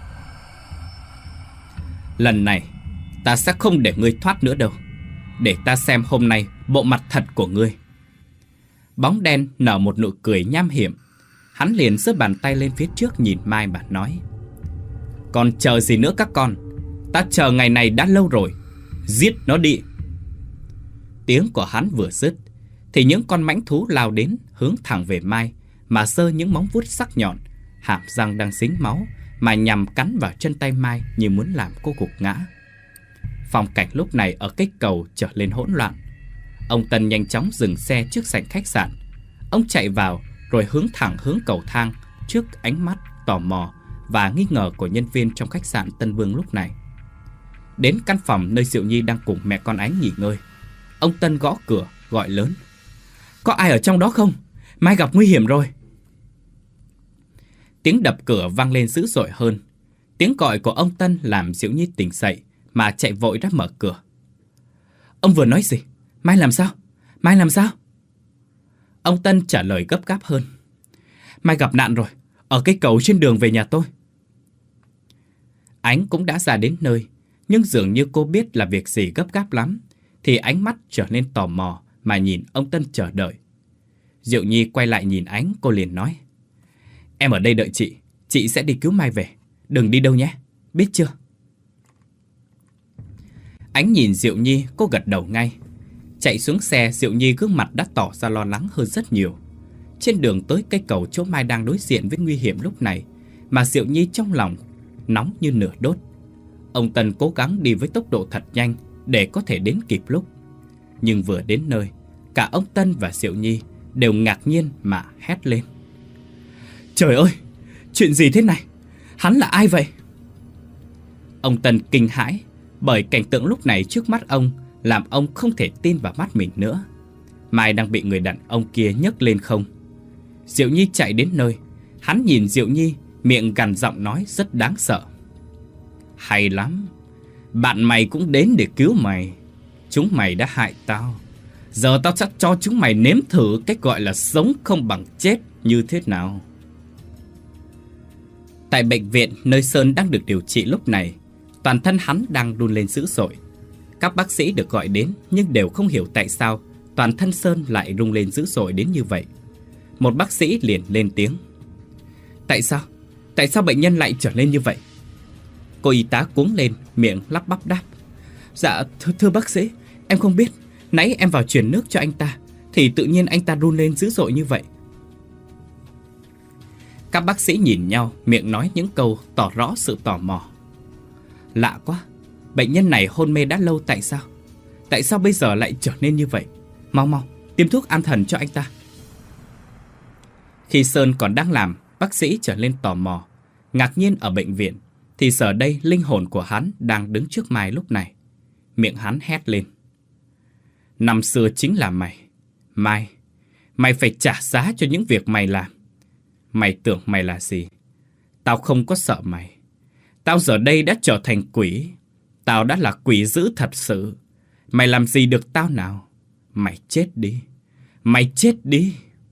A: lần này ta sẽ không để ngươi thoát nữa đâu. Để ta xem hôm nay bộ mặt thật của ngươi. Bóng đen nở một nụ cười nham hiểm. Hắn liền giơ bàn tay lên phía trước nhìn Mai và nói: còn chờ gì nữa các con? Ta chờ ngày này đã lâu rồi. Giết nó đi. Tiếng của hắn vừa dứt thì những con mãnh thú lao đến, hướng thẳng về Mai mà giơ những móng vuốt sắc nhọn, hàm răng đang dính máu mà nhằm cắn vào chân tay Mai như muốn làm cô gục ngã. Phong cảnh lúc này ở cây cầu trở lên hỗn loạn. Ông Tân nhanh chóng dừng xe trước sảnh khách sạn. Ông chạy vào rồi hướng thẳng hướng cầu thang trước ánh mắt tò mò và nghi ngờ của nhân viên trong khách sạn Tân Vương lúc này. Đến căn phòng nơi Diệu Nhi đang cùng mẹ con Ánh nghỉ ngơi, ông Tân gõ cửa gọi lớn: có ai ở trong đó không? Mai gặp nguy hiểm rồi. Tiếng đập cửa vang lên dữ dội hơn. Tiếng gọi của ông Tân làm Diệu Nhi tỉnh dậy mà chạy vội ra mở cửa. Ông vừa nói gì? Mai làm sao? Mai làm sao? Ông Tân trả lời gấp gáp hơn: Mai gặp nạn rồi, ở cái cầu trên đường về nhà tôi. Ánh cũng đã ra đến nơi, nhưng dường như cô biết là việc gì gấp gáp lắm, thì ánh mắt trở nên tò mò mà nhìn ông Tân chờ đợi. Diệu Nhi quay lại nhìn Ánh, cô liền nói: em ở đây đợi chị, chị sẽ đi cứu Mai về, đừng đi đâu nhé, biết chưa? Ánh nhìn Diệu Nhi, cô gật đầu ngay. Chạy xuống xe, Diệu Nhi gương mặt đã tỏ ra lo lắng hơn rất nhiều. Trên đường tới cây cầu chỗ Mai đang đối diện với nguy hiểm lúc này, mà Diệu Nhi trong lòng nóng như lửa đốt. Ông Tân cố gắng đi với tốc độ thật nhanh để có thể đến kịp lúc. Nhưng vừa đến nơi, cả ông Tân và Diệu Nhi đều ngạc nhiên mà hét lên: trời ơi, chuyện gì thế này? Hắn là ai vậy? Ông Tân kinh hãi bởi cảnh tượng lúc này trước mắt ông làm ông không thể tin vào mắt mình nữa. Mai đang bị người đàn ông kia nhấc lên không. Diệu Nhi chạy đến nơi. Hắn nhìn Diệu Nhi, miệng gằn giọng nói rất đáng sợ: hay lắm, bạn mày cũng đến để cứu mày. Chúng mày đã hại tao, giờ tao sẽ cho chúng mày nếm thử cách gọi là sống không bằng chết như thế nào. Tại bệnh viện nơi Sơn đang được điều trị lúc này, toàn thân hắn đang run lên dữ dội. Các bác sĩ được gọi đến nhưng đều không hiểu tại sao toàn thân Sơn lại rung lên dữ dội đến như vậy. Một bác sĩ liền lên tiếng: tại sao? Tại sao bệnh nhân lại trở lên như vậy? Cô y tá cuống lên, miệng lắp bắp đáp: dạ thưa, thưa bác sĩ, em không biết. Nãy em vào truyền nước cho anh ta thì tự nhiên anh ta run lên dữ dội như vậy. Các bác sĩ nhìn nhau, miệng nói những câu tỏ rõ sự tò mò. Lạ quá, bệnh nhân này hôn mê đã lâu tại sao? Tại sao bây giờ lại trở nên như vậy? Mau mau, tiêm thuốc an thần cho anh ta. Khi Sơn còn đang làm, bác sĩ trở lên tò mò, ngạc nhiên ở bệnh viện, thì giờ đây linh hồn của hắn đang đứng trước Mai lúc này. Miệng hắn hét lên: năm xưa chính là mày. Mai, mày phải trả giá cho những việc mày làm. Mày tưởng mày là gì? Tao không có sợ mày. Tao giờ đây đã trở thành quỷ. Tao đã là quỷ dữ thật sự. Mày làm gì được tao nào? Mày chết đi. Mày chết đi.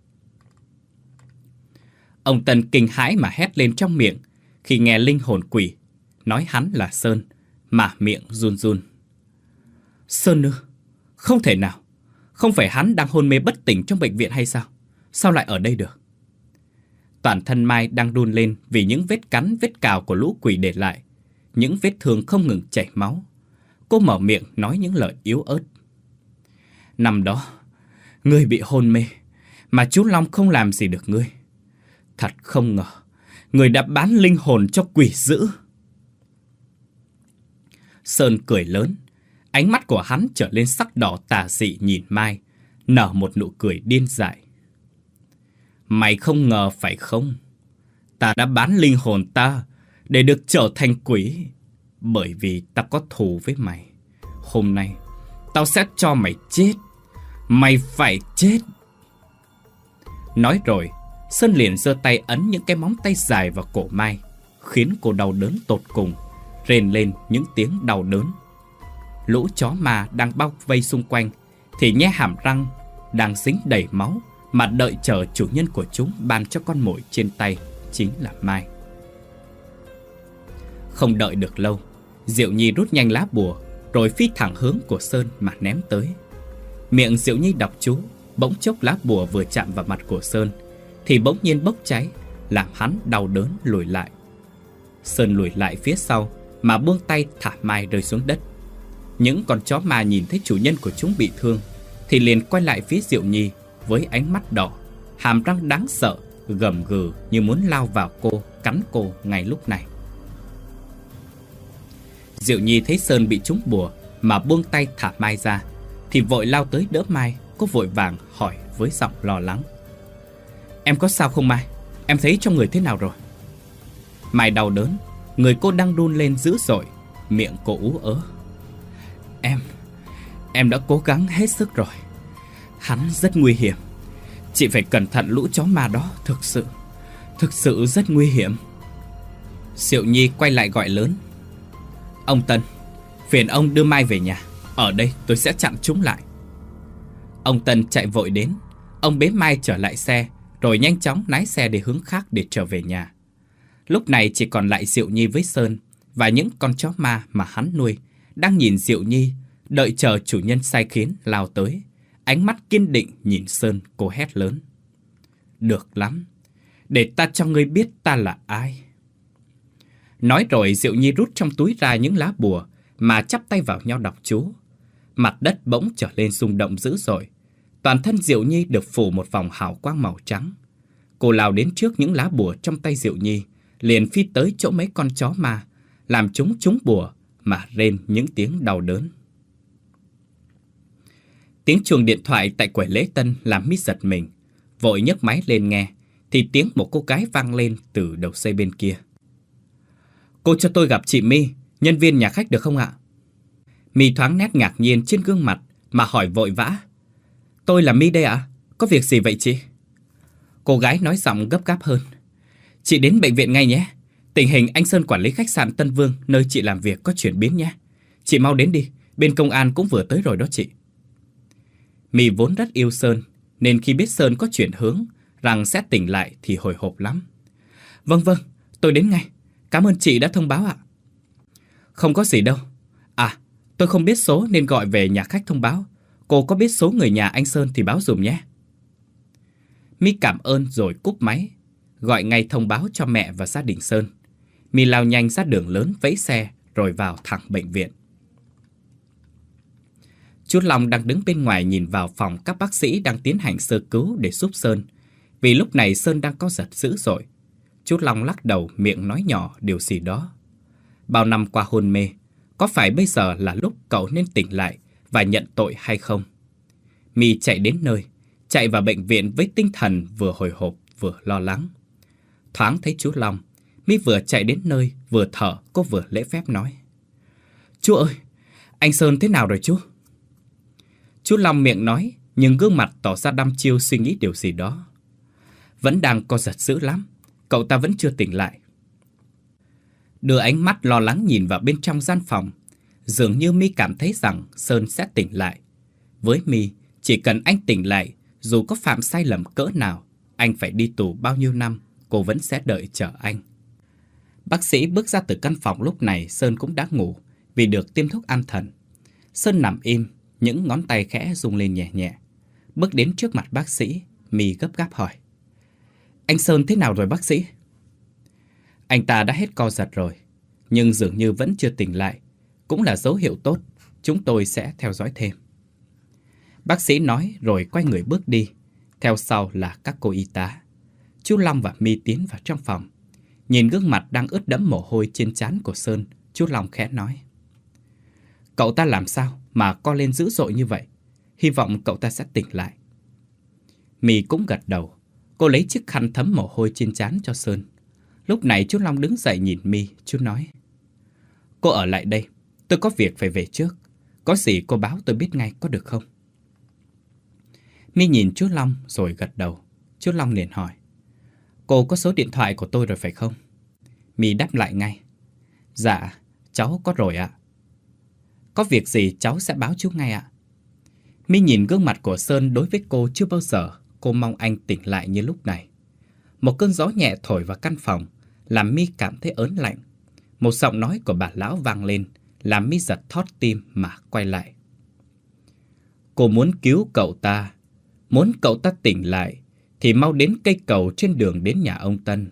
A: Ông Tân kinh hãi mà hét lên trong miệng khi nghe linh hồn quỷ nói hắn là Sơn, mà miệng run run. Sơn ư? Không thể nào. Không phải hắn đang hôn mê bất tỉnh trong bệnh viện hay sao? Sao lại ở đây được? Toàn thân Mai đang run lên vì những vết cắn, vết cào của lũ quỷ để lại. Những vết thương không ngừng chảy máu. Cô mở miệng nói những lời yếu ớt. Năm đó, ngươi bị hôn mê, mà chú Long không làm gì được ngươi. Thật không ngờ, ngươi đã bán linh hồn cho quỷ dữ. Sơn cười lớn. Ánh mắt của hắn trở lên sắc đỏ tà dị nhìn Mai, nở một nụ cười điên dại. Mày không ngờ phải không? Ta đã bán linh hồn ta để được trở thành quỷ, bởi vì ta có thù với mày. Hôm nay, tao sẽ cho mày chết. Mày phải chết. Nói rồi, Sơn liền giơ tay ấn những cái móng tay dài vào cổ Mai, khiến cô đau đớn tột cùng, rền lên những tiếng đau đớn. Lũ chó ma đang bao vây xung quanh thì nhe hàm răng đang dính đầy máu mà đợi chờ chủ nhân của chúng ban cho con mồi trên tay, chính là Mai. Không đợi được lâu, Diệu Nhi rút nhanh lá bùa rồi phi thẳng hướng của Sơn mà ném tới. Miệng Diệu Nhi đọc chú, bỗng chốc lá bùa vừa chạm vào mặt của Sơn thì bỗng nhiên bốc cháy, làm hắn đau đớn lùi lại. Sơn lùi lại phía sau mà buông tay thả Mai rơi xuống đất. Những con chó ma nhìn thấy chủ nhân của chúng bị thương thì liền quay lại phía Diệu Nhi với ánh mắt đỏ, hàm răng đáng sợ, gầm gừ như muốn lao vào cô, cắn cô ngay lúc này. Diệu Nhi thấy Sơn bị trúng bùa mà buông tay thả Mai ra thì vội lao tới đỡ Mai. Cô vội vàng hỏi với giọng lo lắng: "Em có sao không Mai? Em thấy trong người thế nào rồi?" Mai đau đớn, người cô đang run lên dữ dội, miệng cô ú ớ: Em, em đã cố gắng hết sức rồi. Hắn rất nguy hiểm. Chị phải cẩn thận lũ chó ma đó, thực sự, thực sự rất nguy hiểm." Diệu Nhi quay lại gọi lớn: "Ông Tân, phiền ông đưa Mai về nhà. Ở đây tôi sẽ chặn chúng lại." Ông Tân chạy vội đến. Ông bế Mai trở lại xe, rồi nhanh chóng lái xe đi hướng khác để trở về nhà. Lúc này chỉ còn lại Diệu Nhi với Sơn và những con chó ma mà hắn nuôi đang nhìn Diệu Nhi, đợi chờ chủ nhân sai khiến lao tới. Ánh mắt kiên định nhìn Sơn, cô hét lớn: "Được lắm, để ta cho ngươi biết ta là ai." Nói rồi Diệu Nhi rút trong túi ra những lá bùa mà chắp tay vào nhau đọc chú. Mặt đất bỗng trở lên rung động dữ dội. Toàn thân Diệu Nhi được phủ một vòng hào quang màu trắng. Cô lao đến trước những lá bùa trong tay Diệu Nhi, liền phi tới chỗ mấy con chó ma, làm chúng trúng bùa mà rên những tiếng đau đớn. Tiếng chuông điện thoại tại quầy lễ tân làm Mi giật mình. Vội nhấc máy lên nghe thì tiếng một cô gái vang lên từ đầu dây bên kia: "Cô cho tôi gặp chị My, nhân viên nhà khách được không ạ?" Mi thoáng nét ngạc nhiên trên gương mặt mà hỏi vội vã: "Tôi là My đây ạ, à? Có việc gì vậy chị?" Cô gái nói giọng gấp gáp hơn: "Chị đến bệnh viện ngay nhé. Tình hình anh Sơn quản lý khách sạn Tân Vương nơi chị làm việc có chuyển biến nhé. Chị mau đến đi, bên công an cũng vừa tới rồi đó chị." My vốn rất yêu Sơn, nên khi biết Sơn có chuyển hướng, rằng sẽ tỉnh lại thì hồi hộp lắm. "Vâng vâng, tôi đến ngay. Cảm ơn chị đã thông báo ạ." "Không có gì đâu. À, tôi không biết số nên gọi về nhà khách thông báo. Cô có biết số người nhà anh Sơn thì báo dùm nhé." My cảm ơn rồi cúp máy, gọi ngay thông báo cho mẹ và gia đình Sơn. My lao nhanh ra đường lớn vẫy xe rồi vào thẳng bệnh viện. Chú Long đang đứng bên ngoài nhìn vào phòng các bác sĩ đang tiến hành sơ cứu để giúp Sơn. Vì lúc này Sơn đang có giật dữ dội. Chú Long lắc đầu, miệng nói nhỏ điều gì đó. Bao năm qua hôn mê, có phải bây giờ là lúc cậu nên tỉnh lại và nhận tội hay không? My chạy đến nơi, chạy vào bệnh viện với tinh thần vừa hồi hộp vừa lo lắng. Thoáng thấy chú Long, My vừa chạy đến nơi vừa thở, cô vừa lễ phép nói: "Chú ơi, anh Sơn thế nào rồi chú?" Chú Long miệng nói, nhưng gương mặt tỏ ra đăm chiêu suy nghĩ điều gì đó. "Vẫn đang co giật dữ lắm, cậu ta vẫn chưa tỉnh lại." Đưa ánh mắt lo lắng nhìn vào bên trong gian phòng. Dường như My cảm thấy rằng Sơn sẽ tỉnh lại. Với My, chỉ cần anh tỉnh lại, dù có phạm sai lầm cỡ nào, anh phải đi tù bao nhiêu năm, cô vẫn sẽ đợi chờ anh. Bác sĩ bước ra từ căn phòng lúc này, Sơn cũng đã ngủ vì được tiêm thuốc an thần. Sơn nằm im, những ngón tay khẽ rung lên nhẹ nhẹ. Bước đến trước mặt bác sĩ, My gấp gáp hỏi: "Anh Sơn thế nào rồi bác sĩ?" "Anh ta đã hết co giật rồi, nhưng dường như vẫn chưa tỉnh lại. Cũng là dấu hiệu tốt, chúng tôi sẽ theo dõi thêm." Bác sĩ nói rồi quay người bước đi. Theo sau là các cô y tá. Chú Long và My tiến vào trong phòng. Nhìn gương mặt đang ướt đẫm mồ hôi trên trán của Sơn, chú Long khẽ nói: "Cậu ta làm sao mà co lên dữ dội như vậy? Hy vọng cậu ta sẽ tỉnh lại." My cũng gật đầu. Cô lấy chiếc khăn thấm mồ hôi trên trán cho Sơn. Lúc này chú Long đứng dậy nhìn My, chú nói: "Cô ở lại đây, tôi có việc phải về trước. Có gì cô báo tôi biết ngay có được không?" My nhìn chú Long rồi gật đầu. Chú Long liền hỏi: "Cô có số điện thoại của tôi rồi phải không?" My đáp lại ngay: "Dạ, cháu có rồi ạ. Có việc gì cháu sẽ báo chú ngay ạ. My nhìn gương mặt của Sơn, đối với cô chưa bao giờ cô mong anh tỉnh lại như lúc này. Một cơn gió nhẹ thổi vào căn phòng, làm My cảm thấy ớn lạnh. Một giọng nói của bà lão vang lên, làm My giật thót tim mà quay lại. Cô muốn cứu cậu ta, muốn cậu ta tỉnh lại, thì mau đến cây cầu trên đường đến nhà ông Tân.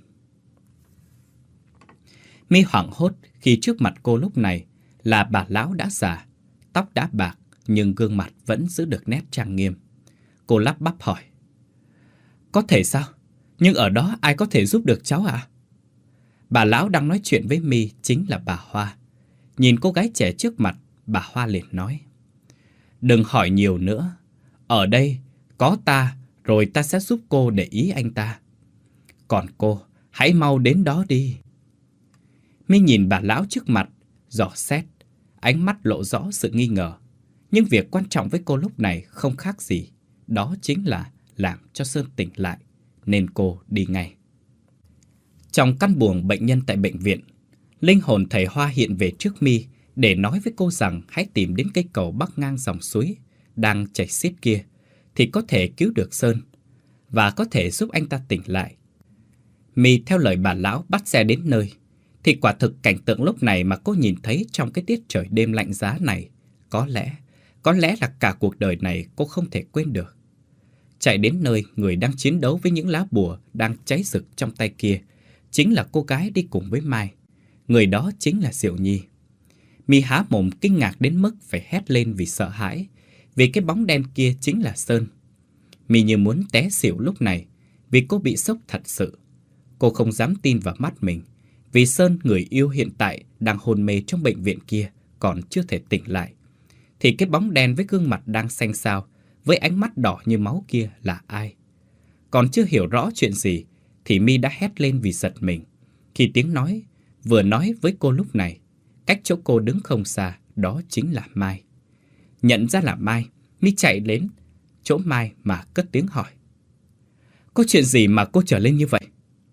A: My hoảng hốt khi trước mặt cô lúc này là bà lão đã già, tóc đã bạc, nhưng gương mặt vẫn giữ được nét trang nghiêm. Cô lắp bắp hỏi. Có thể sao? Nhưng ở đó ai có thể giúp được cháu ạ? À? Bà lão đang nói chuyện với My chính là bà Hoa. Nhìn cô gái trẻ trước mặt, bà Hoa liền nói. Đừng hỏi nhiều nữa. Ở đây có ta, rồi ta sẽ giúp cô để ý anh ta. Còn cô, hãy mau đến đó đi. My nhìn bà lão trước mặt, dò xét, ánh mắt lộ rõ sự nghi ngờ. Nhưng việc quan trọng với cô lúc này không khác gì, đó chính là làm cho Sơn tỉnh lại, nên cô đi ngay. Trong căn buồng bệnh nhân tại bệnh viện, linh hồn thầy Hoa hiện về trước My để nói với cô rằng hãy tìm đến cây cầu bắc ngang dòng suối đang chảy xiết kia, thì có thể cứu được Sơn và có thể giúp anh ta tỉnh lại. My theo lời bà lão bắt xe đến nơi, thì quả thực cảnh tượng lúc này mà cô nhìn thấy trong cái tiết trời đêm lạnh giá này, có lẽ, có lẽ là cả cuộc đời này cô không thể quên được. Chạy đến nơi người đang chiến đấu với những lá bùa đang cháy rực trong tay kia, chính là cô gái đi cùng với Mai. Người đó chính là Diệu Nhi. My há mồm kinh ngạc đến mức phải hét lên vì sợ hãi, vì cái bóng đen kia chính là Sơn. My như muốn té xỉu lúc này, vì cô bị sốc thật sự. Cô không dám tin vào mắt mình, vì Sơn, người yêu hiện tại đang hôn mê trong bệnh viện kia, còn chưa thể tỉnh lại. Thì cái bóng đen với gương mặt đang xanh xao, với ánh mắt đỏ như máu kia là ai? Còn chưa hiểu rõ chuyện gì, thì My đã hét lên vì giật mình. Khi tiếng nói vừa nói với cô lúc này, cách chỗ cô đứng không xa, đó chính là Mai. Nhận ra là Mai, My chạy đến chỗ Mai mà cất tiếng hỏi. Có chuyện gì mà cô trở lên như vậy?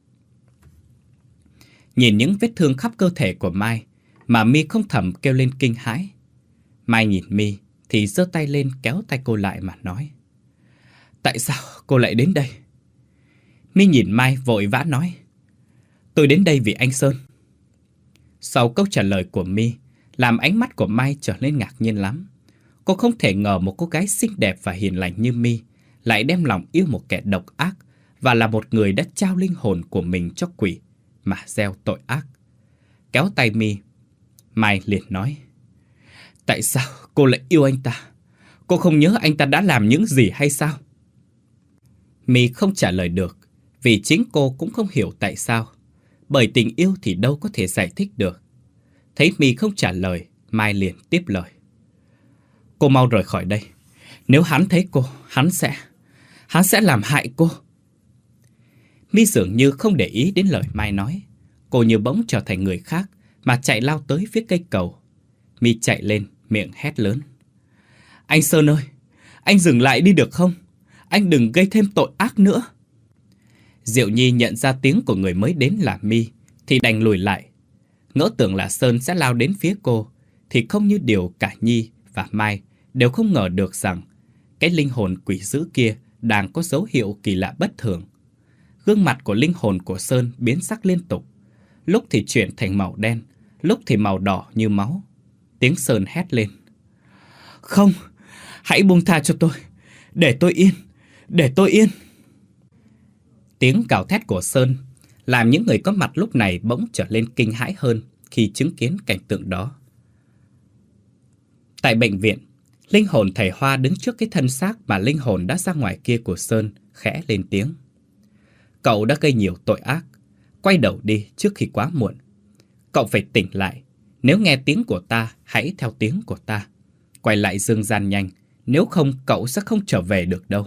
A: Nhìn những vết thương khắp cơ thể của Mai mà My không thầm kêu lên kinh hãi. Mai nhìn My thì giơ tay lên kéo tay cô lại mà nói. Tại sao cô lại đến đây? My nhìn Mai vội vã nói. Tôi đến đây vì anh Sơn. Sau câu trả lời của My, làm ánh mắt của Mai trở nên ngạc nhiên lắm. Cô không thể ngờ một cô gái xinh đẹp và hiền lành như My lại đem lòng yêu một kẻ độc ác, và là một người đã trao linh hồn của mình cho quỷ mà gieo tội ác. Kéo tay My, Mai liền nói. Tại sao cô lại yêu anh ta? Cô không nhớ anh ta đã làm những gì hay sao? My không trả lời được, vì chính cô cũng không hiểu tại sao. Bởi tình yêu thì đâu có thể giải thích được. Thấy My không trả lời, Mai liền tiếp lời. Cô mau rời khỏi đây. Nếu hắn thấy cô, hắn sẽ... Hắn sẽ làm hại cô. My dường như không để ý đến lời Mai nói. Cô như bỗng trở thành người khác mà chạy lao tới phía cây cầu. My chạy lên, miệng hét lớn. Anh Sơn ơi, anh dừng lại đi được không? Anh đừng gây thêm tội ác nữa. Diệu Nhi nhận ra tiếng của người mới đến là My thì đành lùi lại. Ngỡ tưởng là Sơn sẽ lao đến phía cô, thì không như điều cả Nhi và Mai đều không ngờ được rằng cái linh hồn quỷ dữ kia đang có dấu hiệu kỳ lạ bất thường. Gương mặt của linh hồn của Sơn biến sắc liên tục, lúc thì chuyển thành màu đen, lúc thì màu đỏ như máu. Tiếng Sơn hét lên. Không, hãy buông tha cho tôi, để tôi yên, để tôi yên. Tiếng gào thét của Sơn làm những người có mặt lúc này bỗng trở lên kinh hãi hơn khi chứng kiến cảnh tượng đó. Tại bệnh viện, linh hồn thầy Hoa đứng trước cái thân xác mà linh hồn đã ra ngoài kia của Sơn, khẽ lên tiếng. Cậu đã gây nhiều tội ác, quay đầu đi trước khi quá muộn. Cậu phải tỉnh lại, nếu nghe tiếng của ta, hãy theo tiếng của ta. Quay lại dương gian nhanh, nếu không cậu sẽ không trở về được đâu.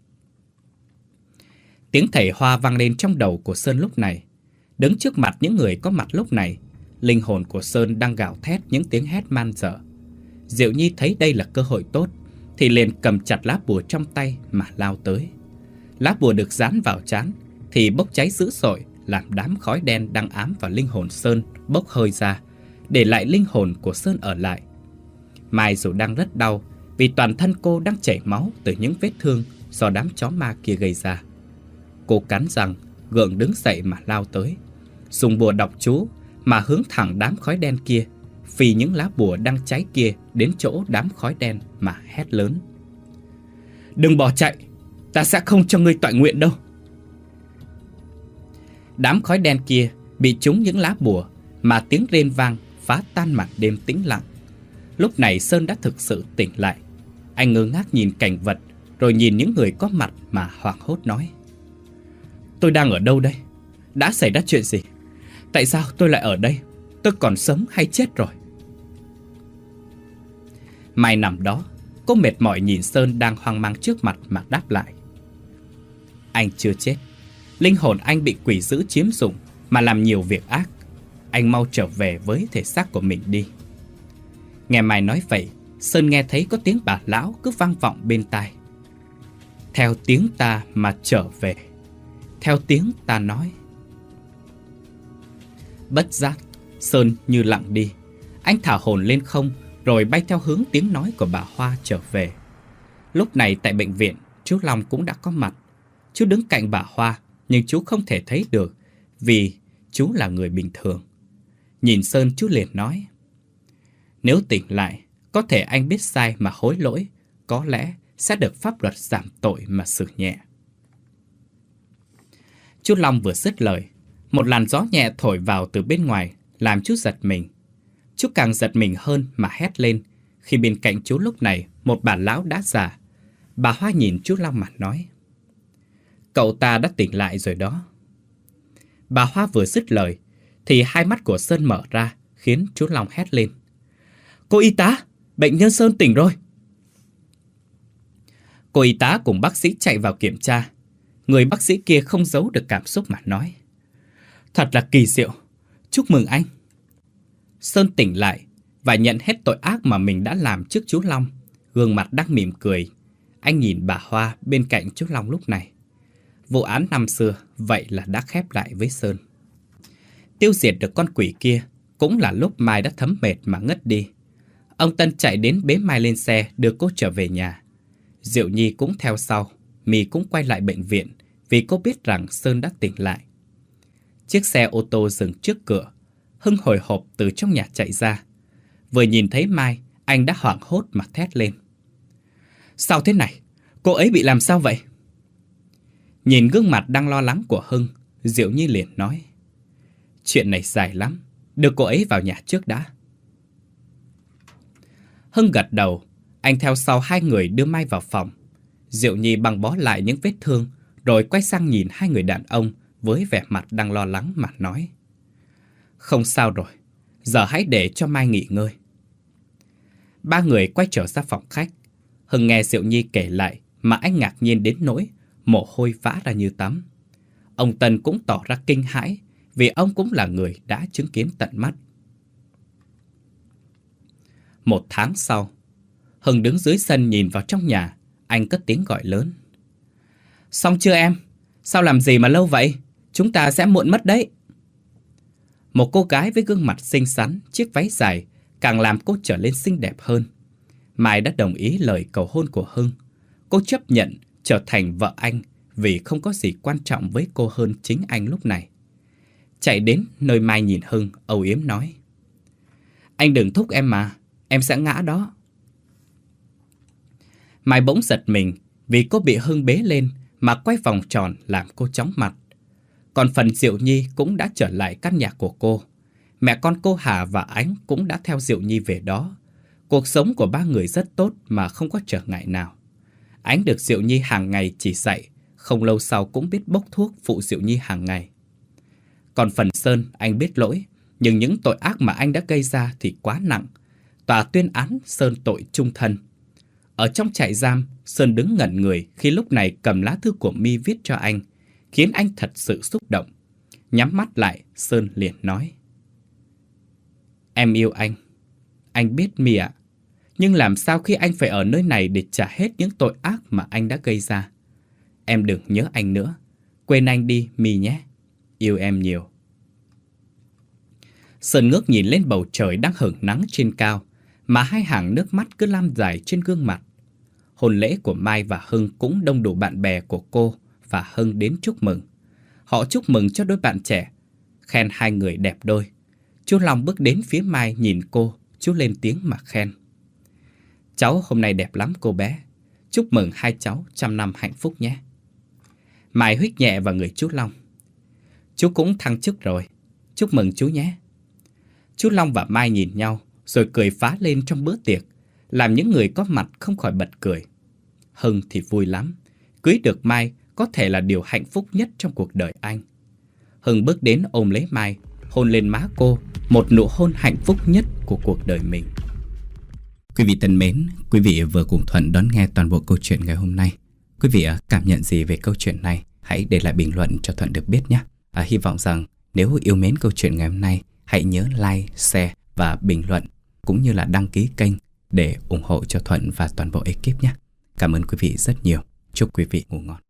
A: Tiếng thầy Hoa vang lên trong đầu của Sơn lúc này. Đứng trước mặt những người có mặt lúc này, linh hồn của Sơn đang gào thét những tiếng hét man dở. Diệu Nhi thấy đây là cơ hội tốt, thì liền cầm chặt lá bùa trong tay mà lao tới. Lá bùa được dán vào trán thì bốc cháy dữ dội, làm đám khói đen đang ám vào linh hồn Sơn bốc hơi ra, để lại linh hồn của Sơn ở lại. Mai dù đang rất đau vì toàn thân cô đang chảy máu từ những vết thương do đám chó ma kia gây ra. Cô cắn răng, gượng đứng dậy mà lao tới, dùng bùa đọc chú mà hướng thẳng đám khói đen kia, vì những lá bùa đang cháy kia đến chỗ đám khói đen mà hét lớn: "Đừng bỏ chạy, ta sẽ không cho ngươi tọa nguyện đâu." Đám khói đen kia bị trúng những lá bùa mà tiếng rên vang phá tan màn đêm tĩnh lặng. Lúc này Sơn đã thực sự tỉnh lại. Anh ngơ ngác nhìn cảnh vật, rồi nhìn những người có mặt mà hoảng hốt nói: "Tôi đang ở đâu đây? Đã xảy ra chuyện gì? Tại sao tôi lại ở đây? Tôi còn sống hay chết rồi?" Mai nằm đó, cô mệt mỏi nhìn Sơn đang hoang mang trước mặt mà đáp lại: "Anh chưa chết. Linh hồn anh bị quỷ dữ chiếm dụng mà làm nhiều việc ác. Anh mau trở về với thể xác của mình đi." Nghe Mai nói vậy, Sơn nghe thấy có tiếng bà lão cứ vang vọng bên tai: "Theo tiếng ta mà trở về, theo tiếng ta nói." Bất giác, Sơn như lặng đi. Anh thả hồn lên không, rồi bay theo hướng tiếng nói của bà Hoa trở về. Lúc này tại bệnh viện, chú Long cũng đã có mặt. Chú đứng cạnh bà Hoa, nhưng chú không thể thấy được vì chú là người bình thường. Nhìn Sơn, chú liền nói: "Nếu tỉnh lại, có thể anh biết sai mà hối lỗi, có lẽ sẽ được pháp luật giảm tội mà xử nhẹ." Chú Long vừa dứt lời, một làn gió nhẹ thổi vào từ bên ngoài, làm chú giật mình. Chú càng giật mình hơn mà hét lên, khi bên cạnh chú lúc này một bà lão đã già. Bà Hoa nhìn chú Long mà nói: "Cậu ta đã tỉnh lại rồi đó." Bà Hoa vừa dứt lời thì hai mắt của Sơn mở ra, khiến chú Long hét lên: "Cô y tá, bệnh nhân Sơn tỉnh rồi." Cô y tá cùng bác sĩ chạy vào kiểm tra. Người bác sĩ kia không giấu được cảm xúc mà nói: "Thật là kỳ diệu, chúc mừng anh." Sơn tỉnh lại và nhận hết tội ác mà mình đã làm trước chú Long. Gương mặt đang mỉm cười. Anh nhìn bà Hoa bên cạnh chú Long lúc này. Vụ án năm xưa vậy là đã khép lại với Sơn. Tiêu diệt được con quỷ kia cũng là lúc Mai đã thấm mệt mà ngất đi. Ông Tân chạy đến bế Mai lên xe đưa cô trở về nhà. Diệu Nhi cũng theo sau. My cũng quay lại bệnh viện vì cô biết rằng Sơn đã tỉnh lại. Chiếc xe ô tô dừng trước cửa. Hưng hồi hộp từ trong nhà chạy ra. Vừa nhìn thấy Mai, anh đã hoảng hốt mà thét lên: "Sao thế này? Cô ấy bị làm sao vậy?" Nhìn gương mặt đang lo lắng của Hưng, Diệu Nhi liền nói: "Chuyện này dài lắm, đưa cô ấy vào nhà trước đã." Hưng gật đầu. Anh theo sau hai người đưa Mai vào phòng. Diệu Nhi băng bó lại những vết thương, rồi quay sang nhìn hai người đàn ông với vẻ mặt đang lo lắng mà nói: "Không sao rồi, giờ hãy để cho Mai nghỉ ngơi." Ba người quay trở ra phòng khách. Hưng nghe Diệu Nhi kể lại mà anh ngạc nhiên đến nỗi mồ hôi vã ra như tắm. Ông Tân cũng tỏ ra kinh hãi vì ông cũng là người đã chứng kiến tận mắt. Một tháng sau, Hưng đứng dưới sân nhìn vào trong nhà. Anh cất tiếng gọi lớn: "Xong chưa em? Sao làm gì mà lâu vậy? Chúng ta sẽ muộn mất đấy." Một cô gái với gương mặt xinh xắn, chiếc váy dài càng làm cô trở lên xinh đẹp hơn. Mai đã đồng ý lời cầu hôn của Hưng. Cô chấp nhận trở thành vợ anh vì không có gì quan trọng với cô hơn chính anh lúc này. Chạy đến nơi Mai nhìn Hưng, âu yếm nói: "Anh đừng thúc em mà, em sẽ ngã đó." Mai bỗng giật mình vì cô bị Hưng bế lên mà quay vòng tròn làm cô chóng mặt. Còn phần Diệu Nhi cũng đã trở lại căn nhà của cô. Mẹ con cô Hà và Ánh cũng đã theo Diệu Nhi về đó. Cuộc sống của ba người rất tốt mà không có trở ngại nào. Ánh được Diệu Nhi hàng ngày chỉ dạy, không lâu sau cũng biết bốc thuốc phụ Diệu Nhi hàng ngày. Còn phần Sơn, anh biết lỗi, nhưng những tội ác mà anh đã gây ra thì quá nặng. Tòa tuyên án Sơn tội chung thân. Ở trong trại giam, Sơn đứng ngẩn người khi lúc này cầm lá thư của My viết cho anh, khiến anh thật sự xúc động. Nhắm mắt lại, Sơn liền nói: "Em yêu anh. Anh biết My ạ. Nhưng làm sao khi anh phải ở nơi này để trả hết những tội ác mà anh đã gây ra? Em đừng nhớ anh nữa. Quên anh đi My nhé. Yêu em nhiều." Sơn ngước nhìn lên bầu trời đang hửng nắng trên cao, mà hai hàng nước mắt cứ lam dài trên gương mặt. Hôn lễ của Mai và Hưng cũng đông đủ bạn bè của cô và Hưng đến chúc mừng. Họ chúc mừng cho đôi bạn trẻ, khen hai người đẹp đôi. Chú Long bước đến phía Mai nhìn cô, chú lên tiếng mà khen. Cháu hôm nay đẹp lắm cô bé. Chúc mừng hai cháu trăm năm hạnh phúc nhé. Mai huých nhẹ vào người chú Long. Chú cũng thăng chức rồi, chúc mừng chú nhé. Chú Long và Mai nhìn nhau rồi cười phá lên trong bữa tiệc, làm những người có mặt không khỏi bật cười. Hưng thì vui lắm, cưới được Mai có thể là điều hạnh phúc nhất trong cuộc đời anh. Hưng bước đến ôm lấy Mai, hôn lên má cô, một nụ hôn hạnh phúc nhất của cuộc đời mình. Quý vị thân mến, quý vị vừa cùng Thuận đón nghe toàn bộ câu chuyện ngày hôm nay. Quý vị cảm nhận gì về câu chuyện này? Hãy để lại bình luận cho Thuận được biết nhé. À, hy vọng rằng nếu yêu mến câu chuyện ngày hôm nay, hãy nhớ like, share và bình luận, cũng như là đăng ký kênh để ủng hộ cho Thuận và toàn bộ ekip nhé. Cảm ơn quý vị rất nhiều. Chúc quý vị ngủ ngon.